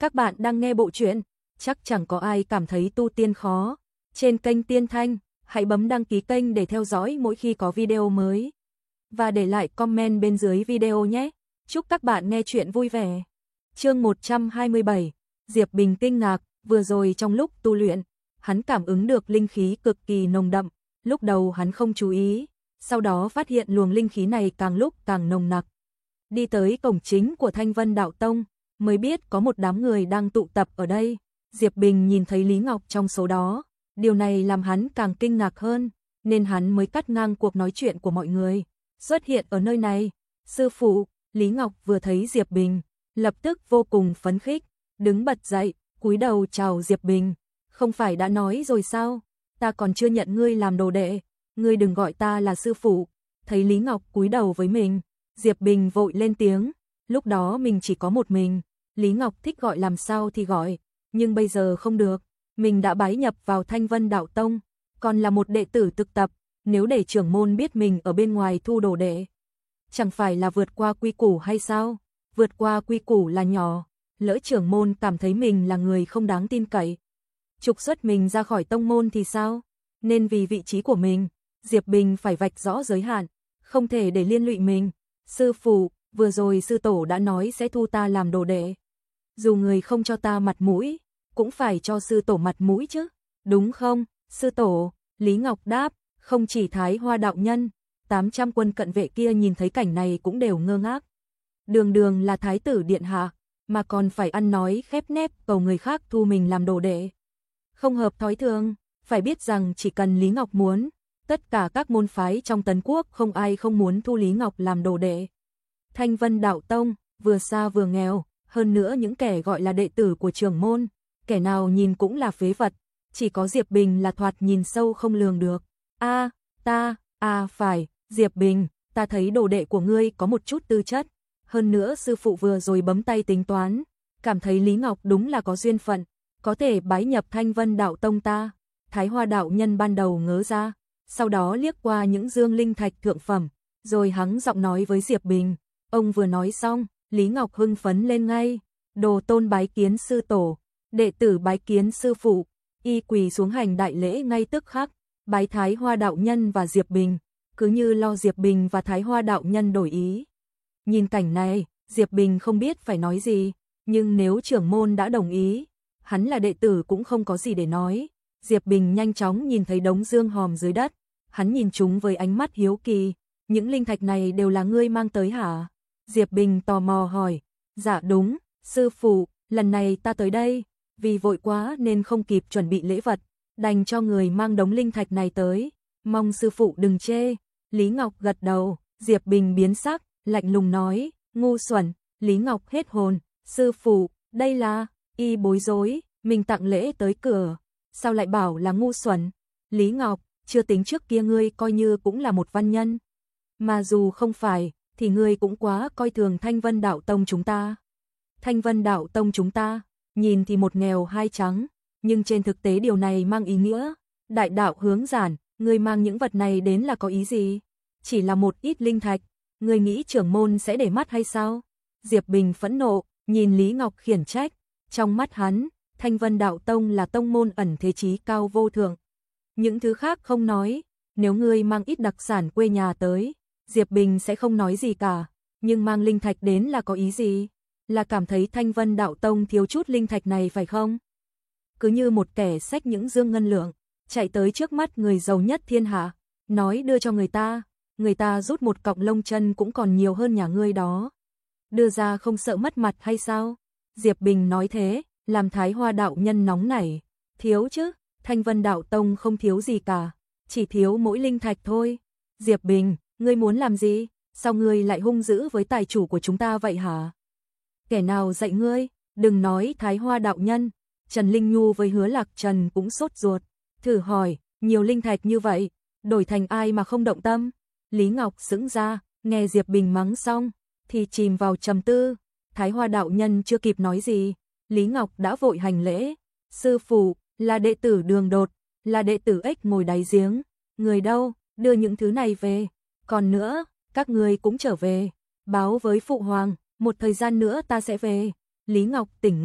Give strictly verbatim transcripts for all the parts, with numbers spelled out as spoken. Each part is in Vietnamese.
Các bạn đang nghe bộ truyện Chắc chẳng có ai cảm thấy tu tiên khó. Trên kênh Tiên Thanh, hãy bấm đăng ký kênh để theo dõi mỗi khi có video mới. Và để lại comment bên dưới video nhé. Chúc các bạn nghe chuyện vui vẻ. Chương một trăm hai mươi bảy, Diệp Bình kinh ngạc, vừa rồi trong lúc tu luyện, hắn cảm ứng được linh khí cực kỳ nồng đậm, lúc đầu hắn không chú ý, sau đó phát hiện luồng linh khí này càng lúc càng nồng nặc. Đi tới cổng chính của Thanh Vân Đạo Tông, mới biết có một đám người đang tụ tập ở đây. Diệp Bình nhìn thấy Lý Ngọc trong số đó, điều này làm hắn càng kinh ngạc hơn, nên hắn mới cắt ngang cuộc nói chuyện của mọi người, xuất hiện ở nơi này. Sư phụ, Lý Ngọc vừa thấy Diệp Bình, lập tức vô cùng phấn khích, đứng bật dậy, cúi đầu chào Diệp Bình. Không phải đã nói rồi sao, ta còn chưa nhận ngươi làm đồ đệ, ngươi đừng gọi ta là sư phụ. Thấy Lý Ngọc cúi đầu với mình, Diệp Bình vội lên tiếng, lúc đó mình chỉ có một mình, Lý Ngọc thích gọi làm sao thì gọi, nhưng bây giờ không được, mình đã bái nhập vào Thanh Vân Đạo Tông, còn là một đệ tử thực tập, nếu để trưởng môn biết mình ở bên ngoài thu đồ đệ, chẳng phải là vượt qua quy củ hay sao? Vượt qua quy củ là nhỏ, lỡ trưởng môn cảm thấy mình là người không đáng tin cậy, trục xuất mình ra khỏi tông môn thì sao? Nên vì vị trí của mình, Diệp Bình phải vạch rõ giới hạn, không thể để liên lụy mình. Sư phụ, vừa rồi sư tổ đã nói sẽ thu ta làm đồ đệ. Dù người không cho ta mặt mũi, cũng phải cho sư tổ mặt mũi chứ, đúng không? Sư tổ, Lý Ngọc đáp, không chỉ Thái Hoa đạo nhân, tám trăm quân cận vệ kia nhìn thấy cảnh này cũng đều ngơ ngác. Đường đường là thái tử điện hạ, mà còn phải ăn nói khép nép cầu người khác thu mình làm đồ đệ. Không hợp thói thường, phải biết rằng chỉ cần Lý Ngọc muốn, tất cả các môn phái trong Tấn Quốc không ai không muốn thu Lý Ngọc làm đồ đệ. Thanh Vân Đạo Tông, vừa xa vừa nghèo, hơn nữa những kẻ gọi là đệ tử của trưởng môn, kẻ nào nhìn cũng là phế vật, chỉ có Diệp Bình là thoạt nhìn sâu không lường được. A, ta, a phải, Diệp Bình, ta thấy đồ đệ của ngươi có một chút tư chất, hơn nữa sư phụ vừa rồi bấm tay tính toán, cảm thấy Lý Ngọc đúng là có duyên phận, có thể bái nhập Thanh Vân Đạo Tông ta. Thái Hoa đạo nhân ban đầu ngớ ra, sau đó liếc qua những dương linh thạch thượng phẩm, rồi hắng giọng nói với Diệp Bình. Ông vừa nói xong, Lý Ngọc hưng phấn lên ngay, đồ tôn bái kiến sư tổ, đệ tử bái kiến sư phụ, y quỳ xuống hành đại lễ ngay tức khắc, bái Thái Hoa đạo nhân và Diệp Bình, cứ như lo Diệp Bình và Thái Hoa đạo nhân đổi ý. Nhìn cảnh này, Diệp Bình không biết phải nói gì, nhưng nếu trưởng môn đã đồng ý, hắn là đệ tử cũng không có gì để nói. Diệp Bình nhanh chóng nhìn thấy đống dương hòm dưới đất, hắn nhìn chúng với ánh mắt hiếu kỳ, những linh thạch này đều là ngươi mang tới hả? Diệp Bình tò mò hỏi, dạ đúng, sư phụ, lần này ta tới đây, vì vội quá nên không kịp chuẩn bị lễ vật, đành cho người mang đống linh thạch này tới, mong sư phụ đừng chê. Lý Ngọc gật đầu, Diệp Bình biến sắc, lạnh lùng nói, ngu xuẩn. Lý Ngọc hết hồn, sư phụ, đây là, y bối rối, mình tặng lễ tới cửa, sao lại bảo là ngu xuẩn? Lý Ngọc, chưa tính trước kia ngươi coi như cũng là một văn nhân, mà dù không phải, thì ngươi cũng quá coi thường Thanh Vân Đạo Tông chúng ta. Thanh Vân Đạo Tông chúng ta, nhìn thì một nghèo hai trắng, nhưng trên thực tế điều này mang ý nghĩa, đại đạo hướng giản, ngươi mang những vật này đến là có ý gì? Chỉ là một ít linh thạch, ngươi nghĩ trưởng môn sẽ để mắt hay sao? Diệp Bình phẫn nộ, nhìn Lý Ngọc khiển trách, trong mắt hắn, Thanh Vân Đạo Tông là tông môn ẩn thế chí cao vô thượng. Những thứ khác không nói, nếu ngươi mang ít đặc sản quê nhà tới, Diệp Bình sẽ không nói gì cả, nhưng mang linh thạch đến là có ý gì? Là cảm thấy Thanh Vân Đạo Tông thiếu chút linh thạch này phải không? Cứ như một kẻ xách những dương ngân lượng, chạy tới trước mắt người giàu nhất thiên hạ, nói đưa cho người ta, người ta rút một cọng lông chân cũng còn nhiều hơn nhà ngươi đó. Đưa ra không sợ mất mặt hay sao? Diệp Bình nói thế, làm Thái Hoa đạo nhân nóng nảy. Thiếu chứ, Thanh Vân Đạo Tông không thiếu gì cả, chỉ thiếu mỗi linh thạch thôi. Diệp Bình, ngươi muốn làm gì? Sao ngươi lại hung dữ với tài chủ của chúng ta vậy hả? Kẻ nào dạy ngươi? Đừng nói Thái Hoa đạo nhân, Trần Linh Nhu với Hứa Lạc Trần cũng sốt ruột, thử hỏi, nhiều linh thạch như vậy, đổi thành ai mà không động tâm? Lý Ngọc sững ra, nghe Diệp Bình mắng xong, thì chìm vào trầm tư. Thái Hoa đạo nhân chưa kịp nói gì, Lý Ngọc đã vội hành lễ. Sư phụ, là đệ tử Đường Đột, là đệ tử ếch ngồi đáy giếng. Người đâu, đưa những thứ này về. Còn nữa, các người cũng trở về, báo với phụ hoàng, một thời gian nữa ta sẽ về. Lý Ngọc tỉnh ngộ,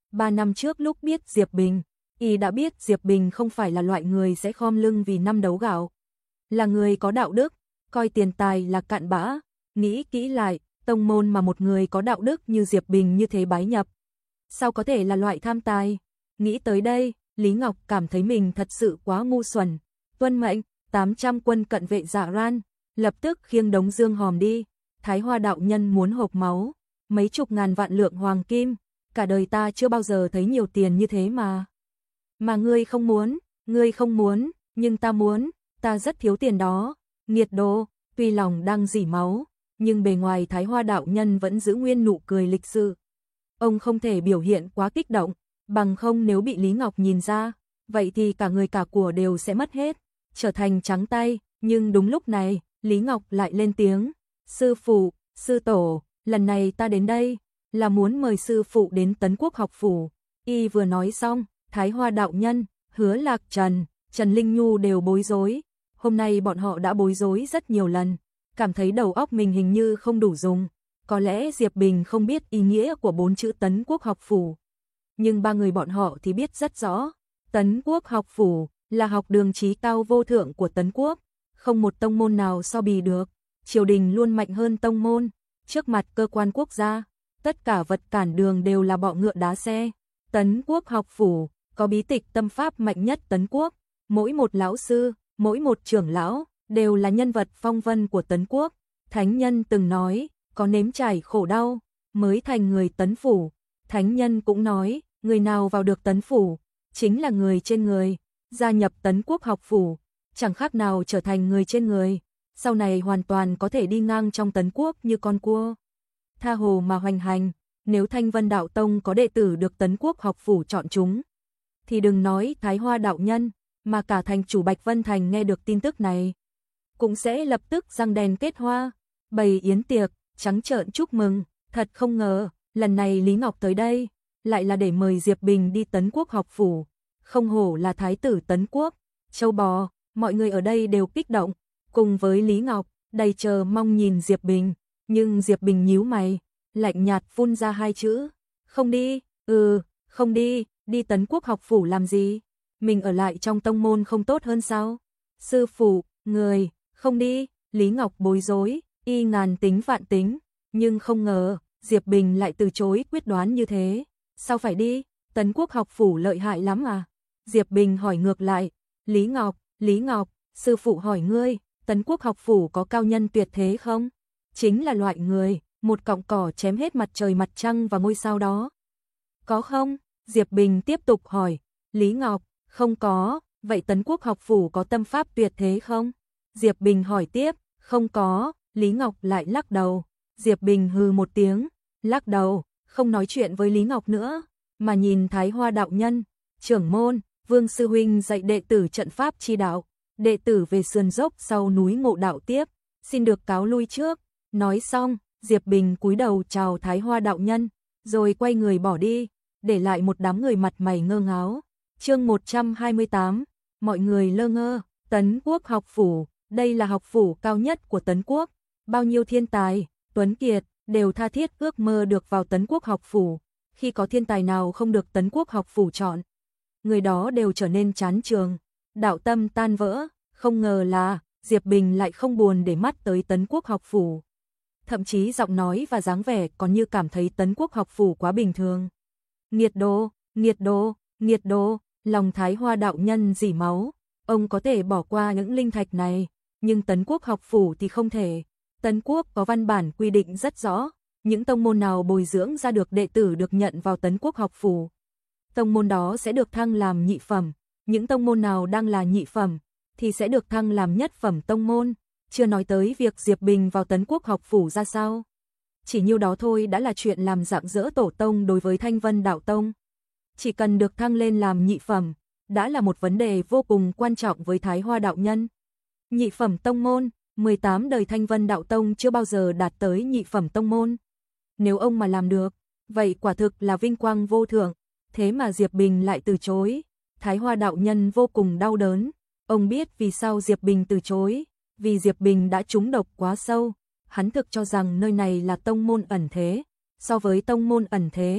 Ba năm trước lúc biết Diệp Bình, y đã biết Diệp Bình không phải là loại người sẽ khom lưng vì năm đấu gạo. Là người có đạo đức, coi tiền tài là cặn bã. Nghĩ kỹ lại, tông môn mà một người có đạo đức như Diệp Bình như thế bái nhập, sao có thể là loại tham tài? Nghĩ tới đây, Lý Ngọc cảm thấy mình thật sự quá ngu xuẩn. Tuân mệnh, tám trăm quân cận vệ Dạ Ran, lập tức khiêng đống dương hòm đi. Thái Hoa đạo nhân muốn hộc máu, mấy chục ngàn vạn lượng hoàng kim, cả đời ta chưa bao giờ thấy nhiều tiền như thế mà. Mà ngươi không muốn, ngươi không muốn, nhưng ta muốn, ta rất thiếu tiền đó. Nghiệt đồ, tuy lòng đang rỉ máu, nhưng bề ngoài Thái Hoa đạo nhân vẫn giữ nguyên nụ cười lịch sự. Ông không thể biểu hiện quá kích động, bằng không nếu bị Lý Ngọc nhìn ra, vậy thì cả người cả của đều sẽ mất hết, trở thành trắng tay. Nhưng đúng lúc này, Lý Ngọc lại lên tiếng, sư phụ, sư tổ, lần này ta đến đây, là muốn mời sư phụ đến Tấn Quốc học phủ. Y vừa nói xong, Thái Hoa đạo nhân, Hứa Lạc Trần, Trần Linh Nhu đều bối rối. Hôm nay bọn họ đã bối rối rất nhiều lần, cảm thấy đầu óc mình hình như không đủ dùng. Có lẽ Diệp Bình không biết ý nghĩa của bốn chữ Tấn Quốc học phủ, nhưng ba người bọn họ thì biết rất rõ. Tấn Quốc học phủ là học đường trí cao vô thượng của Tấn Quốc, không một tông môn nào so bì được. Triều đình luôn mạnh hơn tông môn, trước mặt cơ quan quốc gia, tất cả vật cản đường đều là bọ ngựa đá xe. Tấn Quốc học phủ có bí tịch tâm pháp mạnh nhất Tấn Quốc, mỗi một lão sư, mỗi một trưởng lão đều là nhân vật phong vân của Tấn Quốc. Thánh nhân từng nói, có nếm trải khổ đau mới thành người Tấn phủ. Thánh nhân cũng nói, người nào vào được Tấn phủ chính là người trên người. Gia nhập Tấn Quốc học phủ chẳng khác nào trở thành người trên người, sau này hoàn toàn có thể đi ngang trong Tấn Quốc như con cua, tha hồ mà hoành hành. Nếu Thanh Vân đạo tông có đệ tử được Tấn Quốc học phủ chọn chúng, thì đừng nói Thái Hoa đạo nhân, mà cả thành chủ Bạch Vân Thành nghe được tin tức này cũng sẽ lập tức răng đèn kết hoa, bày yến tiệc, trắng trợn chúc mừng. Thật không ngờ, lần này Lý Ngọc tới đây, lại là để mời Diệp Bình đi Tấn Quốc học phủ. Không hổ là thái tử Tấn Quốc, châu bò, mọi người ở đây đều kích động, cùng với Lý Ngọc, đầy chờ mong nhìn Diệp Bình. Nhưng Diệp Bình nhíu mày, lạnh nhạt phun ra hai chữ, không đi. Ừ, không đi, đi Tấn Quốc học phủ làm gì? Mình ở lại trong tông môn không tốt hơn sao? Sư phụ, người, không đi. Lý Ngọc bối rối, y ngàn tính vạn tính, nhưng không ngờ Diệp Bình lại từ chối quyết đoán như thế. Sao phải đi? Tấn Quốc học phủ lợi hại lắm à? Diệp Bình hỏi ngược lại. Lý Ngọc, Lý Ngọc, sư phụ hỏi ngươi, Tấn Quốc học phủ có cao nhân tuyệt thế không? Chính là loại người, một cọng cỏ chém hết mặt trời mặt trăng và ngôi sao đó. Có không? Diệp Bình tiếp tục hỏi. Lý Ngọc, không có. Vậy Tấn Quốc học phủ có tâm pháp tuyệt thế không? Diệp Bình hỏi tiếp. Không có. Lý Ngọc lại lắc đầu. Diệp Bình hừ một tiếng, lắc đầu, không nói chuyện với Lý Ngọc nữa, mà nhìn Thái Hoa đạo nhân. Trưởng môn, Vương sư huynh dạy đệ tử trận pháp chi đạo, đệ tử về sườn dốc sau núi ngộ đạo tiếp, xin được cáo lui trước. Nói xong, Diệp Bình cúi đầu chào Thái Hoa đạo nhân, rồi quay người bỏ đi, để lại một đám người mặt mày ngơ ngáo. Chương một trăm hai mươi tám, mọi người lơ ngơ. Tấn Quốc học phủ, đây là học phủ cao nhất của Tấn Quốc, bao nhiêu thiên tài, tuấn kiệt đều tha thiết ước mơ được vào Tấn Quốc học phủ. Khi có thiên tài nào không được Tấn Quốc học phủ chọn, người đó đều trở nên chán trường, đạo tâm tan vỡ. Không ngờ là Diệp Bình lại không buồn để mắt tới Tấn Quốc học phủ, thậm chí giọng nói và dáng vẻ còn như cảm thấy Tấn Quốc học phủ quá bình thường. Nghiệt đồ, nghiệt đồ, nghiệt đồ. Lòng Thái Hoa đạo nhân rỉ máu, ông có thể bỏ qua những linh thạch này, nhưng Tấn Quốc học phủ thì không thể. Tấn Quốc có văn bản quy định rất rõ, những tông môn nào bồi dưỡng ra được đệ tử được nhận vào Tấn Quốc học phủ, tông môn đó sẽ được thăng làm nhị phẩm, những tông môn nào đang là nhị phẩm thì sẽ được thăng làm nhất phẩm tông môn. Chưa nói tới việc Diệp Bình vào Tấn Quốc học phủ ra sao, chỉ nhiêu đó thôi đã là chuyện làm rạng rỡ tổ tông đối với Thanh Vân đạo tông. Chỉ cần được thăng lên làm nhị phẩm, đã là một vấn đề vô cùng quan trọng với Thái Hoa đạo nhân. Nhị phẩm tông môn, mười tám đời Thanh Vân đạo tông chưa bao giờ đạt tới nhị phẩm tông môn. Nếu ông mà làm được, vậy quả thực là vinh quang vô thượng, thế mà Diệp Bình lại từ chối. Thái Hoa đạo nhân vô cùng đau đớn, ông biết vì sao Diệp Bình từ chối, vì Diệp Bình đã trúng độc quá sâu, hắn thực cho rằng nơi này là tông môn ẩn thế, so với tông môn ẩn thế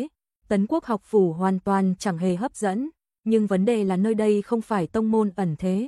Tấn Quốc học phủ hoàn toàn chẳng hề hấp dẫn, nhưng vấn đề là nơi đây không phải tông môn ẩn thế.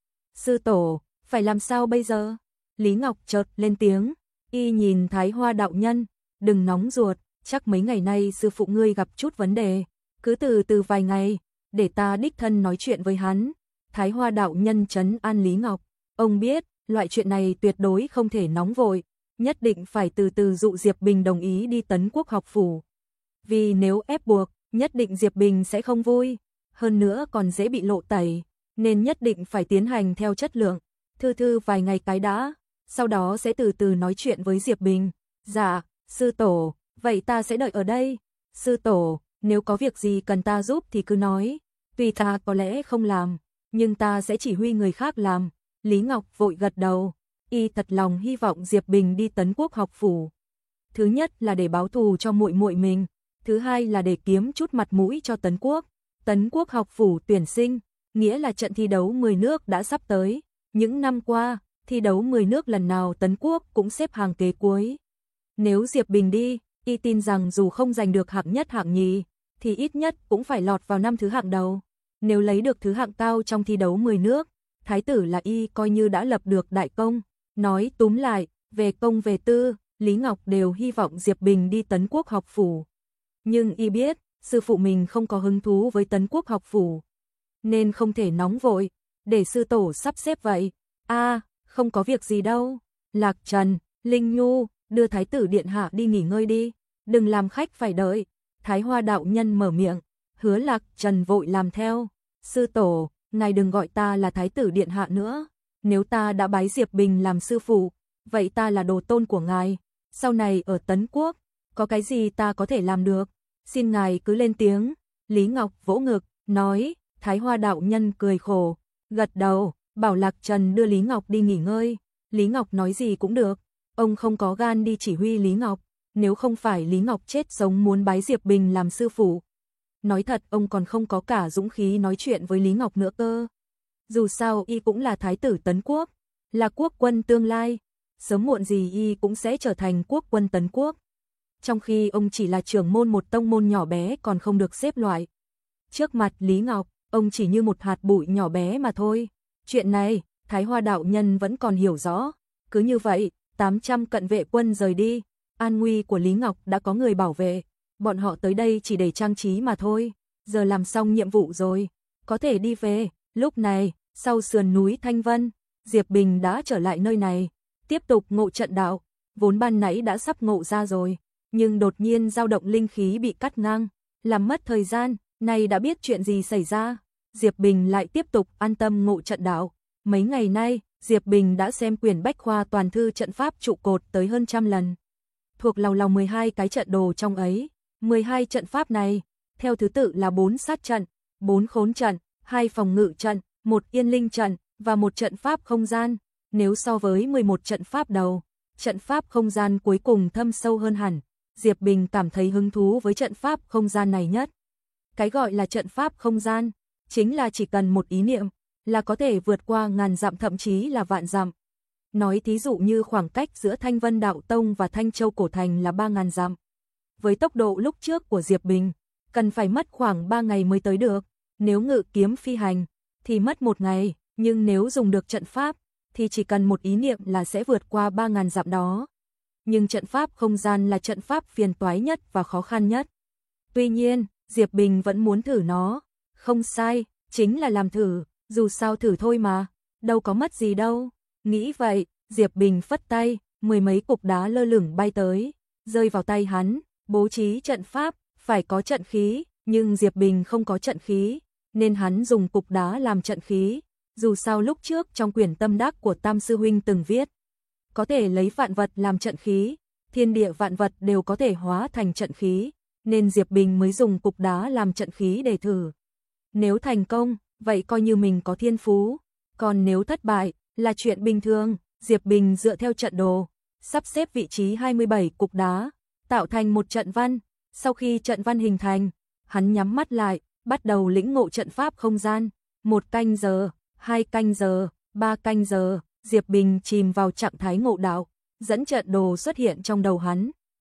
Sư tổ, phải làm sao bây giờ? Lý Ngọc chợt lên tiếng, y nhìn Thái Hoa đạo nhân, đừng nóng ruột, chắc mấy ngày nay sư phụ ngươi gặp chút vấn đề, cứ từ từ vài ngày, để ta đích thân nói chuyện với hắn. Thái Hoa đạo nhân trấn an Lý Ngọc, ông biết, loại chuyện này tuyệt đối không thể nóng vội, nhất định phải từ từ dụ Diệp Bình đồng ý đi Tấn Quốc học phủ. Vì nếu ép buộc, nhất định Diệp Bình sẽ không vui, hơn nữa còn dễ bị lộ tẩy, nên nhất định phải tiến hành theo chất lượng, thư thư vài ngày cái đã, sau đó sẽ từ từ nói chuyện với Diệp Bình. Dạ, sư tổ, vậy ta sẽ đợi ở đây. Sư tổ, nếu có việc gì cần ta giúp thì cứ nói, tuy ta có lẽ không làm, nhưng ta sẽ chỉ huy người khác làm. Lý Ngọc vội gật đầu, y thật lòng hy vọng Diệp Bình đi Tấn Quốc học phủ. Thứ nhất là để báo thù cho muội muội mình, thứ hai là để kiếm chút mặt mũi cho Tấn Quốc. Tấn Quốc học phủ tuyển sinh, nghĩa là trận thi đấu mười nước đã sắp tới. Những năm qua, thi đấu mười nước lần nào Tấn Quốc cũng xếp hàng kế cuối. Nếu Diệp Bình đi, y tin rằng dù không giành được hạng nhất hạng nhì, thì ít nhất cũng phải lọt vào năm thứ hạng đầu. Nếu lấy được thứ hạng cao trong thi đấu mười nước, thái tử là y coi như đã lập được đại công. Nói túm lại, về công về tư, Lý Ngọc đều hy vọng Diệp Bình đi Tấn Quốc học phủ. Nhưng y biết, sư phụ mình không có hứng thú với Tấn Quốc học phủ, nên không thể nóng vội, để sư tổ sắp xếp vậy. A, không có việc gì đâu. Lạc Trần, Linh Nhu, đưa thái tử điện hạ đi nghỉ ngơi đi, đừng làm khách phải đợi. Thái Hoa đạo nhân mở miệng, Hứa Lạc Trần vội làm theo. Sư tổ, ngài đừng gọi ta là thái tử điện hạ nữa, nếu ta đã bái Diệp Bình làm sư phụ, vậy ta là đồ tôn của ngài, sau này ở Tấn Quốc, có cái gì ta có thể làm được, xin ngài cứ lên tiếng. Lý Ngọc vỗ ngực, nói. Thái Hoa đạo nhân cười khổ, gật đầu, bảo Lạc Trần đưa Lý Ngọc đi nghỉ ngơi. Lý Ngọc nói gì cũng được, ông không có gan đi chỉ huy Lý Ngọc, nếu không phải Lý Ngọc chết sống muốn bái Diệp Bình làm sư phụ. Nói thật, ông còn không có cả dũng khí nói chuyện với Lý Ngọc nữa cơ. Dù sao y cũng là thái tử Tấn Quốc, là quốc quân tương lai, sớm muộn gì y cũng sẽ trở thành quốc quân Tấn Quốc. Trong khi ông chỉ là trưởng môn một tông môn nhỏ bé còn không được xếp loại. Trước mặt Lý Ngọc, ông chỉ như một hạt bụi nhỏ bé mà thôi. Chuyện này, Thái Hoa đạo nhân vẫn còn hiểu rõ. Cứ như vậy, tám trăm cận vệ quân rời đi, an nguy của Lý Ngọc đã có người bảo vệ. Bọn họ tới đây chỉ để trang trí mà thôi. Giờ làm xong nhiệm vụ rồi, có thể đi về. Lúc này, sau sườn núi Thanh Vân, Diệp Bình đã trở lại nơi này, tiếp tục ngộ trận đạo. Vốn ban nãy đã sắp ngộ ra rồi, nhưng đột nhiên dao động linh khí bị cắt ngang, làm mất thời gian. Nay đã biết chuyện gì xảy ra, Diệp Bình lại tiếp tục an tâm ngộ trận đạo. Mấy ngày nay, Diệp Bình đã xem quyển bách khoa toàn thư trận pháp trụ cột tới hơn trăm lần. Thuộc lòng lòng mười hai cái trận đồ trong ấy, mười hai trận pháp này, theo thứ tự là bốn sát trận, bốn khốn trận, hai phòng ngự trận, một yên linh trận và một trận pháp không gian. Nếu so với mười một trận pháp đầu, trận pháp không gian cuối cùng thâm sâu hơn hẳn. Diệp Bình cảm thấy hứng thú với trận pháp không gian này nhất. Cái gọi là trận pháp không gian, chính là chỉ cần một ý niệm, là có thể vượt qua ngàn dặm thậm chí là vạn dặm. Nói thí dụ như khoảng cách giữa Thanh Vân Đạo Tông và Thanh Châu Cổ Thành là ba ngàn dặm. Với tốc độ lúc trước của Diệp Bình, cần phải mất khoảng ba ngày mới tới được. Nếu ngự kiếm phi hành, thì mất một ngày, nhưng nếu dùng được trận pháp, thì chỉ cần một ý niệm là sẽ vượt qua ba ngàn dặm đó. Nhưng trận pháp không gian là trận pháp phiền toái nhất và khó khăn nhất. Tuy nhiên, Diệp Bình vẫn muốn thử nó. Không sai, chính là làm thử, dù sao thử thôi mà, đâu có mất gì đâu. Nghĩ vậy, Diệp Bình phất tay, mười mấy cục đá lơ lửng bay tới, rơi vào tay hắn. Bố trí trận pháp, phải có trận khí, nhưng Diệp Bình không có trận khí, nên hắn dùng cục đá làm trận khí. Dù sao lúc trước trong quyển tâm đắc của Tam Sư Huynh từng viết, có thể lấy vạn vật làm trận khí, thiên địa vạn vật đều có thể hóa thành trận khí, nên Diệp Bình mới dùng cục đá làm trận khí để thử. Nếu thành công, vậy coi như mình có thiên phú, còn nếu thất bại, là chuyện bình thường. Diệp Bình dựa theo trận đồ, sắp xếp vị trí hai mươi bảy cục đá, tạo thành một trận văn. Sau khi trận văn hình thành, hắn nhắm mắt lại, bắt đầu lĩnh ngộ trận pháp không gian. Một canh giờ, hai canh giờ, ba canh giờ, Diệp Bình chìm vào trạng thái ngộ đạo, dẫn trận đồ xuất hiện trong đầu hắn.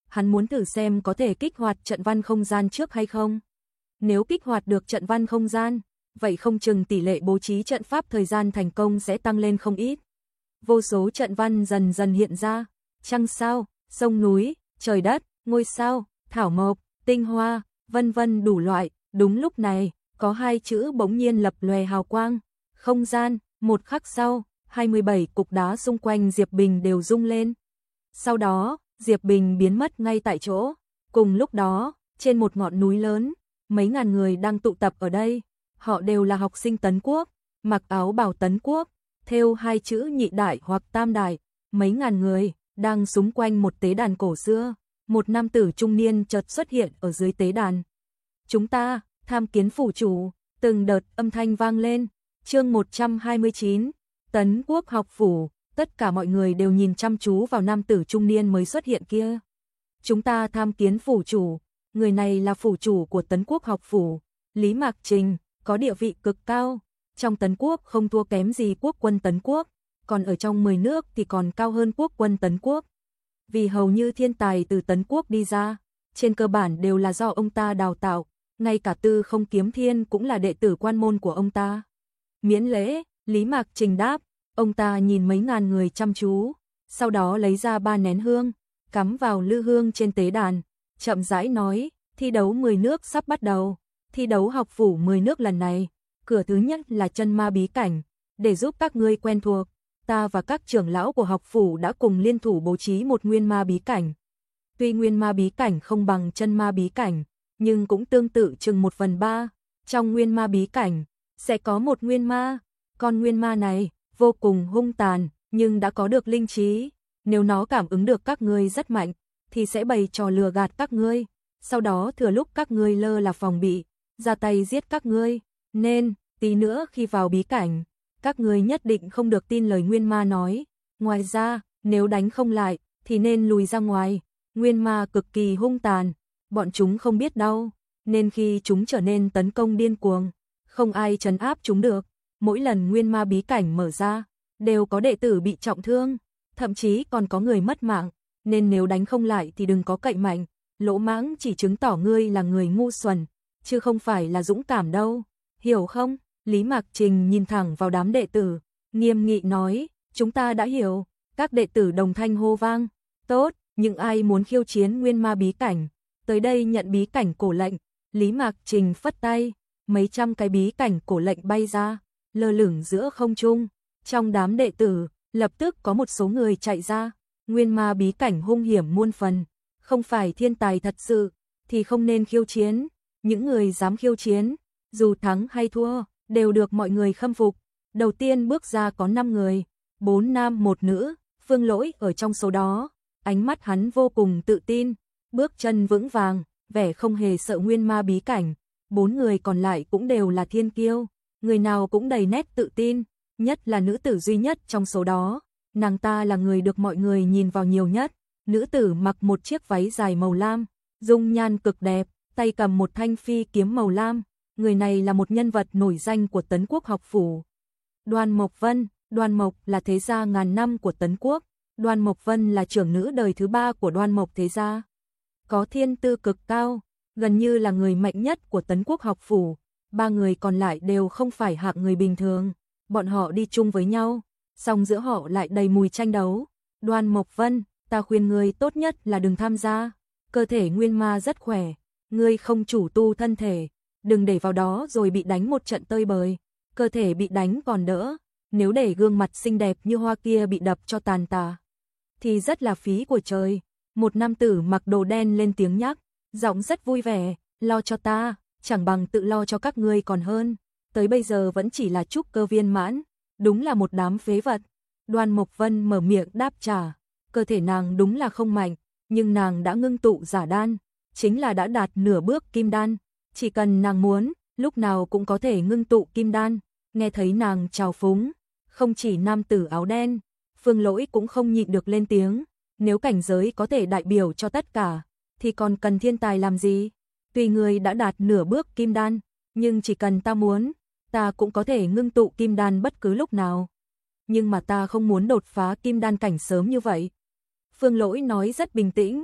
hắn muốn thử xem có thể kích hoạt trận văn không gian trước hay không. Nếu kích hoạt được trận văn không gian, vậy không chừng tỷ lệ bố trí trận pháp thời gian thành công sẽ tăng lên không ít. Vô số trận văn dần dần hiện ra, trăng sao, sông núi, trời đất, ngôi sao, thảo mộc, tinh hoa, vân vân đủ loại. Đúng lúc này, có hai chữ bỗng nhiên lập lòe hào quang, không gian. Một khắc sau, hai mươi bảy cục đá xung quanh Diệp Bình đều rung lên. Sau đó, Diệp Bình biến mất ngay tại chỗ. Cùng lúc đó, trên một ngọn núi lớn, mấy ngàn người đang tụ tập ở đây. Họ đều là học sinh Tấn Quốc, mặc áo bào Tấn Quốc, thêu hai chữ nhị đại hoặc tam đại. Mấy ngàn người đang xung quanh một tế đàn cổ xưa. Một nam tử trung niên chợt xuất hiện ở dưới tế đàn. Chúng ta, tham kiến phủ chủ, từng đợt âm thanh vang lên. Chương một trăm hai mươi chín, Tấn Quốc học phủ, tất cả mọi người đều nhìn chăm chú vào nam tử trung niên mới xuất hiện kia. Chúng ta tham kiến phủ chủ, người này là phủ chủ của Tấn Quốc học phủ, Lý Mạc Trình, có địa vị cực cao, trong Tấn Quốc không thua kém gì quốc quân Tấn Quốc, còn ở trong mười nước thì còn cao hơn quốc quân Tấn Quốc. Vì hầu như thiên tài từ Tấn Quốc đi ra, trên cơ bản đều là do ông ta đào tạo, ngay cả Tư Không Kiếm Thiên cũng là đệ tử quan môn của ông ta. Miễn lễ, Lý Mạc Trình đáp, ông ta nhìn mấy ngàn người chăm chú, sau đó lấy ra ba nén hương, cắm vào lư hương trên tế đàn, chậm rãi nói, thi đấu mười nước sắp bắt đầu, thi đấu học phủ mười nước lần này, cửa thứ nhất là chân ma bí cảnh, để giúp các ngươi quen thuộc, ta và các trưởng lão của học phủ đã cùng liên thủ bố trí một nguyên ma bí cảnh. Tuy nguyên ma bí cảnh không bằng chân ma bí cảnh, nhưng cũng tương tự chừng một phần ba, trong nguyên ma bí cảnh, sẽ có một nguyên ma, con nguyên ma này vô cùng hung tàn, nhưng đã có được linh trí, nếu nó cảm ứng được các ngươi rất mạnh, thì sẽ bày trò lừa gạt các ngươi, sau đó thừa lúc các ngươi lơ là phòng bị, ra tay giết các ngươi, nên, tí nữa khi vào bí cảnh, các ngươi nhất định không được tin lời nguyên ma nói, ngoài ra, nếu đánh không lại, thì nên lùi ra ngoài, nguyên ma cực kỳ hung tàn, bọn chúng không biết đau, nên khi chúng trở nên tấn công điên cuồng, không ai trấn áp chúng được, mỗi lần nguyên ma bí cảnh mở ra, đều có đệ tử bị trọng thương, thậm chí còn có người mất mạng, nên nếu đánh không lại thì đừng có cậy mạnh, lỗ mãng chỉ chứng tỏ ngươi là người ngu xuẩn, chứ không phải là dũng cảm đâu, hiểu không? Lý Mạc Trình nhìn thẳng vào đám đệ tử, nghiêm nghị nói, chúng ta đã hiểu, các đệ tử đồng thanh hô vang, tốt, những ai muốn khiêu chiến nguyên ma bí cảnh, tới đây nhận bí cảnh cổ lệnh. Lý Mạc Trình phất tay, mấy trăm cái bí cảnh cổ lệnh bay ra, lơ lửng giữa không trung, trong đám đệ tử, lập tức có một số người chạy ra, nguyên ma bí cảnh hung hiểm muôn phần, không phải thiên tài thật sự, thì không nên khiêu chiến, những người dám khiêu chiến, dù thắng hay thua, đều được mọi người khâm phục. Đầu tiên bước ra có năm người, bốn nam một nữ, Phương Lỗi ở trong số đó, ánh mắt hắn vô cùng tự tin, bước chân vững vàng, vẻ không hề sợ nguyên ma bí cảnh, bốn người còn lại cũng đều là thiên kiêu, người nào cũng đầy nét tự tin, nhất là nữ tử duy nhất trong số đó, nàng ta là người được mọi người nhìn vào nhiều nhất, nữ tử mặc một chiếc váy dài màu lam, dung nhan cực đẹp, tay cầm một thanh phi kiếm màu lam, người này là một nhân vật nổi danh của Tấn Quốc học phủ. Đoan Mộc Vân, Đoan Mộc là thế gia ngàn năm của Tấn Quốc, Đoan Mộc Vân là trưởng nữ đời thứ ba của Đoan Mộc thế gia. Có thiên tư cực cao, gần như là người mạnh nhất của Tấn Quốc học phủ, ba người còn lại đều không phải hạng người bình thường, bọn họ đi chung với nhau, song giữa họ lại đầy mùi tranh đấu. Đoan Mộc Vân, ta khuyên ngươi tốt nhất là đừng tham gia, cơ thể nguyên ma rất khỏe, ngươi không chủ tu thân thể, đừng để vào đó rồi bị đánh một trận tơi bời, cơ thể bị đánh còn đỡ, nếu để gương mặt xinh đẹp như hoa kia bị đập cho tàn tà, thì rất là phí của trời. Một nam tử mặc đồ đen lên tiếng nhắc, giọng rất vui vẻ, lo cho ta, chẳng bằng tự lo cho các ngươi còn hơn, tới bây giờ vẫn chỉ là trúc cơ viên mãn, đúng là một đám phế vật. Đoan Mộc Vân mở miệng đáp trả, cơ thể nàng đúng là không mạnh, nhưng nàng đã ngưng tụ giả đan, chính là đã đạt nửa bước kim đan, chỉ cần nàng muốn, lúc nào cũng có thể ngưng tụ kim đan. Nghe thấy nàng chào phúng, không chỉ nam tử áo đen, Phương Lỗi cũng không nhịn được lên tiếng, nếu cảnh giới có thể đại biểu cho tất cả, thì còn cần thiên tài làm gì? Tuy người đã đạt nửa bước kim đan, nhưng chỉ cần ta muốn, ta cũng có thể ngưng tụ kim đan bất cứ lúc nào. Nhưng mà ta không muốn đột phá kim đan cảnh sớm như vậy. Phương Lỗi nói rất bình tĩnh,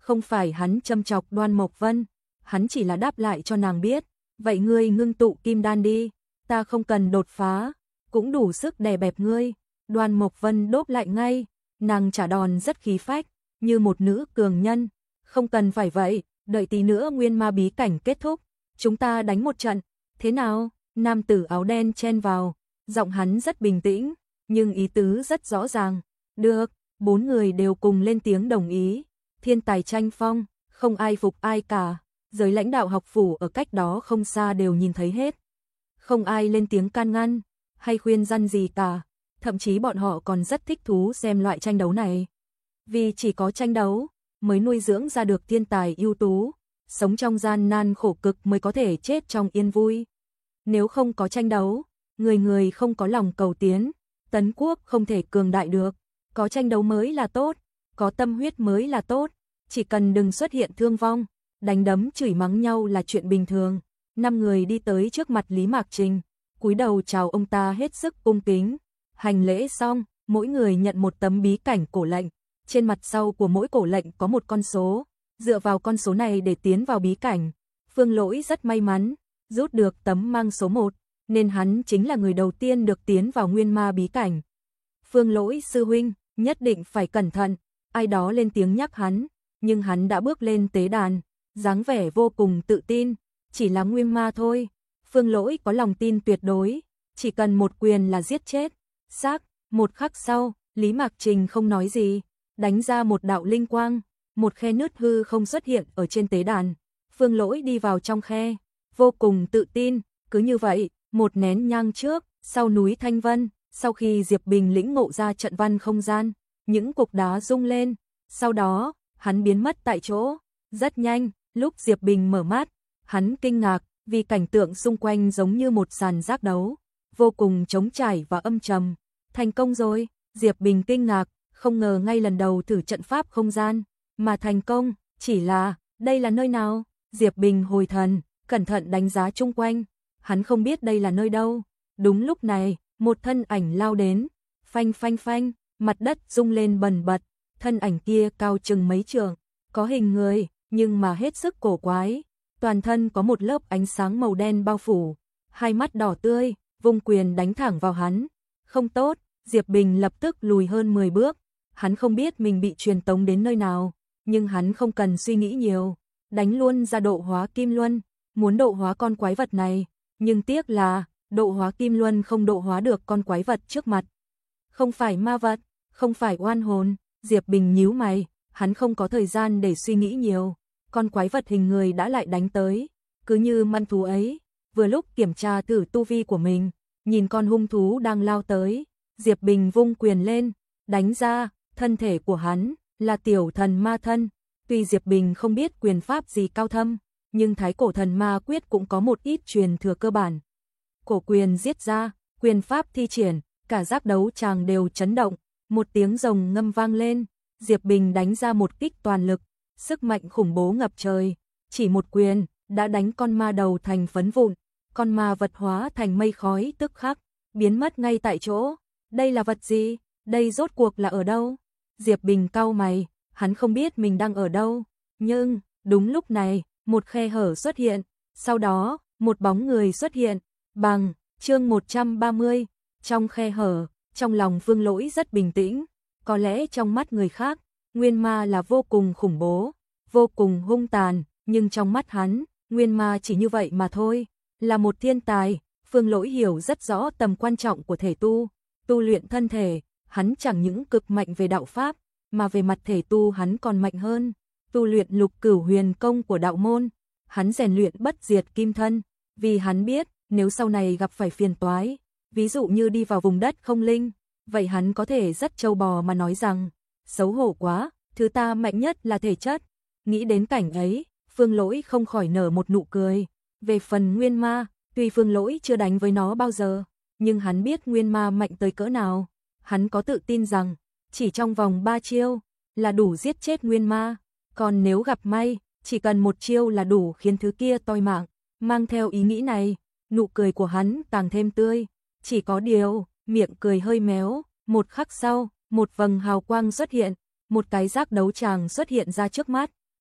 Không phải hắn châm chọc Đoan Mộc Vân, hắn chỉ là đáp lại cho nàng biết, vậy ngươi ngưng tụ kim đan đi, ta không cần đột phá, cũng đủ sức đè bẹp ngươi. Đoan Mộc Vân đốp lại ngay, nàng trả đòn rất khí phách, như một nữ cường nhân, không cần phải vậy, đợi tí nữa nguyên ma bí cảnh kết thúc, chúng ta đánh một trận, thế nào? Nam tử áo đen chen vào, giọng hắn rất bình tĩnh, nhưng ý tứ rất rõ ràng. Được, bốn người đều cùng lên tiếng đồng ý. Thiên tài tranh phong, không ai phục ai cả, giới lãnh đạo học phủ ở cách đó không xa đều nhìn thấy hết. Không ai lên tiếng can ngăn, hay khuyên răn gì cả, thậm chí bọn họ còn rất thích thú xem loại tranh đấu này. Vì chỉ có tranh đấu, mới nuôi dưỡng ra được thiên tài ưu tú, sống trong gian nan khổ cực mới có thể chết trong yên vui. Nếu không có tranh đấu, người người không có lòng cầu tiến, tấn quốc không thể cường đại được, có tranh đấu mới là tốt, có tâm huyết mới là tốt, chỉ cần đừng xuất hiện thương vong, đánh đấm chửi mắng nhau là chuyện bình thường. Năm người đi tới trước mặt Lý Mạc Trình, cúi đầu chào ông ta hết sức cung kính, hành lễ xong, mỗi người nhận một tấm bí cảnh cổ lệnh, trên mặt sau của mỗi cổ lệnh có một con số, dựa vào con số này để tiến vào bí cảnh. Phương Lỗi rất may mắn, rút được tấm mang số một, nên hắn chính là người đầu tiên được tiến vào nguyên ma bí cảnh. Phương Lỗi sư huynh, nhất định phải cẩn thận, ai đó lên tiếng nhắc hắn, nhưng hắn đã bước lên tế đàn, dáng vẻ vô cùng tự tin, chỉ là nguyên ma thôi. Phương Lỗi có lòng tin tuyệt đối, chỉ cần một quyền là giết chết. Xác, một khắc sau, Lý Mạc Trình không nói gì, đánh ra một đạo linh quang, một khe nứt hư không xuất hiện ở trên tế đàn. Phương Lỗi đi vào trong khe, vô cùng tự tin, cứ như vậy, một nén nhang trước, sau núi Thanh Vân, sau khi Diệp Bình lĩnh ngộ ra trận văn không gian, những cục đá rung lên, sau đó, hắn biến mất tại chỗ. Rất nhanh, lúc Diệp Bình mở mắt, hắn kinh ngạc, vì cảnh tượng xung quanh giống như một sàn giác đấu, vô cùng trống trải và âm trầm. Thành công rồi, Diệp Bình kinh ngạc, không ngờ ngay lần đầu thử trận pháp không gian, mà thành công, chỉ là, đây là nơi nào? Diệp Bình hồi thần, cẩn thận đánh giá chung quanh, hắn không biết đây là nơi đâu. Đúng lúc này, một thân ảnh lao đến, phanh phanh phanh, mặt đất rung lên bần bật, thân ảnh kia cao chừng mấy trượng, có hình người, nhưng mà hết sức cổ quái, toàn thân có một lớp ánh sáng màu đen bao phủ, hai mắt đỏ tươi, vung quyền đánh thẳng vào hắn. Không tốt, Diệp Bình lập tức lùi hơn mười bước, hắn không biết mình bị truyền tống đến nơi nào, nhưng hắn không cần suy nghĩ nhiều, đánh luôn ra độ hóa Kim Luân, muốn độ hóa con quái vật này, nhưng tiếc là, độ hóa Kim Luân không độ hóa được con quái vật trước mặt. Không phải ma vật, không phải oan hồn, Diệp Bình nhíu mày, hắn không có thời gian để suy nghĩ nhiều, con quái vật hình người đã lại đánh tới, cứ như măn thú ấy, vừa lúc kiểm tra thử tu vi của mình, nhìn con hung thú đang lao tới, Diệp Bình vung quyền lên, đánh ra, thân thể của hắn là tiểu thần ma thân, tuy Diệp Bình không biết quyền pháp gì cao thâm, nhưng Thái Cổ Thần Ma Quyết cũng có một ít truyền thừa cơ bản. Cổ quyền giết ra, quyền pháp thi triển, cả giác đấu tràng đều chấn động, một tiếng rồng ngâm vang lên, Diệp Bình đánh ra một kích toàn lực, sức mạnh khủng bố ngập trời, chỉ một quyền đã đánh con ma đầu thành phấn vụn, con ma vật hóa thành mây khói tức khắc, biến mất ngay tại chỗ. Đây là vật gì? Đây rốt cuộc là ở đâu? Diệp Bình cau mày, hắn không biết mình đang ở đâu, nhưng đúng lúc này, một khe hở xuất hiện, sau đó, một bóng người xuất hiện, bằng, chương một trăm ba mươi, trong khe hở, trong lòng Phương Lỗi rất bình tĩnh, có lẽ trong mắt người khác, Nguyên Ma là vô cùng khủng bố, vô cùng hung tàn, nhưng trong mắt hắn, Nguyên Ma chỉ như vậy mà thôi, là một thiên tài. Phương Lỗi hiểu rất rõ tầm quan trọng của thể tu, tu luyện thân thể, hắn chẳng những cực mạnh về đạo pháp, mà về mặt thể tu hắn còn mạnh hơn. Tu luyện Lục Cửu Huyền công của đạo môn, hắn rèn luyện bất diệt kim thân, vì hắn biết, nếu sau này gặp phải phiền toái, ví dụ như đi vào vùng đất không linh, vậy hắn có thể rất trâu bò mà nói rằng, xấu hổ quá, thứ ta mạnh nhất là thể chất. Nghĩ đến cảnh ấy, Phương Lỗi không khỏi nở một nụ cười. Về phần Nguyên Ma, tuy Phương Lỗi chưa đánh với nó bao giờ, nhưng hắn biết Nguyên Ma mạnh tới cỡ nào, hắn có tự tin rằng, chỉ trong vòng ba chiêu, là đủ giết chết Nguyên Ma, còn nếu gặp may, chỉ cần một chiêu là đủ khiến thứ kia toi mạng. Mang theo ý nghĩ này, nụ cười của hắn càng thêm tươi, chỉ có điều, miệng cười hơi méo, một khắc sau, một vầng hào quang xuất hiện, một cái giác đấu tràng xuất hiện ra trước mắt,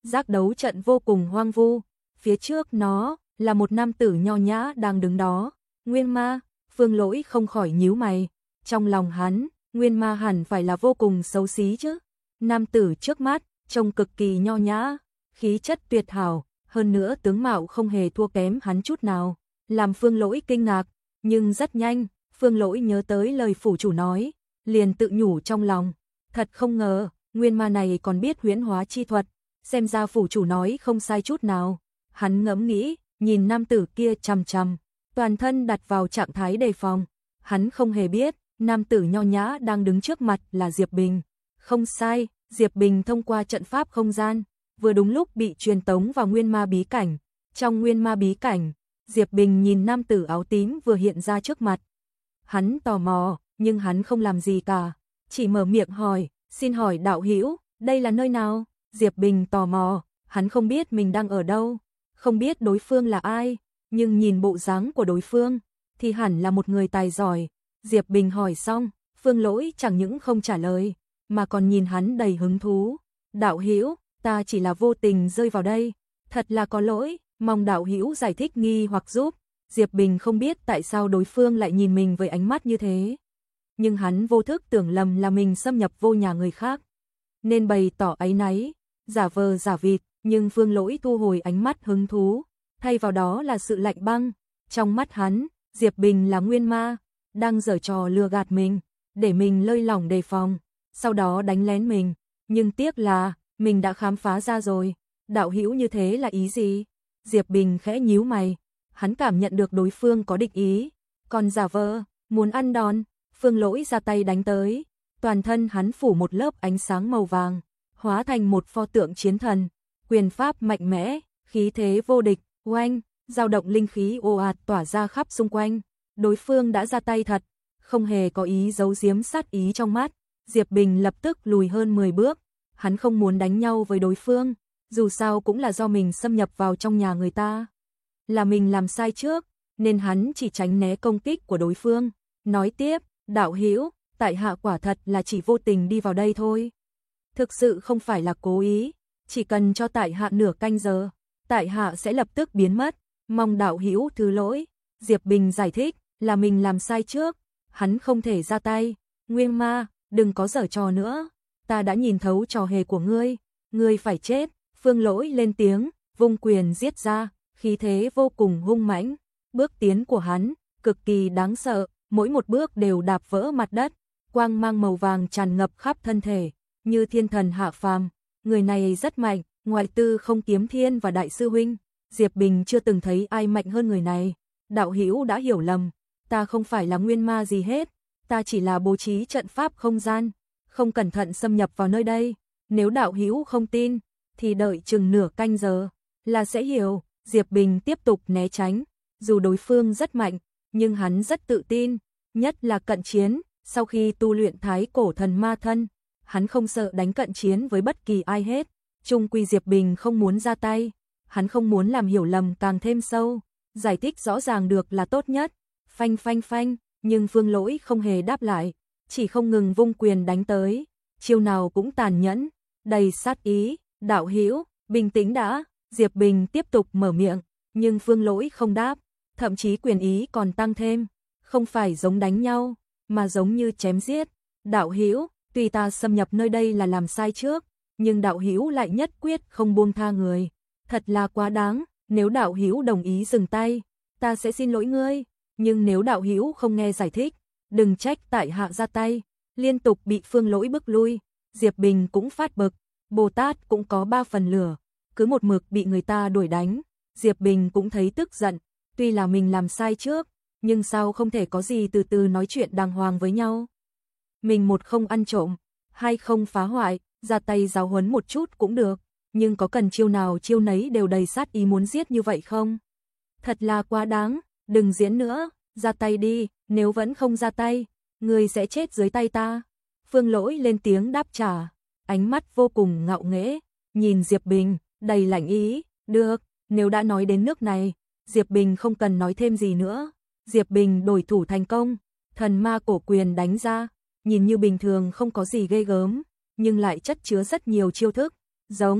Giác đấu trận vô cùng hoang vu, phía trước nó là một nam tử nho nhã đang đứng đó. Nguyên ma, Phương Lỗi không khỏi nhíu mày, trong lòng hắn, Nguyên ma hẳn phải là vô cùng xấu xí chứ. Nam tử trước mắt, trông cực kỳ nho nhã, khí chất tuyệt hảo, hơn nữa tướng mạo không hề thua kém hắn chút nào, làm Phương Lỗi kinh ngạc, nhưng rất nhanh, Phương Lỗi nhớ tới lời phủ chủ nói, liền tự nhủ trong lòng, thật không ngờ, nguyên ma này còn biết huyễn hóa chi thuật, xem ra phủ chủ nói không sai chút nào. Hắn ngẫm nghĩ, nhìn nam tử kia chằm chằm, toàn thân đặt vào trạng thái đề phòng, hắn không hề biết, nam tử nho nhã đang đứng trước mặt là Diệp Bình. Không sai, Diệp Bình thông qua trận pháp không gian, vừa đúng lúc bị truyền tống vào nguyên ma bí cảnh. Trong nguyên ma bí cảnh, Diệp Bình nhìn nam tử áo tím vừa hiện ra trước mặt. Hắn tò mò, nhưng hắn không làm gì cả, chỉ mở miệng hỏi, xin hỏi đạo hữu, đây là nơi nào? Diệp Bình tò mò, hắn không biết mình đang ở đâu, không biết đối phương là ai, nhưng nhìn bộ dáng của đối phương, thì hẳn là một người tài giỏi. Diệp Bình hỏi xong, Phương Lỗi chẳng những không trả lời, mà còn nhìn hắn đầy hứng thú. Đạo hữu, ta chỉ là vô tình rơi vào đây, thật là có lỗi, mong đạo hữu giải thích nghi hoặc giúp. Diệp Bình không biết tại sao đối phương lại nhìn mình với ánh mắt như thế, nhưng hắn vô thức tưởng lầm là mình xâm nhập vô nhà người khác, nên bày tỏ áy náy, giả vờ giả vịt, nhưng Phương Lỗi thu hồi ánh mắt hứng thú, thay vào đó là sự lạnh băng. Trong mắt hắn, Diệp Bình là nguyên ma, đang giở trò lừa gạt mình, để mình lơi lỏng đề phòng, sau đó đánh lén mình, nhưng tiếc là mình đã khám phá ra rồi. Đạo hữu như thế là ý gì? Diệp Bình khẽ nhíu mày, hắn cảm nhận được đối phương có địch ý, còn giả vờ muốn ăn đòn. Phương Lỗi ra tay đánh tới, toàn thân hắn phủ một lớp ánh sáng màu vàng, hóa thành một pho tượng chiến thần, quyền pháp mạnh mẽ, khí thế vô địch, oanh, dao động linh khí ồ ạt tỏa ra khắp xung quanh. Đối phương đã ra tay thật, không hề có ý giấu giếm sát ý trong mắt. Diệp Bình lập tức lùi hơn mười bước, hắn không muốn đánh nhau với đối phương, dù sao cũng là do mình xâm nhập vào trong nhà người ta, là mình làm sai trước, nên hắn chỉ tránh né công kích của đối phương. Nói tiếp, đạo hữu, tại hạ quả thật là chỉ vô tình đi vào đây thôi, thực sự không phải là cố ý, chỉ cần cho tại hạ nửa canh giờ, tại hạ sẽ lập tức biến mất, mong đạo hữu thứ lỗi. Diệp Bình giải thích, là mình làm sai trước, hắn không thể ra tay. Nguyên ma, đừng có giở trò nữa, ta đã nhìn thấu trò hề của ngươi, ngươi phải chết. Phương Lỗi lên tiếng, vung quyền giết ra, khí thế vô cùng hung mãnh, bước tiến của hắn cực kỳ đáng sợ, mỗi một bước đều đạp vỡ mặt đất, quang mang màu vàng tràn ngập khắp thân thể, như thiên thần hạ phàm. Người này rất mạnh, ngoại tư không kiếm thiên và đại sư huynh, Diệp Bình chưa từng thấy ai mạnh hơn người này. Đạo hữu đã hiểu lầm, ta không phải là nguyên ma gì hết, ta chỉ là bố trí trận pháp không gian, không cẩn thận xâm nhập vào nơi đây. Nếu đạo hữu không tin, thì đợi chừng nửa canh giờ là sẽ hiểu. Diệp Bình tiếp tục né tránh, dù đối phương rất mạnh, nhưng hắn rất tự tin, nhất là cận chiến. Sau khi tu luyện thái cổ thần ma thân, hắn không sợ đánh cận chiến với bất kỳ ai hết. Chung quy Diệp Bình không muốn ra tay, hắn không muốn làm hiểu lầm càng thêm sâu, giải thích rõ ràng được là tốt nhất. Phanh phanh phanh, nhưng Phương Lỗi không hề đáp lại, chỉ không ngừng vung quyền đánh tới, chiêu nào cũng tàn nhẫn, đầy sát ý. Đạo hữu, bình tĩnh đã. Diệp Bình tiếp tục mở miệng, nhưng Phương Lỗi không đáp, thậm chí quyền ý còn tăng thêm, không phải giống đánh nhau, mà giống như chém giết. Đạo hữu, tuy ta xâm nhập nơi đây là làm sai trước, nhưng đạo hữu lại nhất quyết không buông tha người, thật là quá đáng. Nếu đạo hữu đồng ý dừng tay, ta sẽ xin lỗi ngươi, nhưng nếu đạo hữu không nghe giải thích, đừng trách tại hạ ra tay. Liên tục bị Phương Lỗi bức lui, Diệp Bình cũng phát bực, Bồ Tát cũng có ba phần lửa, cứ một mực bị người ta đuổi đánh, Diệp Bình cũng thấy tức giận, tuy là mình làm sai trước, nhưng sao không thể có gì từ từ nói chuyện đàng hoàng với nhau. Mình một không ăn trộm, hai không phá hoại, ra tay giáo huấn một chút cũng được, nhưng có cần chiêu nào chiêu nấy đều đầy sát ý muốn giết như vậy không? Thật là quá đáng, đừng diễn nữa, ra tay đi, nếu vẫn không ra tay, người sẽ chết dưới tay ta. Phương Lỗi lên tiếng đáp trả, ánh mắt vô cùng ngạo nghễ, nhìn Diệp Bình, đầy lạnh ý. Được, nếu đã nói đến nước này, Diệp Bình không cần nói thêm gì nữa. Diệp Bình đổi thủ thành công, thần ma cổ quyền đánh ra, nhìn như bình thường không có gì ghê gớm, nhưng lại chất chứa rất nhiều chiêu thức, giống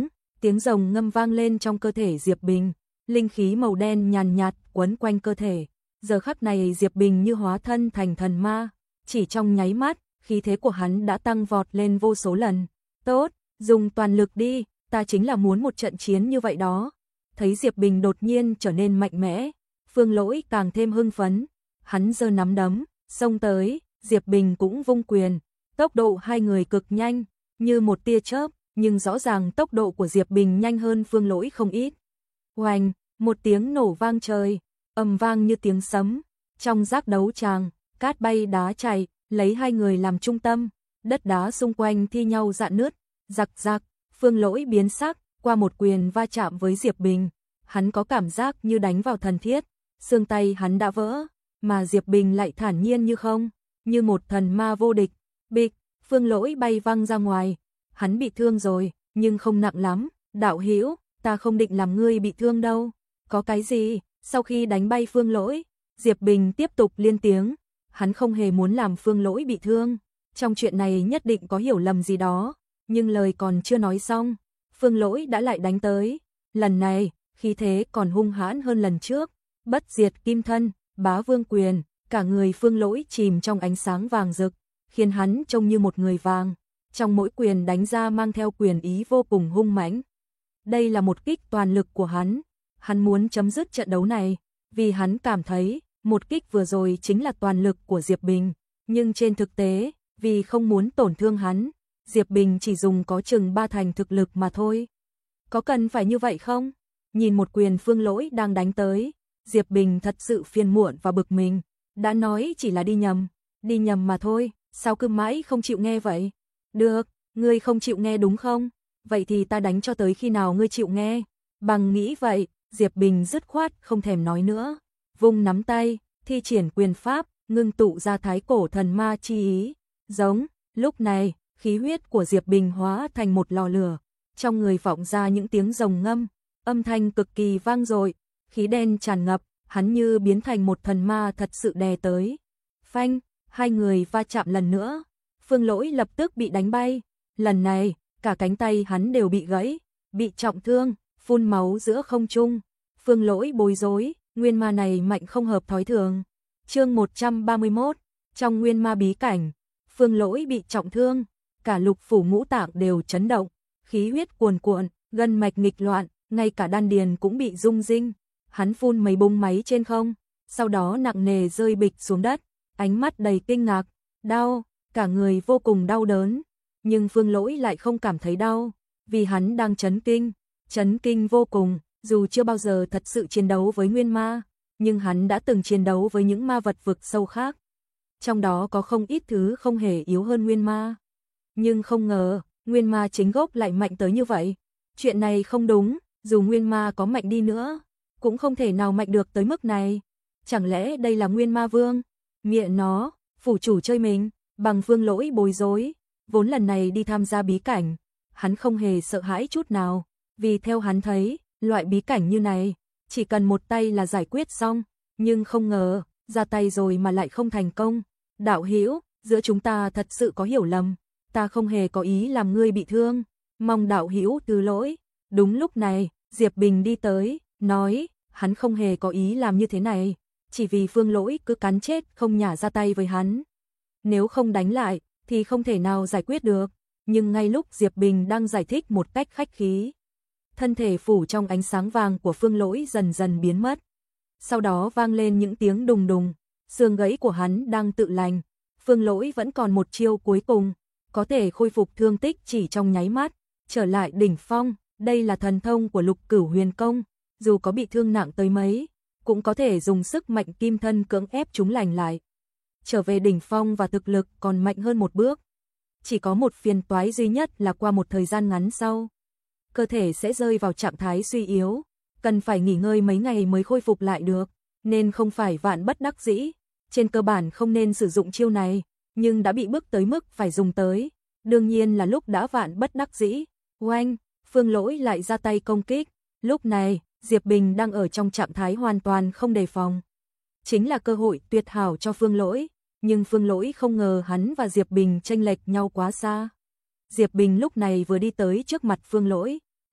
Tiếng rồng ngâm vang lên trong cơ thể Diệp Bình, linh khí màu đen nhàn nhạt quấn quanh cơ thể. Giờ khắc này Diệp Bình như hóa thân thành thần ma, chỉ trong nháy mắt, khí thế của hắn đã tăng vọt lên vô số lần. Tốt, dùng toàn lực đi, ta chính là muốn một trận chiến như vậy đó. Thấy Diệp Bình đột nhiên trở nên mạnh mẽ, Phương Lỗi càng thêm hưng phấn. Hắn giơ nắm đấm, xông tới, Diệp Bình cũng vung quyền. Tốc độ hai người cực nhanh, như một tia chớp, nhưng rõ ràng tốc độ của Diệp Bình nhanh hơn Phương Lỗi không ít. Oanh, một tiếng nổ vang trời, ầm vang như tiếng sấm. Trong giác đấu tràng, cát bay đá chạy, lấy hai người làm trung tâm, đất đá xung quanh thi nhau rạn nứt. Giặc giặc, Phương Lỗi biến sắc, qua một quyền va chạm với Diệp Bình, hắn có cảm giác như đánh vào thần thiết, xương tay hắn đã vỡ, mà Diệp Bình lại thản nhiên như không, như một thần ma vô địch. Bịch, Phương Lỗi bay văng ra ngoài, hắn bị thương rồi, nhưng không nặng lắm. Đạo hữu, ta không định làm ngươi bị thương đâu. Có cái gì? Sau khi đánh bay Phương Lỗi, Diệp Bình tiếp tục liên tiếng, hắn không hề muốn làm Phương Lỗi bị thương, trong chuyện này nhất định có hiểu lầm gì đó. Nhưng lời còn chưa nói xong, Phương Lỗi đã lại đánh tới. Lần này, khí thế còn hung hãn hơn lần trước. Bất diệt kim thân, bá vương quyền, cả người Phương Lỗi chìm trong ánh sáng vàng rực, khiến hắn trông như một người vàng. Trong mỗi quyền đánh ra mang theo quyền ý vô cùng hung mãnh. Đây là một kích toàn lực của hắn. Hắn muốn chấm dứt trận đấu này, vì hắn cảm thấy một kích vừa rồi chính là toàn lực của Diệp Bình. Nhưng trên thực tế, vì không muốn tổn thương hắn, Diệp Bình chỉ dùng có chừng ba thành thực lực mà thôi. Có cần phải như vậy không? Nhìn một quyền Phương Lỗi đang đánh tới, Diệp Bình thật sự phiền muộn và bực mình. Đã nói chỉ là đi nhầm, đi nhầm mà thôi, sao cứ mãi không chịu nghe vậy? Được, ngươi không chịu nghe đúng không? Vậy thì ta đánh cho tới khi nào ngươi chịu nghe. Bằng nghĩ vậy, Diệp Bình dứt khoát không thèm nói nữa. Vung nắm tay, thi triển quyền pháp, ngưng tụ ra thái cổ thần ma chi ý. Giống, lúc này, khí huyết của Diệp Bình hóa thành một lò lửa. Trong người vọng ra những tiếng rồng ngâm, âm thanh cực kỳ vang dội, khí đen tràn ngập, hắn như biến thành một thần ma thật sự đè tới. Phanh, hai người va chạm lần nữa. Phương Lỗi lập tức bị đánh bay. Lần này, cả cánh tay hắn đều bị gãy, bị trọng thương, phun máu giữa không trung. Phương Lỗi bối rối, nguyên ma này mạnh không hợp thói thường. Chương một trăm ba mươi mốt, trong nguyên ma bí cảnh, Phương Lỗi bị trọng thương, cả lục phủ ngũ tạng đều chấn động, khí huyết cuồn cuộn, gân mạch nghịch loạn, ngay cả đan điền cũng bị rung rinh. Hắn phun mấy búng máy trên không, sau đó nặng nề rơi bịch xuống đất, ánh mắt đầy kinh ngạc, đau, cả người vô cùng đau đớn. Nhưng Phương Lỗi lại không cảm thấy đau, vì hắn đang chấn kinh, chấn kinh vô cùng, dù chưa bao giờ thật sự chiến đấu với nguyên ma, nhưng hắn đã từng chiến đấu với những ma vật vực sâu khác. Trong đó có không ít thứ không hề yếu hơn nguyên ma. Nhưng không ngờ, nguyên ma chính gốc lại mạnh tới như vậy. Chuyện này không đúng, dù nguyên ma có mạnh đi nữa, cũng không thể nào mạnh được tới mức này. Chẳng lẽ đây là nguyên ma vương? Mẹ nó, phủ chủ chơi mình, bằng Phương Lỗi bối rối. Vốn lần này đi tham gia bí cảnh, hắn không hề sợ hãi chút nào, vì theo hắn thấy, loại bí cảnh như này, chỉ cần một tay là giải quyết xong, nhưng không ngờ, ra tay rồi mà lại không thành công. Đạo hữu, giữa chúng ta thật sự có hiểu lầm, ta không hề có ý làm ngươi bị thương, mong đạo hữu thứ lỗi. Đúng lúc này, Diệp Bình đi tới, nói, hắn không hề có ý làm như thế này, chỉ vì Phương Lỗi cứ cắn chết không nhả ra tay với hắn. Nếu không đánh lại, thì không thể nào giải quyết được. Nhưng ngay lúc Diệp Bình đang giải thích một cách khách khí, thân thể phủ trong ánh sáng vàng của Phương Lỗi dần dần biến mất. Sau đó vang lên những tiếng đùng đùng, xương gãy của hắn đang tự lành. Phương Lỗi vẫn còn một chiêu cuối cùng, có thể khôi phục thương tích chỉ trong nháy mắt, trở lại đỉnh phong. Đây là thần thông của Lục Cửu Huyền Công, dù có bị thương nặng tới mấy, cũng có thể dùng sức mạnh kim thân cưỡng ép chúng lành lại. Trở về đỉnh phong và thực lực còn mạnh hơn một bước. Chỉ có một phiền toái duy nhất là qua một thời gian ngắn sau, cơ thể sẽ rơi vào trạng thái suy yếu, cần phải nghỉ ngơi mấy ngày mới khôi phục lại được, nên không phải vạn bất đắc dĩ. Trên cơ bản không nên sử dụng chiêu này, nhưng đã bị bức tới mức phải dùng tới. Đương nhiên là lúc đã vạn bất đắc dĩ. Oanh, Phương Lỗi lại ra tay công kích. Lúc này, Diệp Bình đang ở trong trạng thái hoàn toàn không đề phòng. Chính là cơ hội tuyệt hảo cho Phương Lỗi, nhưng Phương Lỗi không ngờ hắn và Diệp Bình chênh lệch nhau quá xa. Diệp Bình lúc này vừa đi tới trước mặt Phương Lỗi,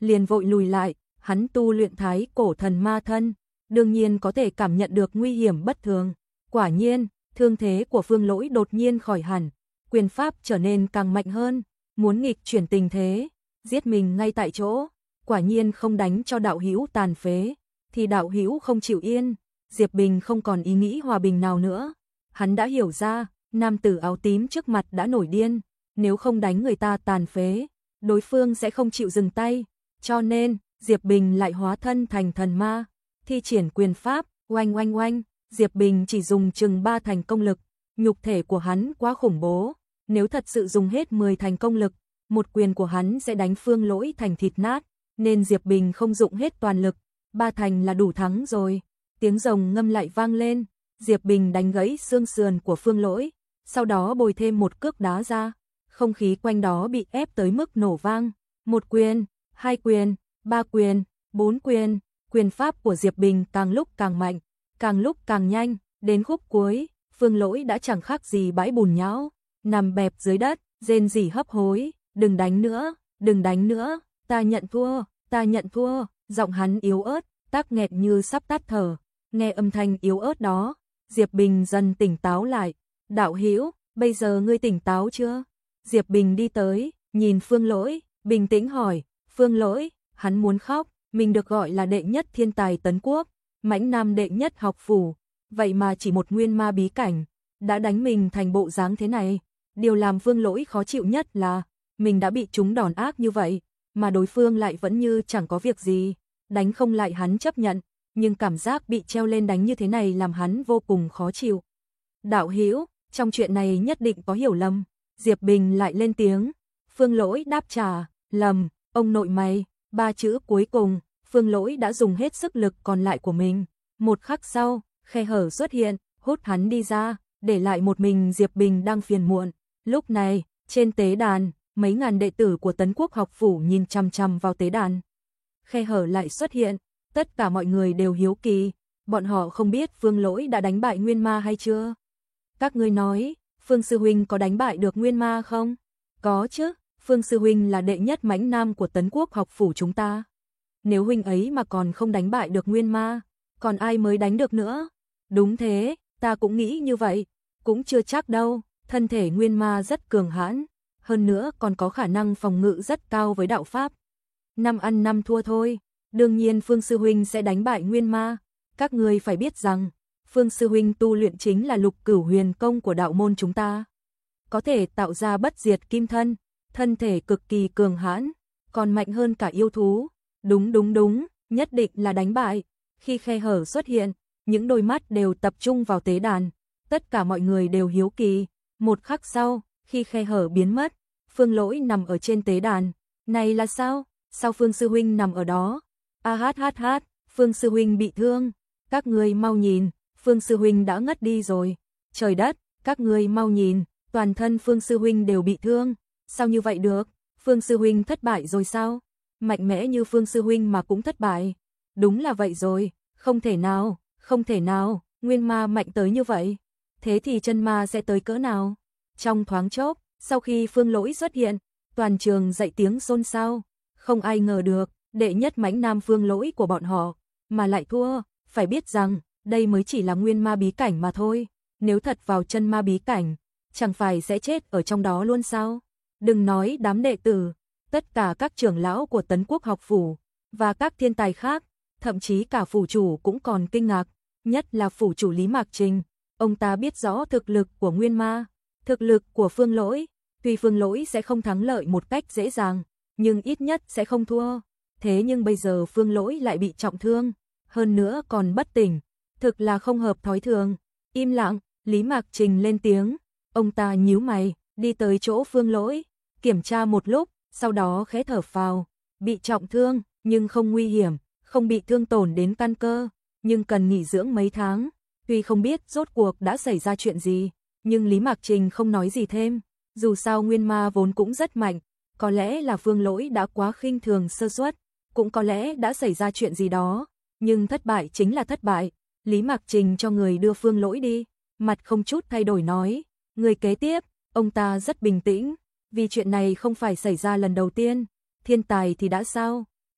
liền vội lùi lại, hắn tu luyện thái cổ thần ma thân, đương nhiên có thể cảm nhận được nguy hiểm bất thường. Quả nhiên, thương thế của Phương Lỗi đột nhiên khỏi hẳn, quyền pháp trở nên càng mạnh hơn, muốn nghịch chuyển tình thế, giết mình ngay tại chỗ, quả nhiên không đánh cho đạo hữu tàn phế, thì đạo hữu không chịu yên. Diệp Bình không còn ý nghĩ hòa bình nào nữa, hắn đã hiểu ra, nam tử áo tím trước mặt đã nổi điên, nếu không đánh người ta tàn phế, đối phương sẽ không chịu dừng tay, cho nên, Diệp Bình lại hóa thân thành thần ma, thi triển quyền pháp, oanh oanh oanh, Diệp Bình chỉ dùng chừng ba thành công lực, nhục thể của hắn quá khủng bố, nếu thật sự dùng hết mười thành công lực, một quyền của hắn sẽ đánh Phương Lỗi thành thịt nát, nên Diệp Bình không dụng hết toàn lực, ba thành là đủ thắng rồi. Tiếng rồng ngâm lại vang lên, Diệp Bình đánh gãy xương sườn của Phương Lỗi, sau đó bồi thêm một cước đá ra, không khí quanh đó bị ép tới mức nổ vang, một quyền, hai quyền, ba quyền, bốn quyền, quyền pháp của Diệp Bình càng lúc càng mạnh, càng lúc càng nhanh, đến khúc cuối, Phương Lỗi đã chẳng khác gì bãi bùn nhão, nằm bẹp dưới đất, rên rỉ hấp hối, đừng đánh nữa, đừng đánh nữa, ta nhận thua, ta nhận thua, giọng hắn yếu ớt, tắc nghẹt như sắp tắt thở. Nghe âm thanh yếu ớt đó, Diệp Bình dần tỉnh táo lại, đạo hữu, bây giờ ngươi tỉnh táo chưa? Diệp Bình đi tới, nhìn Phương Lỗi, bình tĩnh hỏi, Phương Lỗi, hắn muốn khóc, mình được gọi là đệ nhất thiên tài Tấn Quốc, mãnh nam đệ nhất học phủ, vậy mà chỉ một nguyên ma bí cảnh, đã đánh mình thành bộ dáng thế này. Điều làm Phương Lỗi khó chịu nhất là, mình đã bị trúng đòn ác như vậy, mà đối phương lại vẫn như chẳng có việc gì, đánh không lại hắn chấp nhận, nhưng cảm giác bị treo lên đánh như thế này làm hắn vô cùng khó chịu. Đạo hữu, trong chuyện này nhất định có hiểu lầm. Diệp Bình lại lên tiếng. Phương Lỗi đáp trả, lầm, ông nội mày, ba chữ cuối cùng, Phương Lỗi đã dùng hết sức lực còn lại của mình. Một khắc sau, khe hở xuất hiện, hút hắn đi ra, để lại một mình Diệp Bình đang phiền muộn. Lúc này, trên tế đàn, mấy ngàn đệ tử của Tấn Quốc học phủ nhìn chằm chằm vào tế đàn. Khe hở lại xuất hiện, tất cả mọi người đều hiếu kỳ, bọn họ không biết Phương Lỗi đã đánh bại Nguyên Ma hay chưa. Các ngươi nói, Phương Sư Huynh có đánh bại được Nguyên Ma không? Có chứ, Phương Sư Huynh là đệ nhất mãnh nam của Tấn Quốc học phủ chúng ta. Nếu huynh ấy mà còn không đánh bại được Nguyên Ma, còn ai mới đánh được nữa? Đúng thế, ta cũng nghĩ như vậy, cũng chưa chắc đâu, thân thể Nguyên Ma rất cường hãn, hơn nữa còn có khả năng phòng ngự rất cao với đạo pháp. Năm ăn năm thua thôi, đương nhiên Phương Sư Huynh sẽ đánh bại Nguyên Ma. Các ngươi phải biết rằng, Phương Sư Huynh tu luyện chính là lục cửu huyền công của đạo môn chúng ta. Có thể tạo ra bất diệt kim thân, thân thể cực kỳ cường hãn, còn mạnh hơn cả yêu thú. Đúng đúng đúng, nhất định là đánh bại. Khi khe hở xuất hiện, những đôi mắt đều tập trung vào tế đàn. Tất cả mọi người đều hiếu kỳ. Một khắc sau, khi khe hở biến mất, Phương Lỗi nằm ở trên tế đàn. Này là sao? Sao Phương Sư Huynh nằm ở đó? A hát hát hát, Phương Sư Huynh bị thương. Các ngươi mau nhìn, Phương Sư Huynh đã ngất đi rồi. Trời đất, các ngươi mau nhìn, toàn thân Phương Sư Huynh đều bị thương. Sao như vậy được? Phương Sư Huynh thất bại rồi sao? Mạnh mẽ như Phương Sư Huynh mà cũng thất bại. Đúng là vậy rồi, không thể nào, không thể nào, Nguyên Ma mạnh tới như vậy. Thế thì chân ma sẽ tới cỡ nào? Trong thoáng chốc, sau khi Phương Lỗi xuất hiện, toàn trường dậy tiếng xôn xao. Không ai ngờ được, đệ nhất mãnh nam Phương Lỗi của bọn họ, mà lại thua. Phải biết rằng, đây mới chỉ là nguyên ma bí cảnh mà thôi. Nếu thật vào chân ma bí cảnh, chẳng phải sẽ chết ở trong đó luôn sao? Đừng nói đám đệ tử, tất cả các trưởng lão của Tấn Quốc học phủ, và các thiên tài khác, thậm chí cả phủ chủ cũng còn kinh ngạc, nhất là phủ chủ Lý Mạc Trình. Ông ta biết rõ thực lực của Nguyên Ma, thực lực của Phương Lỗi, tuy Phương Lỗi sẽ không thắng lợi một cách dễ dàng, nhưng ít nhất sẽ không thua. Thế nhưng bây giờ Phương Lỗi lại bị trọng thương, hơn nữa còn bất tỉnh, thực là không hợp thói thường. Im lặng, Lý Mạc Trình lên tiếng, ông ta nhíu mày, đi tới chỗ Phương Lỗi, kiểm tra một lúc, sau đó khẽ thở phào, bị trọng thương, nhưng không nguy hiểm, không bị thương tổn đến căn cơ, nhưng cần nghỉ dưỡng mấy tháng. Tuy không biết rốt cuộc đã xảy ra chuyện gì, nhưng Lý Mạc Trình không nói gì thêm, dù sao Nguyên Ma vốn cũng rất mạnh, có lẽ là Phương Lỗi đã quá khinh thường sơ suất, cũng có lẽ đã xảy ra chuyện gì đó, nhưng thất bại chính là thất bại. Lý Mạc Trình cho người đưa Phương Lỗi đi, mặt không chút thay đổi nói, người kế tiếp, ông ta rất bình tĩnh, vì chuyện này không phải xảy ra lần đầu tiên, thiên tài thì đã sao,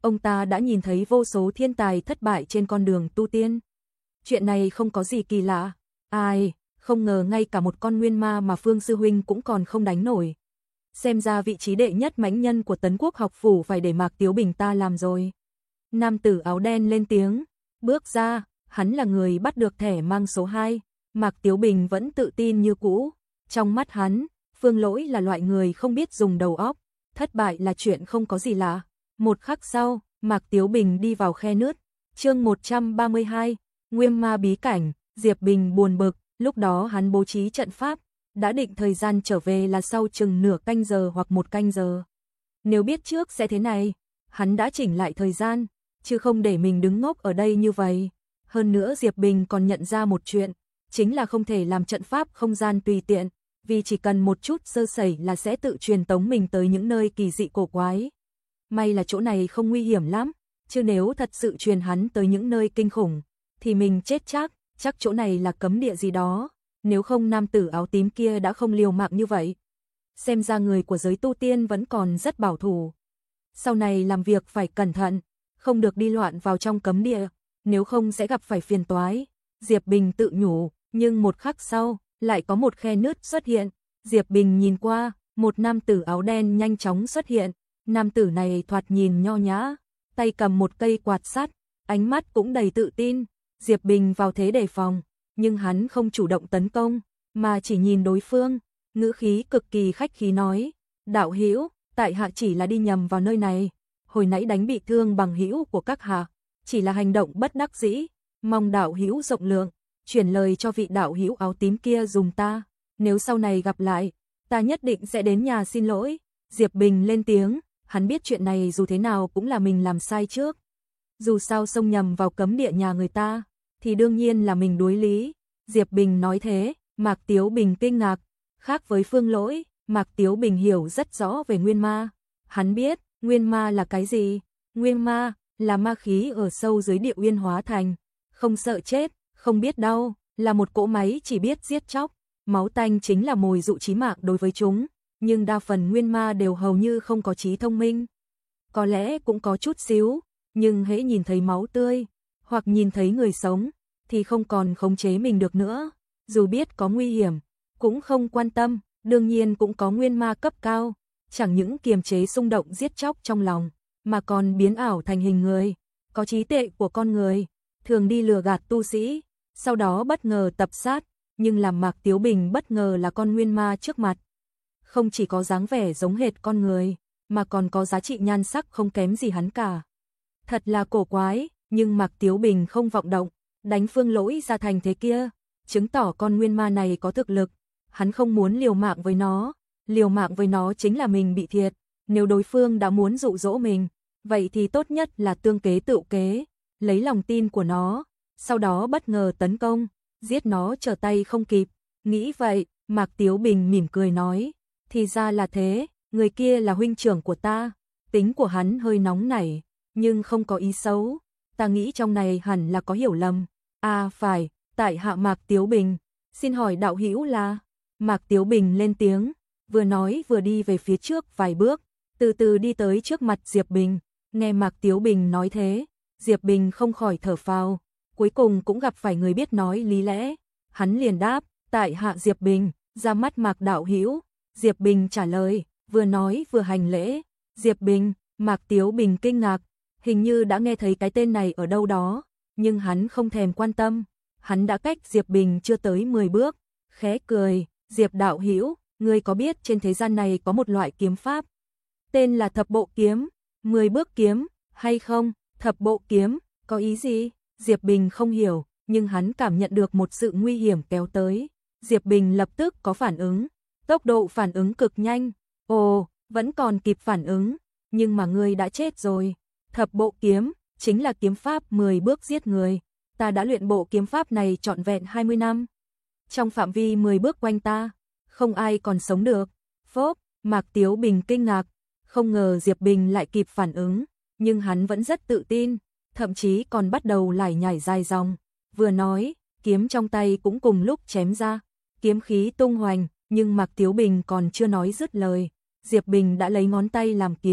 Ông ta đã nhìn thấy vô số thiên tài thất bại trên con đường tu tiên. Chuyện này không có gì kỳ lạ. Ai, không ngờ ngay cả một con nguyên ma mà Phương sư huynh cũng còn không đánh nổi. Xem ra vị trí đệ nhất mãnh nhân của Tấn Quốc học phủ phải để Mạc Tiếu Bình ta làm rồi. Nam tử áo đen lên tiếng, bước ra, hắn là người bắt được thẻ mang số hai. Mạc Tiếu Bình vẫn tự tin như cũ. Trong mắt hắn, Phương Lỗi là loại người không biết dùng đầu óc, thất bại là chuyện không có gì lạ. Một khắc sau, Mạc Tiếu Bình đi vào khe nứt. Chương một trăm ba mươi hai, Nguyên ma bí cảnh. Diệp Bình buồn bực, lúc đó hắn bố trí trận pháp, đã định thời gian trở về là sau chừng nửa canh giờ hoặc một canh giờ. Nếu biết trước sẽ thế này, hắn đã chỉnh lại thời gian, chứ không để mình đứng ngốc ở đây như vậy. Hơn nữa Diệp Bình còn nhận ra một chuyện, chính là không thể làm trận pháp không gian tùy tiện, vì chỉ cần một chút sơ sẩy là sẽ tự truyền tống mình tới những nơi kỳ dị cổ quái. May là chỗ này không nguy hiểm lắm, chứ nếu thật sự truyền hắn tới những nơi kinh khủng, thì mình chết chắc, chắc chỗ này là cấm địa gì đó, nếu không nam tử áo tím kia đã không liều mạng như vậy. Xem ra người của giới tu tiên vẫn còn rất bảo thủ. Sau này làm việc phải cẩn thận, không được đi loạn vào trong cấm địa, nếu không sẽ gặp phải phiền toái. Diệp Bình tự nhủ, nhưng một khắc sau, lại có một khe nứt xuất hiện. Diệp Bình nhìn qua, một nam tử áo đen nhanh chóng xuất hiện. Nam tử này thoạt nhìn nho nhã, tay cầm một cây quạt sắt, ánh mắt cũng đầy tự tin. Diệp Bình vào thế đề phòng, nhưng hắn không chủ động tấn công, mà chỉ nhìn đối phương, ngữ khí cực kỳ khách khí nói, đạo hữu, tại hạ chỉ là đi nhầm vào nơi này, hồi nãy đánh bị thương bằng hữu của các hạ, chỉ là hành động bất đắc dĩ, mong đạo hữu rộng lượng, chuyển lời cho vị đạo hữu áo tím kia dùng ta, nếu sau này gặp lại, ta nhất định sẽ đến nhà xin lỗi. Diệp Bình lên tiếng, hắn biết chuyện này dù thế nào cũng là mình làm sai trước. Dù sao xông nhầm vào cấm địa nhà người ta, thì đương nhiên là mình đuối lý. Diệp Bình nói thế, Mạc Tiếu Bình kinh ngạc, khác với Phương Lỗi, Mạc Tiếu Bình hiểu rất rõ về nguyên ma. Hắn biết, nguyên ma là cái gì? Nguyên ma là ma khí ở sâu dưới địa uyên hóa thành, không sợ chết, không biết đau, là một cỗ máy chỉ biết giết chóc, máu tanh chính là mồi dụ chí mạng đối với chúng, nhưng đa phần nguyên ma đều hầu như không có trí thông minh. Có lẽ cũng có chút xíu, nhưng hễ nhìn thấy máu tươi, hoặc nhìn thấy người sống, thì không còn khống chế mình được nữa. Dù biết có nguy hiểm, cũng không quan tâm, đương nhiên cũng có nguyên ma cấp cao, chẳng những kiềm chế xung động giết chóc trong lòng, mà còn biến ảo thành hình người, có trí tuệ của con người, thường đi lừa gạt tu sĩ, sau đó bất ngờ tập sát, nhưng làm Mạc Tiếu Bình bất ngờ là con nguyên ma trước mặt. Không chỉ có dáng vẻ giống hệt con người, mà còn có giá trị nhan sắc không kém gì hắn cả. Thật là cổ quái, nhưng Mạc Tiếu Bình không vọng động, đánh Phương Lỗi ra thành thế kia, chứng tỏ con nguyên ma này có thực lực, hắn không muốn liều mạng với nó, liều mạng với nó chính là mình bị thiệt, nếu đối phương đã muốn dụ dỗ mình, vậy thì tốt nhất là tương kế tự kế, lấy lòng tin của nó, sau đó bất ngờ tấn công, giết nó trở tay không kịp. Nghĩ vậy, Mạc Tiếu Bình mỉm cười nói, thì ra là thế, người kia là huynh trưởng của ta, tính của hắn hơi nóng nảy, nhưng không có ý xấu, ta nghĩ trong này hẳn là có hiểu lầm. À phải, tại hạ Mạc Tiếu Bình, xin hỏi đạo hữu là? Mạc Tiếu Bình lên tiếng, vừa nói vừa đi về phía trước vài bước, từ từ đi tới trước mặt Diệp Bình. Nghe Mạc Tiếu Bình nói thế, Diệp Bình không khỏi thở phào, cuối cùng cũng gặp phải người biết nói lý lẽ. Hắn liền đáp, tại hạ Diệp Bình, ra mắt Mạc đạo hữu. Diệp Bình trả lời, vừa nói vừa hành lễ. Diệp Bình, Mạc Tiếu Bình kinh ngạc, hình như đã nghe thấy cái tên này ở đâu đó, nhưng hắn không thèm quan tâm. Hắn đã cách Diệp Bình chưa tới mười bước, khẽ cười, Diệp đạo hữu, ngươi có biết trên thế gian này có một loại kiếm pháp, tên là thập bộ kiếm, mười bước kiếm, hay không? Thập bộ kiếm, có ý gì? Diệp Bình không hiểu, nhưng hắn cảm nhận được một sự nguy hiểm kéo tới. Diệp Bình lập tức có phản ứng, tốc độ phản ứng cực nhanh. Ồ, vẫn còn kịp phản ứng, nhưng mà ngươi đã chết rồi. Thập bộ kiếm, chính là kiếm pháp mười bước giết người. Ta đã luyện bộ kiếm pháp này trọn vẹn hai mươi năm. Trong phạm vi mười bước quanh ta, không ai còn sống được. Phốp, Mạc Tiếu Bình kinh ngạc, không ngờ Diệp Bình lại kịp phản ứng, nhưng hắn vẫn rất tự tin, thậm chí còn bắt đầu lải nhải dài dòng. Vừa nói, kiếm trong tay cũng cùng lúc chém ra, kiếm khí tung hoành, nhưng Mạc Tiếu Bình còn chưa nói dứt lời, Diệp Bình đã lấy ngón tay làm kiếm,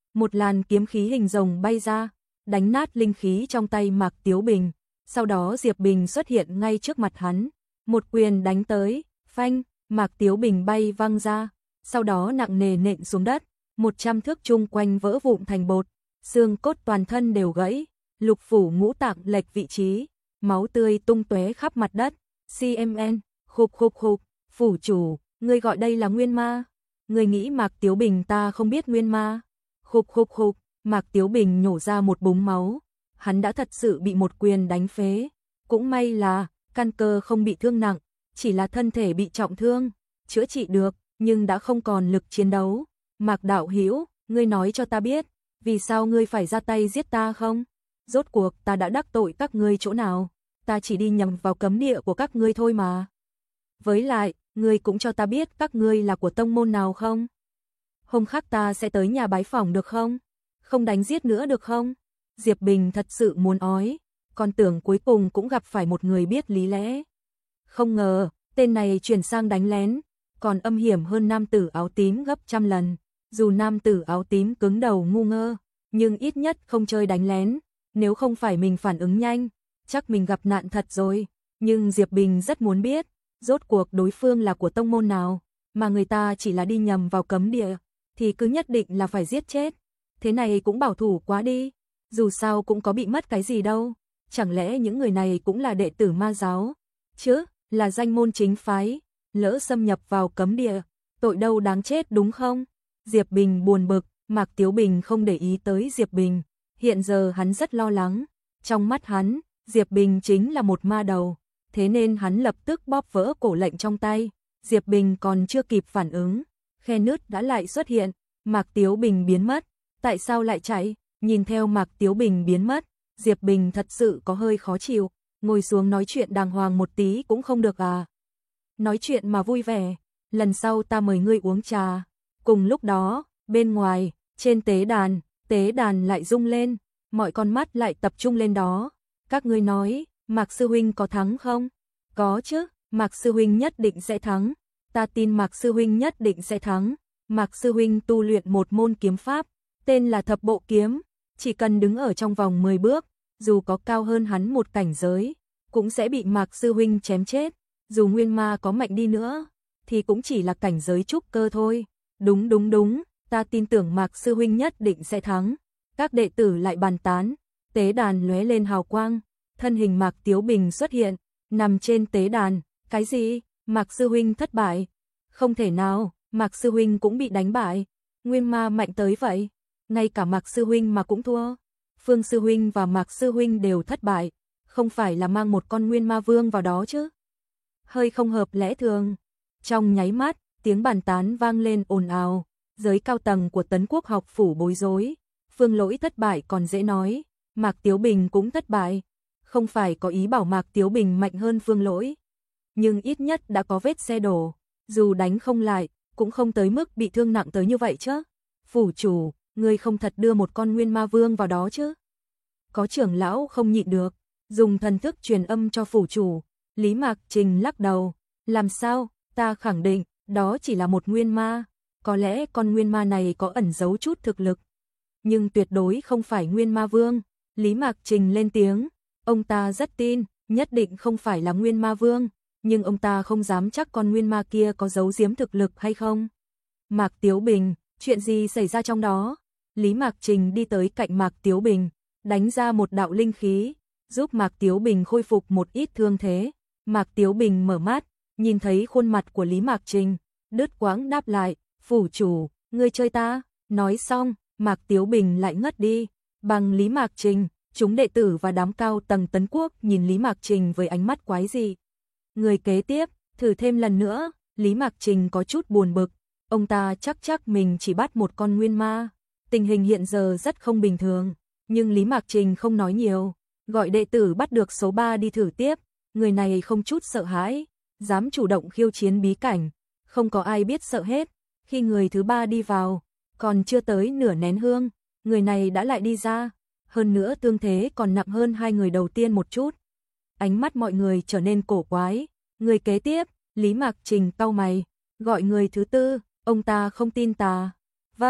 một làn kiếm khí hình rồng bay ra, đánh nát linh khí trong tay Mạc Tiếu Bình. Sau đó Diệp Bình xuất hiện ngay trước mặt hắn, một quyền đánh tới, phanh, Mạc Tiếu Bình bay văng ra, sau đó nặng nề nện xuống đất, một trăm thước chung quanh vỡ vụn thành bột, xương cốt toàn thân đều gãy, lục phủ ngũ tạng lệch vị trí, máu tươi tung tóe khắp mặt đất. xê em en, khục khục khục, phủ chủ, ngươi gọi đây là nguyên ma? Ngươi nghĩ Mạc Tiếu Bình ta không biết nguyên ma? Khục khục khục, Mạc Tiếu Bình nhổ ra một búng máu, hắn đã thật sự bị một quyền đánh phế, cũng may là căn cơ không bị thương nặng, chỉ là thân thể bị trọng thương, chữa trị được, nhưng đã không còn lực chiến đấu. Mạc đạo hữu, ngươi nói cho ta biết, vì sao ngươi phải ra tay giết ta không? Rốt cuộc ta đã đắc tội các ngươi chỗ nào? Ta chỉ đi nhầm vào cấm địa của các ngươi thôi mà. Với lại, ngươi cũng cho ta biết các ngươi là của tông môn nào không? Hôm khác ta sẽ tới nhà bái phỏng được không? Không đánh giết nữa được không? Diệp Bình thật sự muốn ói, còn tưởng cuối cùng cũng gặp phải một người biết lý lẽ. Không ngờ, tên này chuyển sang đánh lén, còn âm hiểm hơn nam tử áo tím gấp trăm lần. Dù nam tử áo tím cứng đầu ngu ngơ, nhưng ít nhất không chơi đánh lén, nếu không phải mình phản ứng nhanh, chắc mình gặp nạn thật rồi. Nhưng Diệp Bình rất muốn biết, rốt cuộc đối phương là của tông môn nào, mà người ta chỉ là đi nhầm vào cấm địa, thì cứ nhất định là phải giết chết. Thế này cũng bảo thủ quá đi, dù sao cũng có bị mất cái gì đâu, chẳng lẽ những người này cũng là đệ tử ma giáo, chứ, là danh môn chính phái, lỡ xâm nhập vào cấm địa, tội đâu đáng chết đúng không? Diệp Bình buồn bực, Mạc Tiếu Bình không để ý tới Diệp Bình, hiện giờ hắn rất lo lắng, trong mắt hắn, Diệp Bình chính là một ma đầu, thế nên hắn lập tức bóp vỡ cổ lệnh trong tay. Diệp Bình còn chưa kịp phản ứng, khe nứt đã lại xuất hiện, Mạc Tiếu Bình biến mất, tại sao lại chạy? Nhìn theo Mạc Tiếu Bình biến mất, Diệp Bình thật sự có hơi khó chịu, ngồi xuống nói chuyện đàng hoàng một tí cũng không được à? Nói chuyện mà vui vẻ, lần sau ta mời ngươi uống trà. Cùng lúc đó, bên ngoài, trên tế đàn, tế đàn lại rung lên, mọi con mắt lại tập trung lên đó. Các ngươi nói, Mạc Sư Huynh có thắng không? Có chứ, Mạc Sư Huynh nhất định sẽ thắng. Ta tin Mạc Sư Huynh nhất định sẽ thắng. Mạc Sư Huynh tu luyện một môn kiếm pháp, tên là Thập Bộ Kiếm. Chỉ cần đứng ở trong vòng mười bước, dù có cao hơn hắn một cảnh giới, cũng sẽ bị Mạc Sư Huynh chém chết. Dù nguyên ma có mạnh đi nữa, thì cũng chỉ là cảnh giới trúc cơ thôi. Đúng đúng đúng, ta tin tưởng Mạc Sư Huynh nhất định sẽ thắng. Các đệ tử lại bàn tán, tế đàn lóe lên hào quang, thân hình Mạc Tiếu Bình xuất hiện, nằm trên tế đàn. Cái gì? Mạc Sư Huynh thất bại? Không thể nào, Mạc Sư Huynh cũng bị đánh bại. Nguyên ma mạnh tới vậy, ngay cả Mạc Sư Huynh mà cũng thua. Phương Sư Huynh và Mạc Sư Huynh đều thất bại, không phải là mang một con nguyên ma vương vào đó chứ? Hơi không hợp lẽ thường. Trong nháy mắt, tiếng bàn tán vang lên ồn ào, giới cao tầng của Tấn Quốc học phủ bối rối. Phương Lỗi thất bại còn dễ nói, Mạc Tiếu Bình cũng thất bại. Không phải có ý bảo Mạc Tiếu Bình mạnh hơn Phương Lỗi, nhưng ít nhất đã có vết xe đổ, dù đánh không lại, cũng không tới mức bị thương nặng tới như vậy chứ. Phủ chủ, ngươi không thật đưa một con nguyên ma vương vào đó chứ? Có trưởng lão không nhịn được, dùng thần thức truyền âm cho phủ chủ. Lý Mạc Trình lắc đầu, làm sao, ta khẳng định, đó chỉ là một nguyên ma, có lẽ con nguyên ma này có ẩn giấu chút thực lực, nhưng tuyệt đối không phải nguyên ma vương. Lý Mạc Trình lên tiếng, ông ta rất tin, nhất định không phải là nguyên ma vương, nhưng ông ta không dám chắc con nguyên ma kia có giấu giếm thực lực hay không. Mạc Tiếu Bình, chuyện gì xảy ra trong đó? Lý Mạc Trình đi tới cạnh Mạc Tiếu Bình, đánh ra một đạo linh khí, giúp Mạc Tiếu Bình khôi phục một ít thương thế. Mạc Tiếu Bình mở mắt, nhìn thấy khuôn mặt của Lý Mạc Trình, đứt quãng đáp lại, phủ chủ, ngươi chơi ta. Nói xong, Mạc Tiếu Bình lại ngất đi. Bằng Lý Mạc Trình, chúng đệ tử và đám cao tầng Tấn Quốc nhìn Lý Mạc Trình với ánh mắt quái dị. Người kế tiếp, thử thêm lần nữa. Lý Mạc Trình có chút buồn bực, ông ta chắc chắc mình chỉ bắt một con nguyên ma. Tình hình hiện giờ rất không bình thường, nhưng Lý Mạc Trình không nói nhiều, gọi đệ tử bắt được số ba đi thử tiếp. Người này không chút sợ hãi, dám chủ động khiêu chiến bí cảnh, không có ai biết sợ hết. Khi người thứ ba đi vào, còn chưa tới nửa nén hương, người này đã lại đi ra, hơn nữa tương thế còn nặng hơn hai người đầu tiên một chút. Ánh mắt mọi người trở nên cổ quái. Người kế tiếp, Lý Mạc Trình cau mày, gọi người thứ tư, ông ta không tin tà. Vâng,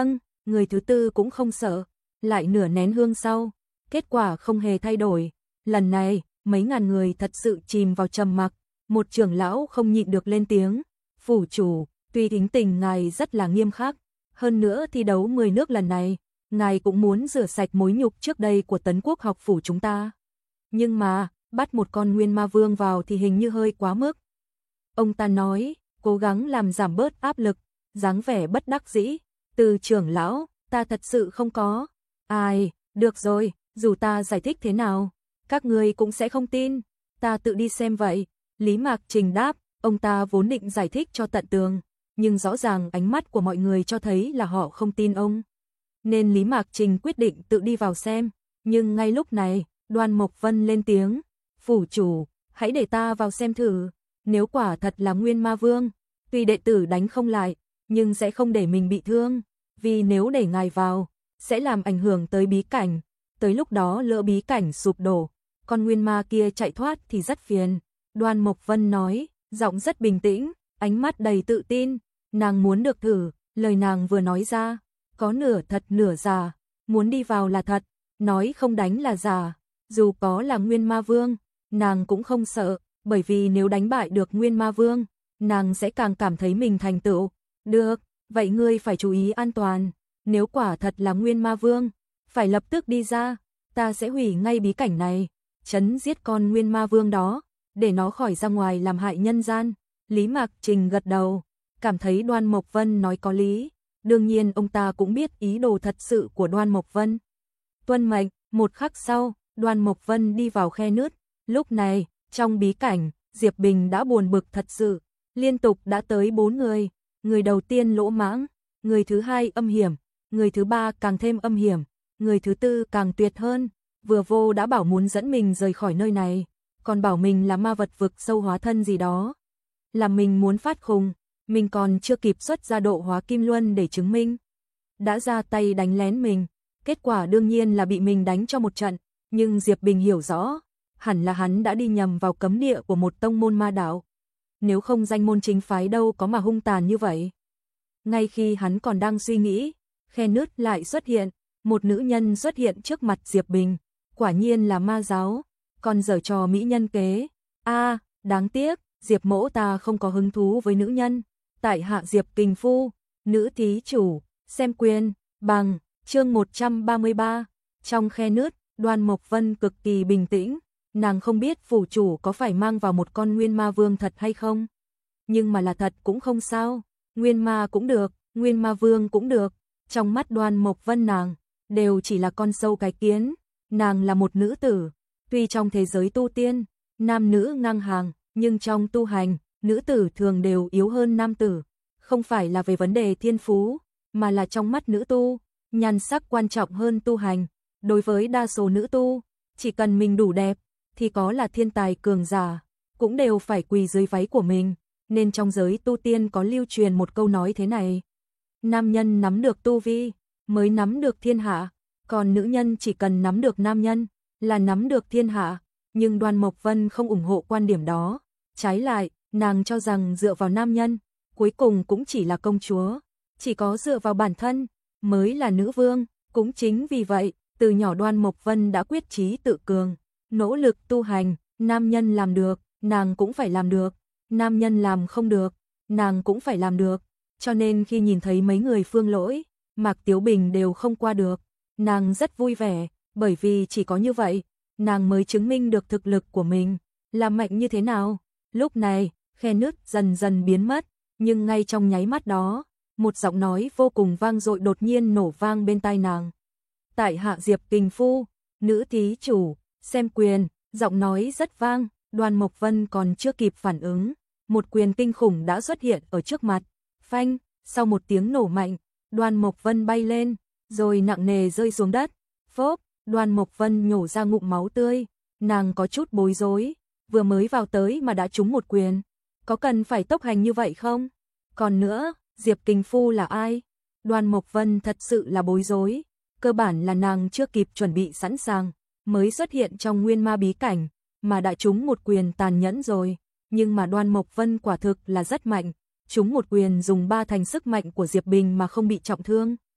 người thứ tư cũng không sợ, lại nửa nén hương sau, kết quả không hề thay đổi. Lần này, mấy ngàn người thật sự chìm vào trầm mặc, một trưởng lão không nhịn được lên tiếng, "Phủ chủ, tuy tính tình ngài rất là nghiêm khắc, hơn nữa thi đấu mười nước lần này, ngài cũng muốn rửa sạch mối nhục trước đây của Tấn Quốc học phủ chúng ta. Nhưng mà, bắt một con nguyên ma vương vào thì hình như hơi quá mức." Ông ta nói, cố gắng làm giảm bớt áp lực, dáng vẻ bất đắc dĩ, "Từ trưởng lão, ta thật sự không có." "Ai, được rồi, dù ta giải thích thế nào, các ngươi cũng sẽ không tin, ta tự đi xem vậy." Lý Mạc Trình đáp, ông ta vốn định giải thích cho tận tường, nhưng rõ ràng ánh mắt của mọi người cho thấy là họ không tin ông. Nên Lý Mạc Trình quyết định tự đi vào xem, nhưng ngay lúc này, Đoan Mộc Vân lên tiếng, "Phủ chủ, hãy để ta vào xem thử, nếu quả thật là Nguyên Ma Vương, tuy đệ tử đánh không lại, nhưng sẽ không để mình bị thương, vì nếu để ngài vào, sẽ làm ảnh hưởng tới bí cảnh, tới lúc đó lỡ bí cảnh sụp đổ, con nguyên ma kia chạy thoát thì rất phiền." Đoan Mộc Vân nói, giọng rất bình tĩnh, ánh mắt đầy tự tin, nàng muốn được thử, lời nàng vừa nói ra, có nửa thật nửa giả, muốn đi vào là thật, nói không đánh là giả, dù có là Nguyên Ma Vương, nàng cũng không sợ, bởi vì nếu đánh bại được Nguyên Ma Vương, nàng sẽ càng cảm thấy mình thành tựu. "Được, vậy ngươi phải chú ý an toàn, nếu quả thật là Nguyên Ma Vương, phải lập tức đi ra, ta sẽ hủy ngay bí cảnh này, chấn giết con Nguyên Ma Vương đó, để nó khỏi ra ngoài làm hại nhân gian." Lý Mạc Trình gật đầu, cảm thấy Đoan Mộc Vân nói có lý, đương nhiên ông ta cũng biết ý đồ thật sự của Đoan Mộc Vân. Tuân mệnh, một khắc sau, Đoan Mộc Vân đi vào khe nứt, lúc này, trong bí cảnh, Diệp Bình đã buồn bực thật sự, liên tục đã tới bốn người, người đầu tiên lỗ mãng, người thứ hai âm hiểm, người thứ ba càng thêm âm hiểm, người thứ tư càng tuyệt hơn, vừa vô đã bảo muốn dẫn mình rời khỏi nơi này, còn bảo mình là ma vật vực sâu hóa thân gì đó, làm mình muốn phát khùng, mình còn chưa kịp xuất ra độ hóa kim luân để chứng minh, đã ra tay đánh lén mình, kết quả đương nhiên là bị mình đánh cho một trận, nhưng Diệp Bình hiểu rõ, hẳn là hắn đã đi nhầm vào cấm địa của một tông môn ma đạo, nếu không danh môn chính phái đâu có mà hung tàn như vậy. Ngay khi hắn còn đang suy nghĩ, khe nứt lại xuất hiện, một nữ nhân xuất hiện trước mặt Diệp Bình, quả nhiên là ma giáo, còn giở trò mỹ nhân kế. A, đáng tiếc, Diệp mỗ ta không có hứng thú với nữ nhân. Tại hạ Diệp Kình Phu, nữ thí chủ, xem quyền, bằng, chương một trăm ba mươi ba. Trong khe nứt, Đoan Mộc Vân cực kỳ bình tĩnh, nàng không biết phủ chủ có phải mang vào một con Nguyên Ma Vương thật hay không. Nhưng mà là thật cũng không sao, Nguyên Ma cũng được, Nguyên Ma Vương cũng được, trong mắt Đoan Mộc Vân nàng, đều chỉ là con sâu cái kiến, nàng là một nữ tử, tuy trong thế giới tu tiên, nam nữ ngang hàng, nhưng trong tu hành, nữ tử thường đều yếu hơn nam tử, không phải là về vấn đề thiên phú, mà là trong mắt nữ tu, nhan sắc quan trọng hơn tu hành. Đối với đa số nữ tu, chỉ cần mình đủ đẹp, thì có là thiên tài cường giả, cũng đều phải quỳ dưới váy của mình, nên trong giới tu tiên có lưu truyền một câu nói thế này: nam nhân nắm được tu vi, mới nắm được thiên hạ, còn nữ nhân chỉ cần nắm được nam nhân, là nắm được thiên hạ. Nhưng Đoan Mộc Vân không ủng hộ quan điểm đó, trái lại, nàng cho rằng dựa vào nam nhân, cuối cùng cũng chỉ là công chúa, chỉ có dựa vào bản thân, mới là nữ vương. Cũng chính vì vậy, từ nhỏ Đoan Mộc Vân đã quyết chí tự cường, nỗ lực tu hành, nam nhân làm được, nàng cũng phải làm được, nam nhân làm không được, nàng cũng phải làm được, cho nên khi nhìn thấy mấy người Phương Lỗi, Mạc Tiếu Bình đều không qua được, nàng rất vui vẻ, bởi vì chỉ có như vậy, nàng mới chứng minh được thực lực của mình, là mạnh như thế nào. Lúc này, khe nứt dần dần biến mất, nhưng ngay trong nháy mắt đó, một giọng nói vô cùng vang dội đột nhiên nổ vang bên tai nàng. Tại hạ Diệp Kình Phu, nữ thí chủ, xem quyền. Giọng nói rất vang, Đoan Mộc Vân còn chưa kịp phản ứng, một quyền kinh khủng đã xuất hiện ở trước mặt. Phanh, sau một tiếng nổ mạnh, Đoan Mộc Vân bay lên, rồi nặng nề rơi xuống đất. Phốp, Đoan Mộc Vân nhổ ra ngụm máu tươi, nàng có chút bối rối, vừa mới vào tới mà đã trúng một quyền, có cần phải tốc hành như vậy không? Còn nữa, Diệp Kình Phu là ai? Đoan Mộc Vân thật sự là bối rối, cơ bản là nàng chưa kịp chuẩn bị sẵn sàng, mới xuất hiện trong nguyên ma bí cảnh, mà đã trúng một quyền tàn nhẫn rồi, nhưng mà Đoan Mộc Vân quả thực là rất mạnh, trúng một quyền dùng ba thành sức mạnh của Diệp Bình mà không bị trọng thương.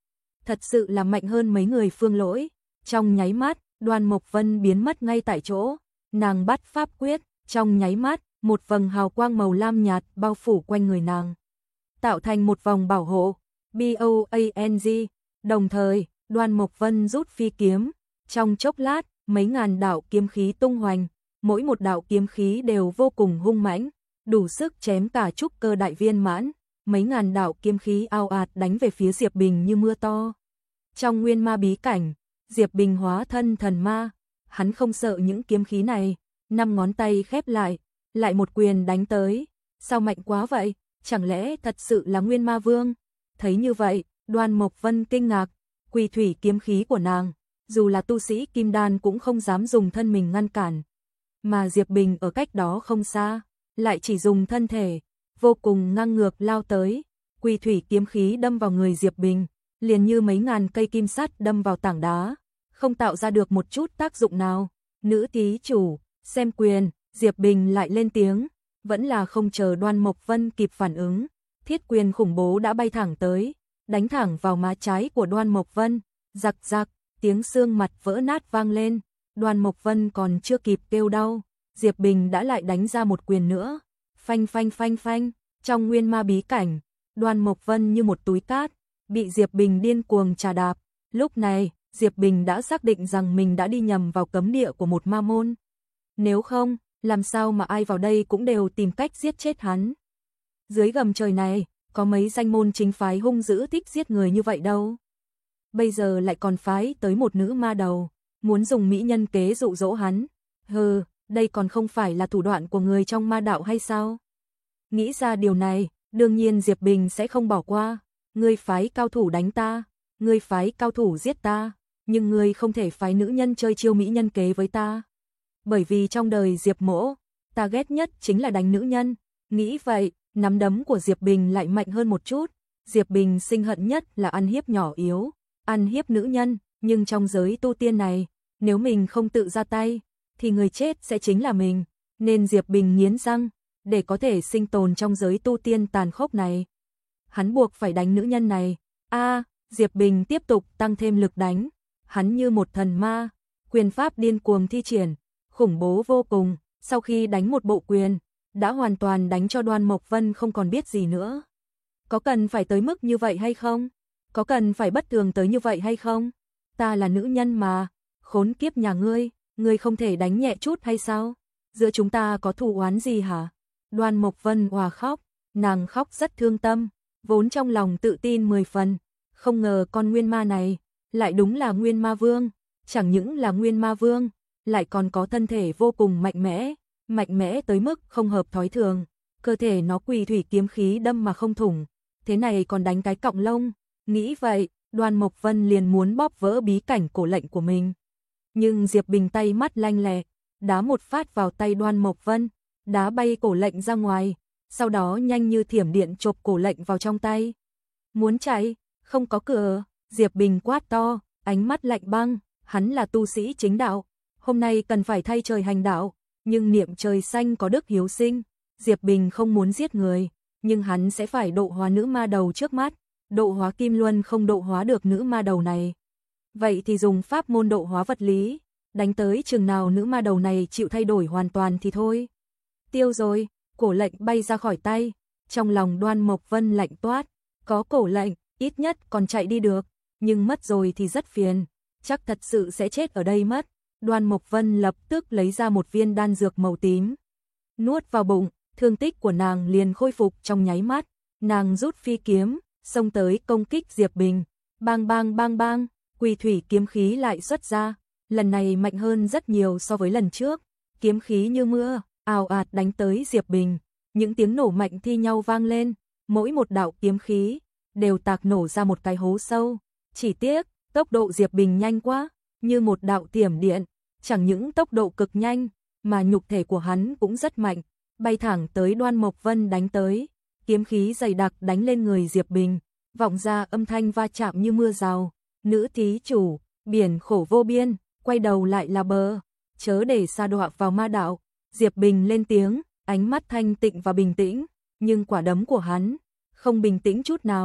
thật sự là mạnh hơn mấy người Phương Lỗi. Trong nháy mắt, Đoan Mộc Vân biến mất ngay tại chỗ, nàng bắt pháp quyết, trong nháy mắt, một vầng hào quang màu lam nhạt bao phủ quanh người nàng, tạo thành một vòng bảo hộ, B O A N G, đồng thời, Đoan Mộc Vân rút phi kiếm, trong chốc lát, mấy ngàn đạo kiếm khí tung hoành, mỗi một đạo kiếm khí đều vô cùng hung mãnh, đủ sức chém cả trúc cơ đại viên mãn, mấy ngàn đạo kiếm khí ào ạt đánh về phía Diệp Bình như mưa to. Trong nguyên ma bí cảnh, Diệp Bình hóa thân thần ma, hắn không sợ những kiếm khí này, năm ngón tay khép lại, lại một quyền đánh tới, sao mạnh quá vậy, chẳng lẽ thật sự là Nguyên Ma Vương? Thấy như vậy, Đoan Mộc Vân kinh ngạc, quỷ thủy kiếm khí của nàng, dù là tu sĩ kim đan cũng không dám dùng thân mình ngăn cản, mà Diệp Bình ở cách đó không xa, lại chỉ dùng thân thể, vô cùng ngang ngược lao tới, quỷ thủy kiếm khí đâm vào người Diệp Bình, liền như mấy ngàn cây kim sắt đâm vào tảng đá, không tạo ra được một chút tác dụng nào. Nữ thí chủ, xem quyền, Diệp Bình lại lên tiếng, vẫn là không chờ Đoan Mộc Vân kịp phản ứng, thiết quyền khủng bố đã bay thẳng tới, đánh thẳng vào má trái của Đoan Mộc Vân, giặc giặc, tiếng xương mặt vỡ nát vang lên, Đoan Mộc Vân còn chưa kịp kêu đau, Diệp Bình đã lại đánh ra một quyền nữa, phanh phanh phanh phanh, trong nguyên ma bí cảnh, Đoan Mộc Vân như một túi cát, bị Diệp Bình điên cuồng trà đạp, lúc này, Diệp Bình đã xác định rằng mình đã đi nhầm vào cấm địa của một ma môn. Nếu không, làm sao mà ai vào đây cũng đều tìm cách giết chết hắn. Dưới gầm trời này, có mấy danh môn chính phái hung dữ thích giết người như vậy đâu. Bây giờ lại còn phái tới một nữ ma đầu, muốn dùng mỹ nhân kế dụ dỗ hắn. Hừ, đây còn không phải là thủ đoạn của người trong ma đạo hay sao? Nghĩ ra điều này, đương nhiên Diệp Bình sẽ không bỏ qua. Ngươi phái cao thủ đánh ta, ngươi phái cao thủ giết ta, nhưng ngươi không thể phái nữ nhân chơi chiêu mỹ nhân kế với ta. Bởi vì trong đời Diệp Mỗ, ta ghét nhất chính là đánh nữ nhân. Nghĩ vậy, nắm đấm của Diệp Bình lại mạnh hơn một chút. Diệp Bình sinh hận nhất là ăn hiếp nhỏ yếu, ăn hiếp nữ nhân, nhưng trong giới tu tiên này, nếu mình không tự ra tay, thì người chết sẽ chính là mình. Nên Diệp Bình nghiến răng, để có thể sinh tồn trong giới tu tiên tàn khốc này. Hắn buộc phải đánh nữ nhân này. A, à, Diệp Bình tiếp tục tăng thêm lực đánh. Hắn như một thần ma, quyền pháp điên cuồng thi triển, khủng bố vô cùng, sau khi đánh một bộ quyền, đã hoàn toàn đánh cho Đoan Mộc Vân không còn biết gì nữa. Có cần phải tới mức như vậy hay không? Có cần phải bất thường tới như vậy hay không? Ta là nữ nhân mà, khốn kiếp nhà ngươi, ngươi không thể đánh nhẹ chút hay sao? Giữa chúng ta có thù oán gì hả? Đoan Mộc Vân òa khóc, nàng khóc rất thương tâm, vốn trong lòng tự tin mười phần, không ngờ con nguyên ma này lại đúng là Nguyên Ma Vương, chẳng những là Nguyên Ma Vương, lại còn có thân thể vô cùng mạnh mẽ, mạnh mẽ tới mức không hợp thói thường, cơ thể nó quỷ thủy kiếm khí đâm mà không thủng, thế này còn đánh cái cọng lông. Nghĩ vậy, Đoan Mộc Vân liền muốn bóp vỡ bí cảnh cổ lệnh của mình. Nhưng Diệp Bình tay mắt lanh lẹ, đá một phát vào tay Đoan Mộc Vân, đá bay cổ lệnh ra ngoài, sau đó nhanh như thiểm điện chộp cổ lệnh vào trong tay. Muốn chạy, không có cửa, Diệp Bình quát to, ánh mắt lạnh băng, hắn là tu sĩ chính đạo, hôm nay cần phải thay trời hành đạo, nhưng niệm trời xanh có đức hiếu sinh, Diệp Bình không muốn giết người, nhưng hắn sẽ phải độ hóa nữ ma đầu trước mắt, độ hóa Kim Luân không độ hóa được nữ ma đầu này. Vậy thì dùng pháp môn độ hóa vật lý, đánh tới chừng nào nữ ma đầu này chịu thay đổi hoàn toàn thì thôi. Tiêu rồi, cổ lệnh bay ra khỏi tay, trong lòng Đoan Mộc Vân lạnh toát, có cổ lệnh, ít nhất còn chạy đi được, nhưng mất rồi thì rất phiền, chắc thật sự sẽ chết ở đây mất. Đoan Mộc Vân lập tức lấy ra một viên đan dược màu tím, nuốt vào bụng, thương tích của nàng liền khôi phục trong nháy mắt, nàng rút phi kiếm, xông tới công kích Diệp Bình, bang bang bang bang, quỷ thủy kiếm khí lại xuất ra, lần này mạnh hơn rất nhiều so với lần trước, kiếm khí như mưa, ào ạt đánh tới Diệp Bình, những tiếng nổ mạnh thi nhau vang lên, mỗi một đạo kiếm khí đều tạc nổ ra một cái hố sâu, chỉ tiếc, tốc độ Diệp Bình nhanh quá, như một đạo tiềm điện, chẳng những tốc độ cực nhanh, mà nhục thể của hắn cũng rất mạnh, bay thẳng tới Đoan Mộc Vân đánh tới, kiếm khí dày đặc đánh lên người Diệp Bình, vọng ra âm thanh va chạm như mưa rào. Nữ thí chủ, biển khổ vô biên, quay đầu lại là bờ, chớ để sa đọa vào ma đạo. Diệp Bình lên tiếng, ánh mắt thanh tịnh và bình tĩnh, nhưng quả đấm của hắn không bình tĩnh chút nào.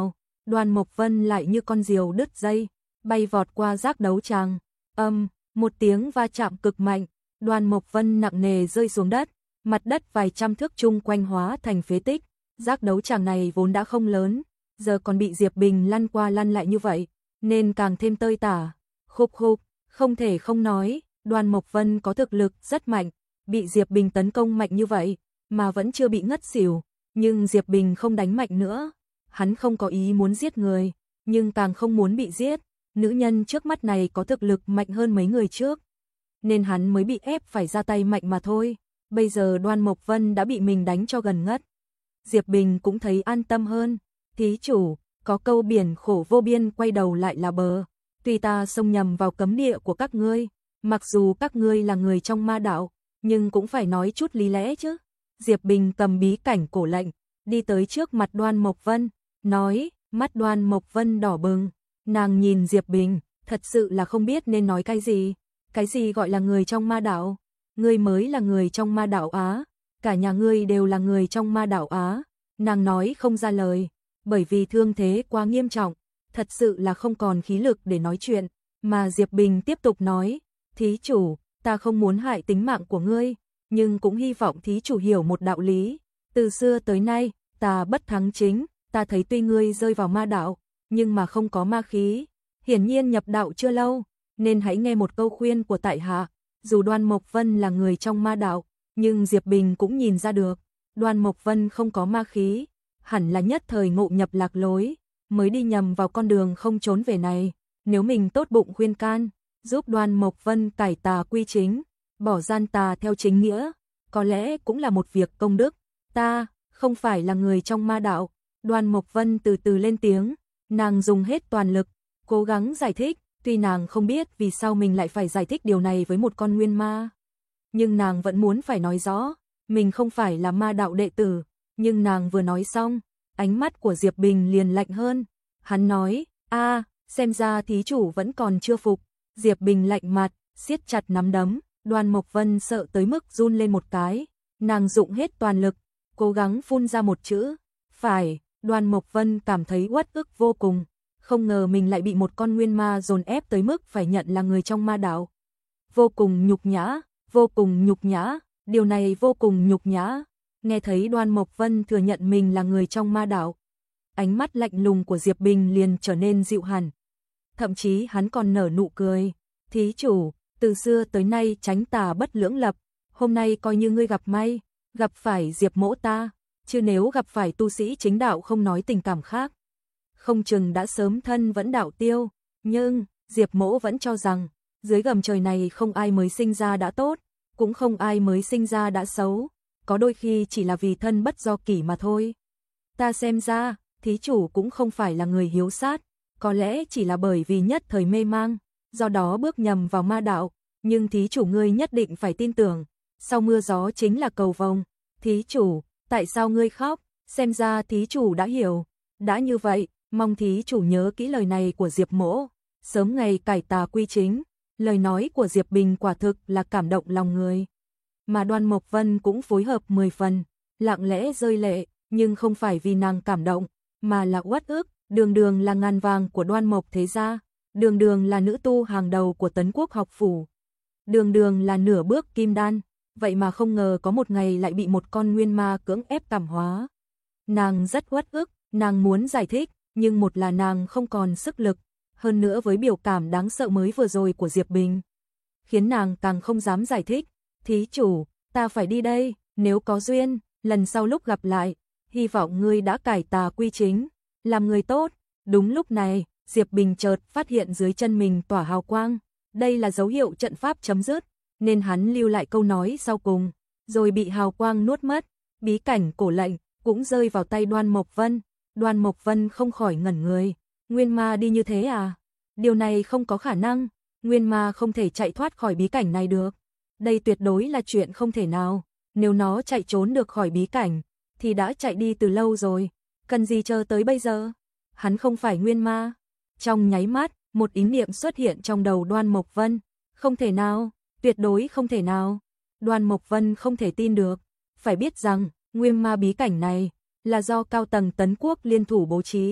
Đoan Mộc Vân lại như con diều đứt dây, bay vọt qua giác đấu tràng. Âm, một tiếng va chạm cực mạnh, Đoan Mộc Vân nặng nề rơi xuống đất, mặt đất vài trăm thước chung quanh hóa thành phế tích. Giác đấu tràng này vốn đã không lớn, giờ còn bị Diệp Bình lăn qua lăn lại như vậy, nên càng thêm tơi tả. Khục khục, không thể không nói, Đoan Mộc Vân có thực lực rất mạnh, bị Diệp Bình tấn công mạnh như vậy, mà vẫn chưa bị ngất xỉu, nhưng Diệp Bình không đánh mạnh nữa. Hắn không có ý muốn giết người, nhưng càng không muốn bị giết. Nữ nhân trước mắt này có thực lực mạnh hơn mấy người trước, nên hắn mới bị ép phải ra tay mạnh mà thôi. Bây giờ Đoan Mộc Vân đã bị mình đánh cho gần ngất. Diệp Bình cũng thấy an tâm hơn. Thí chủ, có câu biển khổ vô biên quay đầu lại là bờ. Tuy ta xông nhầm vào cấm địa của các ngươi, mặc dù các ngươi là người trong ma đạo, nhưng cũng phải nói chút lý lẽ chứ. Diệp Bình cầm bí cảnh cổ lệnh, đi tới trước mặt Đoan Mộc Vân, nói, mắt Đoan Mộc Vân đỏ bừng. Nàng nhìn Diệp Bình, thật sự là không biết nên nói cái gì. Cái gì gọi là người trong ma đạo? Ngươi mới là người trong ma đạo Á. Cả nhà ngươi đều là người trong ma đạo Á. Nàng nói không ra lời, bởi vì thương thế quá nghiêm trọng, thật sự là không còn khí lực để nói chuyện. Mà Diệp Bình tiếp tục nói, thí chủ, ta không muốn hại tính mạng của ngươi, nhưng cũng hy vọng thí chủ hiểu một đạo lý. Từ xưa tới nay, ta bất thắng chính, ta thấy tuy ngươi rơi vào ma đạo, nhưng mà không có ma khí, hiển nhiên nhập đạo chưa lâu, nên hãy nghe một câu khuyên của tại hạ. Dù Đoan Mộc Vân là người trong ma đạo, nhưng Diệp Bình cũng nhìn ra được, Đoan Mộc Vân không có ma khí, hẳn là nhất thời ngộ nhập lạc lối, mới đi nhầm vào con đường không trốn về này. Nếu mình tốt bụng khuyên can, giúp Đoan Mộc Vân cải tà quy chính, bỏ gian tà theo chính nghĩa, có lẽ cũng là một việc công đức. Ta không phải là người trong ma đạo. Đoan Mộc Vân từ từ lên tiếng, nàng dùng hết toàn lực, cố gắng giải thích, tuy nàng không biết vì sao mình lại phải giải thích điều này với một con nguyên ma. Nhưng nàng vẫn muốn phải nói rõ, mình không phải là ma đạo đệ tử. Nhưng nàng vừa nói xong, ánh mắt của Diệp Bình liền lạnh hơn. Hắn nói, a, xem ra thí chủ vẫn còn chưa phục. Diệp Bình lạnh mặt, siết chặt nắm đấm. Đoan Mộc Vân sợ tới mức run lên một cái, nàng dụng hết toàn lực, cố gắng phun ra một chữ, phải. Đoan Mộc Vân cảm thấy uất ức vô cùng, không ngờ mình lại bị một con nguyên ma dồn ép tới mức phải nhận là người trong ma đạo. Vô cùng nhục nhã, vô cùng nhục nhã, điều này vô cùng nhục nhã. Nghe thấy Đoan Mộc Vân thừa nhận mình là người trong ma đạo, ánh mắt lạnh lùng của Diệp Bình liền trở nên dịu hẳn. Thậm chí hắn còn nở nụ cười, thí chủ, từ xưa tới nay tránh tà bất lưỡng lập, hôm nay coi như ngươi gặp may, gặp phải Diệp mỗ ta, chứ nếu gặp phải tu sĩ chính đạo không nói tình cảm khác, không chừng đã sớm thân vẫn đạo tiêu. Nhưng Diệp mỗ vẫn cho rằng, dưới gầm trời này không ai mới sinh ra đã tốt, cũng không ai mới sinh ra đã xấu, có đôi khi chỉ là vì thân bất do kỷ mà thôi. Ta xem ra, thí chủ cũng không phải là người hiếu sát, có lẽ chỉ là bởi vì nhất thời mê mang, do đó bước nhầm vào ma đạo, nhưng thí chủ ngươi nhất định phải tin tưởng, sau mưa gió chính là cầu vồng. Thí chủ, tại sao ngươi khóc? Xem ra thí chủ đã hiểu. Đã như vậy, mong thí chủ nhớ kỹ lời này của Diệp mỗ, sớm ngày cải tà quy chính. Lời nói của Diệp Bình quả thực là cảm động lòng người. Mà Đoan Mộc Vân cũng phối hợp mười phần, lặng lẽ rơi lệ, nhưng không phải vì nàng cảm động, mà là uất ức. Đường Đường là ngàn vàng của Đoan Mộc thế gia, Đường Đường là nữ tu hàng đầu của Tấn Quốc học phủ, Đường Đường là nửa bước kim đan, vậy mà không ngờ có một ngày lại bị một con nguyên ma cưỡng ép cảm hóa. Nàng rất uất ức, nàng muốn giải thích, nhưng một là nàng không còn sức lực, hơn nữa với biểu cảm đáng sợ mới vừa rồi của Diệp Bình, khiến nàng càng không dám giải thích. Thí chủ, ta phải đi đây, nếu có duyên, lần sau lúc gặp lại, hy vọng ngươi đã cải tà quy chính, làm người tốt. Đúng lúc này, Diệp Bình chợt phát hiện dưới chân mình tỏa hào quang, đây là dấu hiệu trận pháp chấm dứt, nên hắn lưu lại câu nói sau cùng, rồi bị hào quang nuốt mất. Bí cảnh cổ lệnh cũng rơi vào tay Đoan Mộc Vân. Đoan Mộc Vân không khỏi ngẩn người, nguyên ma đi như thế à? Điều này không có khả năng, nguyên ma không thể chạy thoát khỏi bí cảnh này được. Đây tuyệt đối là chuyện không thể nào, nếu nó chạy trốn được khỏi bí cảnh, thì đã chạy đi từ lâu rồi, cần gì chờ tới bây giờ? Hắn không phải nguyên ma. Trong nháy mắt, một ý niệm xuất hiện trong đầu Đoan Mộc Vân, không thể nào, tuyệt đối không thể nào. Đoan Mộc Vân không thể tin được, phải biết rằng, nguyên ma bí cảnh này là do cao tầng Tấn Quốc liên thủ bố trí,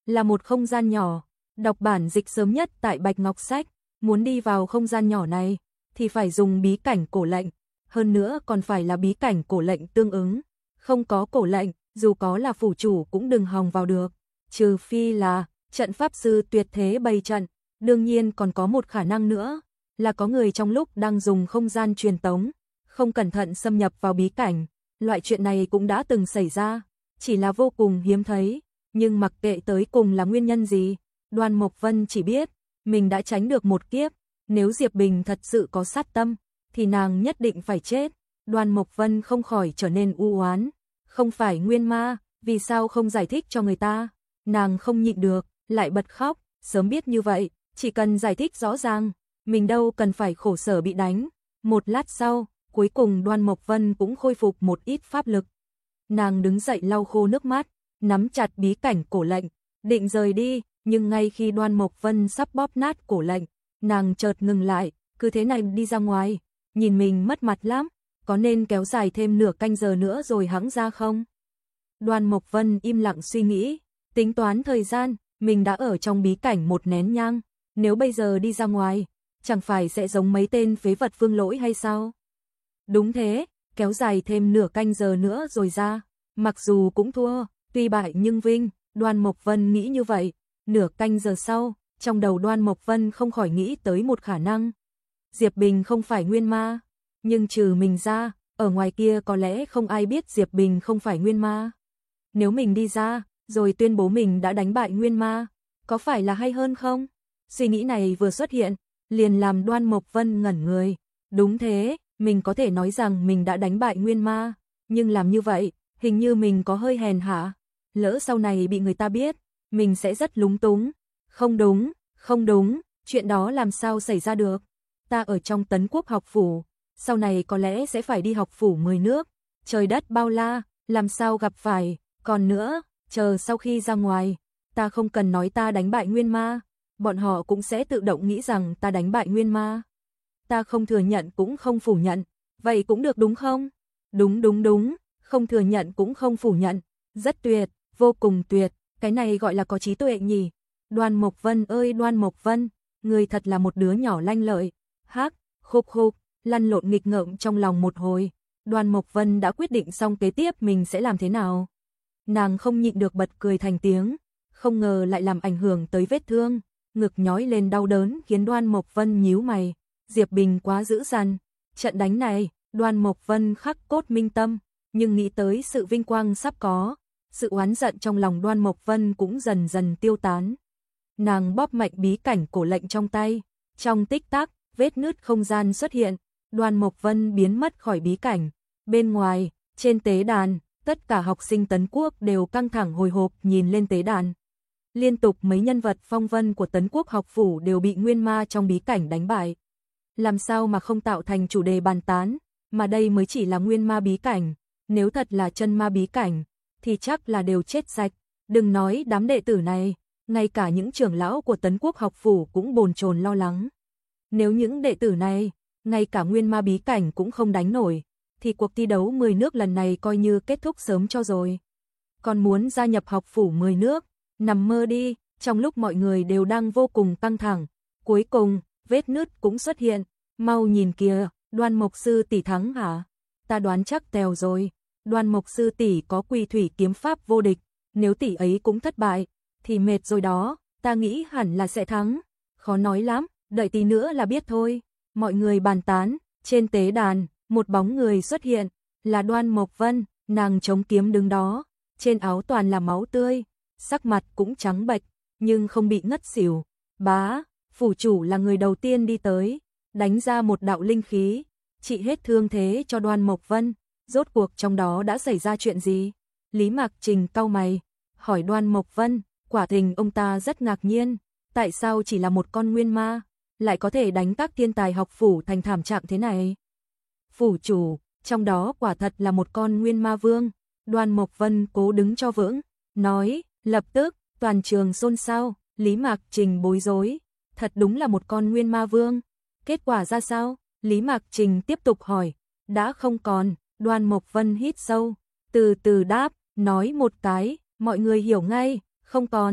là một không gian nhỏ, đọc bản dịch sớm nhất tại Bạch Ngọc Sách, muốn đi vào không gian nhỏ này thì phải dùng bí cảnh cổ lệnh, hơn nữa còn phải là bí cảnh cổ lệnh tương ứng, không có cổ lệnh, dù có là phủ chủ cũng đừng hòng vào được, trừ phi là trận pháp sư tuyệt thế bày trận, đương nhiên còn có một khả năng nữa, là có người trong lúc đang dùng không gian truyền tống, không cẩn thận xâm nhập vào bí cảnh, loại chuyện này cũng đã từng xảy ra, chỉ là vô cùng hiếm thấy, nhưng mặc kệ tới cùng là nguyên nhân gì, Đoan Mộc Vân chỉ biết, mình đã tránh được một kiếp, nếu Diệp Bình thật sự có sát tâm, thì nàng nhất định phải chết, Đoan Mộc Vân không khỏi trở nên u oán, không phải nguyên ma, vì sao không giải thích cho người ta, nàng không nhịn được, lại bật khóc, sớm biết như vậy, chỉ cần giải thích rõ ràng, mình đâu cần phải khổ sở bị đánh, một lát sau, cuối cùng Đoan Mộc Vân cũng khôi phục một ít pháp lực. Nàng đứng dậy lau khô nước mắt, nắm chặt bí cảnh cổ lệnh, định rời đi, nhưng ngay khi Đoan Mộc Vân sắp bóp nát cổ lệnh, nàng chợt ngừng lại, cứ thế này đi ra ngoài, nhìn mình mất mặt lắm, có nên kéo dài thêm nửa canh giờ nữa rồi hẵng ra không? Đoan Mộc Vân im lặng suy nghĩ, tính toán thời gian, mình đã ở trong bí cảnh một nén nhang, nếu bây giờ đi ra ngoài, chẳng phải sẽ giống mấy tên phế vật Vương Lỗi hay sao? Đúng thế, kéo dài thêm nửa canh giờ nữa rồi ra, mặc dù cũng thua, tuy bại nhưng vinh, Đoan Mộc Vân nghĩ như vậy, nửa canh giờ sau, trong đầu Đoan Mộc Vân không khỏi nghĩ tới một khả năng. Diệp Bình không phải nguyên ma, nhưng trừ mình ra, ở ngoài kia có lẽ không ai biết Diệp Bình không phải nguyên ma. Nếu mình đi ra, rồi tuyên bố mình đã đánh bại nguyên ma, có phải là hay hơn không? Suy nghĩ này vừa xuất hiện, liền làm Đoan Mộc Vân ngẩn người. Đúng thế, mình có thể nói rằng mình đã đánh bại nguyên ma, nhưng làm như vậy, hình như mình có hơi hèn hạ. Lỡ sau này bị người ta biết, mình sẽ rất lúng túng. Không đúng, không đúng, chuyện đó làm sao xảy ra được? Ta ở trong Tấn Quốc học phủ, sau này có lẽ sẽ phải đi học phủ mười nước. Trời đất bao la, làm sao gặp phải, còn nữa, chờ sau khi ra ngoài, ta không cần nói ta đánh bại nguyên ma, bọn họ cũng sẽ tự động nghĩ rằng ta đánh bại nguyên ma. Ta không thừa nhận cũng không phủ nhận, vậy cũng được đúng không? Đúng đúng đúng, không thừa nhận cũng không phủ nhận, rất tuyệt, vô cùng tuyệt, cái này gọi là có trí tuệ nhỉ. Đoan Mộc Vân ơi Đoan Mộc Vân, người thật là một đứa nhỏ lanh lợi. Hắc, khục khục, lăn lộn nghịch ngợm trong lòng một hồi, Đoan Mộc Vân đã quyết định xong kế tiếp mình sẽ làm thế nào. Nàng không nhịn được bật cười thành tiếng, không ngờ lại làm ảnh hưởng tới vết thương, ngực nhói lên đau đớn khiến Đoan Mộc Vân nhíu mày. Diệp Bình quá dữ dằn, trận đánh này, Đoan Mộc Vân khắc cốt minh tâm, nhưng nghĩ tới sự vinh quang sắp có, sự oán giận trong lòng Đoan Mộc Vân cũng dần dần tiêu tán. Nàng bóp mạnh bí cảnh cổ lệnh trong tay, trong tích tắc, vết nứt không gian xuất hiện, Đoan Mộc Vân biến mất khỏi bí cảnh. Bên ngoài, trên tế đàn, tất cả học sinh Tấn Quốc đều căng thẳng hồi hộp nhìn lên tế đàn. Liên tục mấy nhân vật phong vân của Tấn Quốc học phủ đều bị nguyên ma trong bí cảnh đánh bại. Làm sao mà không tạo thành chủ đề bàn tán, mà đây mới chỉ là nguyên ma bí cảnh, nếu thật là chân ma bí cảnh, thì chắc là đều chết sạch, đừng nói đám đệ tử này, ngay cả những trưởng lão của Tấn Quốc học phủ cũng bồn chồn lo lắng. Nếu những đệ tử này, ngay cả nguyên ma bí cảnh cũng không đánh nổi, thì cuộc thi đấu mười nước lần này coi như kết thúc sớm cho rồi. Còn muốn gia nhập học phủ mười nước, nằm mơ đi, trong lúc mọi người đều đang vô cùng căng thẳng, cuối cùng, vết nứt cũng xuất hiện, mau nhìn kìa, Đoan Mộc sư tỷ thắng hả? Ta đoán chắc tèo rồi, Đoan Mộc sư tỷ có quỳ thủy kiếm pháp vô địch, nếu tỷ ấy cũng thất bại, thì mệt rồi đó, ta nghĩ hẳn là sẽ thắng, khó nói lắm, đợi tí nữa là biết thôi. Mọi người bàn tán, trên tế đàn, một bóng người xuất hiện, là Đoan Mộc Vân, nàng chống kiếm đứng đó, trên áo toàn là máu tươi, sắc mặt cũng trắng bệch, nhưng không bị ngất xỉu. Bá, phủ chủ là người đầu tiên đi tới, đánh ra một đạo linh khí, trị hết thương thế cho Đoan Mộc Vân. Rốt cuộc trong đó đã xảy ra chuyện gì? Lý Mạc Trình cau mày, hỏi Đoan Mộc Vân, quả tình ông ta rất ngạc nhiên, tại sao chỉ là một con nguyên ma, lại có thể đánh các thiên tài học phủ thành thảm trạng thế này? Phủ chủ, trong đó quả thật là một con nguyên ma vương. Đoan Mộc Vân cố đứng cho vững, nói, lập tức, toàn trường xôn xao. Lý Mạc Trình bối rối, thật đúng là một con nguyên ma vương. Kết quả ra sao? Lý Mạc Trình tiếp tục hỏi, đã không còn. Đoan Mộc Vân hít sâu, từ từ đáp, nói một cái, mọi người hiểu ngay, không còn.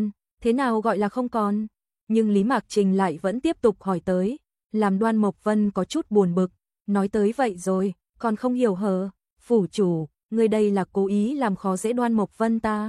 Thế nào gọi là không còn? Nhưng Lý Mạc Trình lại vẫn tiếp tục hỏi tới, làm Đoan Mộc Vân có chút buồn bực, nói tới vậy rồi, còn không hiểu hờ, phủ chủ, người đây là cố ý làm khó dễ Đoan Mộc Vân ta.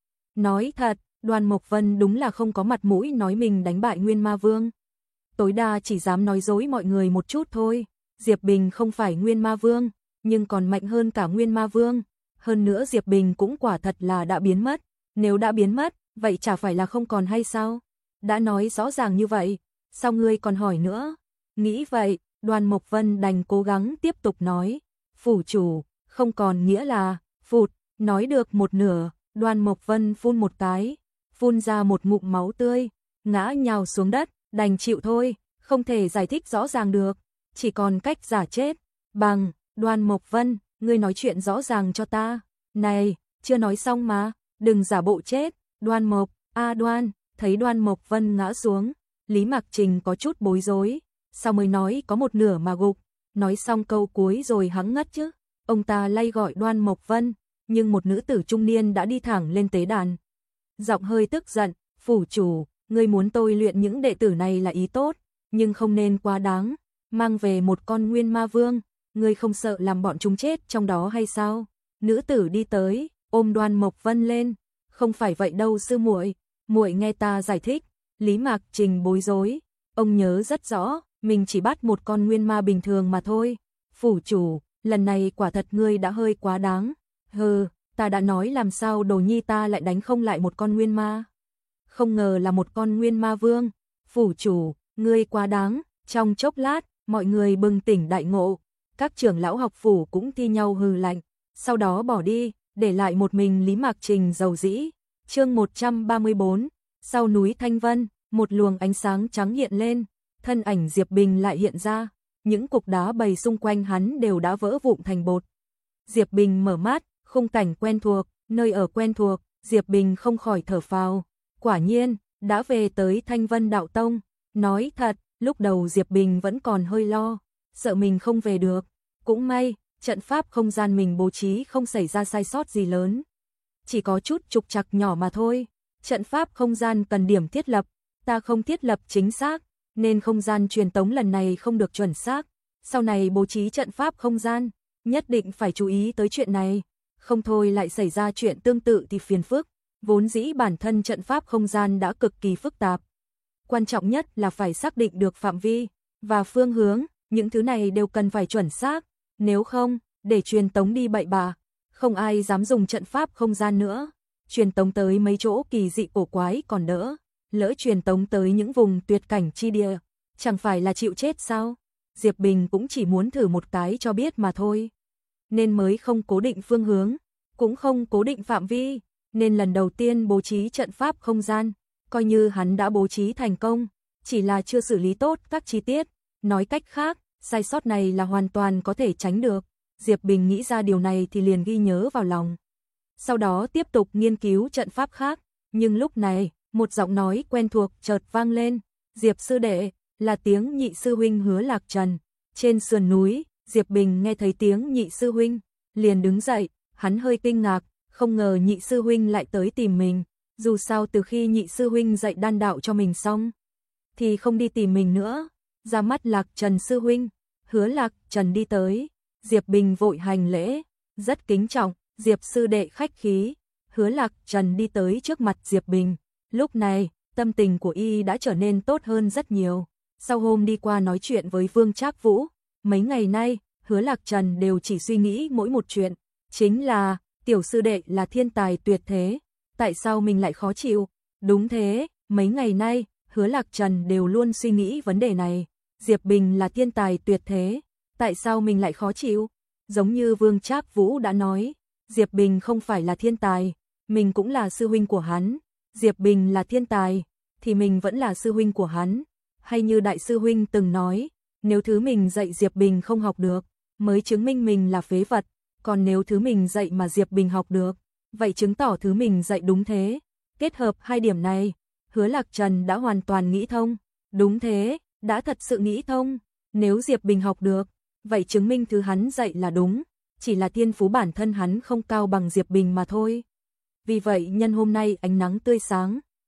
Nói thật, Đoan Mộc Vân đúng là không có mặt mũi nói mình đánh bại Nguyên Ma Vương. Tối đa chỉ dám nói dối mọi người một chút thôi, Diệp Bình không phải Nguyên Ma Vương, nhưng còn mạnh hơn cả Nguyên Ma Vương. Hơn nữa Diệp Bình cũng quả thật là đã biến mất, nếu đã biến mất, vậy chả phải là không còn hay sao? Đã nói rõ ràng như vậy, sao ngươi còn hỏi nữa? Nghĩ vậy, Đoan Mộc Vân đành cố gắng tiếp tục nói, phủ chủ, không còn nghĩa là, phụt, nói được một nửa, Đoan Mộc Vân phun một cái, phun ra một ngụm máu tươi, ngã nhào xuống đất, đành chịu thôi, không thể giải thích rõ ràng được, chỉ còn cách giả chết. Bằng, Đoan Mộc Vân, ngươi nói chuyện rõ ràng cho ta. Này, chưa nói xong mà, đừng giả bộ chết. Đoan Mộc, a Đoan, thấy Đoan Mộc Vân ngã xuống, Lý Mạc Trình có chút bối rối, sao mới nói có một nửa mà gục, nói xong câu cuối rồi hắn ngất chứ. Ông ta lay gọi Đoan Mộc Vân, nhưng một nữ tử trung niên đã đi thẳng lên tế đàn. Giọng hơi tức giận, phủ chủ, ngươi muốn tôi luyện những đệ tử này là ý tốt, nhưng không nên quá đáng, mang về một con Nguyên Ma Vương, ngươi không sợ làm bọn chúng chết trong đó hay sao? Nữ tử đi tới, ôm Đoan Mộc Vân lên, không phải vậy đâu sư muội, muội nghe ta giải thích. Lý Mạc Trình bối rối, ông nhớ rất rõ, mình chỉ bắt một con nguyên ma bình thường mà thôi. Phủ chủ, lần này quả thật ngươi đã hơi quá đáng. Hừ, ta đã nói làm sao đồ nhi ta lại đánh không lại một con nguyên ma. Không ngờ là một con Nguyên Ma Vương. Phủ chủ, ngươi quá đáng. Trong chốc lát, mọi người bừng tỉnh đại ngộ, các trưởng lão học phủ cũng thi nhau hừ lạnh, sau đó bỏ đi, để lại một mình Lý Mạc Trình rầu rĩ. Chương một trăm ba mươi bốn, sau núi Thanh Vân, một luồng ánh sáng trắng hiện lên, thân ảnh Diệp Bình lại hiện ra, những cục đá bầy xung quanh hắn đều đã vỡ vụn thành bột. Diệp Bình mở mắt, khung cảnh quen thuộc, nơi ở quen thuộc, Diệp Bình không khỏi thở phào, quả nhiên, đã về tới Thanh Vân Đạo Tông. Nói thật, lúc đầu Diệp Bình vẫn còn hơi lo, sợ mình không về được, cũng may, trận pháp không gian mình bố trí không xảy ra sai sót gì lớn. Chỉ có chút trục trặc nhỏ mà thôi, trận pháp không gian cần điểm thiết lập, ta không thiết lập chính xác, nên không gian truyền tống lần này không được chuẩn xác, sau này bố trí trận pháp không gian, nhất định phải chú ý tới chuyện này, không thôi lại xảy ra chuyện tương tự thì phiền phức, vốn dĩ bản thân trận pháp không gian đã cực kỳ phức tạp. Quan trọng nhất là phải xác định được phạm vi và phương hướng, những thứ này đều cần phải chuẩn xác, nếu không, để truyền tống đi bậy bạ, không ai dám dùng trận pháp không gian nữa. Truyền tống tới mấy chỗ kỳ dị cổ quái còn đỡ, lỡ truyền tống tới những vùng tuyệt cảnh chi địa, chẳng phải là chịu chết sao? Diệp Bình cũng chỉ muốn thử một cái cho biết mà thôi, nên mới không cố định phương hướng, cũng không cố định phạm vi, nên lần đầu tiên bố trí trận pháp không gian, coi như hắn đã bố trí thành công, chỉ là chưa xử lý tốt các chi tiết, nói cách khác, sai sót này là hoàn toàn có thể tránh được. Diệp Bình nghĩ ra điều này thì liền ghi nhớ vào lòng. Sau đó tiếp tục nghiên cứu trận pháp khác, nhưng lúc này, một giọng nói quen thuộc chợt vang lên, Diệp sư đệ, là tiếng nhị sư huynh Hứa Lạc Trần. Trên sườn núi, Diệp Bình nghe thấy tiếng nhị sư huynh, liền đứng dậy, hắn hơi kinh ngạc, không ngờ nhị sư huynh lại tới tìm mình, dù sao từ khi nhị sư huynh dạy đan đạo cho mình xong, thì không đi tìm mình nữa. Ra mắt Lạc Trần sư huynh. Hứa Lạc Trần đi tới, Diệp Bình vội hành lễ, rất kính trọng, Diệp sư đệ khách khí. Hứa Lạc Trần đi tới trước mặt Diệp Bình, lúc này, tâm tình của y đã trở nên tốt hơn rất nhiều. Sau hôm đi qua nói chuyện với Vương Trác Vũ, mấy ngày nay, Hứa Lạc Trần đều chỉ suy nghĩ mỗi một chuyện, chính là, tiểu sư đệ là thiên tài tuyệt thế, tại sao mình lại khó chịu? Đúng thế, mấy ngày nay, Hứa Lạc Trần đều luôn suy nghĩ vấn đề này, Diệp Bình là thiên tài tuyệt thế, tại sao mình lại khó chịu? Giống như Vương Trác Vũ đã nói, Diệp Bình không phải là thiên tài, mình cũng là sư huynh của hắn, Diệp Bình là thiên tài, thì mình vẫn là sư huynh của hắn, hay như đại sư huynh từng nói, nếu thứ mình dạy Diệp Bình không học được, mới chứng minh mình là phế vật, còn nếu thứ mình dạy mà Diệp Bình học được, vậy chứng tỏ thứ mình dạy đúng thế. Kết hợp hai điểm này, Hứa Lạc Trần đã hoàn toàn nghĩ thông, đúng thế, đã thật sự nghĩ thông, nếu Diệp Bình học được, vậy chứng minh thứ hắn dạy là đúng, chỉ là thiên phú bản thân hắn không cao bằng Diệp Bình mà thôi. Vì vậy nhân hôm nay ánh nắng tươi sáng,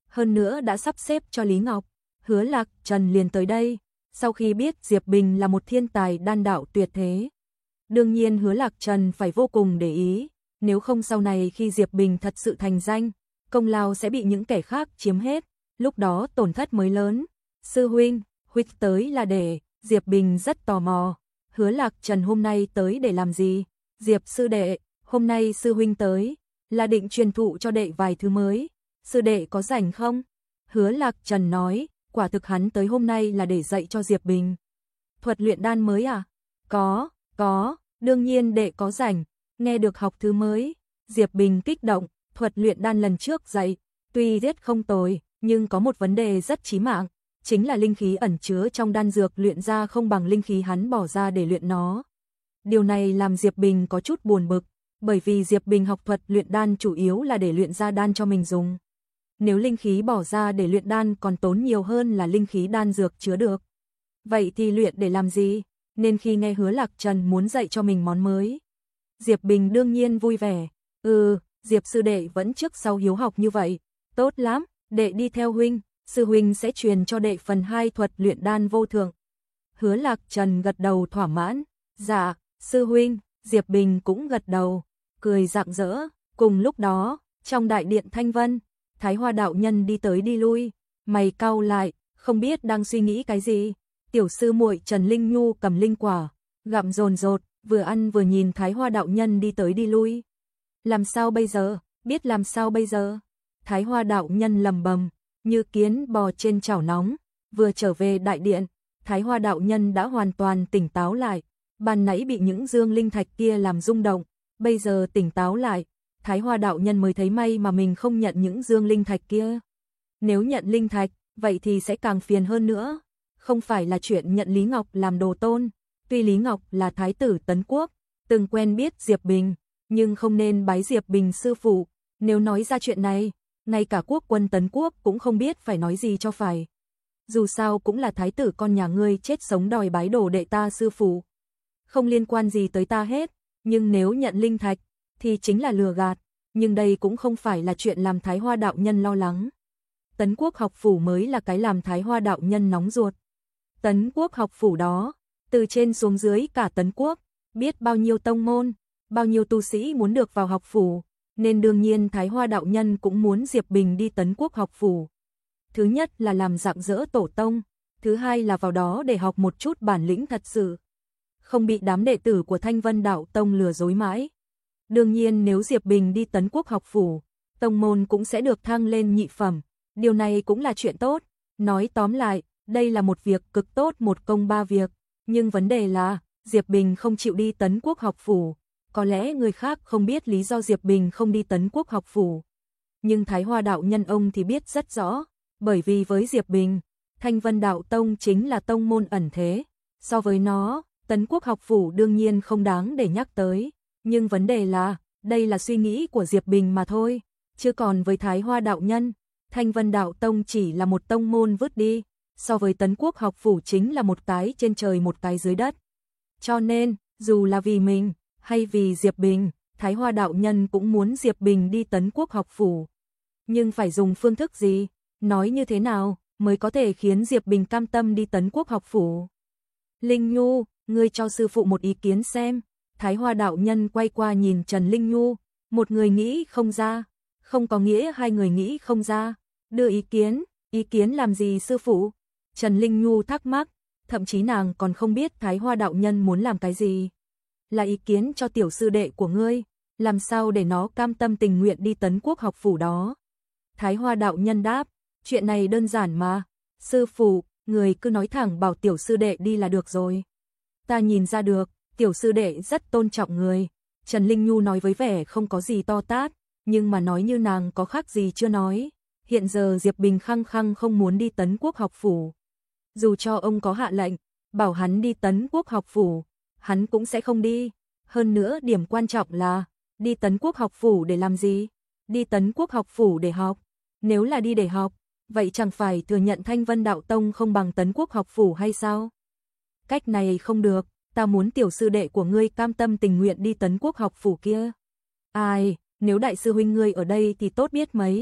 hơn nữa đã sắp xếp cho Lý Ngọc. Hứa Lạc Trần liền tới đây, sau khi biết Diệp Bình là một thiên tài đan đạo tuyệt thế. Đương nhiên Hứa Lạc Trần phải vô cùng để ý, nếu không sau này khi Diệp Bình thật sự thành danh, công lao sẽ bị những kẻ khác chiếm hết, lúc đó tổn thất mới lớn. Sư huynh, huynh tới là để, Diệp Bình rất tò mò. Hứa Lạc Trần hôm nay tới để làm gì? Diệp sư đệ, hôm nay sư huynh tới, là định truyền thụ cho đệ vài thứ mới. Sư đệ có rảnh không? Hứa Lạc Trần nói, quả thực hắn tới hôm nay là để dạy cho Diệp Bình. Thuật luyện đan mới à? Có, có, đương nhiên đệ có rảnh, nghe được học thứ mới. Diệp Bình kích động, thuật luyện đan lần trước dạy, tuy rất không tồi, nhưng có một vấn đề rất chí mạng, chính là linh khí ẩn chứa trong đan dược luyện ra không bằng linh khí hắn bỏ ra để luyện nó. Điều này làm Diệp Bình có chút buồn bực, bởi vì Diệp Bình học thuật luyện đan chủ yếu là để luyện ra đan cho mình dùng. Nếu linh khí bỏ ra để luyện đan còn tốn nhiều hơn là linh khí đan dược chứa được. Vậy thì luyện để làm gì? Nên khi nghe Hứa Lạc Trần muốn dạy cho mình món mới, Diệp Bình đương nhiên vui vẻ. Ừ, Diệp sư đệ vẫn trước sau hiếu học như vậy, tốt lắm, đệ đi theo huynh, sư huynh sẽ truyền cho đệ phần hai thuật luyện đan vô thượng. Hứa Lạc Trần gật đầu thỏa mãn, dạ, sư huynh. Diệp Bình cũng gật đầu, cười rạng rỡ. Cùng lúc đó, trong đại điện Thanh Vân, Thái Hoa đạo nhân đi tới đi lui, mày cau lại, không biết đang suy nghĩ cái gì. Tiểu sư muội Trần Linh Nhu cầm linh quả, gặm dồn dột, vừa ăn vừa nhìn Thái Hoa đạo nhân đi tới đi lui. Làm sao bây giờ, biết làm sao bây giờ? Thái Hoa đạo nhân lầm bầm, như kiến bò trên chảo nóng. Vừa trở về đại điện, Thái Hoa đạo nhân đã hoàn toàn tỉnh táo lại. Ban nãy bị những dương linh thạch kia làm rung động, bây giờ tỉnh táo lại, Thái Hoa đạo nhân mới thấy may mà mình không nhận những dương linh thạch kia. Nếu nhận linh thạch, vậy thì sẽ càng phiền hơn nữa. Không phải là chuyện nhận Lý Ngọc làm đồ tôn, tuy Lý Ngọc là thái tử Tấn Quốc, từng quen biết Diệp Bình, nhưng không nên bái Diệp Bình sư phụ. Nếu nói ra chuyện này, ngay cả quốc quân Tấn Quốc cũng không biết phải nói gì cho phải. Dù sao cũng là thái tử con nhà ngươi chết sống đòi bái đồ đệ ta sư phụ. Không liên quan gì tới ta hết, nhưng nếu nhận linh thạch, thì chính là lừa gạt, nhưng đây cũng không phải là chuyện làm Thái Hoa đạo nhân lo lắng. Tấn Quốc học phủ mới là cái làm Thái Hoa đạo nhân nóng ruột. Tấn Quốc học phủ đó, từ trên xuống dưới cả Tấn Quốc, biết bao nhiêu tông môn, bao nhiêu tu sĩ muốn được vào học phủ, nên đương nhiên Thái Hoa đạo nhân cũng muốn Diệp Bình đi Tấn Quốc học phủ. Thứ nhất là làm rạng rỡ tổ tông, thứ hai là vào đó để học một chút bản lĩnh thật sự, không bị đám đệ tử của Thanh Vân đạo tông lừa dối mãi. Đương nhiên nếu Diệp Bình đi Tấn Quốc học phủ, tông môn cũng sẽ được thăng lên nhị phẩm, điều này cũng là chuyện tốt. Nói tóm lại, đây là một việc cực tốt, một công ba việc, nhưng vấn đề là Diệp Bình không chịu đi Tấn Quốc học phủ. Có lẽ người khác không biết lý do Diệp Bình không đi Tấn Quốc học phủ, nhưng Thái Hoa đạo nhân ông thì biết rất rõ, bởi vì với Diệp Bình, Thanh Vân đạo tông chính là tông môn ẩn thế, so với nó, Tấn Quốc học phủ đương nhiên không đáng để nhắc tới, nhưng vấn đề là, đây là suy nghĩ của Diệp Bình mà thôi, chứ còn với Thái Hoa đạo nhân, Thanh Vân đạo tông chỉ là một tông môn vứt đi, so với Tấn Quốc học phủ chính là một cái trên trời một cái dưới đất. Cho nên, dù là vì mình, hay vì Diệp Bình, Thái Hoa đạo nhân cũng muốn Diệp Bình đi Tấn Quốc học phủ. Nhưng phải dùng phương thức gì, nói như thế nào, mới có thể khiến Diệp Bình cam tâm đi Tấn Quốc học phủ? Linh Nhu, ngươi cho sư phụ một ý kiến xem. Thái Hoa đạo nhân quay qua nhìn Trần Linh Nhu, một người nghĩ không ra, không có nghĩa hai người nghĩ không ra. Đưa ý kiến, ý kiến làm gì sư phụ? Trần Linh Nhu thắc mắc, thậm chí nàng còn không biết Thái Hoa đạo nhân muốn làm cái gì. Là ý kiến cho tiểu sư đệ của ngươi, làm sao để nó cam tâm tình nguyện đi Tấn Quốc học phủ đó. Thái Hoa đạo nhân đáp, chuyện này đơn giản mà, sư phụ, người cứ nói thẳng bảo tiểu sư đệ đi là được rồi. Ta nhìn ra được, tiểu sư đệ rất tôn trọng người. Trần Linh Nhu nói với vẻ không có gì to tát, nhưng mà nói như nàng có khác gì chưa nói. Hiện giờ Diệp Bình khăng khăng không muốn đi Tấn Quốc học phủ. Dù cho ông có hạ lệnh, bảo hắn đi Tấn Quốc học phủ, hắn cũng sẽ không đi. Hơn nữa điểm quan trọng là, đi Tấn Quốc học phủ để làm gì? Đi Tấn Quốc học phủ để học. Nếu là đi để học, vậy chẳng phải thừa nhận Thanh Vân đạo tông không bằng Tấn Quốc học phủ hay sao? Cách này không được, ta muốn tiểu sư đệ của ngươi cam tâm tình nguyện đi Tấn Quốc học phủ kia. Ai, nếu đại sư huynh ngươi ở đây thì tốt biết mấy.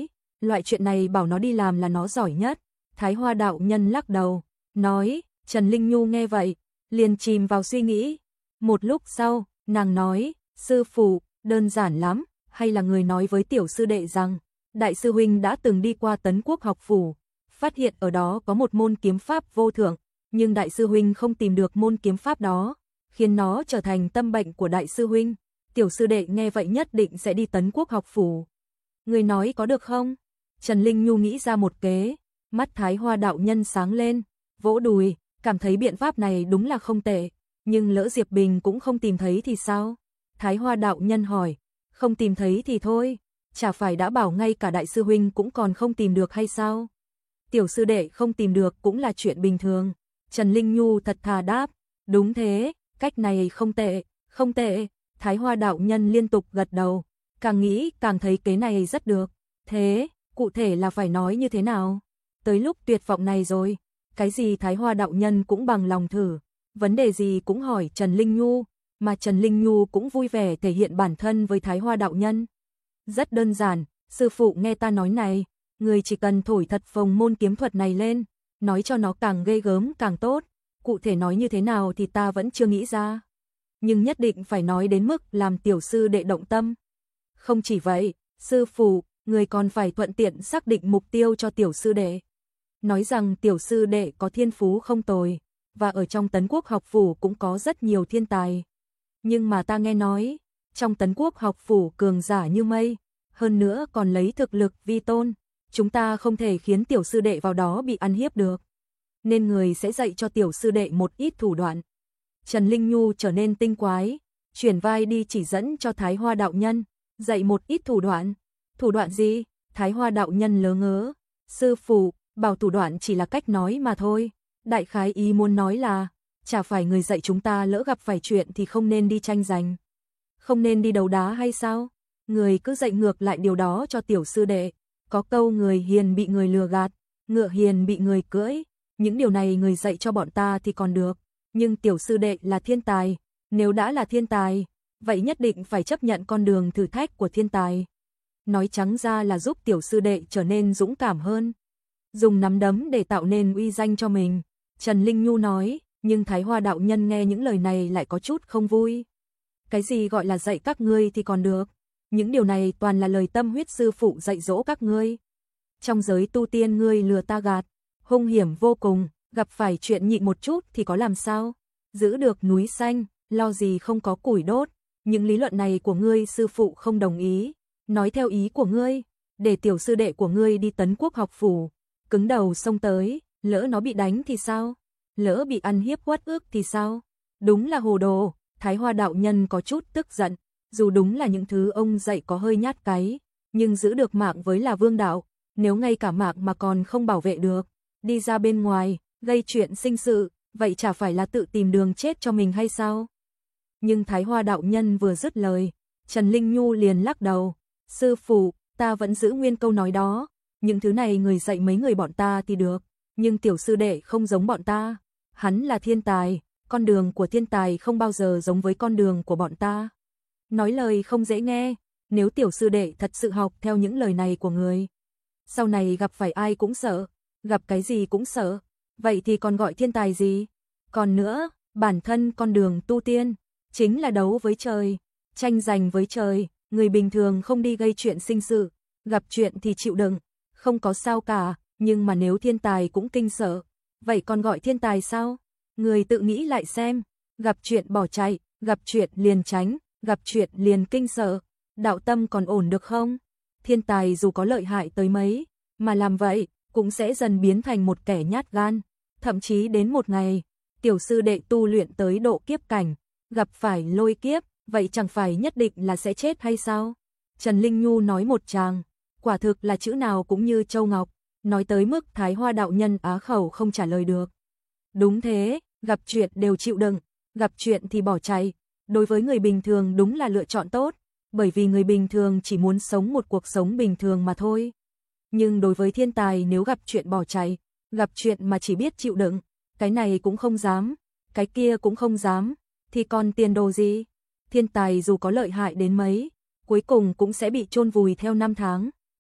loại chuyện này bảo nó đi làm là nó giỏi nhất. Thái Hoa đạo nhân lắc đầu, nói, Trần Linh Nhu nghe vậy, liền chìm vào suy nghĩ. Một lúc sau, nàng nói, sư phụ, đơn giản lắm, hay là người nói với tiểu sư đệ rằng, đại sư huynh đã từng đi qua Tấn Quốc học phủ, phát hiện ở đó có một môn kiếm pháp vô thượng, nhưng đại sư huynh không tìm được môn kiếm pháp đó, khiến nó trở thành tâm bệnh của đại sư huynh. Tiểu sư đệ nghe vậy nhất định sẽ đi Tấn Quốc học phủ. Người nói có được không? Trần Linh Nhu nghĩ ra một kế, mắt Thái Hoa đạo nhân sáng lên, vỗ đùi, cảm thấy biện pháp này đúng là không tệ, nhưng lỡ Diệp Bình cũng không tìm thấy thì sao? Thái Hoa đạo nhân hỏi, không tìm thấy thì thôi, chả phải đã bảo ngay cả đại sư huynh cũng còn không tìm được hay sao? Tiểu sư đệ không tìm được cũng là chuyện bình thường. Trần Linh Nhu thật thà đáp, đúng thế, cách này không tệ, không tệ. Thái Hoa đạo nhân liên tục gật đầu, càng nghĩ càng thấy kế này rất được. Thế, cụ thể là phải nói như thế nào? Tới lúc tuyệt vọng này rồi, cái gì Thái Hoa đạo nhân cũng bằng lòng thử, vấn đề gì cũng hỏi Trần Linh Nhu, mà Trần Linh Nhu cũng vui vẻ thể hiện bản thân với Thái Hoa đạo nhân. Rất đơn giản, sư phụ nghe ta nói này, người chỉ cần thổi thật phồng môn kiếm thuật này lên, nói cho nó càng ghê gớm càng tốt, cụ thể nói như thế nào thì ta vẫn chưa nghĩ ra. Nhưng nhất định phải nói đến mức làm tiểu sư đệ động tâm. Không chỉ vậy, sư phụ, người còn phải thuận tiện xác định mục tiêu cho tiểu sư đệ. Nói rằng tiểu sư đệ có thiên phú không tồi, và ở trong Tấn Quốc học phủ cũng có rất nhiều thiên tài. Nhưng mà ta nghe nói, trong Tấn Quốc học phủ cường giả như mây, hơn nữa còn lấy thực lực vi tôn, chúng ta không thể khiến tiểu sư đệ vào đó bị ăn hiếp được. Nên người sẽ dạy cho tiểu sư đệ một ít thủ đoạn. Trần Linh Nhu trở nên tinh quái, chuyển vai đi chỉ dẫn cho Thái Hoa đạo nhân, dạy một ít thủ đoạn. Thủ đoạn gì? Thái Hoa đạo nhân lớ ngớ. Sư phụ, bảo thủ đoạn chỉ là cách nói mà thôi. Đại khái ý muốn nói là, chả phải người dạy chúng ta lỡ gặp phải chuyện thì không nên đi tranh giành, không nên đi đấu đá hay sao? Người cứ dạy ngược lại điều đó cho tiểu sư đệ. Có câu người hiền bị người lừa gạt, ngựa hiền bị người cưỡi. Những điều này người dạy cho bọn ta thì còn được. Nhưng tiểu sư đệ là thiên tài, nếu đã là thiên tài, vậy nhất định phải chấp nhận con đường thử thách của thiên tài. Nói trắng ra là giúp tiểu sư đệ trở nên dũng cảm hơn, dùng nắm đấm để tạo nên uy danh cho mình. Trần Linh Nhu nói, nhưng Thái Hoa đạo nhân nghe những lời này lại có chút không vui. Cái gì gọi là dạy các ngươi thì còn được, những điều này toàn là lời tâm huyết sư phụ dạy dỗ các ngươi. Trong giới tu tiên ngươi lừa ta gạt, hung hiểm vô cùng, gặp phải chuyện nhịn một chút thì có làm sao? Giữ được núi xanh, lo gì không có củi đốt. Những lý luận này của ngươi sư phụ không đồng ý, nói theo ý của ngươi, để tiểu sư đệ của ngươi đi Tấn Quốc học phủ, cứng đầu xông tới, lỡ nó bị đánh thì sao? Lỡ bị ăn hiếp uất ức thì sao? Đúng là hồ đồ. Thái Hoa đạo nhân có chút tức giận, dù đúng là những thứ ông dạy có hơi nhát cái, nhưng giữ được mạng với là vương đạo, nếu ngay cả mạng mà còn không bảo vệ được, đi ra bên ngoài, gây chuyện sinh sự, vậy chả phải là tự tìm đường chết cho mình hay sao? Nhưng Thái Hoa đạo nhân vừa dứt lời, Trần Linh Nhu liền lắc đầu, sư phụ, ta vẫn giữ nguyên câu nói đó, những thứ này người dạy mấy người bọn ta thì được, nhưng tiểu sư đệ không giống bọn ta, hắn là thiên tài, con đường của thiên tài không bao giờ giống với con đường của bọn ta. Nói lời không dễ nghe, nếu tiểu sư đệ thật sự học theo những lời này của người, sau này gặp phải ai cũng sợ, gặp cái gì cũng sợ, vậy thì còn gọi thiên tài gì? Còn nữa, bản thân con đường tu tiên, chính là đấu với trời, tranh giành với trời, người bình thường không đi gây chuyện sinh sự, gặp chuyện thì chịu đựng, không có sao cả, nhưng mà nếu thiên tài cũng kinh sợ, vậy còn gọi thiên tài sao? Người tự nghĩ lại xem, gặp chuyện bỏ chạy, gặp chuyện liền tránh, gặp chuyện liền kinh sợ, đạo tâm còn ổn được không? Thiên tài dù có lợi hại tới mấy, mà làm vậy, cũng sẽ dần biến thành một kẻ nhát gan, thậm chí đến một ngày, tiểu sư đệ tu luyện tới độ kiếp cảnh, gặp phải lôi kiếp, vậy chẳng phải nhất định là sẽ chết hay sao? Trần Linh Nhu nói một tràng, quả thực là chữ nào cũng như châu ngọc, nói tới mức Thái Hoa đạo nhân á khẩu không trả lời được. Đúng thế, gặp chuyện đều chịu đựng, gặp chuyện thì bỏ chạy, đối với người bình thường đúng là lựa chọn tốt, bởi vì người bình thường chỉ muốn sống một cuộc sống bình thường mà thôi. Nhưng đối với thiên tài nếu gặp chuyện bỏ chạy, gặp chuyện mà chỉ biết chịu đựng, cái này cũng không dám, cái kia cũng không dám, thì còn tiền đồ gì? Thiên tài dù có lợi hại đến mấy, cuối cùng cũng sẽ bị chôn vùi theo năm tháng,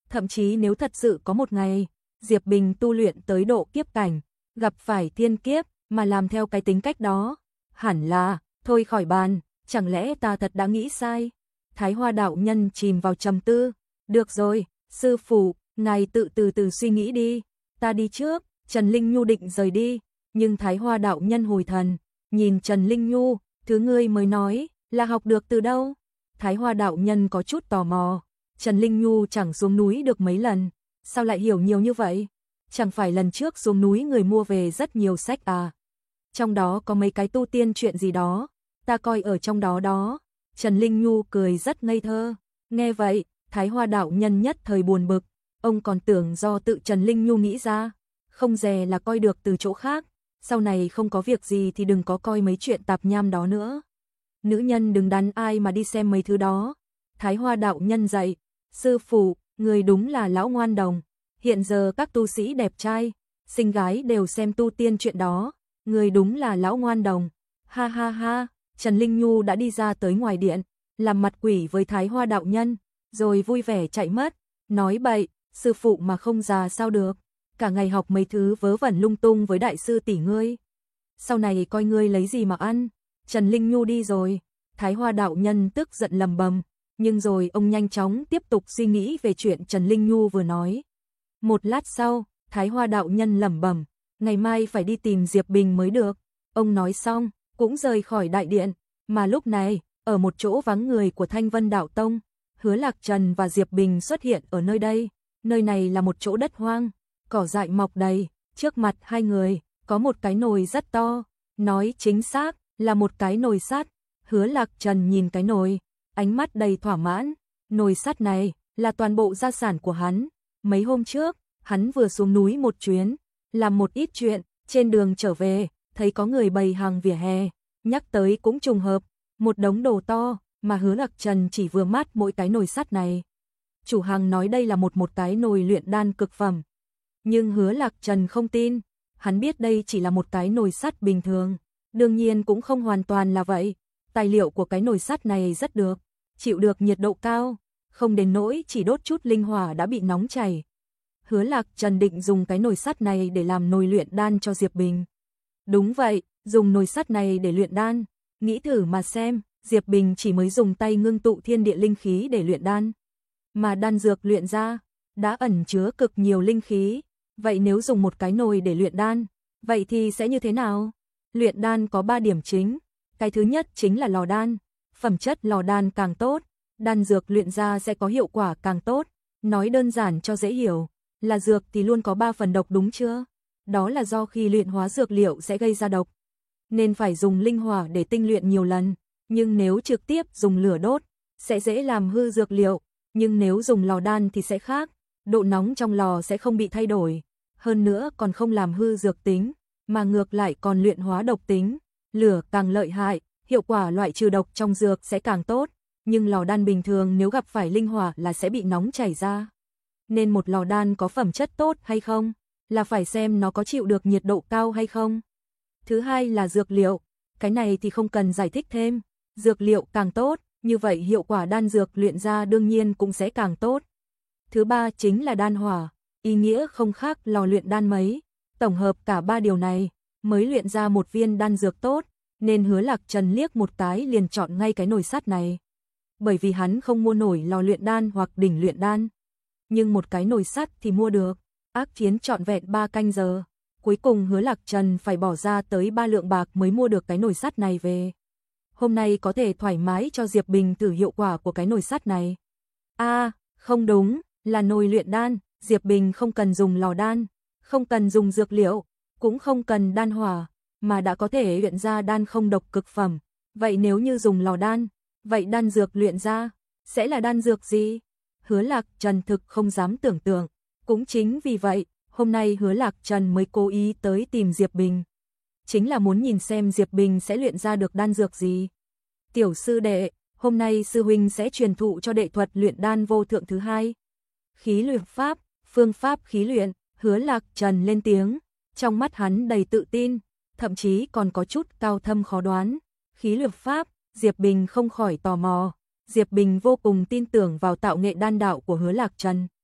Thậm chí nếu thật sự có một ngày, Diệp Bình tu luyện tới độ kiếp cảnh, gặp phải thiên kiếp, mà làm theo cái tính cách đó, hẳn là, thôi khỏi bàn, chẳng lẽ ta thật đã nghĩ sai? Thái Hoa đạo nhân chìm vào trầm tư, được rồi, sư phụ, ngài tự từ từ suy nghĩ đi, ta đi trước. Trần Linh Nhu định rời đi, nhưng Thái Hoa đạo nhân hồi thần, nhìn Trần Linh Nhu, thứ ngươi mới nói, là học được từ đâu? Thái Hoa đạo nhân có chút tò mò, Trần Linh Nhu chẳng xuống núi được mấy lần, sao lại hiểu nhiều như vậy? Chẳng phải lần trước xuống núi người mua về rất nhiều sách à? Trong đó có mấy cái tu tiên chuyện gì đó, ta coi ở trong đó đó. Trần Linh Nhu cười rất ngây thơ, nghe vậy, Thái Hoa đạo nhân nhất thời buồn bực, ông còn tưởng do tự Trần Linh Nhu nghĩ ra, không dè là coi được từ chỗ khác, sau này không có việc gì thì đừng có coi mấy chuyện tạp nham đó nữa. Nữ nhân đừng đắn ai mà đi xem mấy thứ đó. Thái Hoa đạo nhân dạy, sư phụ, người đúng là lão ngoan đồng, hiện giờ các tu sĩ đẹp trai, xinh gái đều xem tu tiên chuyện đó, người đúng là lão ngoan đồng. Ha ha ha, Trần Linh Nhu đã đi ra tới ngoài điện, làm mặt quỷ với Thái Hoa đạo nhân, rồi vui vẻ chạy mất, nói bậy, sư phụ mà không già sao được, cả ngày học mấy thứ vớ vẩn lung tung với đại sư tỷ ngươi. Sau này coi ngươi lấy gì mà ăn. Trần Linh Nhu đi rồi, Thái Hoa đạo nhân tức giận lầm bầm, nhưng rồi ông nhanh chóng tiếp tục suy nghĩ về chuyện Trần Linh Nhu vừa nói. Một lát sau, Thái Hoa đạo nhân lẩm bẩm, ngày mai phải đi tìm Diệp Bình mới được. Ông nói xong, cũng rời khỏi đại điện, mà lúc này, ở một chỗ vắng người của Thanh Vân Đạo Tông, Hứa Lạc Trần và Diệp Bình xuất hiện ở nơi đây. Nơi này là một chỗ đất hoang, cỏ dại mọc đầy, trước mặt hai người, có một cái nồi rất to, nói chính xác là một cái nồi sắt. Hứa Lạc Trần nhìn cái nồi, ánh mắt đầy thỏa mãn, nồi sắt này là toàn bộ gia sản của hắn. Mấy hôm trước, hắn vừa xuống núi một chuyến, làm một ít chuyện, trên đường trở về, thấy có người bày hàng vỉa hè, nhắc tới cũng trùng hợp, một đống đồ to, mà Hứa Lạc Trần chỉ vừa mắt mỗi cái nồi sắt này. Chủ hàng nói đây là một một cái nồi luyện đan cực phẩm. Nhưng Hứa Lạc Trần không tin, hắn biết đây chỉ là một cái nồi sắt bình thường, đương nhiên cũng không hoàn toàn là vậy. Tài liệu của cái nồi sắt này rất được, chịu được nhiệt độ cao, không đến nỗi chỉ đốt chút linh hỏa đã bị nóng chảy. Hứa Lạc Trần định dùng cái nồi sắt này để làm nồi luyện đan cho Diệp Bình. Đúng vậy, dùng nồi sắt này để luyện đan, nghĩ thử mà xem, Diệp Bình chỉ mới dùng tay ngưng tụ thiên địa linh khí để luyện đan, mà đan dược luyện ra đã ẩn chứa cực nhiều linh khí, vậy nếu dùng một cái nồi để luyện đan, vậy thì sẽ như thế nào? Luyện đan có ba điểm chính, cái thứ nhất chính là lò đan, phẩm chất lò đan càng tốt, đan dược luyện ra sẽ có hiệu quả càng tốt, nói đơn giản cho dễ hiểu, là dược thì luôn có ba phần độc đúng chưa? Đó là do khi luyện hóa dược liệu sẽ gây ra độc, nên phải dùng linh hỏa để tinh luyện nhiều lần, nhưng nếu trực tiếp dùng lửa đốt, sẽ dễ làm hư dược liệu, nhưng nếu dùng lò đan thì sẽ khác, độ nóng trong lò sẽ không bị thay đổi, hơn nữa còn không làm hư dược tính, mà ngược lại còn luyện hóa độc tính, lửa càng lợi hại, hiệu quả loại trừ độc trong dược sẽ càng tốt, nhưng lò đan bình thường nếu gặp phải linh hỏa là sẽ bị nóng chảy ra. Nên một lò đan có phẩm chất tốt hay không, là phải xem nó có chịu được nhiệt độ cao hay không. Thứ hai là dược liệu, cái này thì không cần giải thích thêm, dược liệu càng tốt, như vậy hiệu quả đan dược luyện ra đương nhiên cũng sẽ càng tốt. Thứ ba chính là đan hỏa, ý nghĩa không khác lò luyện đan mấy, tổng hợp cả ba điều này mới luyện ra một viên đan dược tốt, nên Hứa Lạc Trần liếc một cái liền chọn ngay cái nồi sắt này. Bởi vì hắn không mua nổi lò luyện đan hoặc đỉnh luyện đan, nhưng một cái nồi sắt thì mua được. Ác chiến trọn vẹn ba canh giờ, cuối cùng Hứa Lạc Trần phải bỏ ra tới ba lượng bạc mới mua được cái nồi sắt này về. Hôm nay có thể thoải mái cho Diệp Bình thử hiệu quả của cái nồi sắt này. A, à, không đúng, là nồi luyện đan, Diệp Bình không cần dùng lò đan, không cần dùng dược liệu, cũng không cần đan hỏa, mà đã có thể luyện ra đan không độc cực phẩm. Vậy nếu như dùng lò đan, vậy đan dược luyện ra sẽ là đan dược gì? Hứa Lạc Trần thực không dám tưởng tượng. Cũng chính vì vậy, hôm nay Hứa Lạc Trần mới cố ý tới tìm Diệp Bình. Chính là muốn nhìn xem Diệp Bình sẽ luyện ra được đan dược gì. Tiểu sư đệ, hôm nay sư huynh sẽ truyền thụ cho đệ thuật luyện đan vô thượng thứ hai. Khí luyện pháp, phương pháp khí luyện, Hứa Lạc Trần lên tiếng, trong mắt hắn đầy tự tin, thậm chí còn có chút cao thâm khó đoán. Khí luyện pháp, Diệp Bình không khỏi tò mò. Diệp Bình vô cùng tin tưởng vào tạo nghệ đan đạo của Hứa Lạc Trần.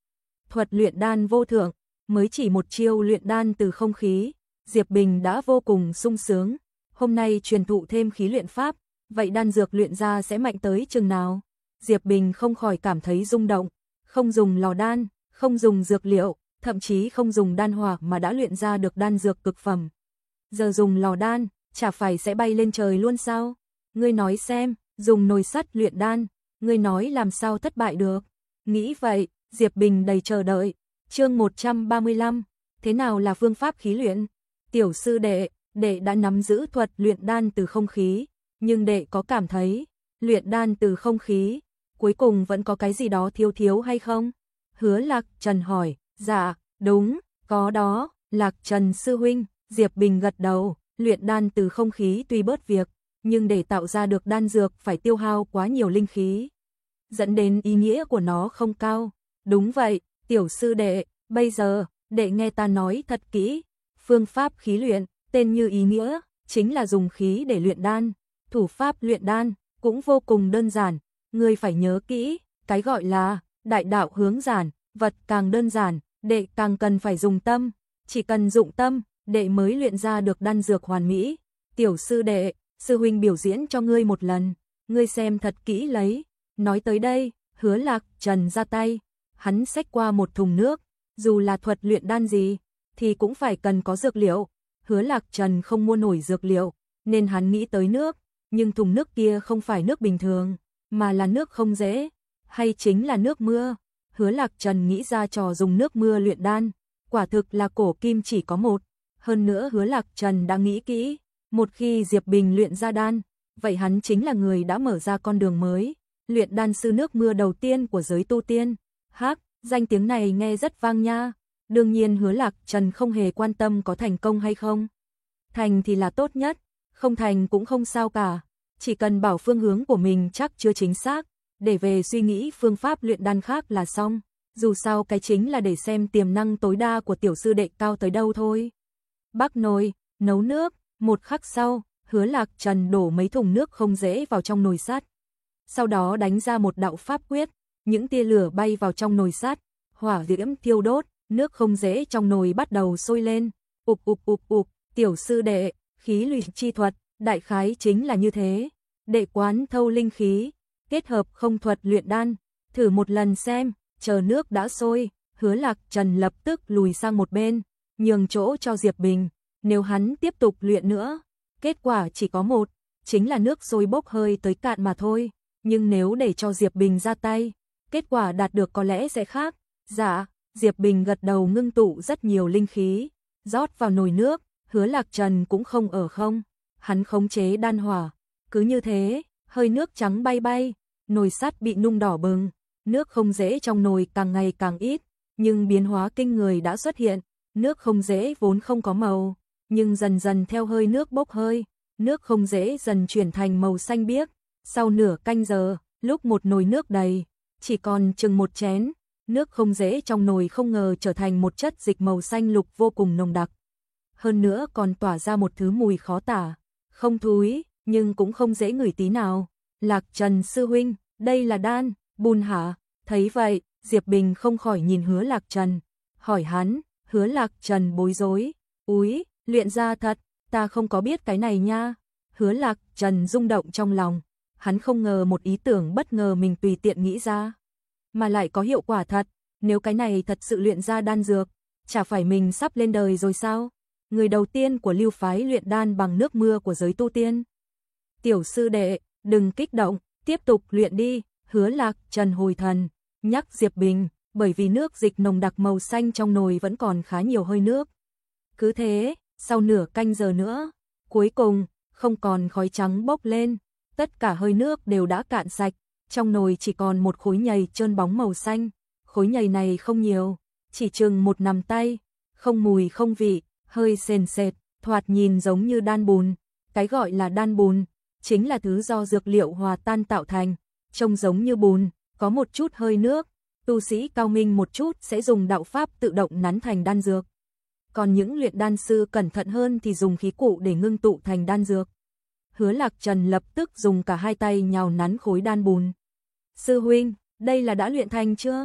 thuật luyện đan vô thượng, mới chỉ một chiêu luyện đan từ không khí, Diệp Bình đã vô cùng sung sướng. Hôm nay truyền thụ thêm khí luyện pháp, vậy đan dược luyện ra sẽ mạnh tới chừng nào? Diệp Bình không khỏi cảm thấy rung động, không dùng lò đan, không dùng dược liệu, thậm chí không dùng đan hỏa mà đã luyện ra được đan dược cực phẩm. Giờ dùng lò đan, chả phải sẽ bay lên trời luôn sao? Ngươi nói xem, dùng nồi sắt luyện đan, ngươi nói làm sao thất bại được? Nghĩ vậy, Diệp Bình đầy chờ đợi. Chương một trăm ba mươi lăm, thế nào là phương pháp khí luyện? Tiểu sư đệ, đệ đã nắm giữ thuật luyện đan từ không khí, nhưng đệ có cảm thấy, luyện đan từ không khí, cuối cùng vẫn có cái gì đó thiếu thiếu hay không? Hứa Lạc Trần hỏi, dạ, đúng, có đó, Lạc Trần sư huynh, Diệp Bình gật đầu, luyện đan từ không khí tuy bớt việc, nhưng để tạo ra được đan dược phải tiêu hao quá nhiều linh khí, dẫn đến ý nghĩa của nó không cao. Đúng vậy, tiểu sư đệ, bây giờ, đệ nghe ta nói thật kỹ, phương pháp khí luyện, tên như ý nghĩa, chính là dùng khí để luyện đan, thủ pháp luyện đan, cũng vô cùng đơn giản, ngươi phải nhớ kỹ, cái gọi là đại đạo hướng giản, vật càng đơn giản, đệ càng cần phải dùng tâm, chỉ cần dụng tâm, đệ mới luyện ra được đan dược hoàn mỹ. Tiểu sư đệ, sư huynh biểu diễn cho ngươi một lần, ngươi xem thật kỹ lấy. Nói tới đây, Hứa Lạc Trần ra tay, hắn xách qua một thùng nước, dù là thuật luyện đan gì, thì cũng phải cần có dược liệu. Hứa Lạc Trần không mua nổi dược liệu, nên hắn nghĩ tới nước, nhưng thùng nước kia không phải nước bình thường, mà là nước không dễ, hay chính là nước mưa. Hứa Lạc Trần nghĩ ra trò dùng nước mưa luyện đan, quả thực là cổ kim chỉ có một. Hơn nữa Hứa Lạc Trần đã nghĩ kỹ, một khi Diệp Bình luyện ra đan, vậy hắn chính là người đã mở ra con đường mới, luyện đan sư nước mưa đầu tiên của giới tu tiên. Hắc, danh tiếng này nghe rất vang nha. Đương nhiên Hứa Lạc Trần không hề quan tâm có thành công hay không. Thành thì là tốt nhất, không thành cũng không sao cả, chỉ cần bảo phương hướng của mình chắc chưa chính xác, để về suy nghĩ phương pháp luyện đan khác là xong. Dù sao cái chính là để xem tiềm năng tối đa của tiểu sư đệ cao tới đâu thôi. Bắc nồi, nấu nước, một khắc sau, Hứa Lạc Trần đổ mấy thùng nước không dễ vào trong nồi sắt. Sau đó đánh ra một đạo pháp quyết, những tia lửa bay vào trong nồi sắt, hỏa diễm thiêu đốt, nước không dễ trong nồi bắt đầu sôi lên. Ục ục ục ục, tiểu sư đệ, khí luyện chi thuật, đại khái chính là như thế. Đệ quán thâu linh khí, kết hợp không thuật luyện đan, thử một lần xem. Chờ nước đã sôi, Hứa Lạc Trần lập tức lùi sang một bên, nhường chỗ cho Diệp Bình. Nếu hắn tiếp tục luyện nữa, kết quả chỉ có một, chính là nước sôi bốc hơi tới cạn mà thôi. Nhưng nếu để cho Diệp Bình ra tay, kết quả đạt được có lẽ sẽ khác. Dạ, Diệp Bình gật đầu ngưng tụ rất nhiều linh khí, rót vào nồi nước. Hứa Lạc Trần cũng không ở không, hắn khống chế đan hỏa. Cứ như thế, hơi nước trắng bay bay, nồi sắt bị nung đỏ bừng. Nước không dễ trong nồi càng ngày càng ít, nhưng biến hóa kinh người đã xuất hiện. Nước không dễ vốn không có màu, nhưng dần dần theo hơi nước bốc hơi, nước không dễ dần chuyển thành màu xanh biếc. Sau nửa canh giờ, lúc một nồi nước đầy, chỉ còn chừng một chén, nước không dễ trong nồi không ngờ trở thành một chất dịch màu xanh lục vô cùng nồng đặc. Hơn nữa còn tỏa ra một thứ mùi khó tả, không thúi, nhưng cũng không dễ ngửi tí nào. Lạc Trần sư huynh, đây là đan, bùn hả? Thấy vậy, Diệp Bình không khỏi nhìn Hứa Lạc Trần, hỏi hắn. Hứa Lạc Trần bối rối, úi, luyện ra thật, ta không có biết cái này nha. Hứa Lạc Trần rung động trong lòng, hắn không ngờ một ý tưởng bất ngờ mình tùy tiện nghĩ ra, mà lại có hiệu quả thật. Nếu cái này thật sự luyện ra đan dược, chả phải mình sắp lên đời rồi sao? Người đầu tiên của lưu phái luyện đan bằng nước mưa của giới tu tiên. Tiểu sư đệ, đừng kích động, tiếp tục luyện đi. Hứa Lạc Trần hồi thần, nhắc Diệp Bình, bởi vì nước dịch nồng đặc màu xanh trong nồi vẫn còn khá nhiều hơi nước. Cứ thế, sau nửa canh giờ nữa, cuối cùng, không còn khói trắng bốc lên, tất cả hơi nước đều đã cạn sạch, trong nồi chỉ còn một khối nhầy trơn bóng màu xanh. Khối nhầy này không nhiều, chỉ chừng một nắm tay, không mùi không vị, hơi sền sệt, thoạt nhìn giống như đan bùn. Cái gọi là đan bùn, chính là thứ do dược liệu hòa tan tạo thành, trông giống như bùn, có một chút hơi nước. Tu sĩ cao minh một chút sẽ dùng đạo pháp tự động nắn thành đan dược. Còn những luyện đan sư cẩn thận hơn thì dùng khí cụ để ngưng tụ thành đan dược. Hứa Lạc Trần lập tức dùng cả hai tay nhào nắn khối đan bùn. Sư huynh, đây là đã luyện thành chưa?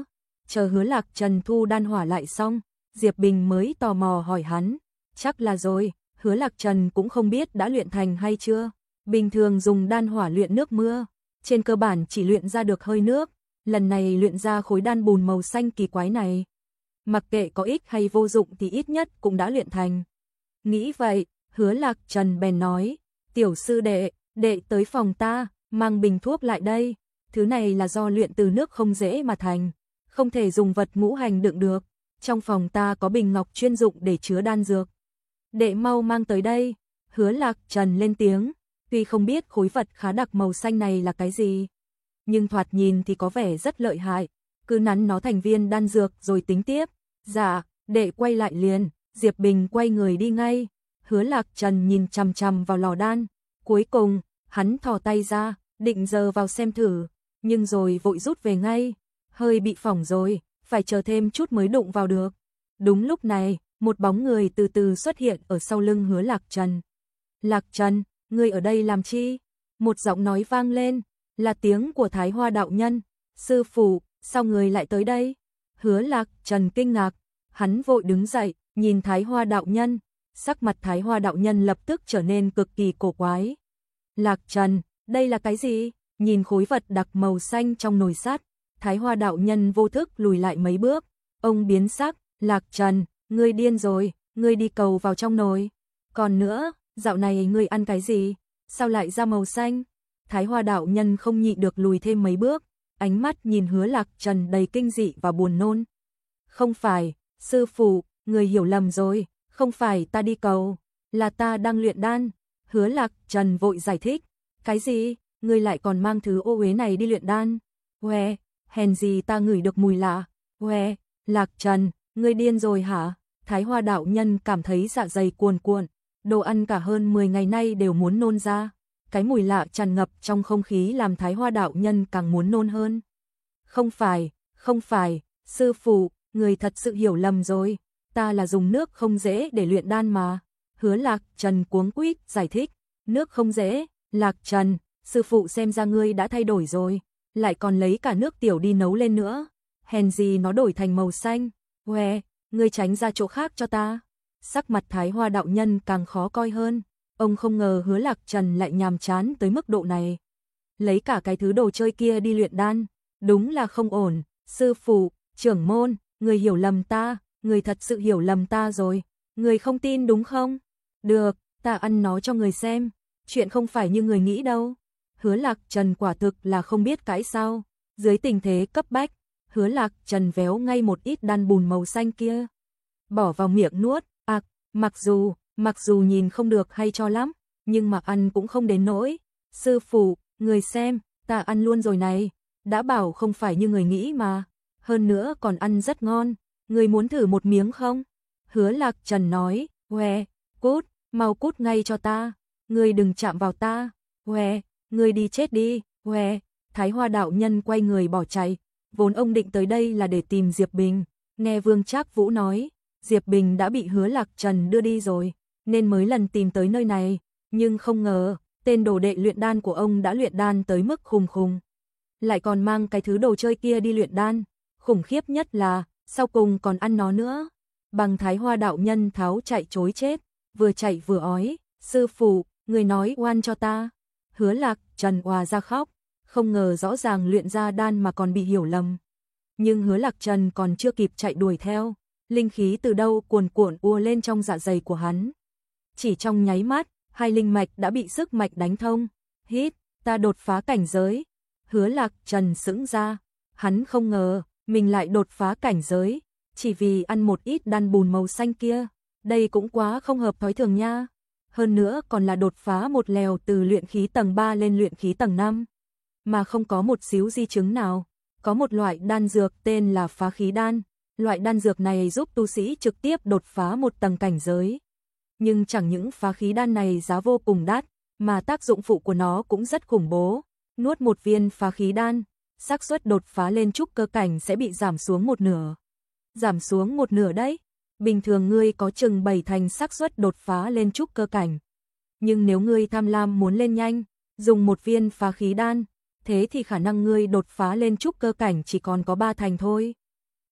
Chờ Hứa Lạc Trần thu đan hỏa lại xong, Diệp Bình mới tò mò hỏi hắn, chắc là rồi, Hứa Lạc Trần cũng không biết đã luyện thành hay chưa. Bình thường dùng đan hỏa luyện nước mưa, trên cơ bản chỉ luyện ra được hơi nước, lần này luyện ra khối đan bùn màu xanh kỳ quái này. Mặc kệ có ích hay vô dụng thì ít nhất cũng đã luyện thành. Nghĩ vậy, Hứa Lạc Trần bèn nói, tiểu sư đệ, đệ tới phòng ta, mang bình thuốc lại đây. Thứ này là do luyện từ nước không dễ mà thành, không thể dùng vật ngũ hành đựng được. Trong phòng ta có bình ngọc chuyên dụng để chứa đan dược. Đệ mau mang tới đây. Hứa Lạc Trần lên tiếng, tuy không biết khối vật khá đặc màu xanh này là cái gì, nhưng thoạt nhìn thì có vẻ rất lợi hại, cứ nắn nó thành viên đan dược rồi tính tiếp. Dạ, đệ quay lại liền. Diệp Bình quay người đi ngay. Hứa Lạc Trần nhìn chằm chằm vào lò đan, cuối cùng, hắn thò tay ra, định giờ vào xem thử, nhưng rồi vội rút về ngay, hơi bị phỏng rồi, phải chờ thêm chút mới đụng vào được. Đúng lúc này, một bóng người từ từ xuất hiện ở sau lưng Hứa Lạc Trần. Lạc Trần, ngươi ở đây làm chi? Một giọng nói vang lên, là tiếng của Thái Hoa đạo nhân. Sư phụ, sao người lại tới đây? Hứa Lạc Trần kinh ngạc, hắn vội đứng dậy, nhìn Thái Hoa đạo nhân, sắc mặt Thái Hoa đạo nhân lập tức trở nên cực kỳ cổ quái. Lạc Trần, đây là cái gì? Nhìn khối vật đặc màu xanh trong nồi sắt, Thái Hoa đạo nhân vô thức lùi lại mấy bước, ông biến sắc, Lạc Trần, ngươi điên rồi, ngươi đi cầu vào trong nồi. Còn nữa, dạo này ngươi ăn cái gì? Sao lại ra màu xanh? Thái Hoa đạo nhân không nhịn được lùi thêm mấy bước, ánh mắt nhìn Hứa Lạc Trần đầy kinh dị và buồn nôn. Không phải, sư phụ, người hiểu lầm rồi, không phải ta đi cầu, là ta đang luyện đan. Hứa Lạc Trần vội giải thích, cái gì, ngươi lại còn mang thứ ô uế này đi luyện đan? Hoe, hèn gì ta ngửi được mùi lạ. Hoe, Lạc Trần, ngươi điên rồi hả? Thái Hoa đạo nhân cảm thấy dạ dày cuồn cuộn, đồ ăn cả hơn mười ngày nay đều muốn nôn ra. Cái mùi lạ tràn ngập trong không khí làm Thái Hoa đạo nhân càng muốn nôn hơn. Không phải, không phải, sư phụ, người thật sự hiểu lầm rồi, ta là dùng nước không dễ để luyện đan mà. Hứa Lạc Trần cuống quýt giải thích, nước không dễ? Lạc Trần, sư phụ xem ra ngươi đã thay đổi rồi, lại còn lấy cả nước tiểu đi nấu lên nữa, hèn gì nó đổi thành màu xanh. Hoe, ngươi tránh ra chỗ khác cho ta. Sắc mặt Thái Hoa đạo nhân càng khó coi hơn, ông không ngờ Hứa Lạc Trần lại nhàm chán tới mức độ này. Lấy cả cái thứ đồ chơi kia đi luyện đan, đúng là không ổn. Sư phụ, trưởng môn, người hiểu lầm ta, người thật sự hiểu lầm ta rồi, người không tin đúng không? Được, ta ăn nó cho người xem, chuyện không phải như người nghĩ đâu. Hứa Lạc Trần quả thực là không biết cãi sao, dưới tình thế cấp bách, Hứa Lạc Trần véo ngay một ít đan bùn màu xanh kia, bỏ vào miệng nuốt. À, mặc dù, mặc dù nhìn không được hay cho lắm, nhưng mà ăn cũng không đến nỗi. Sư phụ, người xem, ta ăn luôn rồi này, đã bảo không phải như người nghĩ mà, hơn nữa còn ăn rất ngon, người muốn thử một miếng không? Hứa Lạc Trần nói, hoe, cút, mau cút ngay cho ta, người đừng chạm vào ta, hoe, người đi chết đi, hoe. Thái Hoa đạo nhân quay người bỏ chạy, vốn ông định tới đây là để tìm Diệp Bình, nghe Vương Trác Vũ nói, Diệp Bình đã bị Hứa Lạc Trần đưa đi rồi, nên mới lần tìm tới nơi này, nhưng không ngờ, tên đồ đệ luyện đan của ông đã luyện đan tới mức khùng khùng, lại còn mang cái thứ đồ chơi kia đi luyện đan, khủng khiếp nhất là, sau cùng còn ăn nó nữa. Bằng Thái Hoa đạo nhân tháo chạy trối chết, vừa chạy vừa ói, sư phụ, người nói oan cho ta. Hứa Lạc Trần òa ra khóc, không ngờ rõ ràng luyện ra đan mà còn bị hiểu lầm. Nhưng Hứa Lạc Trần còn chưa kịp chạy đuổi theo, linh khí từ đâu cuồn cuộn ùa lên trong dạ dày của hắn. Chỉ trong nháy mắt, hai linh mạch đã bị sức mạch đánh thông. Hít, ta đột phá cảnh giới. Hứa Lạc Trần sững ra, hắn không ngờ mình lại đột phá cảnh giới, chỉ vì ăn một ít đan bùn màu xanh kia, đây cũng quá không hợp thói thường nha. Hơn nữa còn là đột phá một lèo từ luyện khí tầng ba lên luyện khí tầng năm, mà không có một xíu di chứng nào. Có một loại đan dược tên là phá khí đan, loại đan dược này giúp tu sĩ trực tiếp đột phá một tầng cảnh giới. Nhưng chẳng những phá khí đan này giá vô cùng đắt, mà tác dụng phụ của nó cũng rất khủng bố. Nuốt một viên phá khí đan, xác suất đột phá lên trúc cơ cảnh sẽ bị giảm xuống một nửa. Giảm xuống một nửa đấy. Bình thường ngươi có chừng bảy thành xác suất đột phá lên trúc cơ cảnh. Nhưng nếu ngươi tham lam muốn lên nhanh, dùng một viên phá khí đan, thế thì khả năng ngươi đột phá lên trúc cơ cảnh chỉ còn có ba thành thôi.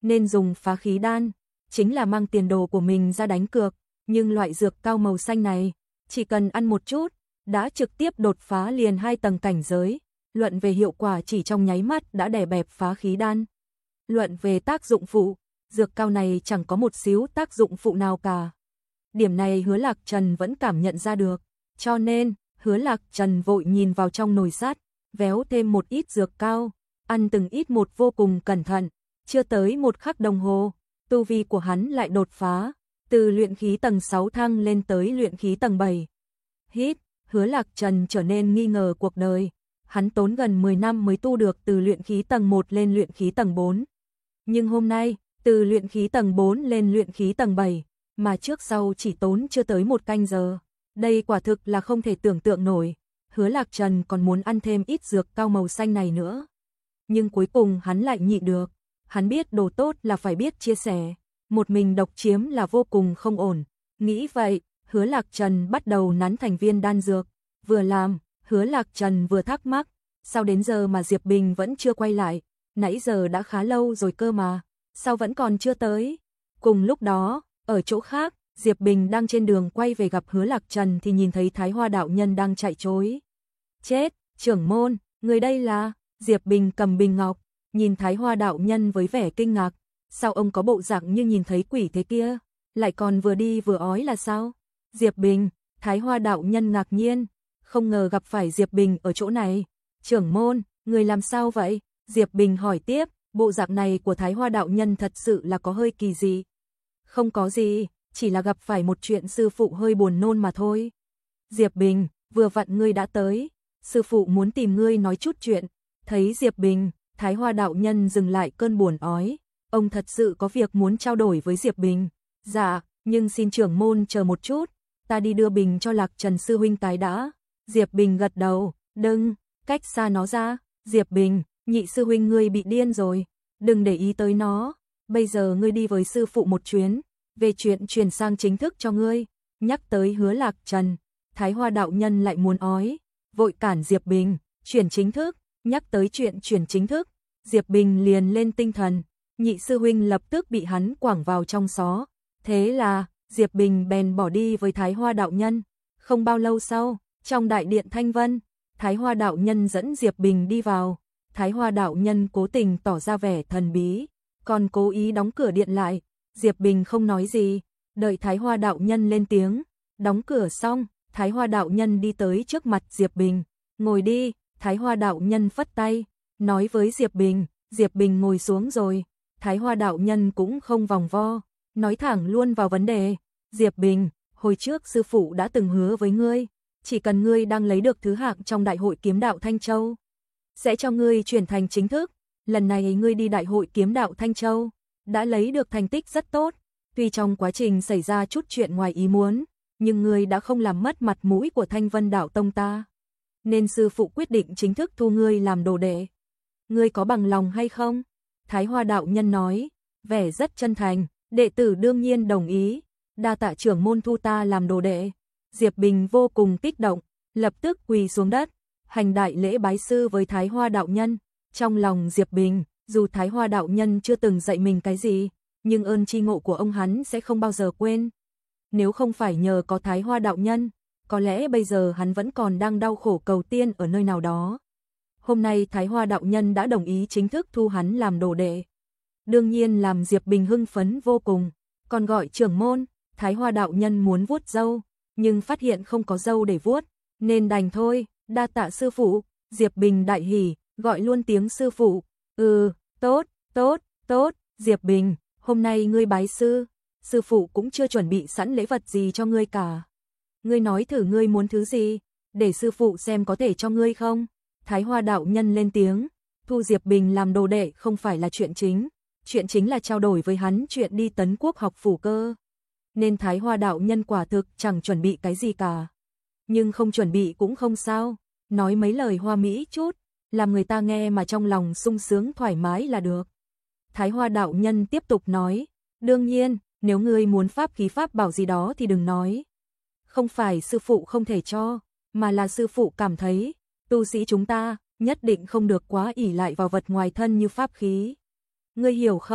nên dùng phá khí đan, chính là mang tiền đồ của mình ra đánh cược, nhưng loại dược cao màu xanh này, chỉ cần ăn một chút, đã trực tiếp đột phá liền hai tầng cảnh giới, luận về hiệu quả chỉ trong nháy mắt đã đè bẹp phá khí đan. Luận về tác dụng phụ, dược cao này chẳng có một xíu tác dụng phụ nào cả. Điểm này Hứa Lạc Trần vẫn cảm nhận ra được, cho nên, Hứa Lạc Trần vội nhìn vào trong nồi sắt, véo thêm một ít dược cao, ăn từng ít một vô cùng cẩn thận, chưa tới một khắc đồng hồ, tu vi của hắn lại đột phá, từ luyện khí tầng sáu thăng lên tới luyện khí tầng bảy. Hít, Hứa Lạc Trần trở nên nghi ngờ cuộc đời, hắn tốn gần mười năm mới tu được từ luyện khí tầng một lên luyện khí tầng bốn. Nhưng hôm nay, từ luyện khí tầng bốn lên luyện khí tầng bảy, mà trước sau chỉ tốn chưa tới một canh giờ. Đây quả thực là không thể tưởng tượng nổi, Hứa Lạc Trần còn muốn ăn thêm ít dược cao màu xanh này nữa. Nhưng cuối cùng hắn lại nhịn được, hắn biết đồ tốt là phải biết chia sẻ, một mình độc chiếm là vô cùng không ổn. Nghĩ vậy, Hứa Lạc Trần bắt đầu nắn thành viên đan dược, vừa làm, Hứa Lạc Trần vừa thắc mắc, sao đến giờ mà Diệp Bình vẫn chưa quay lại, nãy giờ đã khá lâu rồi cơ mà, sao vẫn còn chưa tới. Cùng lúc đó, ở chỗ khác, Diệp Bình đang trên đường quay về gặp Hứa Lạc Trần thì nhìn thấy Thái Hoa đạo nhân đang chạy trối. Chết, trưởng môn, người đây là, Diệp Bình cầm bình ngọc, nhìn Thái Hoa đạo nhân với vẻ kinh ngạc, sao ông có bộ dạng như nhìn thấy quỷ thế kia, lại còn vừa đi vừa ói là sao? Diệp Bình, Thái Hoa đạo nhân ngạc nhiên, không ngờ gặp phải Diệp Bình ở chỗ này. Trưởng môn, người làm sao vậy? Diệp Bình hỏi tiếp, bộ dạng này của Thái Hoa đạo nhân thật sự là có hơi kỳ dị. Không có gì, chỉ là gặp phải một chuyện sư phụ hơi buồn nôn mà thôi. Diệp Bình, vừa vặn ngươi đã tới, sư phụ muốn tìm ngươi nói chút chuyện. Thấy Diệp Bình, Thái Hoa đạo nhân dừng lại cơn buồn ói, ông thật sự có việc muốn trao đổi với Diệp Bình. Dạ, nhưng xin trưởng môn chờ một chút, ta đi đưa bình cho Lạc Trần sư huynh cái đã. Diệp Bình gật đầu, đừng, cách xa nó ra. Diệp Bình, nhị sư huynh ngươi bị điên rồi, đừng để ý tới nó, bây giờ ngươi đi với sư phụ một chuyến, về chuyện chuyển sang chính thức cho ngươi. Nhắc tới Hứa Lạc Trần, Thái Hoa đạo nhân lại muốn ói, vội cản Diệp Bình, chuyển chính thức, nhắc tới chuyện chuyển chính thức, Diệp Bình liền lên tinh thần, nhị sư huynh lập tức bị hắn quẳng vào trong xó. Thế là, Diệp Bình bèn bỏ đi với Thái Hoa đạo nhân. Không bao lâu sau, trong đại điện Thanh Vân, Thái Hoa đạo nhân dẫn Diệp Bình đi vào. Thái Hoa đạo nhân cố tình tỏ ra vẻ thần bí, còn cố ý đóng cửa điện lại. Diệp Bình không nói gì, đợi Thái Hoa đạo nhân lên tiếng. Đóng cửa xong, Thái Hoa đạo nhân đi tới trước mặt Diệp Bình. Ngồi đi, Thái Hoa đạo nhân phất tay, nói với Diệp Bình. Diệp Bình ngồi xuống rồi. Thái Hoa đạo nhân cũng không vòng vo, nói thẳng luôn vào vấn đề. Diệp Bình, hồi trước sư phụ đã từng hứa với ngươi, chỉ cần ngươi đang lấy được thứ hạng trong đại hội kiếm đạo Thanh Châu, sẽ cho ngươi chuyển thành chính thức. Lần này ngươi đi đại hội kiếm đạo Thanh Châu, đã lấy được thành tích rất tốt, tuy trong quá trình xảy ra chút chuyện ngoài ý muốn, nhưng ngươi đã không làm mất mặt mũi của Thanh Vân đạo tông ta, nên sư phụ quyết định chính thức thu ngươi làm đồ đệ. Ngươi có bằng lòng hay không? Thái Hoa đạo nhân nói, vẻ rất chân thành, đệ tử đương nhiên đồng ý, đa tạ trưởng môn thu ta làm đồ đệ. Diệp Bình vô cùng kích động, lập tức quỳ xuống đất, hành đại lễ bái sư với Thái Hoa đạo nhân. Trong lòng Diệp Bình, dù Thái Hoa đạo nhân chưa từng dạy mình cái gì, nhưng ơn tri ngộ của ông hắn sẽ không bao giờ quên. Nếu không phải nhờ có Thái Hoa đạo nhân, có lẽ bây giờ hắn vẫn còn đang đau khổ cầu tiên ở nơi nào đó. Hôm nay Thái Hoa đạo nhân đã đồng ý chính thức thu hắn làm đồ đệ. Đương nhiên làm Diệp Bình hưng phấn vô cùng, còn gọi trưởng môn. Thái Hoa đạo nhân muốn vuốt râu, nhưng phát hiện không có râu để vuốt, nên đành thôi, đa tạ sư phụ. Diệp Bình đại hỉ, gọi luôn tiếng sư phụ. Ừ, tốt, tốt, tốt. Diệp Bình, hôm nay ngươi bái sư, sư phụ cũng chưa chuẩn bị sẵn lễ vật gì cho ngươi cả. Ngươi nói thử ngươi muốn thứ gì, để sư phụ xem có thể cho ngươi không. Thái Hoa đạo nhân lên tiếng, thu Diệp Bình làm đồ đệ không phải là chuyện chính, chuyện chính là trao đổi với hắn chuyện đi Tấn Quốc học phủ cơ. Nên Thái Hoa đạo nhân quả thực chẳng chuẩn bị cái gì cả. Nhưng không chuẩn bị cũng không sao, nói mấy lời hoa mỹ chút, làm người ta nghe mà trong lòng sung sướng thoải mái là được. Thái Hoa đạo nhân tiếp tục nói, đương nhiên, nếu ngươi muốn pháp khí pháp bảo gì đó thì đừng nói. Không phải sư phụ không thể cho, mà là sư phụ cảm thấy, tu sĩ chúng ta nhất định không được quá ỷ lại vào vật ngoài thân như pháp khí. Ngươi hiểu không?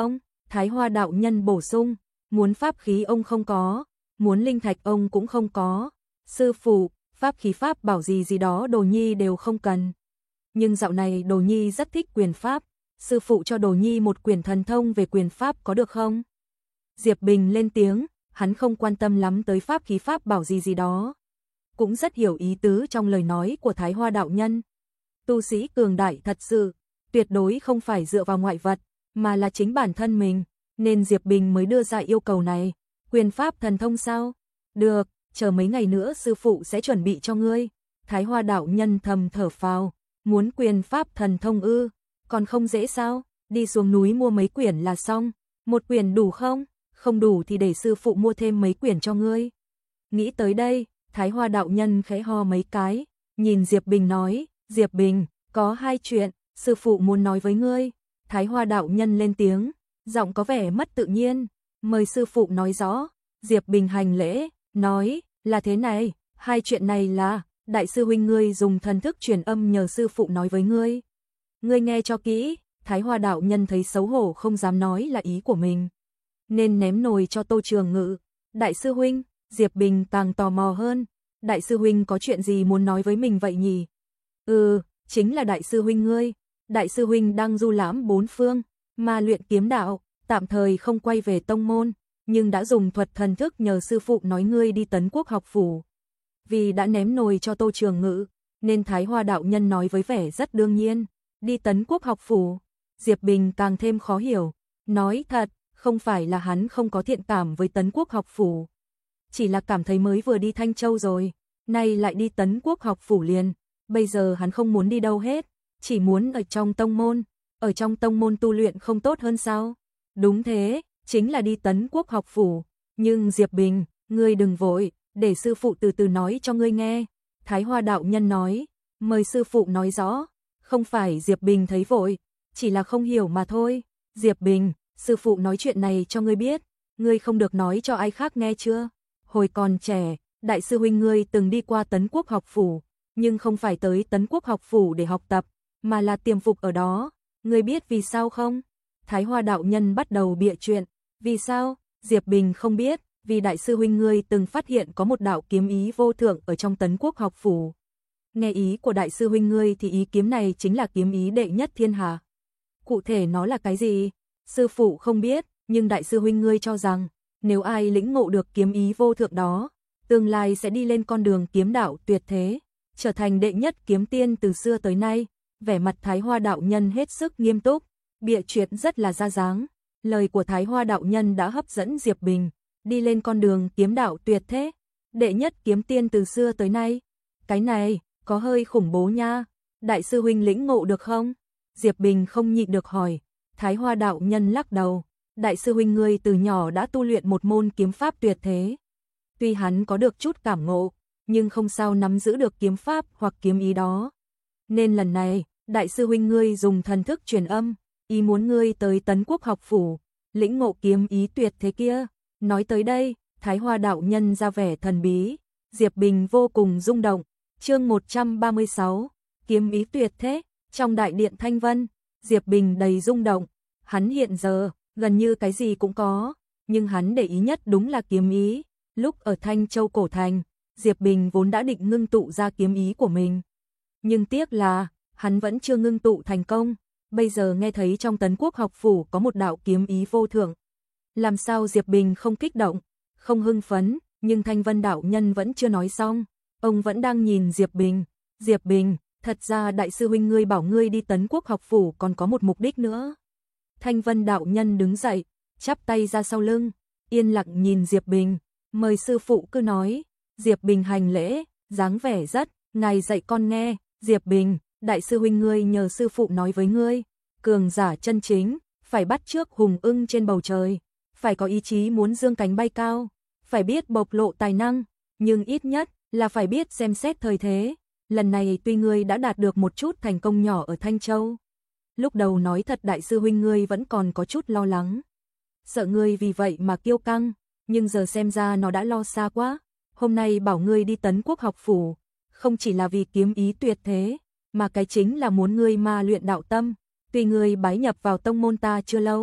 Thái Hoa đạo nhân bổ sung, muốn pháp khí ông không có, muốn linh thạch ông cũng không có. Sư phụ, pháp khí pháp bảo gì gì đó Đồ Nhi đều không cần. Nhưng dạo này Đồ Nhi rất thích quyền pháp, sư phụ cho Đồ Nhi một quyển thần thông về quyền pháp có được không? Diệp Bình lên tiếng, hắn không quan tâm lắm tới pháp khí pháp bảo gì gì đó. Cũng rất hiểu ý tứ trong lời nói của Thái Hoa đạo nhân. Tu sĩ cường đại thật sự, tuyệt đối không phải dựa vào ngoại vật, mà là chính bản thân mình, nên Diệp Bình mới đưa ra yêu cầu này. Quyền pháp thần thông sao? Được, chờ mấy ngày nữa sư phụ sẽ chuẩn bị cho ngươi. Thái Hoa đạo nhân thầm thở phào, muốn quyền pháp thần thông ư, còn không dễ sao, đi xuống núi mua mấy quyển là xong. Một quyển đủ không? Không đủ thì để sư phụ mua thêm mấy quyển cho ngươi. Nghĩ tới đây, Thái Hoa đạo nhân khẽ ho mấy cái, nhìn Diệp Bình nói, Diệp Bình, có hai chuyện, sư phụ muốn nói với ngươi. Thái Hoa đạo nhân lên tiếng, giọng có vẻ mất tự nhiên, mời sư phụ nói rõ. Diệp Bình hành lễ, nói, là thế này, hai chuyện này là, đại sư huynh ngươi dùng thần thức truyền âm nhờ sư phụ nói với ngươi. Ngươi nghe cho kỹ. Thái Hoa đạo nhân thấy xấu hổ không dám nói là ý của mình, nên ném nồi cho Tô Trường Ngự. Đại sư huynh, Diệp Bình càng tò mò hơn, đại sư huynh có chuyện gì muốn nói với mình vậy nhỉ? Ừ, chính là đại sư huynh ngươi. Đại sư huynh đang du lãm bốn phương, mà luyện kiếm đạo, tạm thời không quay về tông môn, nhưng đã dùng thuật thần thức nhờ sư phụ nói ngươi đi Tấn Quốc học phủ. Vì đã ném nồi cho Tô Trường Ngự, nên Thái Hoa đạo nhân nói với vẻ rất đương nhiên, đi Tấn Quốc học phủ. Diệp Bình càng thêm khó hiểu, nói thật, không phải là hắn không có thiện cảm với Tấn Quốc học phủ, chỉ là cảm thấy mới vừa đi Thanh Châu rồi, nay lại đi Tấn Quốc học phủ liền, bây giờ hắn không muốn đi đâu hết, chỉ muốn ở trong tông môn, ở trong tông môn tu luyện không tốt hơn sao? Đúng thế, chính là đi Tấn Quốc học phủ, nhưng Diệp Bình, ngươi đừng vội, để sư phụ từ từ nói cho ngươi nghe. Thái Hoa đạo nhân nói, mời sư phụ nói rõ. Không phải Diệp Bình thấy vội, chỉ là không hiểu mà thôi. Diệp Bình, sư phụ nói chuyện này cho ngươi biết, ngươi không được nói cho ai khác nghe chưa? Hồi còn trẻ, đại sư huynh ngươi từng đi qua Tấn Quốc học phủ, nhưng không phải tới Tấn Quốc học phủ để học tập, mà là tiềm phục ở đó. Ngươi biết vì sao không? Thái Hoa đạo nhân bắt đầu bịa chuyện. Vì sao? Diệp Bình không biết, vì đại sư huynh ngươi từng phát hiện có một đạo kiếm ý vô thượng ở trong Tấn Quốc học phủ. Nghe ý của đại sư huynh ngươi thì ý kiếm này chính là kiếm ý đệ nhất thiên hạ. Cụ thể nó là cái gì? Sư phụ không biết, nhưng đại sư huynh ngươi cho rằng, nếu ai lĩnh ngộ được kiếm ý vô thượng đó, tương lai sẽ đi lên con đường kiếm đạo tuyệt thế, trở thành đệ nhất kiếm tiên từ xưa tới nay. Vẻ mặt Thái Hoa đạo nhân hết sức nghiêm túc, bịa chuyện rất là ra dáng. Lời của Thái Hoa đạo nhân đã hấp dẫn Diệp Bình, đi lên con đường kiếm đạo tuyệt thế, đệ nhất kiếm tiên từ xưa tới nay. Cái này, có hơi khủng bố nha, đại sư huynh lĩnh ngộ được không? Diệp Bình không nhịn được hỏi. Thái Hoa đạo nhân lắc đầu, đại sư huynh ngươi từ nhỏ đã tu luyện một môn kiếm pháp tuyệt thế. Tuy hắn có được chút cảm ngộ, nhưng không sao nắm giữ được kiếm pháp hoặc kiếm ý đó. Nên lần này, đại sư huynh ngươi dùng thần thức truyền âm, ý muốn ngươi tới Tấn Quốc học phủ, lĩnh ngộ kiếm ý tuyệt thế kia. Nói tới đây, Thái Hoa đạo nhân ra vẻ thần bí, Diệp Bình vô cùng rung động. Chương một trăm ba mươi sáu, kiếm ý tuyệt thế. Trong đại điện Thanh Vân, Diệp Bình đầy rung động, hắn hiện giờ gần như cái gì cũng có, nhưng hắn để ý nhất đúng là kiếm ý. Lúc ở Thanh Châu cổ thành, Diệp Bình vốn đã định ngưng tụ ra kiếm ý của mình, nhưng tiếc là hắn vẫn chưa ngưng tụ thành công. Bây giờ nghe thấy trong Tấn Quốc học phủ có một đạo kiếm ý vô thượng, làm sao Diệp Bình không kích động, không hưng phấn? Nhưng Thanh Vân đạo nhân vẫn chưa nói xong, ông vẫn đang nhìn Diệp Bình. Diệp Bình, thật ra đại sư huynh ngươi bảo ngươi đi Tấn Quốc học phủ còn có một mục đích nữa. Thanh Vân đạo nhân đứng dậy, chắp tay ra sau lưng, yên lặng nhìn Diệp Bình, mời sư phụ cứ nói. Diệp Bình hành lễ, dáng vẻ rất, ngài dạy con nghe. Diệp Bình, đại sư huynh ngươi nhờ sư phụ nói với ngươi, cường giả chân chính, phải bắt chước hùng ưng trên bầu trời, phải có ý chí muốn dương cánh bay cao, phải biết bộc lộ tài năng, nhưng ít nhất là phải biết xem xét thời thế. Lần này tuy ngươi đã đạt được một chút thành công nhỏ ở Thanh Châu, lúc đầu nói thật đại sư huynh ngươi vẫn còn có chút lo lắng, sợ ngươi vì vậy mà kiêu căng, nhưng giờ xem ra nó đã lo xa quá. Hôm nay bảo ngươi đi Tấn Quốc học phủ, không chỉ là vì kiếm ý tuyệt thế, mà cái chính là muốn ngươi ma luyện đạo tâm. Tuy ngươi bái nhập vào tông môn ta chưa lâu,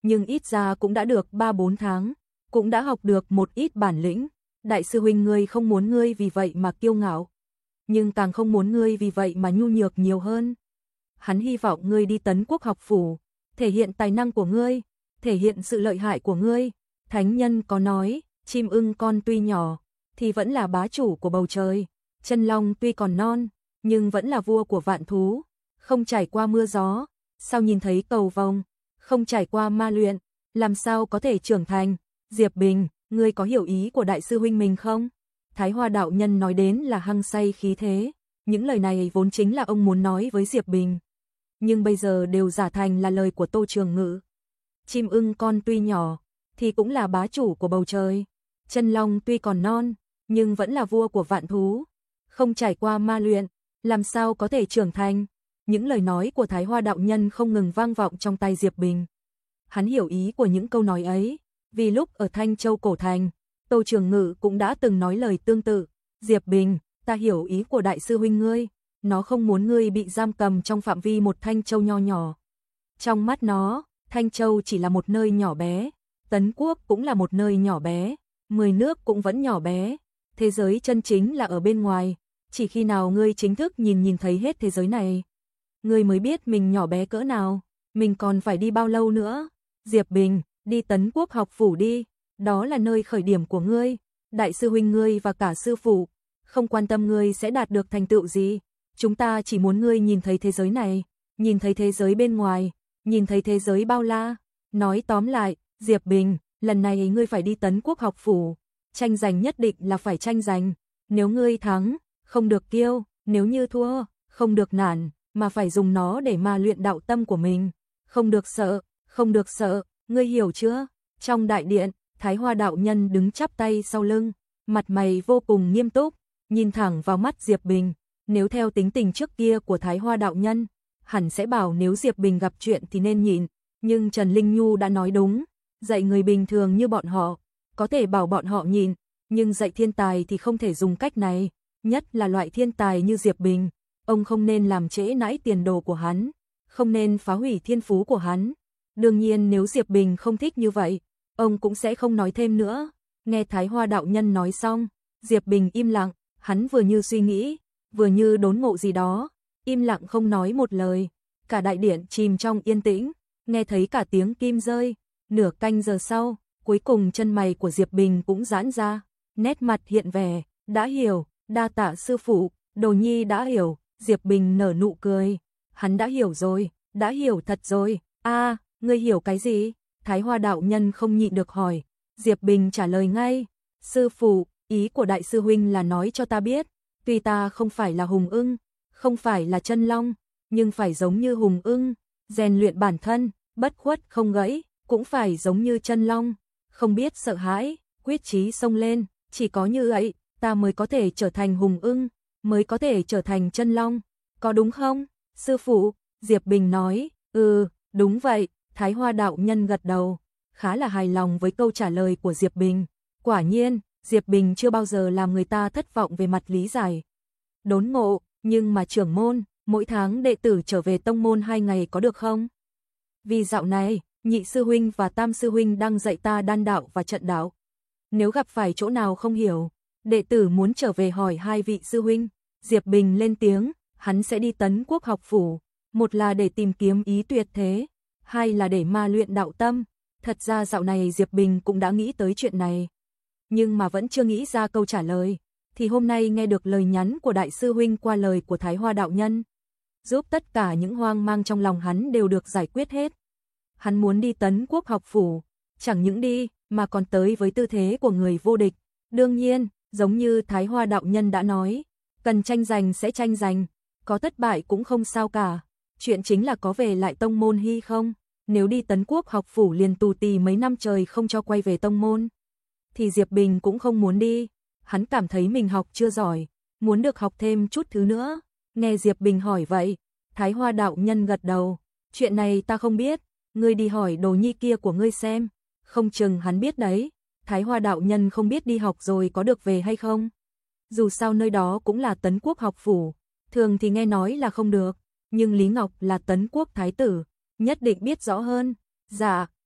nhưng ít ra cũng đã được ba bốn tháng, cũng đã học được một ít bản lĩnh. Đại sư huynh ngươi không muốn ngươi vì vậy mà kiêu ngạo, nhưng càng không muốn ngươi vì vậy mà nhu nhược nhiều hơn. Hắn hy vọng ngươi đi Tấn Quốc học phủ, thể hiện tài năng của ngươi, thể hiện sự lợi hại của ngươi. Thánh nhân có nói, chim ưng con tuy nhỏ, thì vẫn là bá chủ của bầu trời. Chân long tuy còn non, nhưng vẫn là vua của vạn thú. Không trải qua mưa gió, sao nhìn thấy cầu vồng, không trải qua ma luyện, làm sao có thể trưởng thành. Diệp Bình, ngươi có hiểu ý của đại sư huynh mình không? Thái Hoa đạo nhân nói đến là hăng say khí thế, những lời này vốn chính là ông muốn nói với Diệp Bình, nhưng bây giờ đều giả thành là lời của Tô Trường Ngự. Chim ưng con tuy nhỏ, thì cũng là bá chủ của bầu trời. Chân long tuy còn non, nhưng vẫn là vua của vạn thú. Không trải qua ma luyện, làm sao có thể trưởng thành. Những lời nói của Thái Hoa đạo nhân không ngừng vang vọng trong tai Diệp Bình. Hắn hiểu ý của những câu nói ấy, vì lúc ở Thanh Châu Cổ Thành, Tô Trường Ngự cũng đã từng nói lời tương tự. Diệp Bình, ta hiểu ý của đại sư huynh ngươi, nó không muốn ngươi bị giam cầm trong phạm vi một Thanh Châu nho nhỏ. Trong mắt nó, Thanh Châu chỉ là một nơi nhỏ bé, Tấn Quốc cũng là một nơi nhỏ bé, mười nước cũng vẫn nhỏ bé, thế giới chân chính là ở bên ngoài, chỉ khi nào ngươi chính thức nhìn nhìn thấy hết thế giới này, ngươi mới biết mình nhỏ bé cỡ nào, mình còn phải đi bao lâu nữa. Diệp Bình, đi Tấn Quốc học phủ đi, đó là nơi khởi điểm của ngươi, đại sư huynh ngươi và cả sư phụ, không quan tâm ngươi sẽ đạt được thành tựu gì, chúng ta chỉ muốn ngươi nhìn thấy thế giới này, nhìn thấy thế giới bên ngoài, nhìn thấy thế giới bao la. Nói tóm lại, Diệp Bình, lần này ngươi phải đi Tấn Quốc học phủ, tranh giành nhất định là phải tranh giành, nếu ngươi thắng, không được kiêu, nếu như thua, không được nản, mà phải dùng nó để mà luyện đạo tâm của mình, không được sợ, không được sợ, ngươi hiểu chưa? Trong đại điện, Thái Hoa đạo nhân đứng chắp tay sau lưng, mặt mày vô cùng nghiêm túc, nhìn thẳng vào mắt Diệp Bình, nếu theo tính tình trước kia của Thái Hoa đạo nhân, hẳn sẽ bảo nếu Diệp Bình gặp chuyện thì nên nhịn, nhưng Trần Linh Nhu đã nói đúng, dạy người bình thường như bọn họ, có thể bảo bọn họ nhịn, nhưng dạy thiên tài thì không thể dùng cách này, nhất là loại thiên tài như Diệp Bình, ông không nên làm trễ nãi tiền đồ của hắn, không nên phá hủy thiên phú của hắn. Đương nhiên nếu Diệp Bình không thích như vậy, ông cũng sẽ không nói thêm nữa. Nghe Thái Hoa đạo nhân nói xong, Diệp Bình im lặng, hắn vừa như suy nghĩ, vừa như đốn ngộ gì đó, im lặng không nói một lời. Cả đại điện chìm trong yên tĩnh, nghe thấy cả tiếng kim rơi. Nửa canh giờ sau, cuối cùng chân mày của Diệp Bình cũng giãn ra, nét mặt hiện vẻ, đã hiểu, đa tạ sư phụ, Đồ Nhi đã hiểu. Diệp Bình nở nụ cười, hắn đã hiểu rồi, đã hiểu thật rồi. A, à, ngươi hiểu cái gì? Thái Hoa đạo nhân không nhịn được hỏi. Diệp Bình trả lời ngay, sư phụ, ý của đại sư huynh là nói cho ta biết, tuy ta không phải là hùng ưng, không phải là chân long, nhưng phải giống như hùng ưng, rèn luyện bản thân, bất khuất không gãy, cũng phải giống như chân long, không biết sợ hãi, quyết chí xông lên, chỉ có như vậy, ta mới có thể trở thành hùng ưng, mới có thể trở thành chân long, có đúng không? Sư phụ, Diệp Bình nói, ừ, đúng vậy. Thái Hoa đạo nhân gật đầu, khá là hài lòng với câu trả lời của Diệp Bình. Quả nhiên, Diệp Bình chưa bao giờ làm người ta thất vọng về mặt lý giải. Đốn ngộ, nhưng mà trưởng môn, mỗi tháng đệ tử trở về tông môn hai ngày có được không? Vì dạo này, nhị sư huynh và tam sư huynh đang dạy ta đan đạo và trận đạo. Nếu gặp phải chỗ nào không hiểu, đệ tử muốn trở về hỏi hai vị sư huynh. Diệp Bình lên tiếng, hắn sẽ đi Tấn Quốc học phủ, một là để tìm kiếm ý tuyệt thế, hai là để ma luyện đạo tâm. Thật ra dạo này Diệp Bình cũng đã nghĩ tới chuyện này, nhưng mà vẫn chưa nghĩ ra câu trả lời, thì hôm nay nghe được lời nhắn của đại sư huynh qua lời của Thái Hoa đạo nhân, giúp tất cả những hoang mang trong lòng hắn đều được giải quyết hết. Hắn muốn đi Tấn Quốc học phủ, chẳng những đi, mà còn tới với tư thế của người vô địch. Đương nhiên, giống như Thái Hoa đạo nhân đã nói, cần tranh giành sẽ tranh giành, có thất bại cũng không sao cả. Chuyện chính là có về lại tông môn hay không, nếu đi Tấn Quốc học phủ liền tù tì mấy năm trời không cho quay về tông môn, thì Diệp Bình cũng không muốn đi, hắn cảm thấy mình học chưa giỏi, muốn được học thêm chút thứ nữa. Nghe Diệp Bình hỏi vậy, Thái Hoa đạo nhân gật đầu, chuyện này ta không biết, ngươi đi hỏi Đồ Nhi kia của ngươi xem, không chừng hắn biết đấy. Thái Hoa đạo nhân không biết đi học rồi có được về hay không, dù sao nơi đó cũng là Tấn Quốc học phủ, thường thì nghe nói là không được. Nhưng Lý Ngọc là Tấn Quốc thái tử, nhất định biết rõ hơn. Dạ,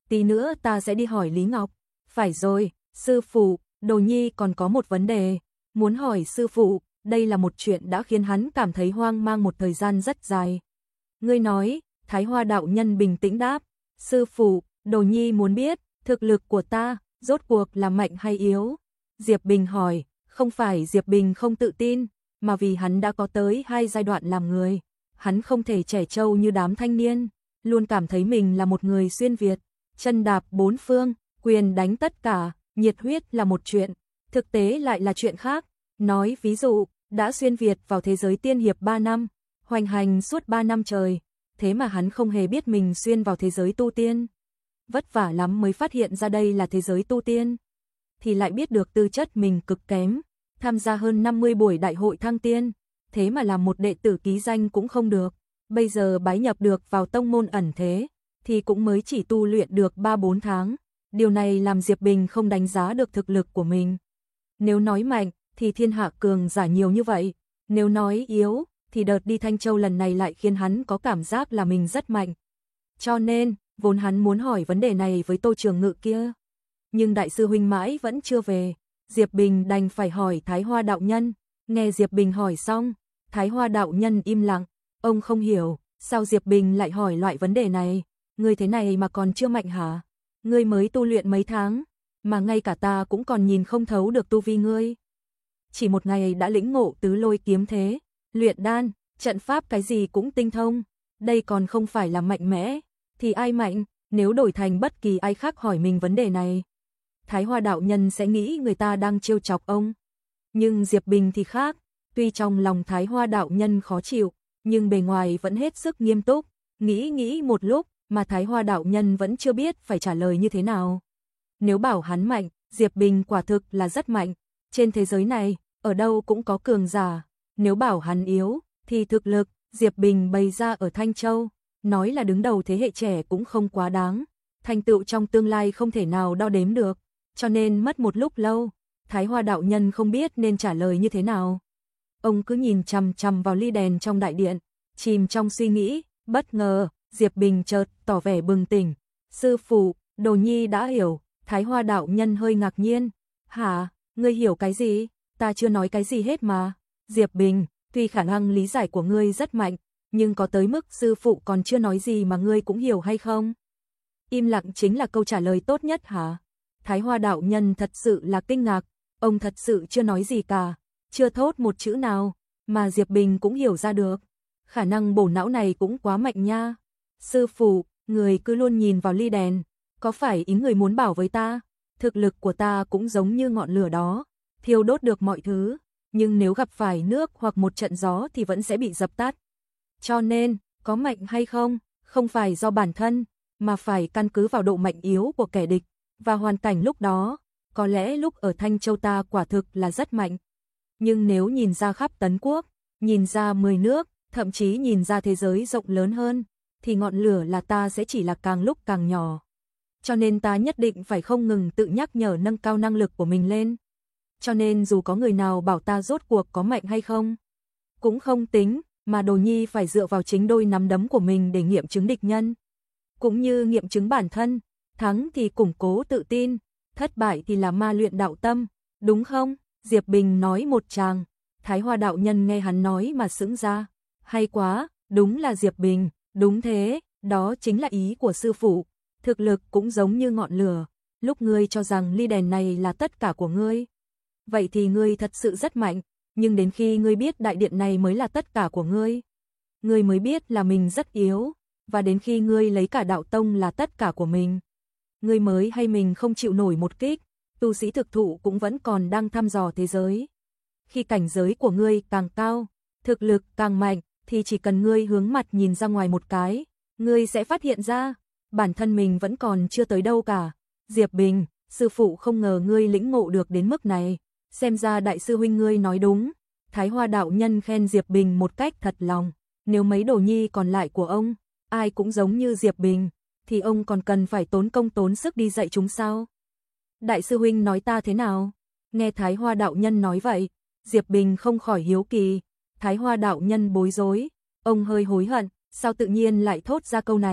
tí nữa ta sẽ đi hỏi Lý Ngọc. Phải rồi, sư phụ, Đồ Nhi còn có một vấn đề, muốn hỏi sư phụ, đây là một chuyện đã khiến hắn cảm thấy hoang mang một thời gian rất dài. Ngươi nói, Thái Hoa đạo nhân bình tĩnh đáp, sư phụ, Đồ Nhi muốn biết, thực lực của ta, rốt cuộc là mạnh hay yếu? Diệp Bình hỏi, không phải Diệp Bình không tự tin, mà vì hắn đã có tới hai giai đoạn làm người. Hắn không thể trẻ trâu như đám thanh niên, luôn cảm thấy mình là một người xuyên Việt, chân đạp bốn phương, quyền đánh tất cả, nhiệt huyết là một chuyện, thực tế lại là chuyện khác. Nói ví dụ, đã xuyên Việt vào thế giới tiên hiệp ba năm, hoành hành suốt ba năm trời, thế mà hắn không hề biết mình xuyên vào thế giới tu tiên. Vất vả lắm mới phát hiện ra đây là thế giới tu tiên, thì lại biết được tư chất mình cực kém, tham gia hơn năm mươi buổi đại hội thăng tiên, thế mà làm một đệ tử ký danh cũng không được, bây giờ bái nhập được vào tông môn ẩn thế, thì cũng mới chỉ tu luyện được ba bốn tháng, điều này làm Diệp Bình không đánh giá được thực lực của mình. Nếu nói mạnh, thì thiên hạ cường giả nhiều như vậy, nếu nói yếu, thì đợt đi Thanh Châu lần này lại khiến hắn có cảm giác là mình rất mạnh. Cho nên, vốn hắn muốn hỏi vấn đề này với Tô Trường Ngự kia, nhưng đại sư huynh mãi vẫn chưa về, Diệp Bình đành phải hỏi Thái Hoa đạo nhân. Nghe Diệp Bình hỏi xong, Thái Hoa đạo nhân im lặng, ông không hiểu, sao Diệp Bình lại hỏi loại vấn đề này, ngươi thế này mà còn chưa mạnh hả? Ngươi mới tu luyện mấy tháng, mà ngay cả ta cũng còn nhìn không thấu được tu vi ngươi. Chỉ một ngày đã lĩnh ngộ tứ lôi kiếm thế, luyện đan, trận pháp cái gì cũng tinh thông, đây còn không phải là mạnh mẽ, thì ai mạnh? Nếu đổi thành bất kỳ ai khác hỏi mình vấn đề này, Thái Hoa đạo nhân sẽ nghĩ người ta đang trêu chọc ông. Nhưng Diệp Bình thì khác, tuy trong lòng Thái Hoa đạo nhân khó chịu, nhưng bề ngoài vẫn hết sức nghiêm túc, nghĩ nghĩ một lúc, mà Thái Hoa đạo nhân vẫn chưa biết phải trả lời như thế nào. Nếu bảo hắn mạnh, Diệp Bình quả thực là rất mạnh, trên thế giới này, ở đâu cũng có cường giả, nếu bảo hắn yếu, thì thực lực, Diệp Bình bày ra ở Thanh Châu, nói là đứng đầu thế hệ trẻ cũng không quá đáng, thành tựu trong tương lai không thể nào đo đếm được, cho nên mất một lúc lâu, Thái Hoa đạo nhân không biết nên trả lời như thế nào. Ông cứ nhìn chằm chằm vào ly đèn trong đại điện, chìm trong suy nghĩ, bất ngờ, Diệp Bình chợt tỏ vẻ bừng tỉnh. Sư phụ, Đồ Nhi đã hiểu. Thái Hoa đạo nhân hơi ngạc nhiên. Hả, ngươi hiểu cái gì? Ta chưa nói cái gì hết mà. Diệp Bình, tuy khả năng lý giải của ngươi rất mạnh, nhưng có tới mức sư phụ còn chưa nói gì mà ngươi cũng hiểu hay không? Im lặng chính là câu trả lời tốt nhất hả? Thái Hoa đạo nhân thật sự là kinh ngạc, ông thật sự chưa nói gì cả, chưa thốt một chữ nào, mà Diệp Bình cũng hiểu ra được. Khả năng bổ não này cũng quá mạnh nha. Sư phụ, người cứ luôn nhìn vào ly đèn, có phải ý người muốn bảo với ta, thực lực của ta cũng giống như ngọn lửa đó, thiêu đốt được mọi thứ, nhưng nếu gặp phải nước hoặc một trận gió thì vẫn sẽ bị dập tắt. Cho nên, có mạnh hay không, không phải do bản thân, mà phải căn cứ vào độ mạnh yếu của kẻ địch, và hoàn cảnh lúc đó. Có lẽ lúc ở Thanh Châu ta quả thực là rất mạnh, nhưng nếu nhìn ra khắp Tấn Quốc, nhìn ra mười nước, thậm chí nhìn ra thế giới rộng lớn hơn, thì ngọn lửa là ta sẽ chỉ là càng lúc càng nhỏ. Cho nên ta nhất định phải không ngừng tự nhắc nhở nâng cao năng lực của mình lên. Cho nên dù có người nào bảo ta rốt cuộc có mạnh hay không, cũng không tính, mà Đồ Nhi phải dựa vào chính đôi nắm đấm của mình để nghiệm chứng địch nhân, cũng như nghiệm chứng bản thân, thắng thì củng cố tự tin, thất bại thì là ma luyện đạo tâm, đúng không? Diệp Bình nói một tràng, Thái Hoa đạo nhân nghe hắn nói mà sững ra. Hay quá, đúng là Diệp Bình, đúng thế, đó chính là ý của sư phụ, thực lực cũng giống như ngọn lửa, lúc ngươi cho rằng ly đèn này là tất cả của ngươi. Vậy thì ngươi thật sự rất mạnh, nhưng đến khi ngươi biết đại điện này mới là tất cả của ngươi, ngươi mới biết là mình rất yếu, và đến khi ngươi lấy cả đạo tông là tất cả của mình, ngươi mới hay mình không chịu nổi một kích. Tu sĩ thực thụ cũng vẫn còn đang thăm dò thế giới. Khi cảnh giới của ngươi càng cao, thực lực càng mạnh, thì chỉ cần ngươi hướng mặt nhìn ra ngoài một cái, ngươi sẽ phát hiện ra, bản thân mình vẫn còn chưa tới đâu cả. Diệp Bình, sư phụ không ngờ ngươi lĩnh ngộ được đến mức này, xem ra đại sư huynh ngươi nói đúng. Thái Hoa đạo nhân khen Diệp Bình một cách thật lòng, nếu mấy đồ nhi còn lại của ông, ai cũng giống như Diệp Bình, thì ông còn cần phải tốn công tốn sức đi dạy chúng sao? Đại sư huynh nói ta thế nào? Nghe Thái Hoa đạo nhân nói vậy, Diệp Bình không khỏi hiếu kỳ. Thái Hoa đạo nhân bối rối, ông hơi hối hận, sao tự nhiên lại thốt ra câu này,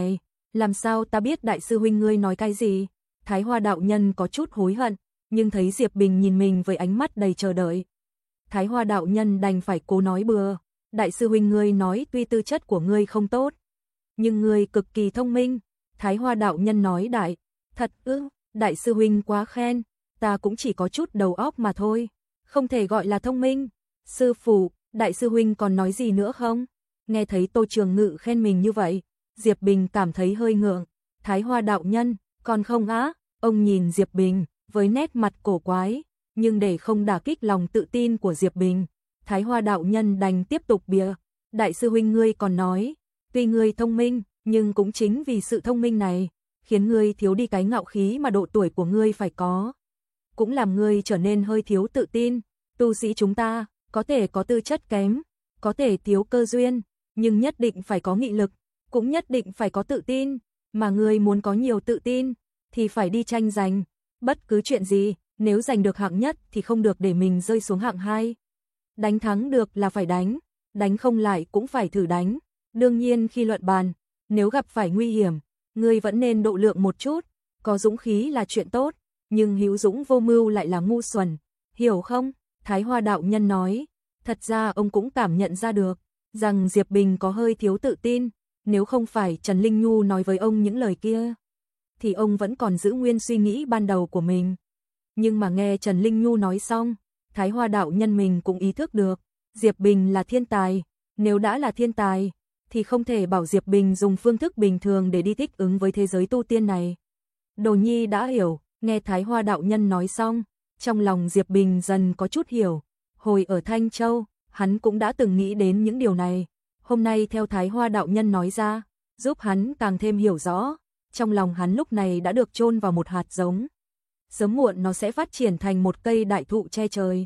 Làm sao ta biết đại sư huynh ngươi nói cái gì? Thái Hoa đạo nhân có chút hối hận, nhưng thấy Diệp Bình nhìn mình với ánh mắt đầy chờ đợi. Thái Hoa đạo nhân đành phải cố nói bừa, đại sư huynh ngươi nói tuy tư chất của ngươi không tốt, nhưng ngươi cực kỳ thông minh. Thái Hoa đạo nhân nói đại, thật ư, đại sư huynh quá khen, ta cũng chỉ có chút đầu óc mà thôi, không thể gọi là thông minh. Sư phụ, đại sư huynh còn nói gì nữa không? Nghe thấy Tô Trường Ngự khen mình như vậy, Diệp Bình cảm thấy hơi ngượng. Thái Hoa đạo nhân, còn không á? Ông nhìn Diệp Bình với nét mặt cổ quái, nhưng để không đả kích lòng tự tin của Diệp Bình, Thái Hoa đạo nhân đành tiếp tục bịa. Đại sư huynh ngươi còn nói, tuy ngươi thông minh, nhưng cũng chính vì sự thông minh này, khiến ngươi thiếu đi cái ngạo khí mà độ tuổi của ngươi phải có. Cũng làm ngươi trở nên hơi thiếu tự tin. Tu sĩ chúng ta, có thể có tư chất kém, có thể thiếu cơ duyên, nhưng nhất định phải có nghị lực, cũng nhất định phải có tự tin. Mà ngươi muốn có nhiều tự tin, thì phải đi tranh giành. Bất cứ chuyện gì, nếu giành được hạng nhất thì không được để mình rơi xuống hạng hai. Đánh thắng được là phải đánh, đánh không lại cũng phải thử đánh. Đương nhiên khi luận bàn, nếu gặp phải nguy hiểm, ngươi vẫn nên độ lượng một chút. Có dũng khí là chuyện tốt, nhưng hữu dũng vô mưu lại là ngu xuẩn, hiểu không? Thái Hoa đạo nhân nói, thật ra ông cũng cảm nhận ra được, rằng Diệp Bình có hơi thiếu tự tin, nếu không phải Trần Linh Nhu nói với ông những lời kia, thì ông vẫn còn giữ nguyên suy nghĩ ban đầu của mình. Nhưng mà nghe Trần Linh Nhu nói xong, Thái Hoa đạo nhân mình cũng ý thức được, Diệp Bình là thiên tài, nếu đã là thiên tài, thì không thể bảo Diệp Bình dùng phương thức bình thường để đi thích ứng với thế giới tu tiên này. Đồ Nhi đã hiểu, nghe Thái Hoa đạo nhân nói xong, trong lòng Diệp Bình dần có chút hiểu, hồi ở Thanh Châu, hắn cũng đã từng nghĩ đến những điều này, hôm nay theo Thái Hoa đạo nhân nói ra, giúp hắn càng thêm hiểu rõ, trong lòng hắn lúc này đã được chôn vào một hạt giống. Sớm muộn nó sẽ phát triển thành một cây đại thụ che trời.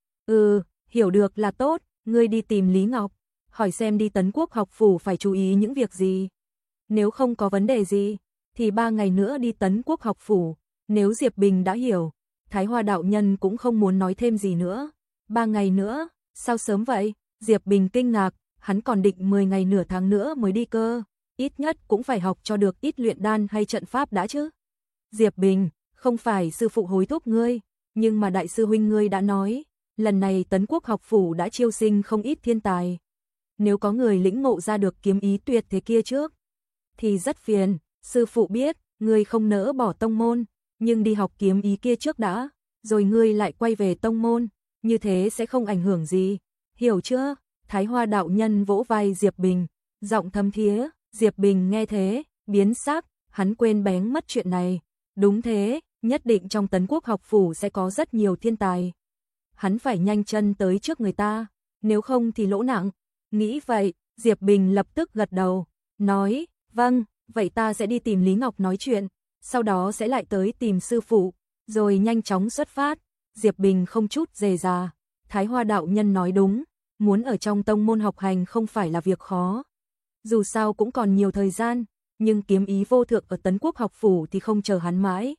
Ừ, hiểu được là tốt, ngươi đi tìm Lý Ngọc, hỏi xem đi Tấn Quốc học phủ phải chú ý những việc gì. Nếu không có vấn đề gì, thì ba ngày nữa đi Tấn Quốc học phủ. Nếu Diệp Bình đã hiểu, Thái Hoa đạo nhân cũng không muốn nói thêm gì nữa. Ba ngày nữa, sao sớm vậy? Diệp Bình kinh ngạc, hắn còn định mười ngày nửa tháng nữa mới đi cơ. Ít nhất cũng phải học cho được ít luyện đan hay trận pháp đã chứ. Diệp Bình, không phải sư phụ hối thúc ngươi, nhưng mà đại sư huynh ngươi đã nói, lần này Tấn Quốc học phủ đã chiêu sinh không ít thiên tài. Nếu có người lĩnh ngộ ra được kiếm ý tuyệt thế kia trước, thì rất phiền. Sư phụ biết, ngươi không nỡ bỏ tông môn, nhưng đi học kiếm ý kia trước đã, rồi ngươi lại quay về tông môn, như thế sẽ không ảnh hưởng gì, hiểu chưa? Thái Hoa đạo nhân vỗ vai Diệp Bình, giọng thâm thía. Diệp Bình nghe thế, biến sắc, hắn quên bén mất chuyện này. Đúng thế, nhất định trong Tấn Quốc học phủ sẽ có rất nhiều thiên tài. Hắn phải nhanh chân tới trước người ta, nếu không thì lỗ nặng. Nghĩ vậy, Diệp Bình lập tức gật đầu, nói, vâng, vậy ta sẽ đi tìm Lý Ngọc nói chuyện, sau đó sẽ lại tới tìm sư phụ, rồi nhanh chóng xuất phát. Diệp Bình không chút dè dà, Thái Hoa đạo nhân nói đúng, muốn ở trong tông môn học hành không phải là việc khó. Dù sao cũng còn nhiều thời gian, nhưng kiếm ý vô thượng ở Tấn Quốc học phủ thì không chờ hắn mãi.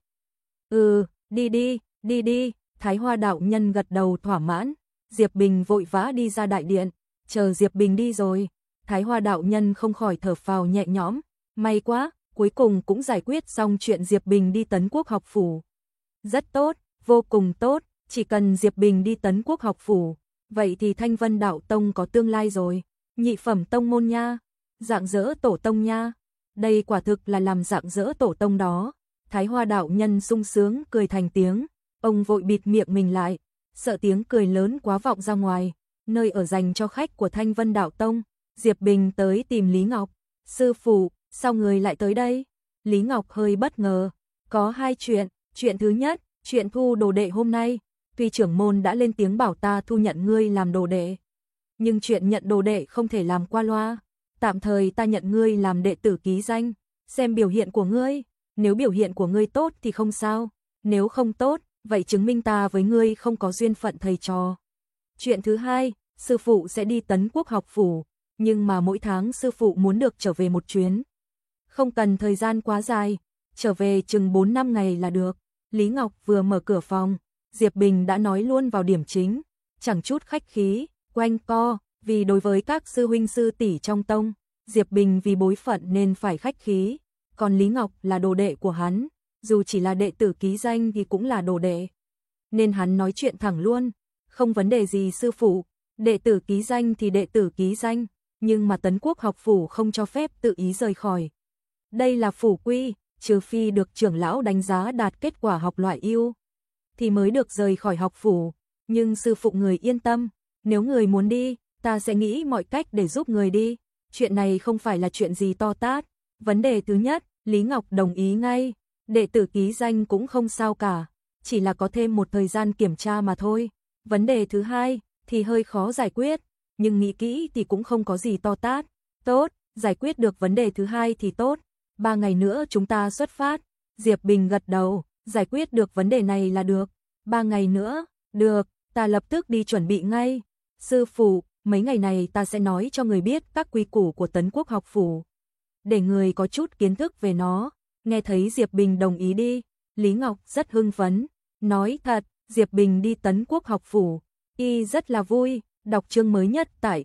Ừ, đi đi, đi đi, Thái Hoa đạo nhân gật đầu thỏa mãn. Diệp Bình vội vã đi ra đại điện, chờ Diệp Bình đi rồi, Thái Hoa đạo nhân không khỏi thở phào nhẹ nhõm, may quá, cuối cùng cũng giải quyết xong chuyện Diệp Bình đi Tấn Quốc học phủ. Rất tốt, vô cùng tốt, chỉ cần Diệp Bình đi Tấn Quốc học phủ, vậy thì Thanh Vân đạo tông có tương lai rồi. Nhị phẩm tông môn nha, dạng dỡ tổ tông nha, đây quả thực là làm dạng dỡ tổ tông đó. Thái Hoa đạo nhân sung sướng cười thành tiếng, ông vội bịt miệng mình lại, sợ tiếng cười lớn quá vọng ra ngoài. Nơi ở dành cho khách của Thanh Vân đạo tông, Diệp Bình tới tìm Lý Ngọc. Sư phụ, sao người lại tới đây? Lý Ngọc hơi bất ngờ, có hai chuyện, chuyện thứ nhất, chuyện thu đồ đệ hôm nay, tuy trưởng môn đã lên tiếng bảo ta thu nhận ngươi làm đồ đệ, nhưng chuyện nhận đồ đệ không thể làm qua loa, tạm thời ta nhận ngươi làm đệ tử ký danh, xem biểu hiện của ngươi, nếu biểu hiện của ngươi tốt thì không sao, nếu không tốt, vậy chứng minh ta với ngươi không có duyên phận thầy trò. Chuyện thứ hai, sư phụ sẽ đi Tấn Quốc học phủ, nhưng mà mỗi tháng sư phụ muốn được trở về một chuyến. Không cần thời gian quá dài, trở về chừng bốn năm ngày là được. Lý Ngọc vừa mở cửa phòng, Diệp Bình đã nói luôn vào điểm chính, chẳng chút khách khí, quanh co, vì đối với các sư huynh sư tỷ trong tông, Diệp Bình vì bối phận nên phải khách khí, còn Lý Ngọc là đồ đệ của hắn, dù chỉ là đệ tử ký danh thì cũng là đồ đệ. Nên hắn nói chuyện thẳng luôn, không vấn đề gì sư phụ, đệ tử ký danh thì đệ tử ký danh, nhưng mà Tấn Quốc học phủ không cho phép tự ý rời khỏi. Đây là phủ quy, trừ phi được trưởng lão đánh giá đạt kết quả học loại ưu, thì mới được rời khỏi học phủ, nhưng sư phụ người yên tâm, nếu người muốn đi, ta sẽ nghĩ mọi cách để giúp người đi, chuyện này không phải là chuyện gì to tát. Vấn đề thứ nhất, Lý Ngọc đồng ý ngay, đệ tử ký danh cũng không sao cả, chỉ là có thêm một thời gian kiểm tra mà thôi. Vấn đề thứ hai, thì hơi khó giải quyết, nhưng nghĩ kỹ thì cũng không có gì to tát. Tốt, giải quyết được vấn đề thứ hai thì tốt, ba ngày nữa chúng ta xuất phát. Diệp Bình gật đầu, giải quyết được vấn đề này là được. Ba ngày nữa, được, ta lập tức đi chuẩn bị ngay. Sư phụ, mấy ngày này ta sẽ nói cho người biết các quy củ của Tấn Quốc học phủ, để người có chút kiến thức về nó. Nghe thấy Diệp Bình đồng ý đi, Lý Ngọc rất hưng phấn, nói thật, Diệp Bình đi Tấn Quốc học phủ, y rất là vui. Đọc chương mới nhất tại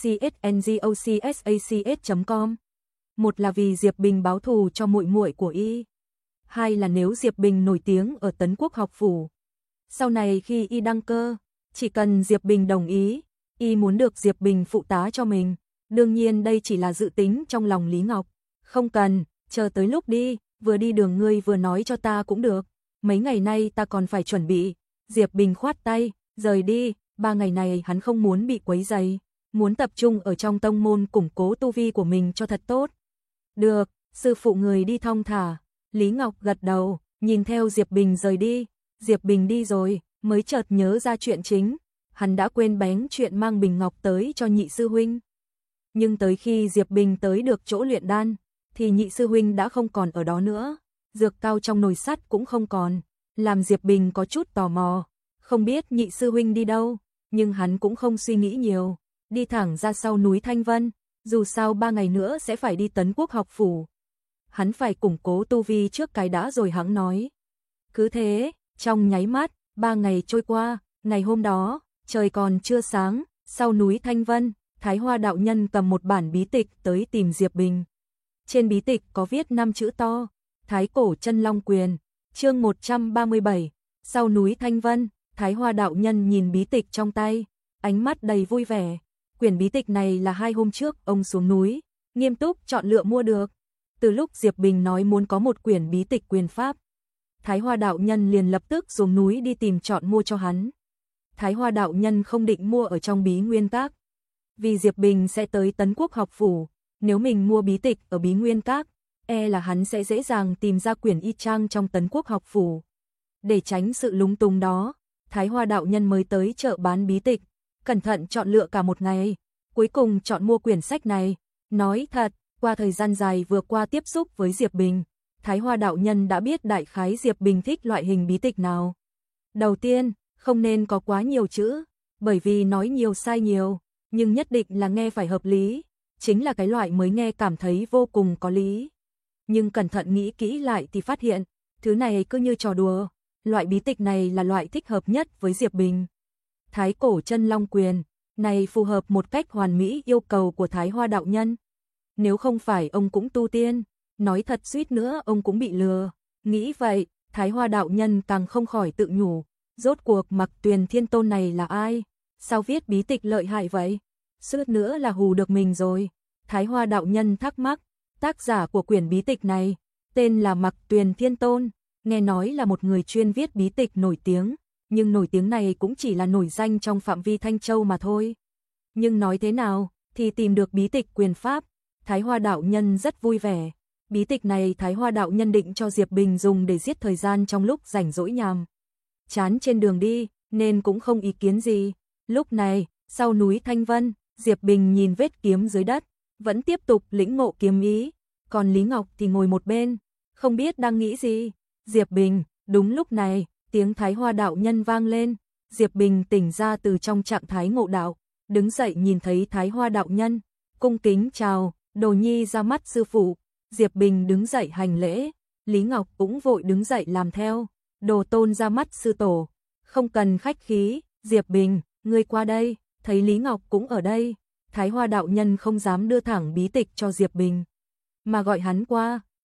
bacsngocsach chấm com. Một là vì Diệp Bình báo thù cho muội muội của y, hai là nếu Diệp Bình nổi tiếng ở Tấn Quốc học phủ, sau này khi y đăng cơ, chỉ cần Diệp Bình đồng ý, y muốn được Diệp Bình phụ tá cho mình. Đương nhiên đây chỉ là dự tính trong lòng Lý Ngọc, không cần, chờ tới lúc đi, vừa đi đường ngươi vừa nói cho ta cũng được, mấy ngày nay ta còn phải chuẩn bị. Diệp Bình khoát tay, rời đi, ba ngày này hắn không muốn bị quấy rầy, muốn tập trung ở trong tông môn củng cố tu vi của mình cho thật tốt. Được, sư phụ người đi thong thả. Lý Ngọc gật đầu, nhìn theo Diệp Bình rời đi. Diệp Bình đi rồi, mới chợt nhớ ra chuyện chính, hắn đã quên bén chuyện mang bình ngọc tới cho nhị sư huynh. Nhưng tới khi Diệp Bình tới được chỗ luyện đan, thì nhị sư huynh đã không còn ở đó nữa, dược cao trong nồi sắt cũng không còn, làm Diệp Bình có chút tò mò, không biết nhị sư huynh đi đâu, nhưng hắn cũng không suy nghĩ nhiều, đi thẳng ra sau núi Thanh Vân, dù sao ba ngày nữa sẽ phải đi Tấn Quốc học phủ. Hắn phải củng cố tu vi trước cái đã rồi hắn nói. Cứ thế, trong nháy mắt, ba ngày trôi qua, ngày hôm đó, trời còn chưa sáng, sau núi Thanh Vân, Thái Hoa đạo nhân cầm một bản bí tịch tới tìm Diệp Bình. Trên bí tịch có viết năm chữ to, Thái Cổ Chân Long Quyền, chương một trăm ba mươi bảy, sau núi Thanh Vân, Thái Hoa đạo nhân nhìn bí tịch trong tay, ánh mắt đầy vui vẻ. Quyển bí tịch này là hai hôm trước ông xuống núi, nghiêm túc chọn lựa mua được. Từ lúc Diệp Bình nói muốn có một quyển bí tịch quyền pháp, Thái Hoa đạo nhân liền lập tức xuống núi đi tìm chọn mua cho hắn. Thái Hoa đạo nhân không định mua ở trong Bí Nguyên Các, vì Diệp Bình sẽ tới Tấn Quốc học phủ, nếu mình mua bí tịch ở Bí Nguyên Các, e là hắn sẽ dễ dàng tìm ra quyển y chang trong Tấn Quốc học phủ. Để tránh sự lúng túng đó, Thái Hoa đạo nhân mới tới chợ bán bí tịch, cẩn thận chọn lựa cả một ngày, cuối cùng chọn mua quyển sách này. Nói thật, qua thời gian dài vừa qua tiếp xúc với Diệp Bình, Thái Hoa đạo nhân đã biết đại khái Diệp Bình thích loại hình bí tịch nào. Đầu tiên, không nên có quá nhiều chữ, bởi vì nói nhiều sai nhiều, nhưng nhất định là nghe phải hợp lý, chính là cái loại mới nghe cảm thấy vô cùng có lý. Nhưng cẩn thận nghĩ kỹ lại thì phát hiện, thứ này cứ như trò đùa, loại bí tịch này là loại thích hợp nhất với Diệp Bình. Thái Cổ Chân Long Quyền, này phù hợp một cách hoàn mỹ yêu cầu của Thái Hoa đạo nhân. Nếu không phải ông cũng tu tiên, nói thật suýt nữa ông cũng bị lừa. Nghĩ vậy, Thái Hoa đạo nhân càng không khỏi tự nhủ, rốt cuộc Mặc Tuyền Thiên Tôn này là ai? Sao viết bí tịch lợi hại vậy? Suýt nữa là hù được mình rồi. Thái Hoa đạo nhân thắc mắc, tác giả của quyển bí tịch này, tên là Mặc Tuyền Thiên Tôn, nghe nói là một người chuyên viết bí tịch nổi tiếng, nhưng nổi tiếng này cũng chỉ là nổi danh trong phạm vi Thanh Châu mà thôi. Nhưng nói thế nào, thì tìm được bí tịch quyền pháp, Thái Hoa đạo nhân rất vui vẻ. Bí tịch này Thái Hoa đạo nhân định cho Diệp Bình dùng để giết thời gian trong lúc rảnh rỗi nhàm chán trên đường đi, nên cũng không ý kiến gì. Lúc này, sau núi Thanh Vân, Diệp Bình nhìn vết kiếm dưới đất, vẫn tiếp tục lĩnh ngộ kiếm ý, còn Lý Ngọc thì ngồi một bên, không biết đang nghĩ gì. Diệp Bình, đúng lúc này, tiếng Thái Hoa đạo nhân vang lên, Diệp Bình tỉnh ra từ trong trạng thái ngộ đạo, đứng dậy nhìn thấy Thái Hoa đạo nhân, cung kính chào, đồ nhi ra mắt sư phụ. Diệp Bình đứng dậy hành lễ, Lý Ngọc cũng vội đứng dậy làm theo, đồ tôn ra mắt sư tổ, không cần khách khí. Diệp Bình, ngươi qua đây. Thấy Lý Ngọc cũng ở đây, Thái Hoa đạo nhân không dám đưa thẳng bí tịch cho Diệp Bình, mà gọi hắn qua.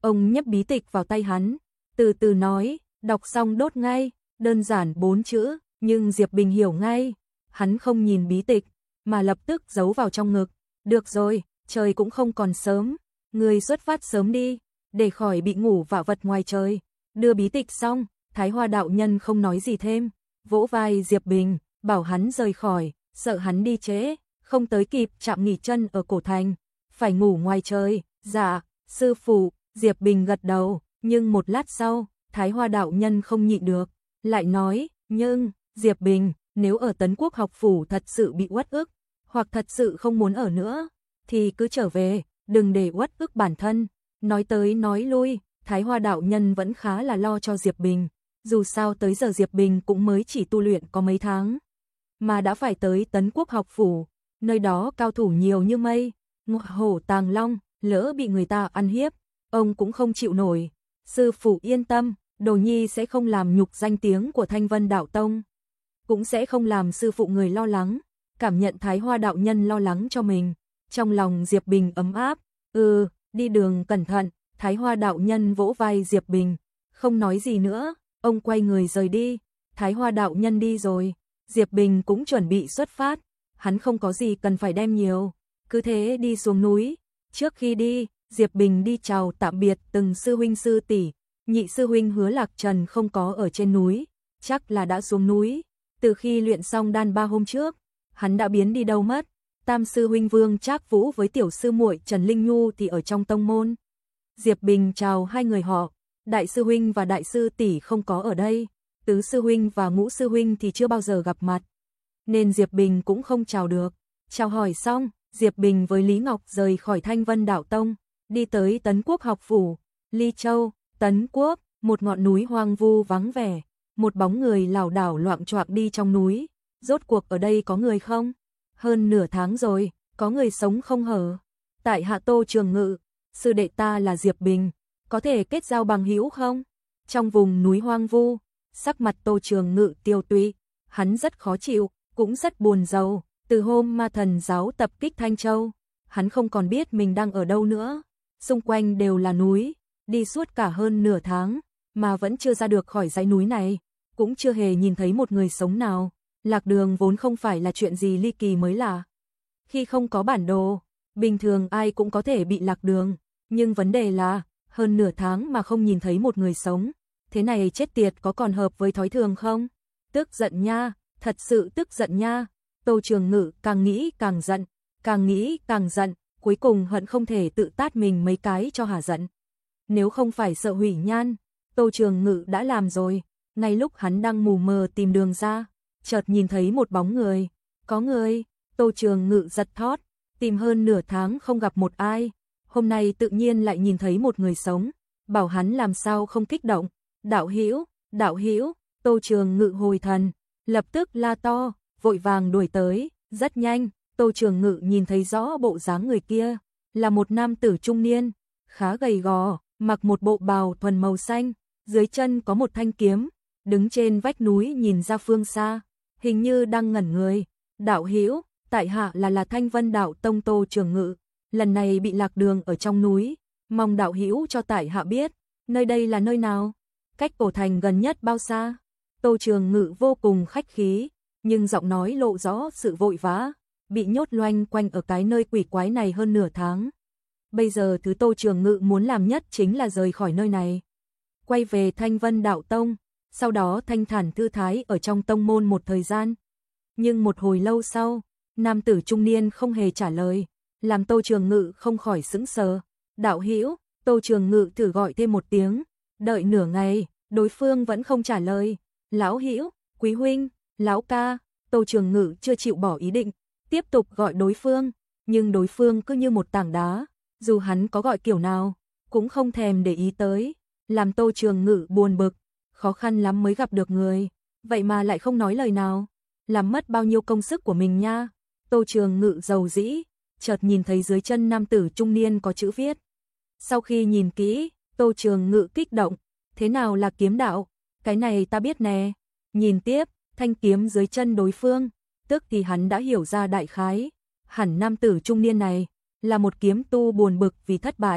Ông nhấp bí tịch vào tay hắn, từ từ nói, đọc xong đốt ngay, đơn giản bốn chữ, nhưng Diệp Bình hiểu ngay. Hắn không nhìn bí tịch, mà lập tức giấu vào trong ngực. Được rồi, trời cũng không còn sớm, người xuất phát sớm đi, để khỏi bị ngủ vạ vật ngoài trời. Đưa bí tịch xong, Thái Hoa đạo nhân không nói gì thêm, vỗ vai Diệp Bình, bảo hắn rời khỏi, sợ hắn đi trễ, không tới kịp chạm nghỉ chân ở cổ thành, phải ngủ ngoài trời. Dạ, sư phụ. Diệp Bình gật đầu, nhưng một lát sau, Thái Hoa đạo nhân không nhịn được, lại nói, nhưng, Diệp Bình, nếu ở Tấn Quốc học phủ thật sự bị uất ức, hoặc thật sự không muốn ở nữa, thì cứ trở về, đừng để uất ức bản thân. Nói tới nói lui, Thái Hoa đạo nhân vẫn khá là lo cho Diệp Bình, dù sao tới giờ Diệp Bình cũng mới chỉ tu luyện có mấy tháng, mà đã phải tới Tấn Quốc học phủ, nơi đó cao thủ nhiều như mây, ngọa hổ tàng long, lỡ bị người ta ăn hiếp, ông cũng không chịu nổi. Sư phụ yên tâm, Đồ Nhi sẽ không làm nhục danh tiếng của Thanh Vân Đạo Tông, cũng sẽ không làm sư phụ người lo lắng. Cảm nhận Thái Hoa đạo nhân lo lắng cho mình, trong lòng Diệp Bình ấm áp. Ừ, đi đường cẩn thận. Thái Hoa đạo nhân vỗ vai Diệp Bình, không nói gì nữa, ông quay người rời đi. Thái Hoa đạo nhân đi rồi, Diệp Bình cũng chuẩn bị xuất phát, hắn không có gì cần phải đem nhiều, cứ thế đi xuống núi. Trước khi đi, Diệp Bình đi chào tạm biệt từng sư huynh sư tỷ. Nhị sư huynh Hứa Lạc Trần không có ở trên núi, chắc là đã xuống núi. Từ khi luyện xong đan ba hôm trước, hắn đã biến đi đâu mất. Tam sư huynh Vương Trác Vũ với tiểu sư muội Trần Linh Nhu thì ở trong tông môn. Diệp Bình chào hai người họ, đại sư huynh và đại sư tỷ không có ở đây, tứ sư huynh và ngũ sư huynh thì chưa bao giờ gặp mặt, nên Diệp Bình cũng không chào được. Chào hỏi xong, Diệp Bình với Lý Ngọc rời khỏi Thanh Vân Đạo Tông, đi tới Tấn Quốc học phủ. Ly Châu, Tấn Quốc, một ngọn núi hoang vu vắng vẻ, một bóng người lảo đảo loạng choạng đi trong núi. Rốt cuộc ở đây có người không? Hơn nửa tháng rồi, có người sống không hở? Tại hạ Tô Trường Ngự, sư đệ ta là Diệp Bình, có thể kết giao bằng hữu không? Trong vùng núi hoang vu, sắc mặt Tô Trường Ngự tiêu tụy, hắn rất khó chịu, cũng rất buồn rầu. Từ hôm ma thần giáo tập kích Thanh Châu, hắn không còn biết mình đang ở đâu nữa. Xung quanh đều là núi, đi suốt cả hơn nửa tháng, mà vẫn chưa ra được khỏi dãy núi này, cũng chưa hề nhìn thấy một người sống nào. Lạc đường vốn không phải là chuyện gì ly kỳ mới lạ. Khi không có bản đồ, bình thường ai cũng có thể bị lạc đường, nhưng vấn đề là, hơn nửa tháng mà không nhìn thấy một người sống, thế này chết tiệt có còn hợp với thói thường không? Tức giận nha, thật sự tức giận nha. Tô Trường Ngự càng nghĩ càng giận, càng nghĩ càng giận, cuối cùng hận không thể tự tát mình mấy cái cho hả giận. Nếu không phải sợ hủy nhan, Tô Trường Ngự đã làm rồi. Ngay lúc hắn đang mù mờ tìm đường ra, chợt nhìn thấy một bóng người. Có người. Tô Trường Ngự giật thót, tìm hơn nửa tháng không gặp một ai, hôm nay tự nhiên lại nhìn thấy một người sống, bảo hắn làm sao không kích động. Đạo hữu, đạo hữu. Tô Trường Ngự hồi thần, lập tức la to, vội vàng đuổi tới. Rất nhanh, Tô Trường Ngự nhìn thấy rõ bộ dáng người kia, là một nam tử trung niên, khá gầy gò, mặc một bộ bào thuần màu xanh, dưới chân có một thanh kiếm, đứng trên vách núi nhìn ra phương xa, hình như đang ngẩn người. Đạo hữu, tại hạ là là Thanh Vân Đạo Tông Tô Trường Ngự, lần này bị lạc đường ở trong núi, mong đạo hữu cho tại hạ biết, nơi đây là nơi nào, cách cổ thành gần nhất bao xa? Tô Trường Ngự vô cùng khách khí, nhưng giọng nói lộ rõ sự vội vã, bị nhốt loanh quanh ở cái nơi quỷ quái này hơn nửa tháng. Bây giờ thứ Tô Trường Ngự muốn làm nhất chính là rời khỏi nơi này, quay về Thanh Vân Đạo Tông, sau đó thanh thản thư thái ở trong tông môn một thời gian. Nhưng một hồi lâu sau, nam tử trung niên không hề trả lời, làm Tô Trường Ngự không khỏi sững sờ. Đạo hữu. Tô Trường Ngự thử gọi thêm một tiếng, đợi nửa ngày, đối phương vẫn không trả lời. Lão hữu, quý huynh, lão ca. Tô Trường Ngự chưa chịu bỏ ý định, tiếp tục gọi đối phương, nhưng đối phương cứ như một tảng đá, dù hắn có gọi kiểu nào, cũng không thèm để ý tới, làm Tô Trường Ngự buồn bực, khó khăn lắm mới gặp được người, vậy mà lại không nói lời nào, làm mất bao nhiêu công sức của mình nha. Tô Trường Ngự rầu rĩ, chợt nhìn thấy dưới chân nam tử trung niên có chữ viết. Sau khi nhìn kỹ, Tô Trường Ngự kích động, thế nào là kiếm đạo? Cái này ta biết nè. Nhìn tiếp, thanh kiếm dưới chân đối phương, tức thì hắn đã hiểu ra đại khái, hẳn nam tử trung niên này là một kiếm tu buồn bực vì thất bại,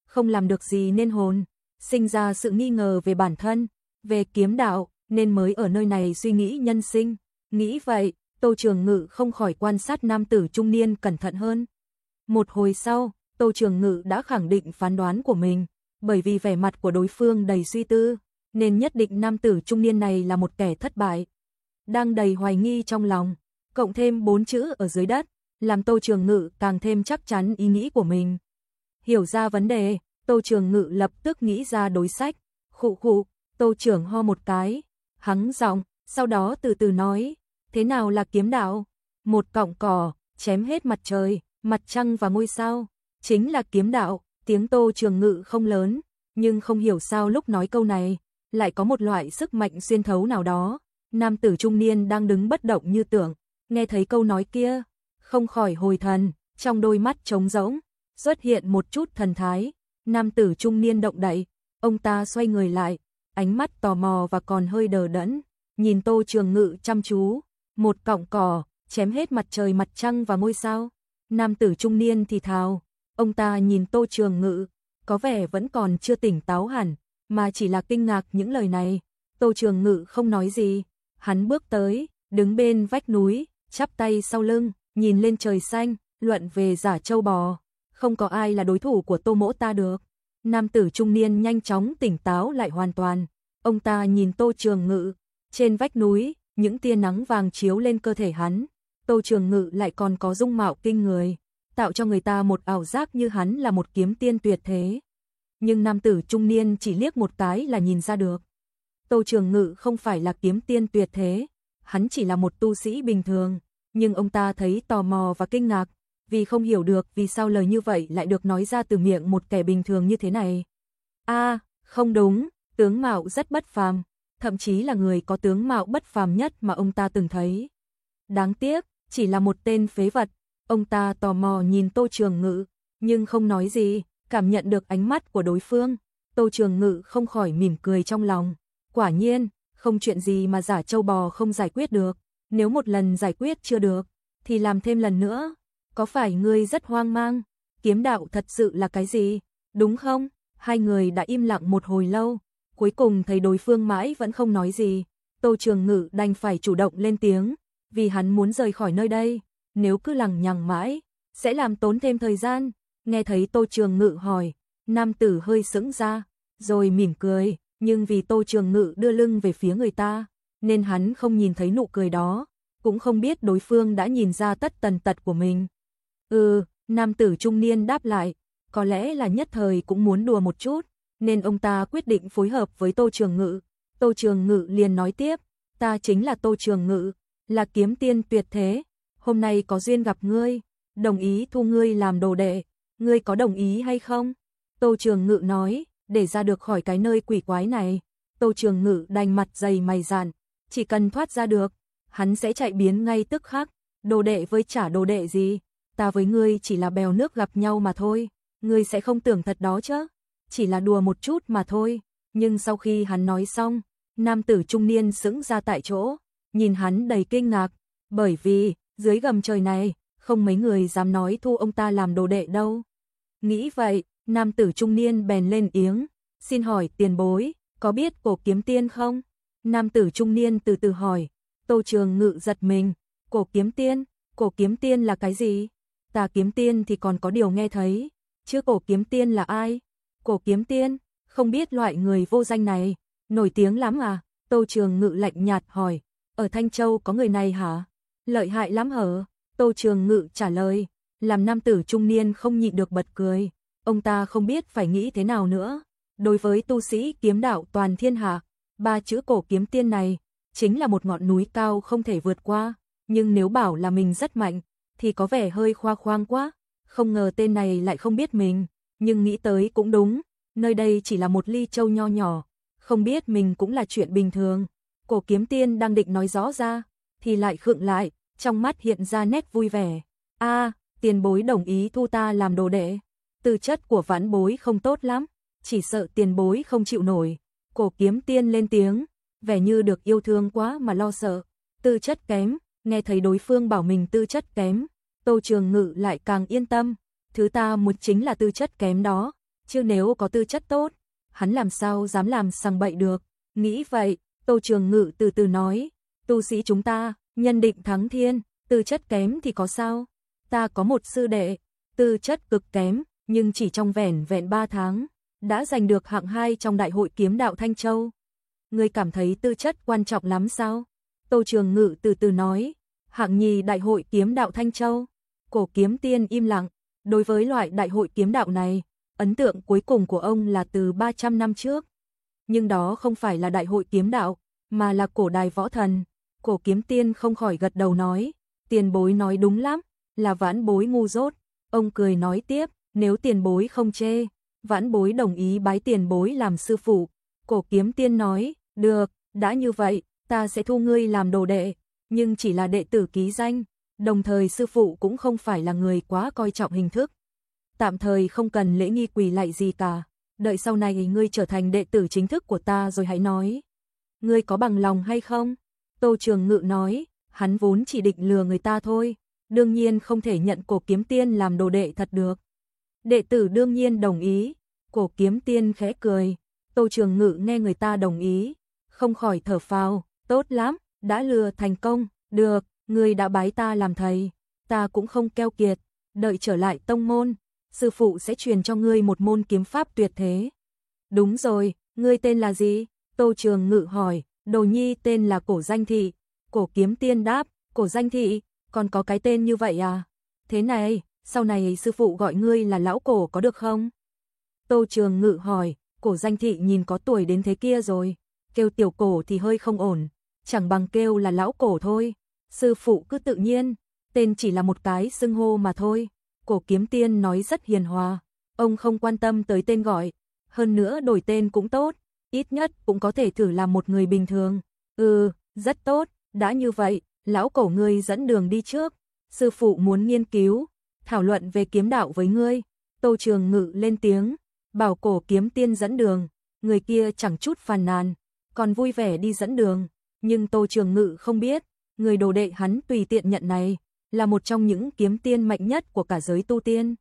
không làm được gì nên hồn sinh ra sự nghi ngờ về bản thân, về kiếm đạo, nên mới ở nơi này suy nghĩ nhân sinh. Nghĩ vậy, Tô Trường Ngự không khỏi quan sát nam tử trung niên cẩn thận hơn. Một hồi sau, Tô Trường Ngự đã khẳng định phán đoán của mình, bởi vì vẻ mặt của đối phương đầy suy tư, nên nhất định nam tử trung niên này là một kẻ thất bại. Đang đầy hoài nghi trong lòng, cộng thêm bốn chữ ở dưới đất, làm Tô Trường Ngự càng thêm chắc chắn ý nghĩ của mình. Hiểu ra vấn đề, Tô Trường Ngự lập tức nghĩ ra đối sách. Khụ khụ, Tô Trường ho một cái, hắng giọng, sau đó từ từ nói, thế nào là kiếm đạo? Một cọng cỏ, chém hết mặt trời, mặt trăng và ngôi sao, chính là kiếm đạo. Tiếng Tô Trường Ngự không lớn, nhưng không hiểu sao lúc nói câu này, lại có một loại sức mạnh xuyên thấu nào đó. Nam tử trung niên đang đứng bất động như tưởng, nghe thấy câu nói kia, không khỏi hồi thần, trong đôi mắt trống rỗng, xuất hiện một chút thần thái. Nam tử trung niên động đậy, ông ta xoay người lại, ánh mắt tò mò và còn hơi đờ đẫn, nhìn Tô Trường Ngự chăm chú. Một cọng cỏ, chém hết mặt trời mặt trăng và ngôi sao. Nam tử trung niên thì thào, ông ta nhìn Tô Trường Ngự, có vẻ vẫn còn chưa tỉnh táo hẳn, mà chỉ là kinh ngạc những lời này. Tô Trường Ngự không nói gì, hắn bước tới, đứng bên vách núi, chắp tay sau lưng, nhìn lên trời xanh, luận về giả châu bò. Không có ai là đối thủ của Tô Mỗ ta được. Nam tử trung niên nhanh chóng tỉnh táo lại hoàn toàn. Ông ta nhìn Tô Trường Ngự, trên vách núi, những tia nắng vàng chiếu lên cơ thể hắn. Tô Trường Ngự lại còn có dung mạo kinh người, tạo cho người ta một ảo giác như hắn là một kiếm tiên tuyệt thế. Nhưng nam tử trung niên chỉ liếc một cái là nhìn ra được. Tô Trường Ngự không phải là kiếm tiên tuyệt thế, hắn chỉ là một tu sĩ bình thường, nhưng ông ta thấy tò mò và kinh ngạc, vì không hiểu được vì sao lời như vậy lại được nói ra từ miệng một kẻ bình thường như thế này. A, à, không đúng, tướng mạo rất bất phàm, thậm chí là người có tướng mạo bất phàm nhất mà ông ta từng thấy. Đáng tiếc, chỉ là một tên phế vật. Ông ta tò mò nhìn Tô Trường Ngự, nhưng không nói gì, cảm nhận được ánh mắt của đối phương. Tô Trường Ngự không khỏi mỉm cười trong lòng. Quả nhiên, không chuyện gì mà giả châu bò không giải quyết được. Nếu một lần giải quyết chưa được, thì làm thêm lần nữa. Có phải ngươi rất hoang mang? Kiếm đạo thật sự là cái gì? Đúng không? Hai người đã im lặng một hồi lâu. Cuối cùng thấy đối phương mãi vẫn không nói gì. Tô Trường Ngự đành phải chủ động lên tiếng, vì hắn muốn rời khỏi nơi đây. Nếu cứ lằng nhằng mãi, sẽ làm tốn thêm thời gian. Nghe thấy Tô Trường Ngự hỏi, nam tử hơi sững ra, rồi mỉm cười, nhưng vì Tô Trường Ngự đưa lưng về phía người ta, nên hắn không nhìn thấy nụ cười đó, cũng không biết đối phương đã nhìn ra tất tần tật của mình. Ừ, nam tử trung niên đáp lại, có lẽ là nhất thời cũng muốn đùa một chút, nên ông ta quyết định phối hợp với Tô Trường Ngự. Tô Trường Ngự liền nói tiếp, ta chính là Tô Trường Ngự, là kiếm tiên tuyệt thế. Hôm nay có duyên gặp ngươi, đồng ý thu ngươi làm đồ đệ, ngươi có đồng ý hay không? Tô Trường Ngự nói, để ra được khỏi cái nơi quỷ quái này, Tô Trường Ngự đành mặt dày mày dạn, chỉ cần thoát ra được, hắn sẽ chạy biến ngay tức khắc. Đồ đệ với trả đồ đệ gì, ta với ngươi chỉ là bèo nước gặp nhau mà thôi, ngươi sẽ không tưởng thật đó chứ, chỉ là đùa một chút mà thôi. Nhưng sau khi hắn nói xong, nam tử trung niên sững ra tại chỗ, nhìn hắn đầy kinh ngạc, bởi vì dưới gầm trời này, không mấy người dám nói thu ông ta làm đồ đệ đâu. Nghĩ vậy, nam tử trung niên bèn lên tiếng, xin hỏi tiền bối, có biết Cổ Kiếm Tiên không? Nam tử trung niên từ từ hỏi. Tô Trường Ngự giật mình, Cổ Kiếm Tiên, Cổ Kiếm Tiên là cái gì? Tà Kiếm Tiên thì còn có điều nghe thấy, chứ Cổ Kiếm Tiên là ai? Cổ Kiếm Tiên, không biết loại người vô danh này, nổi tiếng lắm à? Tô Trường Ngự lạnh nhạt hỏi, ở Thanh Châu có người này hả? Lợi hại lắm hở? Tô Trường Ngự trả lời, làm nam tử trung niên không nhịn được bật cười. Ông ta không biết phải nghĩ thế nào nữa. Đối với tu sĩ kiếm đạo toàn thiên hạ, ba chữ Cổ Kiếm Tiên này chính là một ngọn núi cao không thể vượt qua. Nhưng nếu bảo là mình rất mạnh, thì có vẻ hơi khoa khoang quá. Không ngờ tên này lại không biết mình, nhưng nghĩ tới cũng đúng. Nơi đây chỉ là một ly châu nho nhỏ, không biết mình cũng là chuyện bình thường. Cổ Kiếm Tiên đang định nói rõ ra, thì lại khựng lại, trong mắt hiện ra nét vui vẻ. A, à, tiền bối đồng ý thu ta làm đồ đệ. Tư chất của vãn bối không tốt lắm, chỉ sợ tiền bối không chịu nổi. Cổ Kiếm Tiên lên tiếng, vẻ như được yêu thương quá mà lo sợ. Tư chất kém, nghe thấy đối phương bảo mình tư chất kém, Tô Trường Ngự lại càng yên tâm. Thứ ta muốn chính là tư chất kém đó, chứ nếu có tư chất tốt, hắn làm sao dám làm sằng bậy được. Nghĩ vậy, Tô Trường Ngự từ từ nói, tu sĩ chúng ta, nhân định thắng thiên, tư chất kém thì có sao? Ta có một sư đệ, tư chất cực kém, nhưng chỉ trong vẻn vẹn ba tháng, đã giành được hạng hai trong Đại hội Kiếm Đạo Thanh Châu. Ngươi cảm thấy tư chất quan trọng lắm sao? Tô Trường Ngự từ từ nói, hạng nhì Đại hội Kiếm Đạo Thanh Châu. Cổ Kiếm Tiên im lặng, đối với loại đại hội kiếm đạo này, ấn tượng cuối cùng của ông là từ ba trăm năm trước. Nhưng đó không phải là đại hội kiếm đạo, mà là cổ đài võ thần. Cổ Kiếm Tiên không khỏi gật đầu nói, tiền bối nói đúng lắm, là vãn bối ngu dốt. Ông cười nói tiếp, nếu tiền bối không chê, vãn bối đồng ý bái tiền bối làm sư phụ. Cổ Kiếm Tiên nói, được, đã như vậy, ta sẽ thu ngươi làm đồ đệ, nhưng chỉ là đệ tử ký danh, đồng thời sư phụ cũng không phải là người quá coi trọng hình thức. Tạm thời không cần lễ nghi quỳ lạy gì cả, đợi sau này ngươi trở thành đệ tử chính thức của ta rồi hãy nói. Ngươi có bằng lòng hay không? Tô Trường Ngự nói, hắn vốn chỉ định lừa người ta thôi, đương nhiên không thể nhận Cổ Kiếm Tiên làm đồ đệ thật được. Đệ tử đương nhiên đồng ý. Cổ Kiếm Tiên khẽ cười. Tô Trường Ngự nghe người ta đồng ý, không khỏi thở phào, tốt lắm, đã lừa thành công, được, ngươi đã bái ta làm thầy, ta cũng không keo kiệt, đợi trở lại tông môn, sư phụ sẽ truyền cho ngươi một môn kiếm pháp tuyệt thế. Đúng rồi, ngươi tên là gì? Tô Trường Ngự hỏi. Đồ nhi tên là Cổ Danh Thị. Cổ Kiếm Tiên đáp, Cổ Danh Thị, còn có cái tên như vậy à? Thế này, sau này sư phụ gọi ngươi là lão Cổ có được không? Tô Trường Ngự hỏi. Cổ Danh Thị nhìn có tuổi đến thế kia rồi, kêu tiểu Cổ thì hơi không ổn, chẳng bằng kêu là lão Cổ thôi. Sư phụ cứ tự nhiên, tên chỉ là một cái xưng hô mà thôi. Cổ Kiếm Tiên nói rất hiền hòa, ông không quan tâm tới tên gọi, hơn nữa đổi tên cũng tốt, ít nhất cũng có thể thử làm một người bình thường. Ừ, rất tốt, đã như vậy, lão Cổ ngươi dẫn đường đi trước, sư phụ muốn nghiên cứu, thảo luận về kiếm đạo với ngươi. Tô Trường Ngự lên tiếng, bảo Cổ Kiếm Tiên dẫn đường, người kia chẳng chút phàn nàn, còn vui vẻ đi dẫn đường, nhưng Tô Trường Ngự không biết, người đồ đệ hắn tùy tiện nhận này, là một trong những kiếm tiên mạnh nhất của cả giới tu tiên.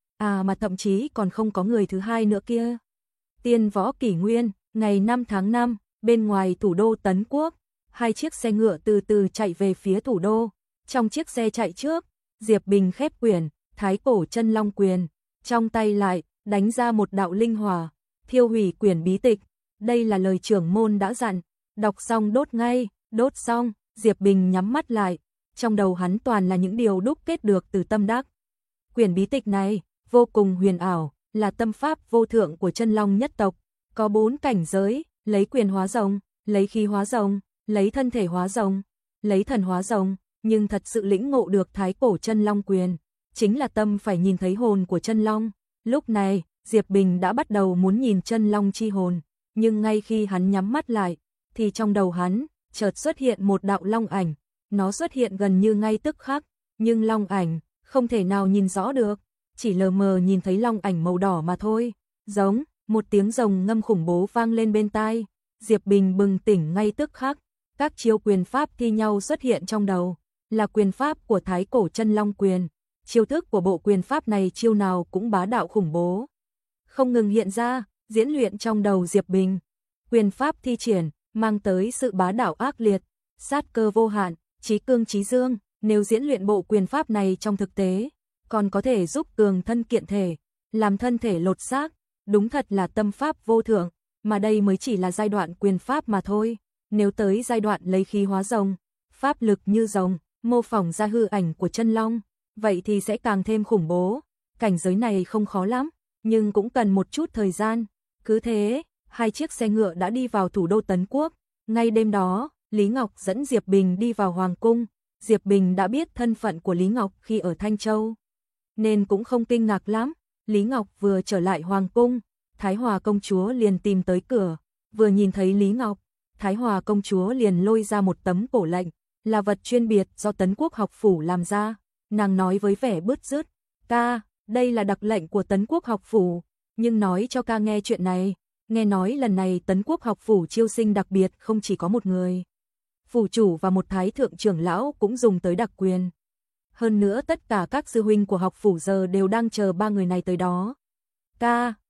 À mà thậm chí còn không có người thứ hai nữa kia. Tiên Võ Kỷ Nguyên, ngày năm tháng năm, bên ngoài thủ đô Tấn Quốc, hai chiếc xe ngựa từ từ chạy về phía thủ đô. Trong chiếc xe chạy trước, Diệp Bình khép quyển, Thái Cổ Chân Long Quyền, trong tay lại, đánh ra một đạo linh hỏa, thiêu hủy quyển bí tịch. Đây là lời trưởng môn đã dặn, đọc xong đốt ngay, đốt xong, Diệp Bình nhắm mắt lại, trong đầu hắn toàn là những điều đúc kết được từ tâm đắc. Quyển bí tịch này, vô cùng huyền ảo, là tâm pháp vô thượng của chân long nhất tộc, có bốn cảnh giới, lấy quyền hóa rồng, lấy khí hóa rồng, lấy thân thể hóa rồng, lấy thần hóa rồng, nhưng thật sự lĩnh ngộ được Thái Cổ Chân Long Quyền, chính là tâm phải nhìn thấy hồn của chân long. Lúc này, Diệp Bình đã bắt đầu muốn nhìn chân long chi hồn, nhưng ngay khi hắn nhắm mắt lại, thì trong đầu hắn chợt xuất hiện một đạo long ảnh, nó xuất hiện gần như ngay tức khắc, nhưng long ảnh không thể nào nhìn rõ được, chỉ lờ mờ nhìn thấy long ảnh màu đỏ mà thôi. Giống, một tiếng rồng ngâm khủng bố vang lên bên tai, Diệp Bình bừng tỉnh ngay tức khắc, các chiêu quyền pháp thi nhau xuất hiện trong đầu, là quyền pháp của Thái Cổ Chân Long Quyền. Chiêu thức của bộ quyền pháp này chiêu nào cũng bá đạo khủng bố, không ngừng hiện ra, diễn luyện trong đầu Diệp Bình. Quyền pháp thi triển, mang tới sự bá đạo ác liệt, sát cơ vô hạn, chí cương chí dương, nếu diễn luyện bộ quyền pháp này trong thực tế, còn có thể giúp cường thân kiện thể, làm thân thể lột xác, đúng thật là tâm pháp vô thượng, mà đây mới chỉ là giai đoạn quyền pháp mà thôi. Nếu tới giai đoạn lấy khí hóa rồng, pháp lực như rồng, mô phỏng ra hư ảnh của chân long, vậy thì sẽ càng thêm khủng bố. Cảnh giới này không khó lắm, nhưng cũng cần một chút thời gian. Cứ thế, hai chiếc xe ngựa đã đi vào thủ đô Tấn Quốc. Ngay đêm đó, Lý Ngọc dẫn Diệp Bình đi vào Hoàng Cung. Diệp Bình đã biết thân phận của Lý Ngọc khi ở Thanh Châu, nên cũng không kinh ngạc lắm. Lý Ngọc vừa trở lại Hoàng Cung, Thái Hòa công chúa liền tìm tới cửa. Vừa nhìn thấy Lý Ngọc, Thái Hòa công chúa liền lôi ra một tấm cổ lệnh, là vật chuyên biệt do Tấn Quốc học phủ làm ra. Nàng nói với vẻ bứt rứt, ca, đây là đặc lệnh của Tấn Quốc học phủ, nhưng nói cho ca nghe chuyện này, nghe nói lần này Tấn Quốc học phủ chiêu sinh đặc biệt không chỉ có một người. Phủ chủ và một thái thượng trưởng lão cũng dùng tới đặc quyền. Hơn nữa tất cả các sư huynh của học phủ giờ đều đang chờ ba người này tới đó. Ca,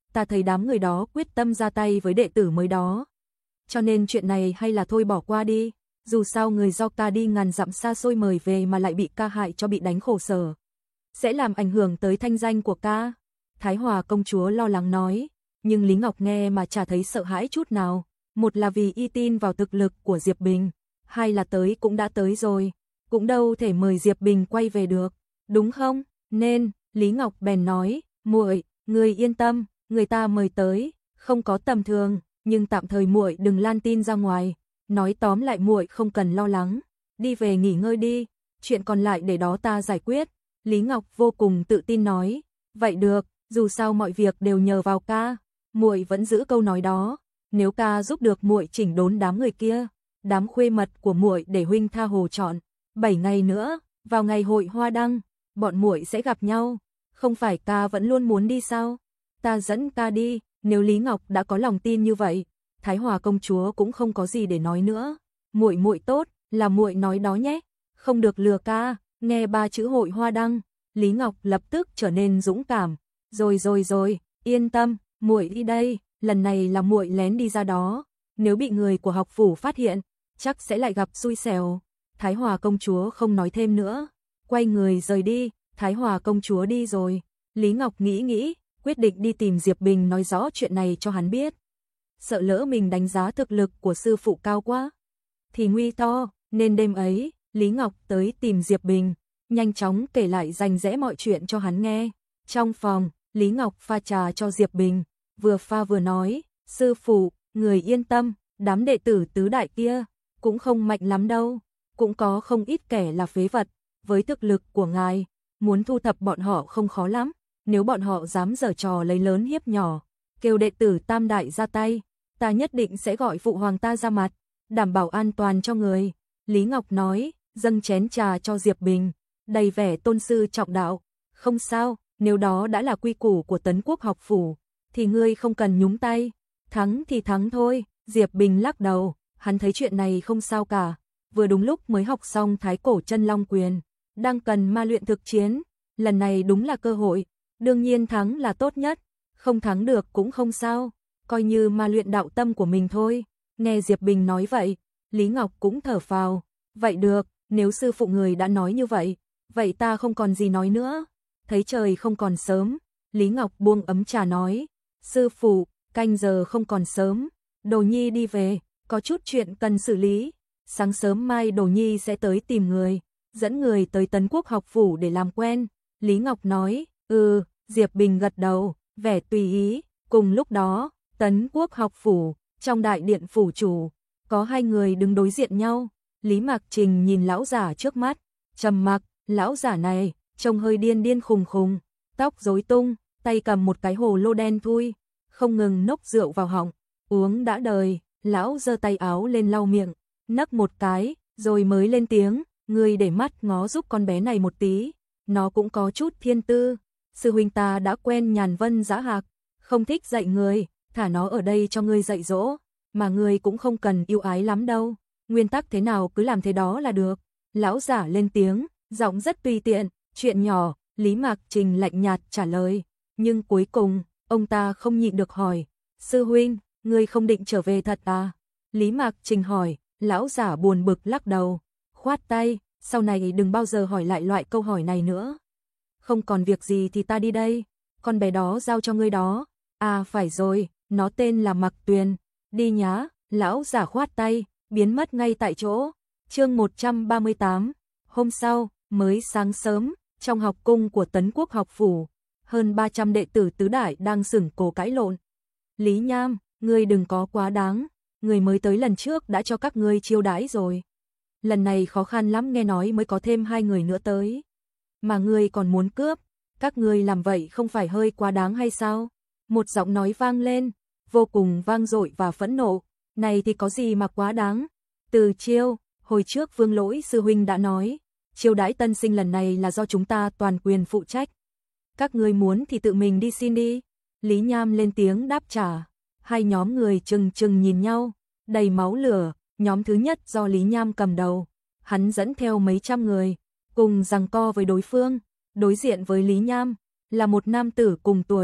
ta thấy đám người đó quyết tâm ra tay với đệ tử mới đó. Cho nên chuyện này hay là thôi bỏ qua đi, dù sao người do ca đi ngàn dặm xa xôi mời về mà lại bị ca hại cho bị đánh khổ sở. Sẽ làm ảnh hưởng tới thanh danh của ca. Thái Hòa công chúa lo lắng nói, nhưng Lý Ngọc nghe mà chả thấy sợ hãi chút nào. Một là vì y tin vào thực lực của Diệp Bình, hai là tới cũng đã tới rồi, cũng đâu thể mời Diệp Bình quay về được, đúng không? Nên, Lý Ngọc bèn nói, muội, người yên tâm, người ta mời tới, không có tầm thường, nhưng tạm thời muội đừng lan tin ra ngoài, nói tóm lại muội không cần lo lắng, đi về nghỉ ngơi đi, chuyện còn lại để đó ta giải quyết. Lý Ngọc vô cùng tự tin nói, vậy được, dù sao mọi việc đều nhờ vào ca, muội vẫn giữ câu nói đó, nếu ca giúp được muội chỉnh đốn đám người kia, đám khuê mật của muội để huynh tha hồ chọn, bảy ngày nữa, vào ngày hội hoa đăng, bọn muội sẽ gặp nhau, không phải ca vẫn luôn muốn đi sao? Ta dẫn ca đi. Nếu Lý Ngọc đã có lòng tin như vậy, Thái Hòa công chúa cũng không có gì để nói nữa. Muội muội tốt, là muội nói đó nhé, không được lừa ca. Nghe ba chữ hội hoa đăng, Lý Ngọc lập tức trở nên dũng cảm. Rồi rồi rồi, yên tâm, muội đi đây, lần này là muội lén đi ra đó, nếu bị người của học phủ phát hiện, chắc sẽ lại gặp xui xẻo. Thái Hòa công chúa không nói thêm nữa, quay người rời đi. Thái Hòa công chúa đi rồi, Lý Ngọc nghĩ nghĩ, quyết định đi tìm Diệp Bình nói rõ chuyện này cho hắn biết. Sợ lỡ mình đánh giá thực lực của sư phụ cao quá, thì nguy to, nên đêm ấy, Lý Ngọc tới tìm Diệp Bình, nhanh chóng kể lại rành rẽ mọi chuyện cho hắn nghe. Trong phòng, Lý Ngọc pha trà cho Diệp Bình, vừa pha vừa nói, sư phụ, người yên tâm, đám đệ tử tứ đại kia, cũng không mạnh lắm đâu, cũng có không ít kẻ là phế vật, với thực lực của ngài, muốn thu thập bọn họ không khó lắm. Nếu bọn họ dám giở trò lấy lớn hiếp nhỏ, kêu đệ tử tam đại ra tay, ta nhất định sẽ gọi phụ hoàng ta ra mặt, đảm bảo an toàn cho người. Lý Ngọc nói, dâng chén trà cho Diệp Bình, đầy vẻ tôn sư trọng đạo. Không sao, nếu đó đã là quy củ của Tấn Quốc học phủ, thì ngươi không cần nhúng tay, thắng thì thắng thôi. Diệp Bình lắc đầu, hắn thấy chuyện này không sao cả, vừa đúng lúc mới học xong Thái Cổ Chân Long Quyền, đang cần ma luyện thực chiến, lần này đúng là cơ hội. Đương nhiên thắng là tốt nhất, không thắng được cũng không sao, coi như ma luyện đạo tâm của mình thôi. Nghe Diệp Bình nói vậy, Lý Ngọc cũng thở phào, vậy được, nếu sư phụ người đã nói như vậy, vậy ta không còn gì nói nữa. Thấy trời không còn sớm, Lý Ngọc buông ấm trà nói, sư phụ, canh giờ không còn sớm, Đồ Nhi đi về, có chút chuyện cần xử lý, sáng sớm mai Đồ Nhi sẽ tới tìm người, dẫn người tới Tấn Quốc học phủ để làm quen. Lý Ngọc nói, ừ. Diệp Bình gật đầu, vẻ tùy ý. Cùng lúc đó, Tấn Quốc học phủ, trong đại điện phủ chủ, có hai người đứng đối diện nhau. Lý Mạc Trình nhìn lão giả trước mắt, trầm mặc. Lão giả này trông hơi điên điên khùng khùng, tóc rối tung, tay cầm một cái hồ lô đen thui, không ngừng nốc rượu vào họng, uống đã đời. Lão giơ tay áo lên lau miệng, nấc một cái, rồi mới lên tiếng, ngươi để mắt ngó giúp con bé này một tí, nó cũng có chút thiên tư. Sư huynh ta đã quen nhàn vân dã hạc, không thích dạy người, thả nó ở đây cho ngươi dạy dỗ, mà ngươi cũng không cần yêu ái lắm đâu, nguyên tắc thế nào cứ làm thế đó là được. Lão giả lên tiếng, giọng rất tùy tiện, chuyện nhỏ. Lý Mạc Trình lạnh nhạt trả lời, nhưng cuối cùng, ông ta không nhịn được hỏi, sư huynh, ngươi không định trở về thật à? Lý Mạc Trình hỏi, lão giả buồn bực lắc đầu, khoát tay, sau này đừng bao giờ hỏi lại loại câu hỏi này nữa. Không còn việc gì thì ta đi đây, con bé đó giao cho ngươi đó. À phải rồi, nó tên là Mặc Tuyền, đi nhá. Lão giả khoát tay, biến mất ngay tại chỗ. Chương một trăm ba mươi tám, hôm sau, mới sáng sớm, trong học cung của Tấn Quốc học phủ, hơn ba trăm đệ tử tứ đại đang sửng cổ cãi lộn. Lý Nham, ngươi đừng có quá đáng, người mới tới lần trước đã cho các ngươi chiêu đãi rồi. Lần này khó khăn lắm nghe nói mới có thêm hai người nữa tới. Mà ngươi còn muốn cướp, các ngươi làm vậy không phải hơi quá đáng hay sao? Một giọng nói vang lên, vô cùng vang dội và phẫn nộ, này thì có gì mà quá đáng? Từ chiêu, hồi trước Vương Lỗi sư huynh đã nói, chiêu đãi tân sinh lần này là do chúng ta toàn quyền phụ trách. Các ngươi muốn thì tự mình đi xin đi. Lý Nham lên tiếng đáp trả. Hai nhóm người chừng chừng nhìn nhau, đầy máu lửa. Nhóm thứ nhất do Lý Nham cầm đầu, hắn dẫn theo mấy trăm người, cùng giằng co với đối phương. Đối diện với Lý Nham là một nam tử cùng tuổi,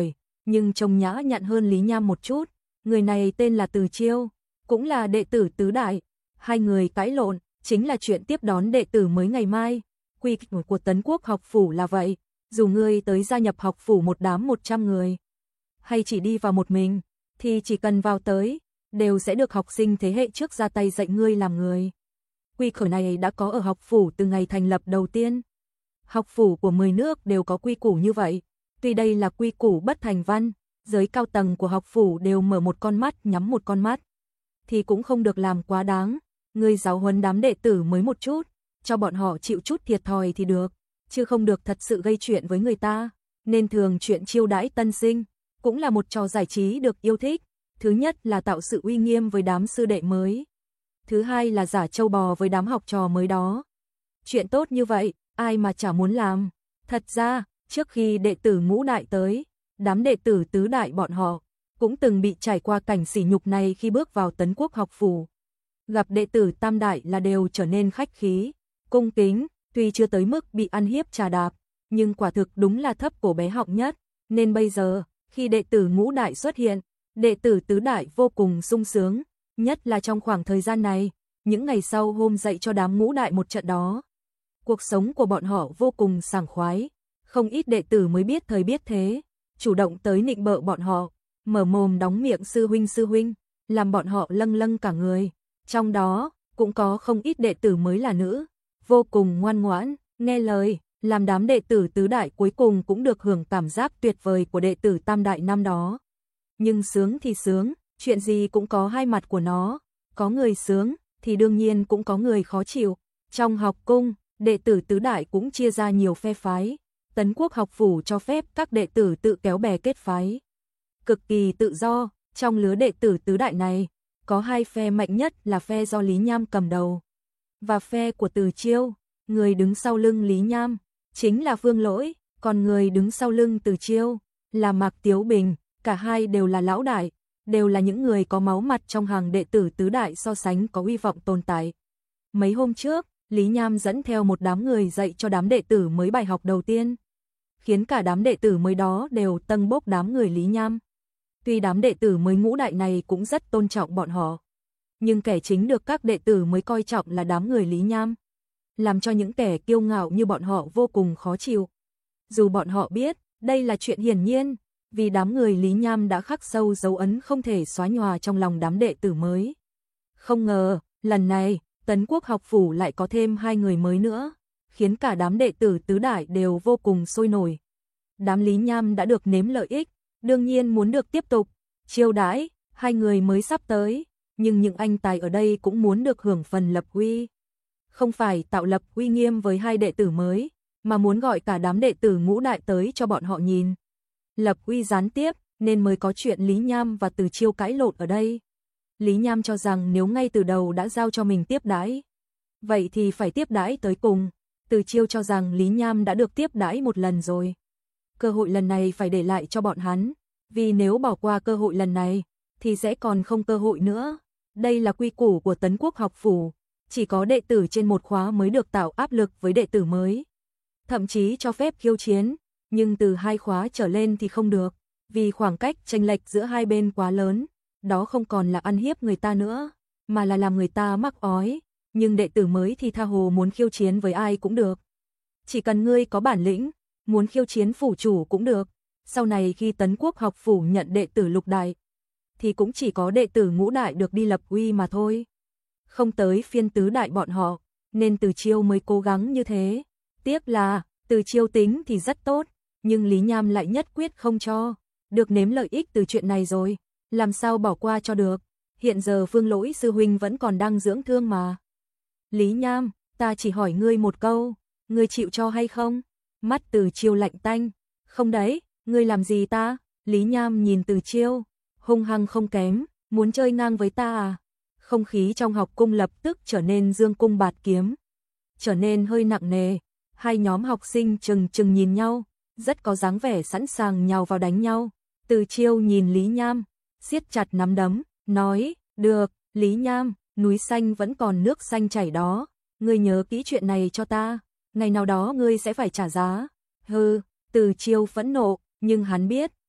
nhưng trông nhã nhặn hơn Lý Nham một chút. Người này tên là Từ Chiêu, cũng là đệ tử tứ đại. Hai người cãi lộn, chính là chuyện tiếp đón đệ tử mới ngày mai. Quy định của Tấn Quốc học phủ là vậy, dù ngươi tới gia nhập học phủ một đám một trăm người, hay chỉ đi vào một mình, thì chỉ cần vào tới, đều sẽ được học sinh thế hệ trước ra tay dạy ngươi làm người. Quy củ này đã có ở học phủ từ ngày thành lập đầu tiên. Học phủ của mười nước đều có quy củ như vậy. Tuy đây là quy củ bất thành văn, giới cao tầng của học phủ đều mở một con mắt nhắm một con mắt, thì cũng không được làm quá đáng. Ngươi giáo huấn đám đệ tử mới một chút, cho bọn họ chịu chút thiệt thòi thì được, chứ không được thật sự gây chuyện với người ta. Nên thường chuyện chiêu đãi tân sinh cũng là một trò giải trí được yêu thích. Thứ nhất là tạo sự uy nghiêm với đám sư đệ mới, thứ hai là giả trâu bò với đám học trò mới đó. Chuyện tốt như vậy, ai mà chả muốn làm. Thật ra, trước khi đệ tử ngũ đại tới, đám đệ tử tứ đại bọn họ cũng từng bị trải qua cảnh sỉ nhục này khi bước vào Tấn Quốc học phủ. Gặp đệ tử tam đại là đều trở nên khách khí, cung kính, tuy chưa tới mức bị ăn hiếp trà đạp, nhưng quả thực đúng là thấp cổ bé họng nhất. Nên bây giờ, khi đệ tử ngũ đại xuất hiện, đệ tử tứ đại vô cùng sung sướng, nhất là trong khoảng thời gian này, những ngày sau hôm dạy cho đám ngũ đại một trận đó. Cuộc sống của bọn họ vô cùng sảng khoái, không ít đệ tử mới biết thời biết thế, chủ động tới nịnh bợ bọn họ, mở mồm đóng miệng sư huynh sư huynh, làm bọn họ lâng lâng cả người. Trong đó, cũng có không ít đệ tử mới là nữ, vô cùng ngoan ngoãn, nghe lời, làm đám đệ tử tứ đại cuối cùng cũng được hưởng cảm giác tuyệt vời của đệ tử tam đại năm đó. Nhưng sướng thì sướng, chuyện gì cũng có hai mặt của nó, có người sướng thì đương nhiên cũng có người khó chịu. Trong học cung, đệ tử tứ đại cũng chia ra nhiều phe phái. Tấn Quốc học phủ cho phép các đệ tử tự kéo bè kết phái, cực kỳ tự do. Trong lứa đệ tử tứ đại này, có hai phe mạnh nhất là phe do Lý Nham cầm đầu, và phe của Từ Chiêu. Người đứng sau lưng Lý Nham chính là Vương Lỗi, còn người đứng sau lưng Từ Chiêu là Mạc Tiếu Bình. Cả hai đều là lão đại, đều là những người có máu mặt trong hàng đệ tử tứ đại so sánh có uy vọng tồn tại. Mấy hôm trước, Lý Nham dẫn theo một đám người dạy cho đám đệ tử mới bài học đầu tiên, khiến cả đám đệ tử mới đó đều tâng bốc đám người Lý Nham. Tuy đám đệ tử mới ngũ đại này cũng rất tôn trọng bọn họ, nhưng kẻ chính được các đệ tử mới coi trọng là đám người Lý Nham, làm cho những kẻ kiêu ngạo như bọn họ vô cùng khó chịu. Dù bọn họ biết, đây là chuyện hiển nhiên, vì đám người Lý Nham đã khắc sâu dấu ấn không thể xóa nhòa trong lòng đám đệ tử mới. Không ngờ, lần này, Tấn Quốc học phủ lại có thêm hai người mới nữa, khiến cả đám đệ tử tứ đại đều vô cùng sôi nổi. Đám Lý Nham đã được nếm lợi ích, đương nhiên muốn được tiếp tục chiêu đãi hai người mới sắp tới, nhưng những anh tài ở đây cũng muốn được hưởng phần lập uy. Không phải tạo lập uy nghiêm với hai đệ tử mới, mà muốn gọi cả đám đệ tử ngũ đại tới cho bọn họ nhìn. Lập uy gián tiếp, nên mới có chuyện Lý Nham và Từ Chiêu cãi lộn ở đây. Lý Nham cho rằng nếu ngay từ đầu đã giao cho mình tiếp đãi, vậy thì phải tiếp đãi tới cùng. Từ Chiêu cho rằng Lý Nham đã được tiếp đãi một lần rồi, cơ hội lần này phải để lại cho bọn hắn, vì nếu bỏ qua cơ hội lần này, thì sẽ còn không cơ hội nữa. Đây là quy củ của Tấn Quốc học phủ, chỉ có đệ tử trên một khóa mới được tạo áp lực với đệ tử mới, thậm chí cho phép khiêu chiến, nhưng từ hai khóa trở lên thì không được, vì khoảng cách chênh lệch giữa hai bên quá lớn. Đó không còn là ăn hiếp người ta nữa, mà là làm người ta mắc ói. Nhưng đệ tử mới thì tha hồ muốn khiêu chiến với ai cũng được, chỉ cần ngươi có bản lĩnh, muốn khiêu chiến phủ chủ cũng được. Sau này khi Tấn Quốc học phủ nhận đệ tử lục đại, thì cũng chỉ có đệ tử ngũ đại được đi lập uy mà thôi, không tới phiên tứ đại bọn họ, nên Từ Chiêu mới cố gắng như thế. Tiếc là, Từ Chiêu tính thì rất tốt, nhưng Lý Nham lại nhất quyết không cho. Được nếm lợi ích từ chuyện này rồi, làm sao bỏ qua cho được. Hiện giờ Vương Lỗi sư huynh vẫn còn đang dưỡng thương mà. Lý Nham, ta chỉ hỏi ngươi một câu, ngươi chịu cho hay không? Mắt Từ Chiêu lạnh tanh. Không đấy, ngươi làm gì ta? Lý Nham nhìn Từ Chiêu, hung hăng không kém, muốn chơi ngang với ta à? Không khí trong học cung lập tức trở nên dương cung bạt kiếm, trở nên hơi nặng nề. Hai nhóm học sinh chừng chừng nhìn nhau, rất có dáng vẻ sẵn sàng nhào vào đánh nhau. Từ Chiêu nhìn Lý Nham, siết chặt nắm đấm, nói, được, Lý Nham, núi xanh vẫn còn nước xanh chảy đó, ngươi nhớ kỹ chuyện này cho ta, ngày nào đó ngươi sẽ phải trả giá. Hừ, Từ Chiêu phẫn nộ, nhưng hắn biết,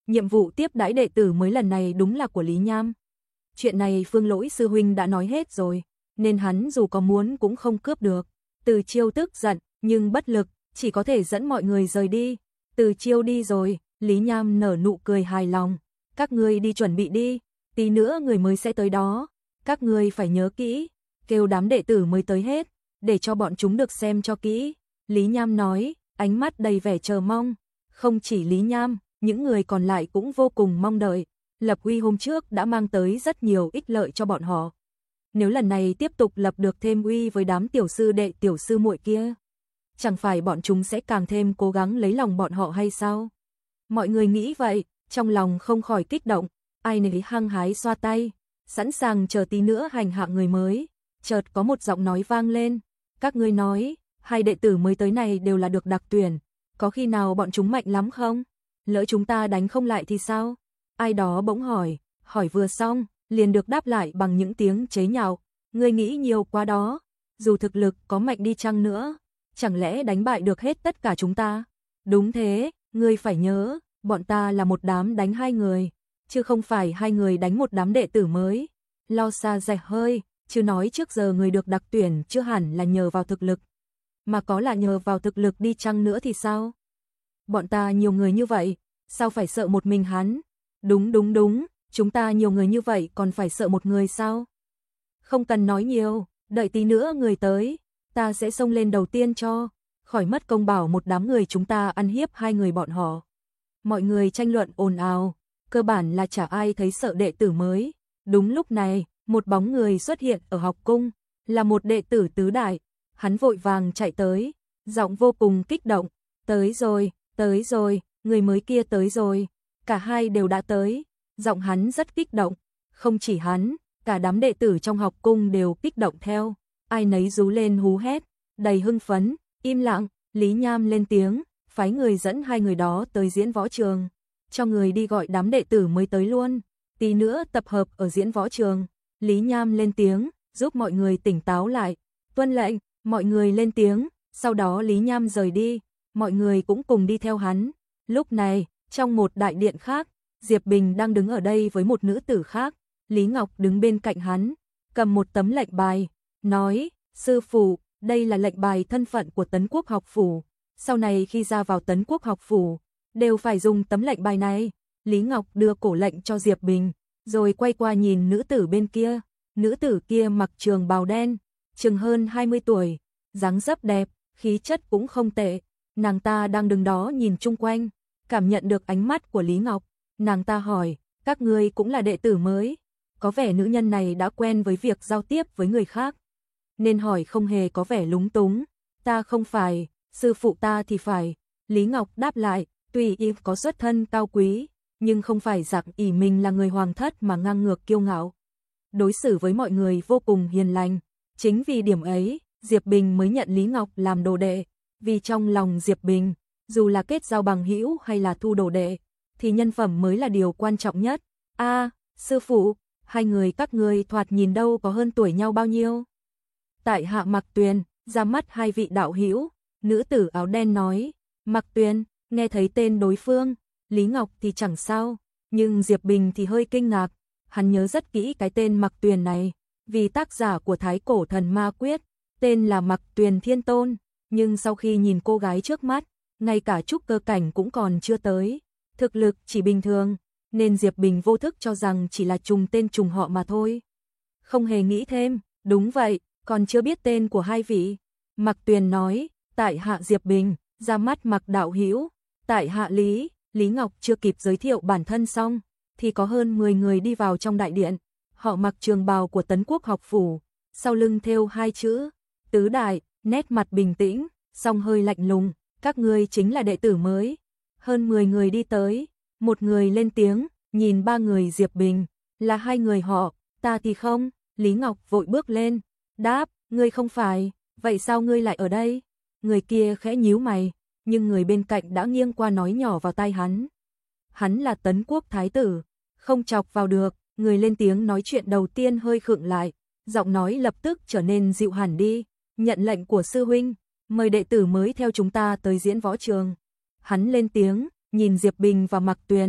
Nhiệm vụ tiếp đãi đệ tử mới lần này đúng là của Lý Nham. Chuyện này Phương Lỗi sư huynh đã nói hết rồi, nên hắn dù có muốn cũng không cướp được. Từ Chiêu tức giận, nhưng bất lực, chỉ có thể dẫn mọi người rời đi. Từ Chiêu đi rồi, Lý Nham nở nụ cười hài lòng. Các ngươi đi chuẩn bị đi, tí nữa người mới sẽ tới đó. Các ngươi phải nhớ kỹ, kêu đám đệ tử mới tới hết, để cho bọn chúng được xem cho kỹ. Lý Nham nói, ánh mắt đầy vẻ chờ mong. Không chỉ Lý Nham, những người còn lại cũng vô cùng mong đợi. Lập uy hôm trước đã mang tới rất nhiều ích lợi cho bọn họ. Nếu lần này tiếp tục lập được thêm uy với đám tiểu sư đệ tiểu sư muội kia, chẳng phải bọn chúng sẽ càng thêm cố gắng lấy lòng bọn họ hay sao? Mọi người nghĩ vậy, trong lòng không khỏi kích động, ai nấy hăng hái xoa tay, sẵn sàng chờ tí nữa hành hạ người mới. Chợt có một giọng nói vang lên, các ngươi nói, hai đệ tử mới tới này đều là được đặc tuyển, có khi nào bọn chúng mạnh lắm không? Lỡ chúng ta đánh không lại thì sao? Ai đó bỗng hỏi, hỏi vừa xong, liền được đáp lại bằng những tiếng chế nhạo, ngươi nghĩ nhiều quá đó, dù thực lực có mạnh đi chăng nữa, chẳng lẽ đánh bại được hết tất cả chúng ta? Đúng thế, ngươi phải nhớ, bọn ta là một đám đánh hai người, chứ không phải hai người đánh một đám đệ tử mới. Lo xa dè hơi, chứ nói trước giờ người được đặc tuyển chưa hẳn là nhờ vào thực lực, mà có là nhờ vào thực lực đi chăng nữa thì sao? Bọn ta nhiều người như vậy, sao phải sợ một mình hắn? Đúng đúng đúng, chúng ta nhiều người như vậy còn phải sợ một người sao? Không cần nói nhiều, đợi tí nữa người tới, ta sẽ xông lên đầu tiên cho, khỏi mất công bảo một đám người chúng ta ăn hiếp hai người bọn họ. Mọi người tranh luận ồn ào, cơ bản là chả ai thấy sợ đệ tử mới. Đúng lúc này, một bóng người xuất hiện ở học cung, là một đệ tử tứ đại. Hắn vội vàng chạy tới, giọng vô cùng kích động, tới rồi, tới rồi, người mới kia tới rồi. Cả hai đều đã tới, giọng hắn rất kích động, không chỉ hắn, cả đám đệ tử trong học cung đều kích động theo, ai nấy rú lên hú hét, đầy hưng phấn. Im lặng, Lý Nham lên tiếng, phái người dẫn hai người đó tới diễn võ trường, cho người đi gọi đám đệ tử mới tới luôn, tí nữa tập hợp ở diễn võ trường. Lý Nham lên tiếng, giúp mọi người tỉnh táo lại, tuân lệnh. Mọi người lên tiếng, sau đó Lý Nham rời đi, mọi người cũng cùng đi theo hắn. Lúc này, trong một đại điện khác, Diệp Bình đang đứng ở đây với một nữ tử khác. Lý Ngọc đứng bên cạnh hắn, cầm một tấm lệnh bài, nói, sư phụ, đây là lệnh bài thân phận của Tấn Quốc học phủ. Sau này khi ra vào Tấn Quốc học phủ, đều phải dùng tấm lệnh bài này. Lý Ngọc đưa cổ lệnh cho Diệp Bình, rồi quay qua nhìn nữ tử bên kia. Nữ tử kia mặc trường bào đen, chừng hơn hai mươi tuổi, dáng dấp đẹp, khí chất cũng không tệ. Nàng ta đang đứng đó nhìn chung quanh, cảm nhận được ánh mắt của Lý Ngọc. Nàng ta hỏi, các ngươi cũng là đệ tử mới? Có vẻ nữ nhân này đã quen với việc giao tiếp với người khác, nên hỏi không hề có vẻ lúng túng. Ta không phải, sư phụ ta thì phải. Lý Ngọc đáp lại, tuy y có xuất thân cao quý, nhưng không phải dạng ỷ mình là người hoàng thất mà ngang ngược kiêu ngạo. Đối xử với mọi người vô cùng hiền lành. Chính vì điểm ấy, Diệp Bình mới nhận Lý Ngọc làm đồ đệ. Vì trong lòng Diệp Bình, dù là kết giao bằng hữu hay là thu đồ đệ, thì nhân phẩm mới là điều quan trọng nhất. A, à, sư phụ, hai người các ngươi thoạt nhìn đâu có hơn tuổi nhau bao nhiêu? Tại hạ Mạc Tuyền, ra mắt hai vị đạo hữu. Nữ tử áo đen nói. Mạc Tuyền, nghe thấy tên đối phương, Lý Ngọc thì chẳng sao, nhưng Diệp Bình thì hơi kinh ngạc. Hắn nhớ rất kỹ cái tên Mạc Tuyền này, vì tác giả của Thái Cổ Thần Ma Quyết, tên là Mạc Tuyền Thiên Tôn. Nhưng sau khi nhìn cô gái trước mắt, ngay cả trúc cơ cảnh cũng còn chưa tới, thực lực chỉ bình thường, nên Diệp Bình vô thức cho rằng chỉ là trùng tên trùng họ mà thôi. Không hề nghĩ thêm, đúng vậy, còn chưa biết tên của hai vị. Mạc Tuyền nói, tại hạ Diệp Bình, ra mắt Mạc đạo hữu. Tại hạ Lý. Lý Ngọc chưa kịp giới thiệu bản thân xong, thì có hơn mười người đi vào trong đại điện. Họ mặc trường bào của Tấn Quốc học phủ, sau lưng thêu hai chữ tứ đại, nét mặt bình tĩnh, song hơi lạnh lùng. Các ngươi chính là đệ tử mới. Hơn mười người đi tới, một người lên tiếng, nhìn ba người Diệp Bình, là hai người họ, ta thì không. Lý Ngọc vội bước lên, đáp, ngươi không phải, vậy sao ngươi lại ở đây? Người kia khẽ nhíu mày, nhưng người bên cạnh đã nghiêng qua nói nhỏ vào tai hắn. Hắn là Tấn Quốc thái tử, không chọc vào được. Người lên tiếng nói chuyện đầu tiên hơi khựng lại, giọng nói lập tức trở nên dịu hẳn đi. Nhận lệnh của sư huynh, mời đệ tử mới theo chúng ta tới diễn võ trường. Hắn lên tiếng, nhìn Diệp Bình và Mạc Tuyền,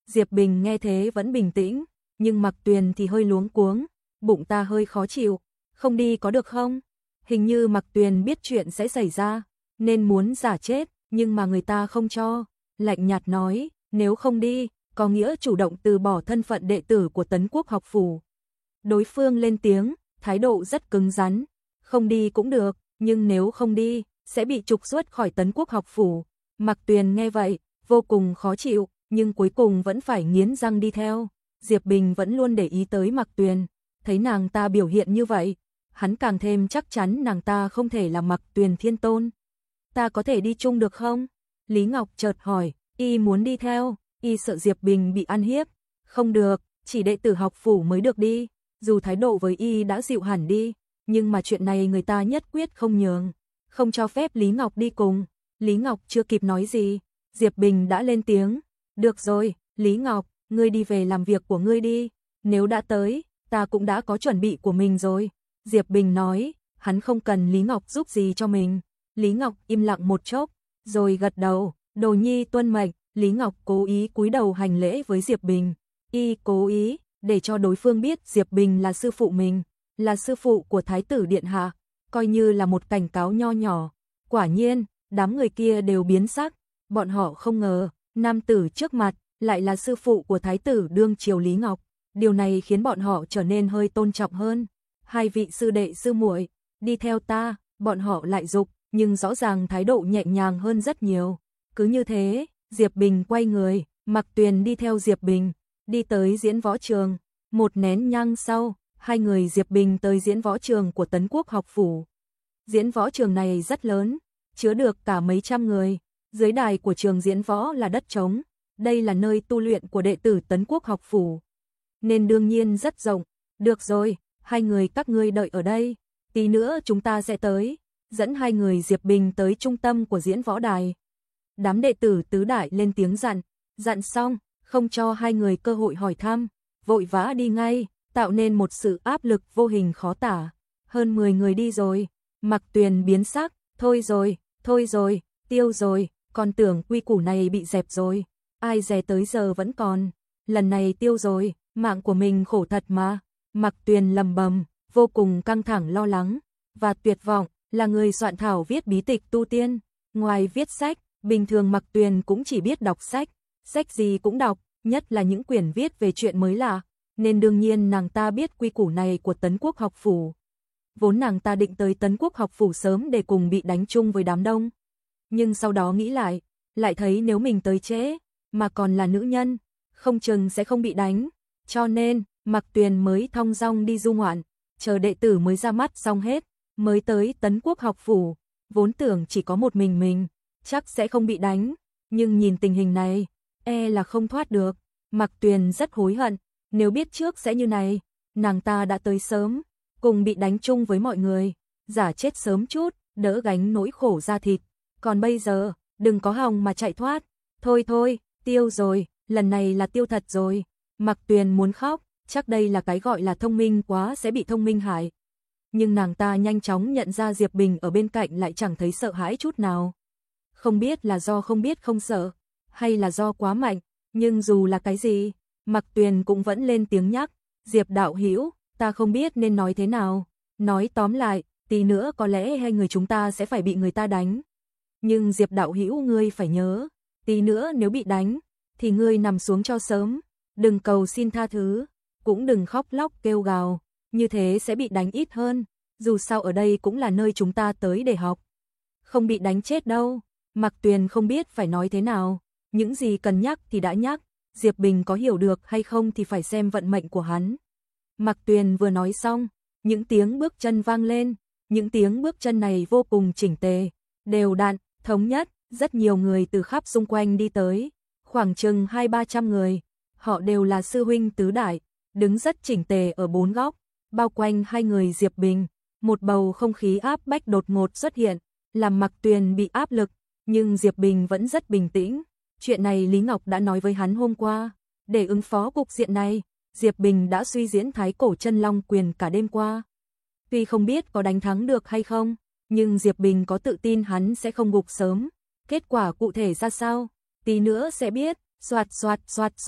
Diệp Bình nghe thế vẫn bình tĩnh, nhưng Mạc Tuyền thì hơi luống cuống, bụng ta hơi khó chịu, không đi có được không? Hình như Mạc Tuyền biết chuyện sẽ xảy ra, nên muốn giả chết, nhưng mà người ta không cho, lạnh nhạt nói, nếu không đi, có nghĩa chủ động từ bỏ thân phận đệ tử của Tấn Quốc học phủ. Đối phương lên tiếng, thái độ rất cứng rắn, không đi cũng được, nhưng nếu không đi, sẽ bị trục xuất khỏi Tấn Quốc học phủ. Mạc Tuyền nghe vậy, vô cùng khó chịu, nhưng cuối cùng vẫn phải nghiến răng đi theo. Diệp Bình vẫn luôn để ý tới Mạc Tuyền, thấy nàng ta biểu hiện như vậy, hắn càng thêm chắc chắn nàng ta không thể là Mạc Tuyền thiên tôn. Ta có thể đi chung được không? Lý Ngọc chợt hỏi, y muốn đi theo, y sợ Diệp Bình bị ăn hiếp. Không được, chỉ đệ tử học phủ mới được đi, dù thái độ với y đã dịu hẳn đi, nhưng mà chuyện này người ta nhất quyết không nhường, không cho phép Lý Ngọc đi cùng. Lý Ngọc chưa kịp nói gì, Diệp Bình đã lên tiếng, được rồi, Lý Ngọc, ngươi đi về làm việc của ngươi đi, nếu đã tới, ta cũng đã có chuẩn bị của mình rồi. Diệp Bình nói, hắn không cần Lý Ngọc giúp gì cho mình. Lý Ngọc im lặng một chốc, rồi gật đầu, đồ nhi tuân mệnh. Lý Ngọc cố ý cúi đầu hành lễ với Diệp Bình, y cố ý, để cho đối phương biết Diệp Bình là sư phụ mình, là sư phụ của Thái tử Điện Hạ, coi như là một cảnh cáo nho nhỏ. Quả nhiên, đám người kia đều biến sắc, bọn họ không ngờ, nam tử trước mặt, lại là sư phụ của Thái tử đương triều Lý Ngọc, điều này khiến bọn họ trở nên hơi tôn trọng hơn. Hai vị sư đệ sư muội, đi theo ta, bọn họ lại dục, nhưng rõ ràng thái độ nhẹ nhàng hơn rất nhiều. Cứ như thế, Diệp Bình quay người, Mạc Tuyền đi theo Diệp Bình, đi tới diễn võ trường. Một nén nhang sau, hai người Diệp Bình tới diễn võ trường của Tấn Quốc học phủ. Diễn võ trường này rất lớn, chứa được cả mấy trăm người. Dưới đài của trường diễn võ là đất trống, đây là nơi tu luyện của đệ tử Tấn Quốc học phủ, nên đương nhiên rất rộng. Được rồi, hai người các ngươi đợi ở đây, tí nữa chúng ta sẽ tới. Dẫn hai người Diệp Bình tới trung tâm của diễn võ đài. Đám đệ tử tứ đại lên tiếng dặn, dặn xong, không cho hai người cơ hội hỏi thăm, vội vã đi ngay, tạo nên một sự áp lực vô hình khó tả. Hơn mười người đi rồi, Mạc Tuyền biến sắc, thôi rồi, thôi rồi, tiêu rồi, còn tưởng quy củ này bị dẹp rồi, ai dè tới giờ vẫn còn, lần này tiêu rồi, mạng của mình khổ thật mà. Mạc Tuyền lầm bầm, vô cùng căng thẳng lo lắng, và tuyệt vọng, là người soạn thảo viết bí tịch tu tiên, ngoài viết sách, bình thường Mạc Tuyền cũng chỉ biết đọc sách, sách gì cũng đọc, nhất là những quyển viết về chuyện mới lạ, nên đương nhiên nàng ta biết quy củ này của Tấn Quốc học phủ. Vốn nàng ta định tới Tấn Quốc học phủ sớm để cùng bị đánh chung với đám đông, nhưng sau đó nghĩ lại, lại thấy nếu mình tới trễ, mà còn là nữ nhân, không chừng sẽ không bị đánh, cho nên Mạc Tuyền mới thong dong đi du ngoạn, chờ đệ tử mới ra mắt xong hết, mới tới Tấn Quốc học phủ. Vốn tưởng chỉ có một mình mình, chắc sẽ không bị đánh, nhưng nhìn tình hình này, e là không thoát được. Mạc Tuyền rất hối hận, nếu biết trước sẽ như này, nàng ta đã tới sớm, cùng bị đánh chung với mọi người, giả chết sớm chút, đỡ gánh nỗi khổ da thịt. Còn bây giờ, đừng có hòng mà chạy thoát. Thôi thôi, tiêu rồi, lần này là tiêu thật rồi. Mạc Tuyền muốn khóc, chắc đây là cái gọi là thông minh quá sẽ bị thông minh hại. Nhưng nàng ta nhanh chóng nhận ra Diệp Bình ở bên cạnh lại chẳng thấy sợ hãi chút nào. Không biết là do không biết không sợ, hay là do quá mạnh, nhưng dù là cái gì, Mạc Tuyền cũng vẫn lên tiếng nhắc, Diệp đạo hữu, ta không biết nên nói thế nào. Nói tóm lại, tí nữa có lẽ hai người chúng ta sẽ phải bị người ta đánh. Nhưng Diệp đạo hữu ngươi phải nhớ, tí nữa nếu bị đánh, thì ngươi nằm xuống cho sớm, đừng cầu xin tha thứ, cũng đừng khóc lóc kêu gào, như thế sẽ bị đánh ít hơn, dù sao ở đây cũng là nơi chúng ta tới để học. Không bị đánh chết đâu. Mạc Tuyền không biết phải nói thế nào, những gì cần nhắc thì đã nhắc, Diệp Bình có hiểu được hay không thì phải xem vận mệnh của hắn. Mạc Tuyền vừa nói xong, những tiếng bước chân vang lên, những tiếng bước chân này vô cùng chỉnh tề, đều đặn, thống nhất, rất nhiều người từ khắp xung quanh đi tới, khoảng chừng hai ba trăm người, họ đều là sư huynh tứ đại, đứng rất chỉnh tề ở bốn góc, bao quanh hai người Diệp Bình. Một bầu không khí áp bách đột ngột xuất hiện, làm Mạc Tuyền bị áp lực, nhưng Diệp Bình vẫn rất bình tĩnh. Chuyện này Lý Ngọc đã nói với hắn hôm qua, để ứng phó cục diện này, Diệp Bình đã suy diễn Thái Cổ Chân Long Quyền cả đêm qua. Tuy không biết có đánh thắng được hay không, nhưng Diệp Bình có tự tin hắn sẽ không gục sớm. Kết quả cụ thể ra sao, tí nữa sẽ biết. Soạt soạt soạt soạt,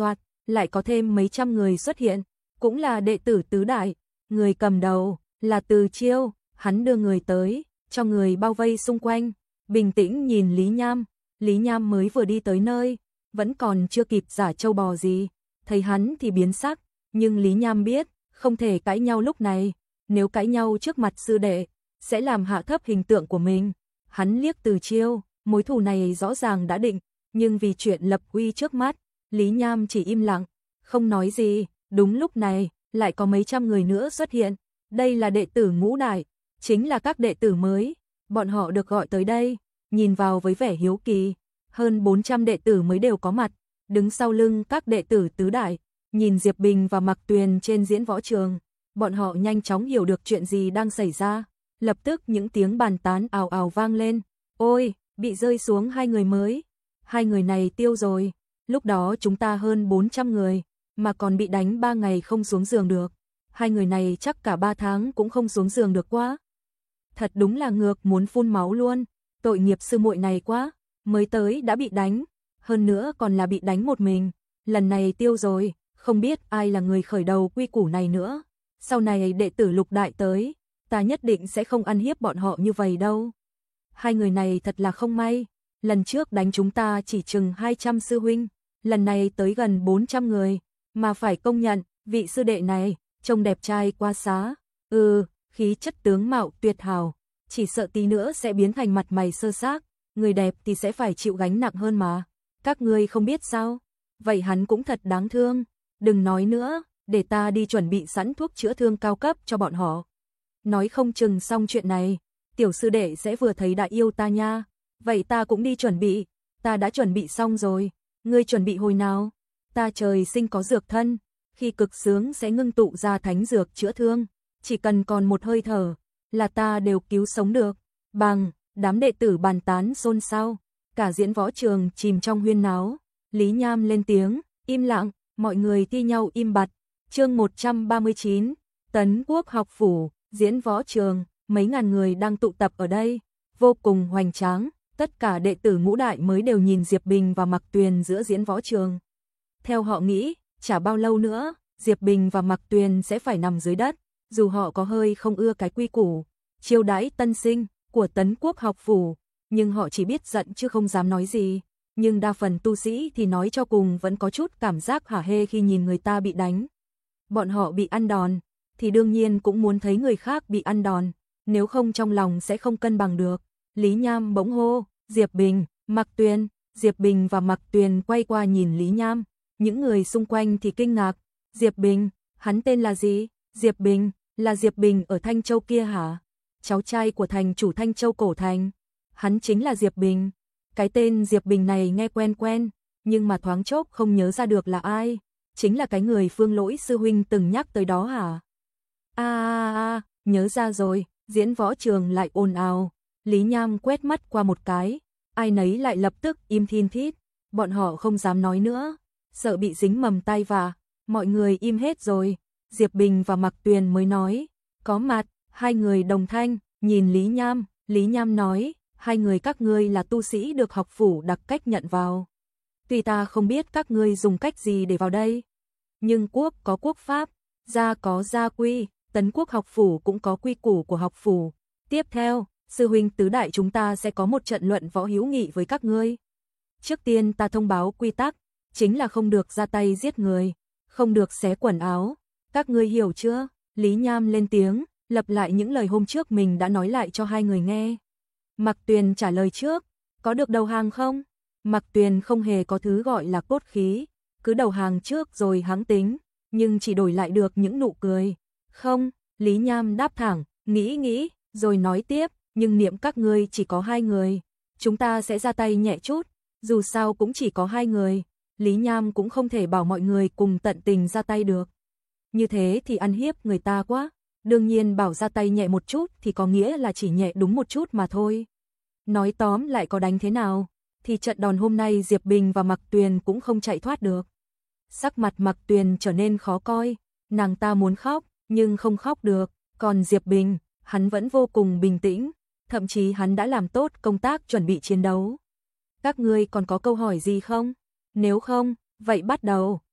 lại có thêm mấy trăm người xuất hiện, cũng là đệ tử tứ đại, người cầm đầu là Từ Chiêu, hắn đưa người tới, cho người bao vây xung quanh, bình tĩnh nhìn Lý Nham, Lý Nham mới vừa đi tới nơi, vẫn còn chưa kịp giả trâu bò gì, thấy hắn thì biến sắc, nhưng Lý Nham biết, không thể cãi nhau lúc này, nếu cãi nhau trước mặt sư đệ, sẽ làm hạ thấp hình tượng của mình. Hắn liếc Từ Chiêu, mối thù này rõ ràng đã định, nhưng vì chuyện lập uy trước mắt, Lý Nham chỉ im lặng, không nói gì. Đúng lúc này, lại có mấy trăm người nữa xuất hiện, đây là đệ tử ngũ đại, chính là các đệ tử mới, bọn họ được gọi tới đây, nhìn vào với vẻ hiếu kỳ, hơn bốn trăm đệ tử mới đều có mặt, đứng sau lưng các đệ tử tứ đại, nhìn Diệp Bình và Mạc Tuyền trên diễn võ trường, bọn họ nhanh chóng hiểu được chuyện gì đang xảy ra, lập tức những tiếng bàn tán ào ào vang lên, ôi, bị rơi xuống hai người mới, hai người này tiêu rồi, lúc đó chúng ta hơn bốn trăm người, mà còn bị đánh ba ngày không xuống giường được, hai người này chắc cả ba tháng cũng không xuống giường được quá. Thật đúng là ngược muốn phun máu luôn, tội nghiệp sư muội này quá, mới tới đã bị đánh, hơn nữa còn là bị đánh một mình, lần này tiêu rồi, không biết ai là người khởi đầu quy củ này nữa, sau này đệ tử lục đại tới, ta nhất định sẽ không ăn hiếp bọn họ như vậy đâu. Hai người này thật là không may, lần trước đánh chúng ta chỉ chừng hai trăm sư huynh, lần này tới gần bốn trăm người, mà phải công nhận, vị sư đệ này, trông đẹp trai quá xá, ừ, khí chất tướng mạo tuyệt hảo, chỉ sợ tí nữa sẽ biến thành mặt mày sơ xác, người đẹp thì sẽ phải chịu gánh nặng hơn mà, các ngươi không biết sao, vậy hắn cũng thật đáng thương, đừng nói nữa, để ta đi chuẩn bị sẵn thuốc chữa thương cao cấp cho bọn họ. Nói không chừng xong chuyện này, tiểu sư đệ sẽ vừa thấy đã yêu ta nha, vậy ta cũng đi chuẩn bị, ta đã chuẩn bị xong rồi, ngươi chuẩn bị hồi nào? Ta trời sinh có dược thân, khi cực sướng sẽ ngưng tụ ra thánh dược chữa thương, chỉ cần còn một hơi thở, là ta đều cứu sống được. Bằng, đám đệ tử bàn tán xôn xao, cả diễn võ trường chìm trong huyên náo, Lý Nham lên tiếng, im lặng, mọi người thi nhau im bặt. Chương một trăm ba mươi chín, Tấn Quốc học phủ, diễn võ trường, mấy ngàn người đang tụ tập ở đây, vô cùng hoành tráng, tất cả đệ tử ngũ đại mới đều nhìn Diệp Bình và Mạc Tuyền giữa diễn võ trường. Theo họ nghĩ, chả bao lâu nữa, Diệp Bình và Mạc Tuyền sẽ phải nằm dưới đất, dù họ có hơi không ưa cái quy củ, chiêu đãi tân sinh của Tấn Quốc học phủ, nhưng họ chỉ biết giận chứ không dám nói gì. Nhưng đa phần tu sĩ thì nói cho cùng vẫn có chút cảm giác hả hê khi nhìn người ta bị đánh. Bọn họ bị ăn đòn, thì đương nhiên cũng muốn thấy người khác bị ăn đòn, nếu không trong lòng sẽ không cân bằng được. Lý Nham bỗng hô, Diệp Bình, Mạc Tuyền, Diệp Bình và Mạc Tuyền quay qua nhìn Lý Nham, những người xung quanh thì kinh ngạc, Diệp Bình, hắn tên là gì? Diệp Bình, là Diệp Bình ở Thanh Châu kia hả? Cháu trai của thành chủ Thanh Châu Cổ Thành, hắn chính là Diệp Bình. Cái tên Diệp Bình này nghe quen quen, nhưng mà thoáng chốc không nhớ ra được là ai, chính là cái người Phương Lỗi sư huynh từng nhắc tới đó hả? A a a, nhớ ra rồi, diễn võ trường lại ồn ào, Lý Nham quét mắt qua một cái, ai nấy lại lập tức im thin thít, bọn họ không dám nói nữa, sợ bị dính mầm tai vạ, mọi người im hết rồi, Diệp Bình và Mạc Tuyền mới nói, có mặt, hai người đồng thanh, nhìn Lý Nham, Lý Nham nói, hai người các ngươi là tu sĩ được học phủ đặc cách nhận vào. Tuy ta không biết các ngươi dùng cách gì để vào đây, nhưng quốc có quốc pháp, gia có gia quy, Tấn Quốc học phủ cũng có quy củ của học phủ. Tiếp theo, sư huynh tứ đại chúng ta sẽ có một trận luận võ hữu nghị với các ngươi. Trước tiên ta thông báo quy tắc, chính là không được ra tay giết người, không được xé quần áo. Các ngươi hiểu chưa? Lý Nham lên tiếng, lặp lại những lời hôm trước mình đã nói lại cho hai người nghe. Mạc Tuyền trả lời trước, có được đầu hàng không? Mạc Tuyền không hề có thứ gọi là cốt khí, cứ đầu hàng trước rồi hãng tính, nhưng chỉ đổi lại được những nụ cười. Không, Lý Nham đáp thẳng, nghĩ nghĩ, rồi nói tiếp, nhưng niệm các ngươi chỉ có hai người, chúng ta sẽ ra tay nhẹ chút, dù sao cũng chỉ có hai người, Lý Nham cũng không thể bảo mọi người cùng tận tình ra tay được. Như thế thì ăn hiếp người ta quá, đương nhiên bảo ra tay nhẹ một chút thì có nghĩa là chỉ nhẹ đúng một chút mà thôi. Nói tóm lại có đánh thế nào, thì trận đòn hôm nay Diệp Bình và Mạc Tuyền cũng không chạy thoát được. Sắc mặt Mạc Tuyền trở nên khó coi, nàng ta muốn khóc, nhưng không khóc được, còn Diệp Bình, hắn vẫn vô cùng bình tĩnh, thậm chí hắn đã làm tốt công tác chuẩn bị chiến đấu. Các ngươi còn có câu hỏi gì không? Nếu không, vậy bắt đầu,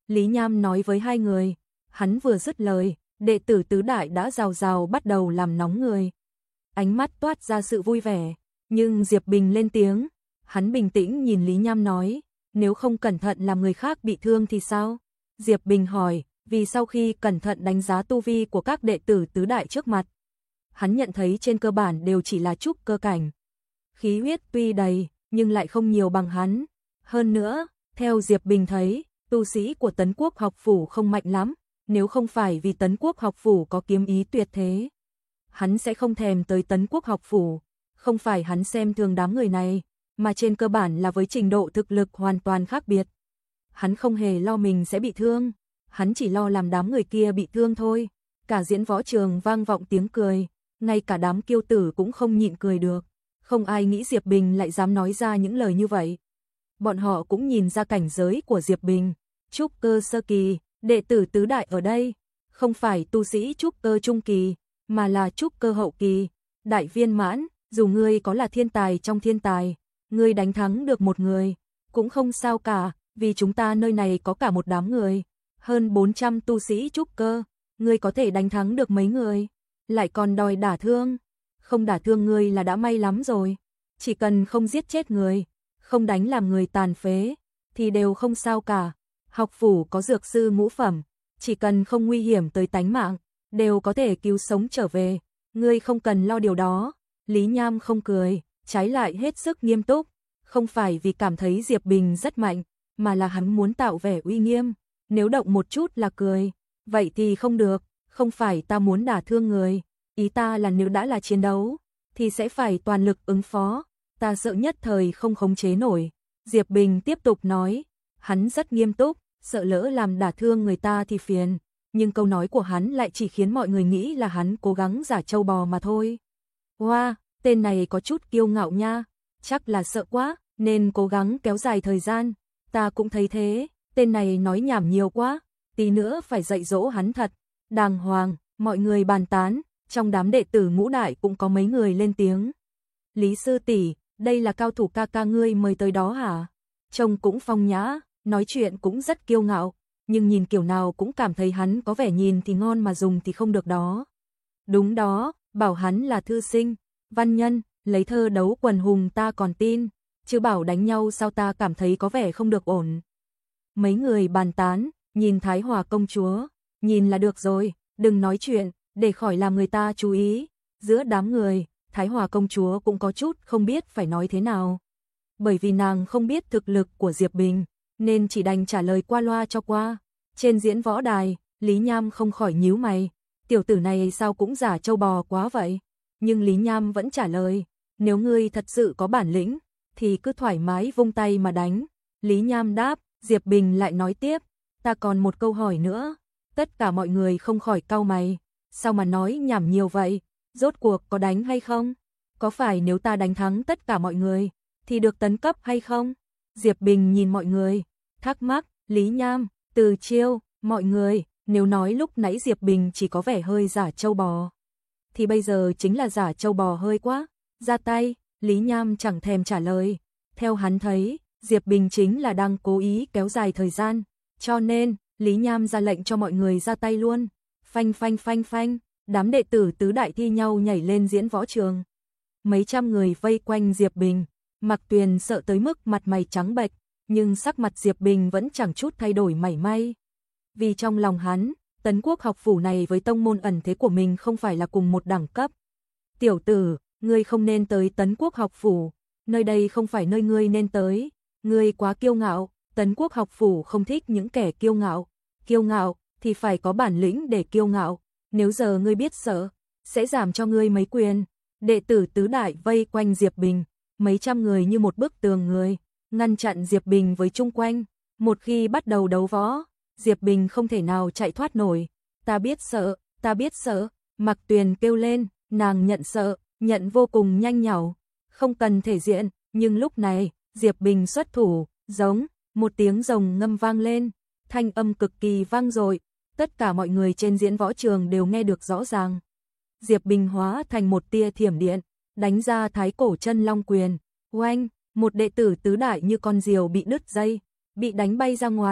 Lý Nham nói với hai người. Hắn vừa dứt lời, đệ tử tứ đại đã rào rào bắt đầu làm nóng người. Ánh mắt toát ra sự vui vẻ, nhưng Diệp Bình lên tiếng. Hắn bình tĩnh nhìn Lý Nham nói, nếu không cẩn thận làm người khác bị thương thì sao? Diệp Bình hỏi, vì sau khi cẩn thận đánh giá tu vi của các đệ tử tứ đại trước mặt, hắn nhận thấy trên cơ bản đều chỉ là trúc cơ cảnh. Khí huyết tuy đầy, nhưng lại không nhiều bằng hắn. Hơn nữa, theo Diệp Bình thấy, tu sĩ của Tấn Quốc học phủ không mạnh lắm, nếu không phải vì Tấn Quốc học phủ có kiếm ý tuyệt thế, hắn sẽ không thèm tới Tấn Quốc học phủ. Không phải hắn xem thường đám người này, mà trên cơ bản là với trình độ thực lực hoàn toàn khác biệt. Hắn không hề lo mình sẽ bị thương, hắn chỉ lo làm đám người kia bị thương thôi. Cả diễn võ trường vang vọng tiếng cười, ngay cả đám kiêu tử cũng không nhịn cười được. Không ai nghĩ Diệp Bình lại dám nói ra những lời như vậy. Bọn họ cũng nhìn ra cảnh giới của Diệp Bình. Trúc cơ sơ kỳ, đệ tử tứ đại ở đây, không phải tu sĩ trúc cơ trung kỳ, mà là trúc cơ hậu kỳ, đại viên mãn. Dù ngươi có là thiên tài trong thiên tài, ngươi đánh thắng được một người, cũng không sao cả, vì chúng ta nơi này có cả một đám người, hơn bốn trăm tu sĩ trúc cơ, ngươi có thể đánh thắng được mấy người, lại còn đòi đả thương, không đả thương ngươi là đã may lắm rồi, chỉ cần không giết chết người, không đánh làm người tàn phế, thì đều không sao cả. Học phủ có dược sư ngũ phẩm, chỉ cần không nguy hiểm tới tánh mạng, đều có thể cứu sống trở về, ngươi không cần lo điều đó. Lý Nham không cười, trái lại hết sức nghiêm túc, không phải vì cảm thấy Diệp Bình rất mạnh, mà là hắn muốn tạo vẻ uy nghiêm, nếu động một chút là cười, vậy thì không được, không phải ta muốn đả thương người, ý ta là nếu đã là chiến đấu, thì sẽ phải toàn lực ứng phó, ta sợ nhất thời không khống chế nổi. Diệp Bình tiếp tục nói, hắn rất nghiêm túc, sợ lỡ làm đả thương người ta thì phiền, nhưng câu nói của hắn lại chỉ khiến mọi người nghĩ là hắn cố gắng giả trâu bò mà thôi. Wow, tên này có chút kiêu ngạo nha, chắc là sợ quá, nên cố gắng kéo dài thời gian, ta cũng thấy thế, tên này nói nhảm nhiều quá, tí nữa phải dạy dỗ hắn thật, đàng hoàng, mọi người bàn tán, trong đám đệ tử ngũ đại cũng có mấy người lên tiếng. Lý sư tỷ, đây là cao thủ ca ca ngươi mời tới đó hả? Trông cũng phong nhã, nói chuyện cũng rất kiêu ngạo, nhưng nhìn kiểu nào cũng cảm thấy hắn có vẻ nhìn thì ngon mà dùng thì không được đó. Đúng đó. Bảo hắn là thư sinh, văn nhân, lấy thơ đấu quần hùng ta còn tin, chứ bảo đánh nhau sao ta cảm thấy có vẻ không được ổn. Mấy người bàn tán, nhìn Thái Hòa công chúa, nhìn là được rồi, đừng nói chuyện, để khỏi làm người ta chú ý. Giữa đám người, Thái Hòa công chúa cũng có chút không biết phải nói thế nào. Bởi vì nàng không biết thực lực của Diệp Bình, nên chỉ đành trả lời qua loa cho qua. Trên diễn võ đài, Lý Nham không khỏi nhíu mày. Tiểu tử này sao cũng giả trâu bò quá vậy? Nhưng Lý Nham vẫn trả lời, nếu ngươi thật sự có bản lĩnh, thì cứ thoải mái vung tay mà đánh. Lý Nham đáp, Diệp Bình lại nói tiếp, ta còn một câu hỏi nữa. Tất cả mọi người không khỏi cau mày, sao mà nói nhảm nhiều vậy? Rốt cuộc có đánh hay không? Có phải nếu ta đánh thắng tất cả mọi người, thì được tấn cấp hay không? Diệp Bình nhìn mọi người, thắc mắc, Lý Nham, từ chiêu, mọi người. Nếu nói lúc nãy Diệp Bình chỉ có vẻ hơi giả trâu bò, thì bây giờ chính là giả trâu bò hơi quá. Ra tay, Lý Nham chẳng thèm trả lời. Theo hắn thấy, Diệp Bình chính là đang cố ý kéo dài thời gian. Cho nên, Lý Nham ra lệnh cho mọi người ra tay luôn. Phanh phanh phanh phanh, đám đệ tử tứ đại thi nhau nhảy lên diễn võ trường. Mấy trăm người vây quanh Diệp Bình. Mạc Tuyền sợ tới mức mặt mày trắng bệch, nhưng sắc mặt Diệp Bình vẫn chẳng chút thay đổi mảy may. Vì trong lòng hắn, Tấn Quốc học phủ này với tông môn ẩn thế của mình không phải là cùng một đẳng cấp. Tiểu tử, ngươi không nên tới Tấn Quốc học phủ, nơi đây không phải nơi ngươi nên tới, ngươi quá kiêu ngạo, Tấn Quốc học phủ không thích những kẻ kiêu ngạo, kiêu ngạo thì phải có bản lĩnh để kiêu ngạo, nếu giờ ngươi biết sợ, sẽ giảm cho ngươi mấy quyền. Đệ tử tứ đại vây quanh Diệp Bình, mấy trăm người như một bức tường người, ngăn chặn Diệp Bình với chung quanh, một khi bắt đầu đấu võ, Diệp Bình không thể nào chạy thoát nổi. Ta biết sợ, ta biết sợ, Mạc Tuyền kêu lên, nàng nhận sợ, nhận vô cùng nhanh nhảu, không cần thể diện, nhưng lúc này, Diệp Bình xuất thủ, giống, một tiếng rồng ngâm vang lên, thanh âm cực kỳ vang dội, tất cả mọi người trên diễn võ trường đều nghe được rõ ràng. Diệp Bình hóa thành một tia thiểm điện, đánh ra thái cổ chân long quyền, oanh, một đệ tử tứ đại như con diều bị đứt dây, bị đánh bay ra ngoài,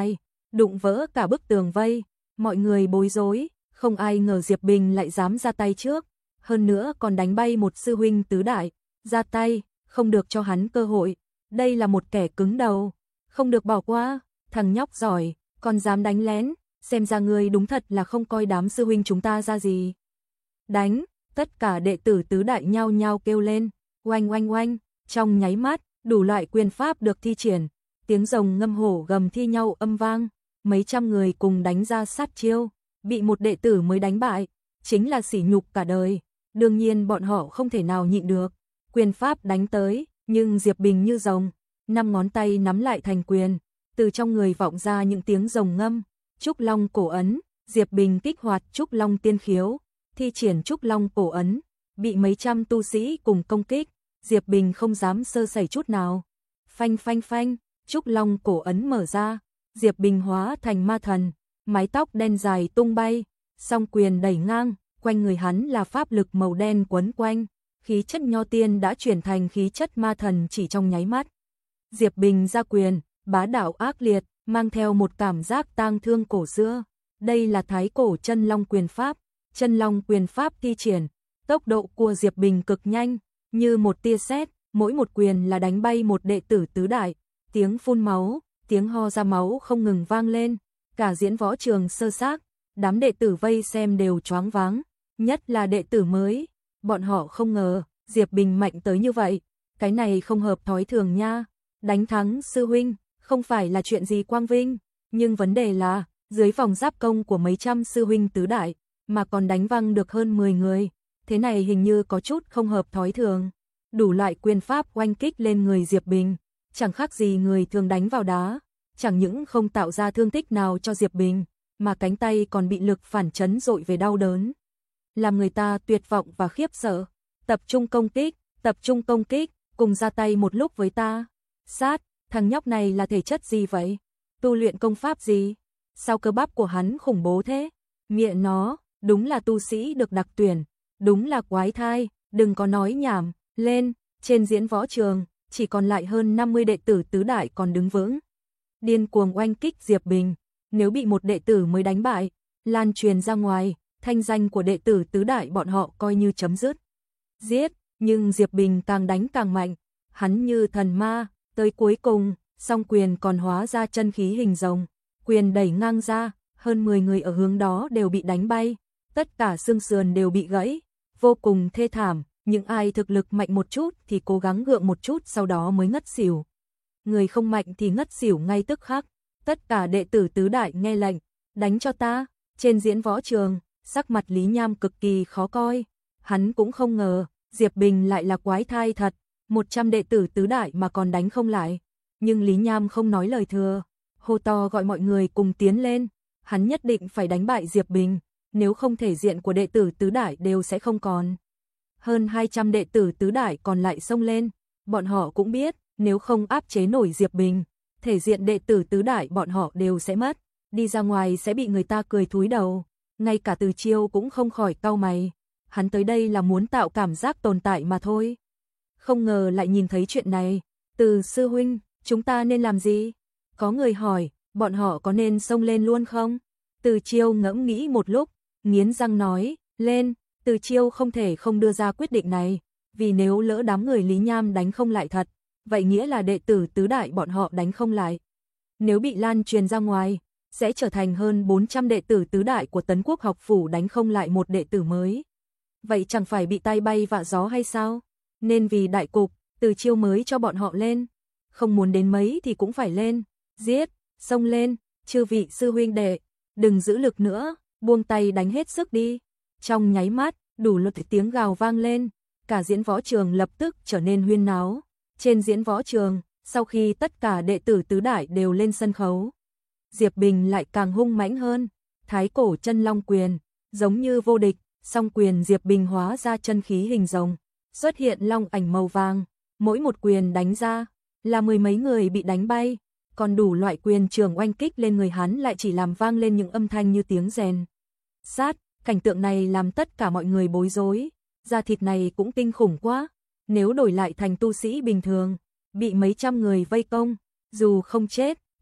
đụng vỡ cả bức tường vây, mọi người bối rối, không ai ngờ Diệp Bình lại dám ra tay trước, hơn nữa còn đánh bay một sư huynh tứ đại, ra tay, không được cho hắn cơ hội, đây là một kẻ cứng đầu, không được bỏ qua, thằng nhóc giỏi, còn dám đánh lén, xem ra ngươi đúng thật là không coi đám sư huynh chúng ta ra gì. Đánh, tất cả đệ tử tứ đại nhao nhao kêu lên, oanh oanh oanh, trong nháy mắt, đủ loại quyền pháp được thi triển, tiếng rồng ngâm hổ gầm thi nhau âm vang, mấy trăm người cùng đánh ra sát chiêu, bị một đệ tử mới đánh bại, chính là sỉ nhục cả đời, đương nhiên bọn họ không thể nào nhịn được, quyền pháp đánh tới, nhưng Diệp Bình như rồng, năm ngón tay nắm lại thành quyền, từ trong người vọng ra những tiếng rồng ngâm, Trúc Long cổ ấn, Diệp Bình kích hoạt Trúc Long tiên khiếu, thi triển Trúc Long cổ ấn, bị mấy trăm tu sĩ cùng công kích, Diệp Bình không dám sơ sẩy chút nào. Phanh phanh phanh, Trúc Long cổ ấn mở ra, Diệp Bình hóa thành ma thần, mái tóc đen dài tung bay, song quyền đẩy ngang, quanh người hắn là pháp lực màu đen quấn quanh, khí chất nho tiên đã chuyển thành khí chất ma thần chỉ trong nháy mắt. Diệp Bình ra quyền, bá đạo ác liệt, mang theo một cảm giác tang thương cổ xưa. Đây là thái cổ chân long quyền pháp, chân long quyền pháp thi triển, tốc độ của Diệp Bình cực nhanh, như một tia sét, mỗi một quyền là đánh bay một đệ tử tứ đại, tiếng phun máu, tiếng ho ra máu không ngừng vang lên, cả diễn võ trường sơ xác, đám đệ tử vây xem đều choáng váng, nhất là đệ tử mới, bọn họ không ngờ, Diệp Bình mạnh tới như vậy, cái này không hợp thói thường nha, đánh thắng sư huynh, không phải là chuyện gì quang vinh, nhưng vấn đề là, dưới vòng giáp công của mấy trăm sư huynh tứ đại, mà còn đánh văng được hơn mười người, thế này hình như có chút không hợp thói thường. Đủ loại quyền pháp oanh kích lên người Diệp Bình, chẳng khác gì người thường đánh vào đá, chẳng những không tạo ra thương tích nào cho Diệp Bình, mà cánh tay còn bị lực phản chấn dội về đau đớn. Làm người ta tuyệt vọng và khiếp sợ, tập trung công kích, tập trung công kích, cùng ra tay một lúc với ta. Sát, thằng nhóc này là thể chất gì vậy? Tu luyện công pháp gì? Sao cơ bắp của hắn khủng bố thế? Mẹ nó, đúng là tu sĩ được đặc tuyển, đúng là quái thai, đừng có nói nhảm, lên, trên diễn võ trường, chỉ còn lại hơn năm mươi đệ tử tứ đại còn đứng vững. Điên cuồng oanh kích Diệp Bình, nếu bị một đệ tử mới đánh bại, lan truyền ra ngoài, thanh danh của đệ tử tứ đại bọn họ coi như chấm dứt. Giết, nhưng Diệp Bình càng đánh càng mạnh, hắn như thần ma, tới cuối cùng, song quyền còn hóa ra chân khí hình rồng, quyền đẩy ngang ra, hơn mười người ở hướng đó đều bị đánh bay, tất cả xương sườn đều bị gãy, vô cùng thê thảm, những ai thực lực mạnh một chút thì cố gắng gượng một chút sau đó mới ngất xỉu. Người không mạnh thì ngất xỉu ngay tức khắc, tất cả đệ tử tứ đại nghe lệnh, đánh cho ta, trên diễn võ trường, sắc mặt Lý Nham cực kỳ khó coi, hắn cũng không ngờ, Diệp Bình lại là quái thai thật, một trăm đệ tử tứ đại mà còn đánh không lại, nhưng Lý Nham không nói lời thừa, hô to gọi mọi người cùng tiến lên, hắn nhất định phải đánh bại Diệp Bình, nếu không thể diện của đệ tử tứ đại đều sẽ không còn. Hơn hai trăm đệ tử tứ đại còn lại xông lên, bọn họ cũng biết, nếu không áp chế nổi Diệp Bình, thể diện đệ tử tứ đại bọn họ đều sẽ mất, đi ra ngoài sẽ bị người ta cười thúi đầu, ngay cả Từ Chiêu cũng không khỏi cau mày, hắn tới đây là muốn tạo cảm giác tồn tại mà thôi. Không ngờ lại nhìn thấy chuyện này, Từ sư huynh, chúng ta nên làm gì? Có người hỏi, bọn họ có nên xông lên luôn không? Từ Chiêu ngẫm nghĩ một lúc, nghiến răng nói, lên. Từ Chiêu không thể không đưa ra quyết định này, vì nếu lỡ đám người Lý Nham đánh không lại thật, vậy nghĩa là đệ tử tứ đại bọn họ đánh không lại. Nếu bị lan truyền ra ngoài, sẽ trở thành hơn bốn trăm đệ tử tứ đại của Tấn Quốc học phủ đánh không lại một đệ tử mới. Vậy chẳng phải bị tai bay vạ gió hay sao? Nên vì đại cục, Từ Chiêu mới cho bọn họ lên. Không muốn đến mấy thì cũng phải lên, giết, xông lên, chư vị sư huynh đệ, đừng giữ lực nữa, buông tay đánh hết sức đi. Trong nháy mắt, đủ luật tiếng gào vang lên, cả diễn võ trường lập tức trở nên huyên náo. Trên diễn võ trường, sau khi tất cả đệ tử tứ đại đều lên sân khấu, Diệp Bình lại càng hung mãnh hơn, thái cổ chân long quyền, giống như vô địch, song quyền Diệp Bình hóa ra chân khí hình rồng, xuất hiện long ảnh màu vàng, mỗi một quyền đánh ra, là mười mấy người bị đánh bay, còn đủ loại quyền trường oanh kích lên người hắn lại chỉ làm vang lên những âm thanh như tiếng rèn. Sát, cảnh tượng này làm tất cả mọi người bối rối, da thịt này cũng kinh khủng quá, nếu đổi lại thành tu sĩ bình thường, bị mấy trăm người vây công, dù không chết,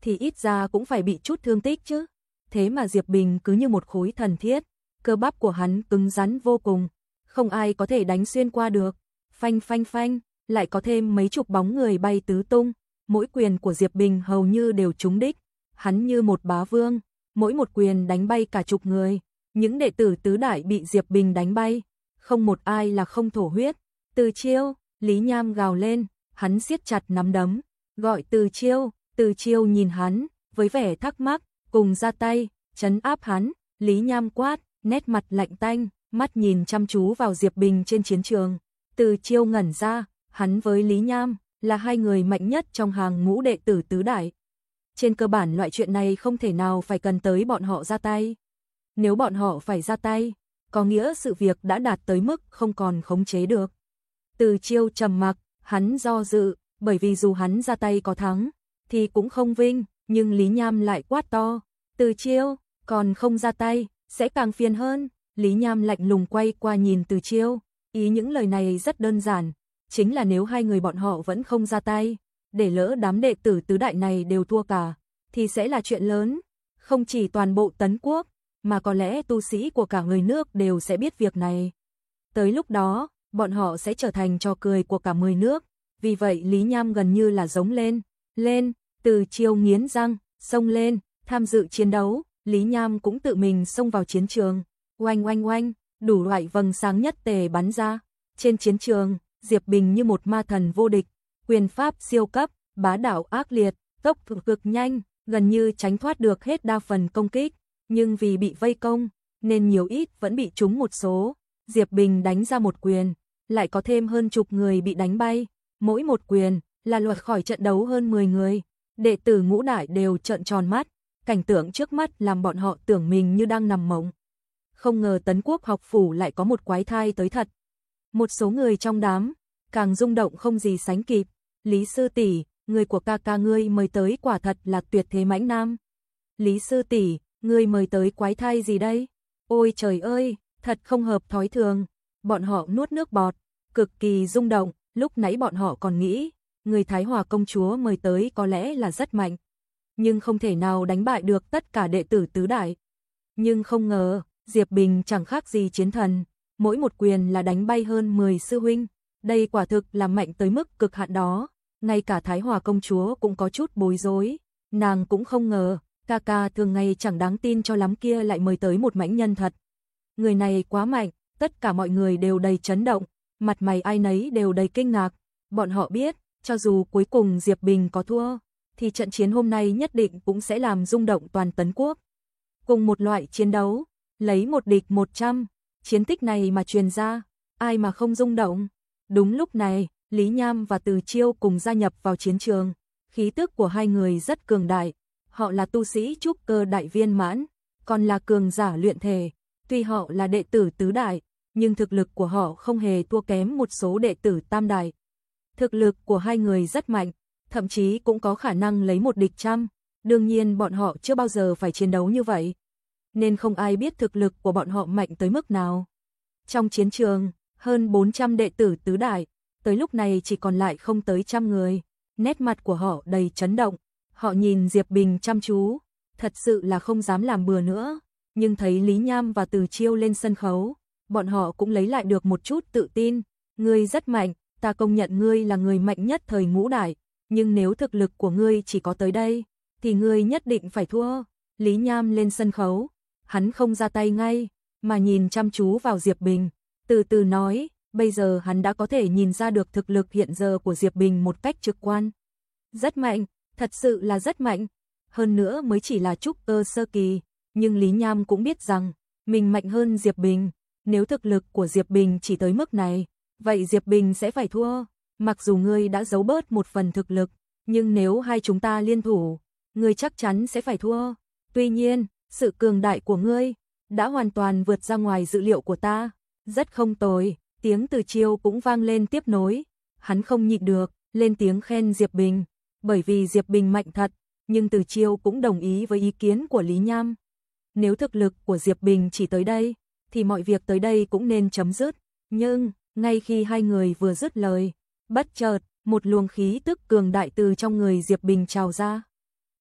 thì ít ra cũng phải bị chút thương tích chứ. Thế mà Diệp Bình cứ như một khối thần thiết, cơ bắp của hắn cứng rắn vô cùng, không ai có thể đánh xuyên qua được. Phanh phanh phanh, lại có thêm mấy chục bóng người bay tứ tung, mỗi quyền của Diệp Bình hầu như đều trúng đích, hắn như một bá vương, mỗi một quyền đánh bay cả chục người. Những đệ tử tứ đại bị Diệp Bình đánh bay, không một ai là không thổ huyết. Từ Chiêu, Lý Nham gào lên, hắn siết chặt nắm đấm, gọi Từ Chiêu. Từ Chiêu nhìn hắn, với vẻ thắc mắc, cùng ra tay, trấn áp hắn. Lý Nham quát, nét mặt lạnh tanh, mắt nhìn chăm chú vào Diệp Bình trên chiến trường. Từ Chiêu ngẩn ra, hắn với Lý Nham là hai người mạnh nhất trong hàng ngũ đệ tử tứ đại. Trên cơ bản loại chuyện này không thể nào phải cần tới bọn họ ra tay. Nếu bọn họ phải ra tay, có nghĩa sự việc đã đạt tới mức không còn khống chế được. Từ Chiêu trầm mặc, hắn do dự, bởi vì dù hắn ra tay có thắng, thì cũng không vinh, nhưng Lý Nham lại quát to. Từ Chiêu, còn không ra tay, sẽ càng phiền hơn. Lý Nham lạnh lùng quay qua nhìn Từ Chiêu, ý những lời này rất đơn giản, chính là nếu hai người bọn họ vẫn không ra tay, để lỡ đám đệ tử tứ đại này đều thua cả, thì sẽ là chuyện lớn, không chỉ toàn bộ Tấn Quốc, mà có lẽ tu sĩ của cả người nước đều sẽ biết việc này. Tới lúc đó, bọn họ sẽ trở thành trò cười của cả mười nước, vì vậy Lý Nham gần như là giống lên, lên, Từ Chiêu nghiến răng, xông lên, tham dự chiến đấu. Lý Nham cũng tự mình xông vào chiến trường, oanh oanh oanh, đủ loại vầng sáng nhất tề bắn ra. Trên chiến trường, Diệp Bình như một ma thần vô địch, quyền pháp siêu cấp, bá đạo ác liệt, tốc độ cực nhanh, gần như tránh thoát được hết đa phần công kích, nhưng vì bị vây công, nên nhiều ít vẫn bị trúng một số. Diệp Bình đánh ra một quyền, lại có thêm hơn chục người bị đánh bay, mỗi một quyền là lọt khỏi trận đấu hơn mười người. Đệ tử ngũ đại đều trợn tròn mắt, cảnh tượng trước mắt làm bọn họ tưởng mình như đang nằm mộng. Không ngờ Tấn Quốc học phủ lại có một quái thai tới thật. Một số người trong đám càng rung động không gì sánh kịp. Lý sư tỷ, người của ca ca ngươi mời tới quả thật là tuyệt thế mãnh nam. Lý sư tỷ, ngươi mời tới quái thai gì đây? Ôi trời ơi, thật không hợp thói thường. Bọn họ nuốt nước bọt, cực kỳ rung động. Lúc nãy bọn họ còn nghĩ người Thái Hòa công chúa mời tới có lẽ là rất mạnh, nhưng không thể nào đánh bại được tất cả đệ tử tứ đại. Nhưng không ngờ, Diệp Bình chẳng khác gì chiến thần, mỗi một quyền là đánh bay hơn mười sư huynh. Đây quả thực là mạnh tới mức cực hạn đó, ngay cả Thái Hòa công chúa cũng có chút bối rối. Nàng cũng không ngờ, ca ca thường ngày chẳng đáng tin cho lắm kia lại mời tới một mãnh nhân thật. Người này quá mạnh, tất cả mọi người đều đầy chấn động, mặt mày ai nấy đều đầy kinh ngạc. Bọn họ biết, cho dù cuối cùng Diệp Bình có thua, thì trận chiến hôm nay nhất định cũng sẽ làm rung động toàn Tấn Quốc. Cùng một loại chiến đấu, lấy một địch một trăm, chiến tích này mà truyền ra, ai mà không rung động. Đúng lúc này, Lý Nham và Từ Chiêu cùng gia nhập vào chiến trường, khí tức của hai người rất cường đại, họ là tu sĩ trúc cơ đại viên mãn, còn là cường giả luyện thể, tuy họ là đệ tử tứ đại, nhưng thực lực của họ không hề thua kém một số đệ tử tam đại. Thực lực của hai người rất mạnh, thậm chí cũng có khả năng lấy một địch trăm, đương nhiên bọn họ chưa bao giờ phải chiến đấu như vậy, nên không ai biết thực lực của bọn họ mạnh tới mức nào. Trong chiến trường, hơn bốn trăm đệ tử tứ đại, tới lúc này chỉ còn lại không tới trăm người, nét mặt của họ đầy chấn động, họ nhìn Diệp Bình chăm chú, thật sự là không dám làm bừa nữa, nhưng thấy Lý Nham và Từ Chiêu lên sân khấu, bọn họ cũng lấy lại được một chút tự tin. Ngươi rất mạnh, ta công nhận ngươi là người mạnh nhất thời ngũ đại, nhưng nếu thực lực của ngươi chỉ có tới đây, thì ngươi nhất định phải thua. Lý Nham lên sân khấu, hắn không ra tay ngay, mà nhìn chăm chú vào Diệp Bình, từ từ nói, bây giờ hắn đã có thể nhìn ra được thực lực hiện giờ của Diệp Bình một cách trực quan. Rất mạnh, thật sự là rất mạnh, hơn nữa mới chỉ là trúc cơ sơ kỳ, nhưng Lý Nham cũng biết rằng, mình mạnh hơn Diệp Bình, nếu thực lực của Diệp Bình chỉ tới mức này, vậy Diệp Bình sẽ phải thua, mặc dù ngươi đã giấu bớt một phần thực lực, nhưng nếu hai chúng ta liên thủ, ngươi chắc chắn sẽ phải thua. Tuy nhiên, sự cường đại của ngươi đã hoàn toàn vượt ra ngoài dự liệu của ta, rất không tồi. Tiếng Từ Chiêu cũng vang lên tiếp nối, hắn không nhịn được, lên tiếng khen Diệp Bình, bởi vì Diệp Bình mạnh thật, nhưng Từ Chiêu cũng đồng ý với ý kiến của Lý Nham. Nếu thực lực của Diệp Bình chỉ tới đây, thì mọi việc tới đây cũng nên chấm dứt, nhưng ngay khi hai người vừa dứt lời, bất chợt, một luồng khí tức cường đại từ trong người Diệp Bình trào ra.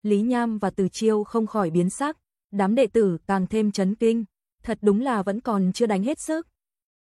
Lý Nham và Từ Chiêu không khỏi biến sắc, đám đệ tử càng thêm chấn kinh, thật đúng là vẫn còn chưa đánh hết sức.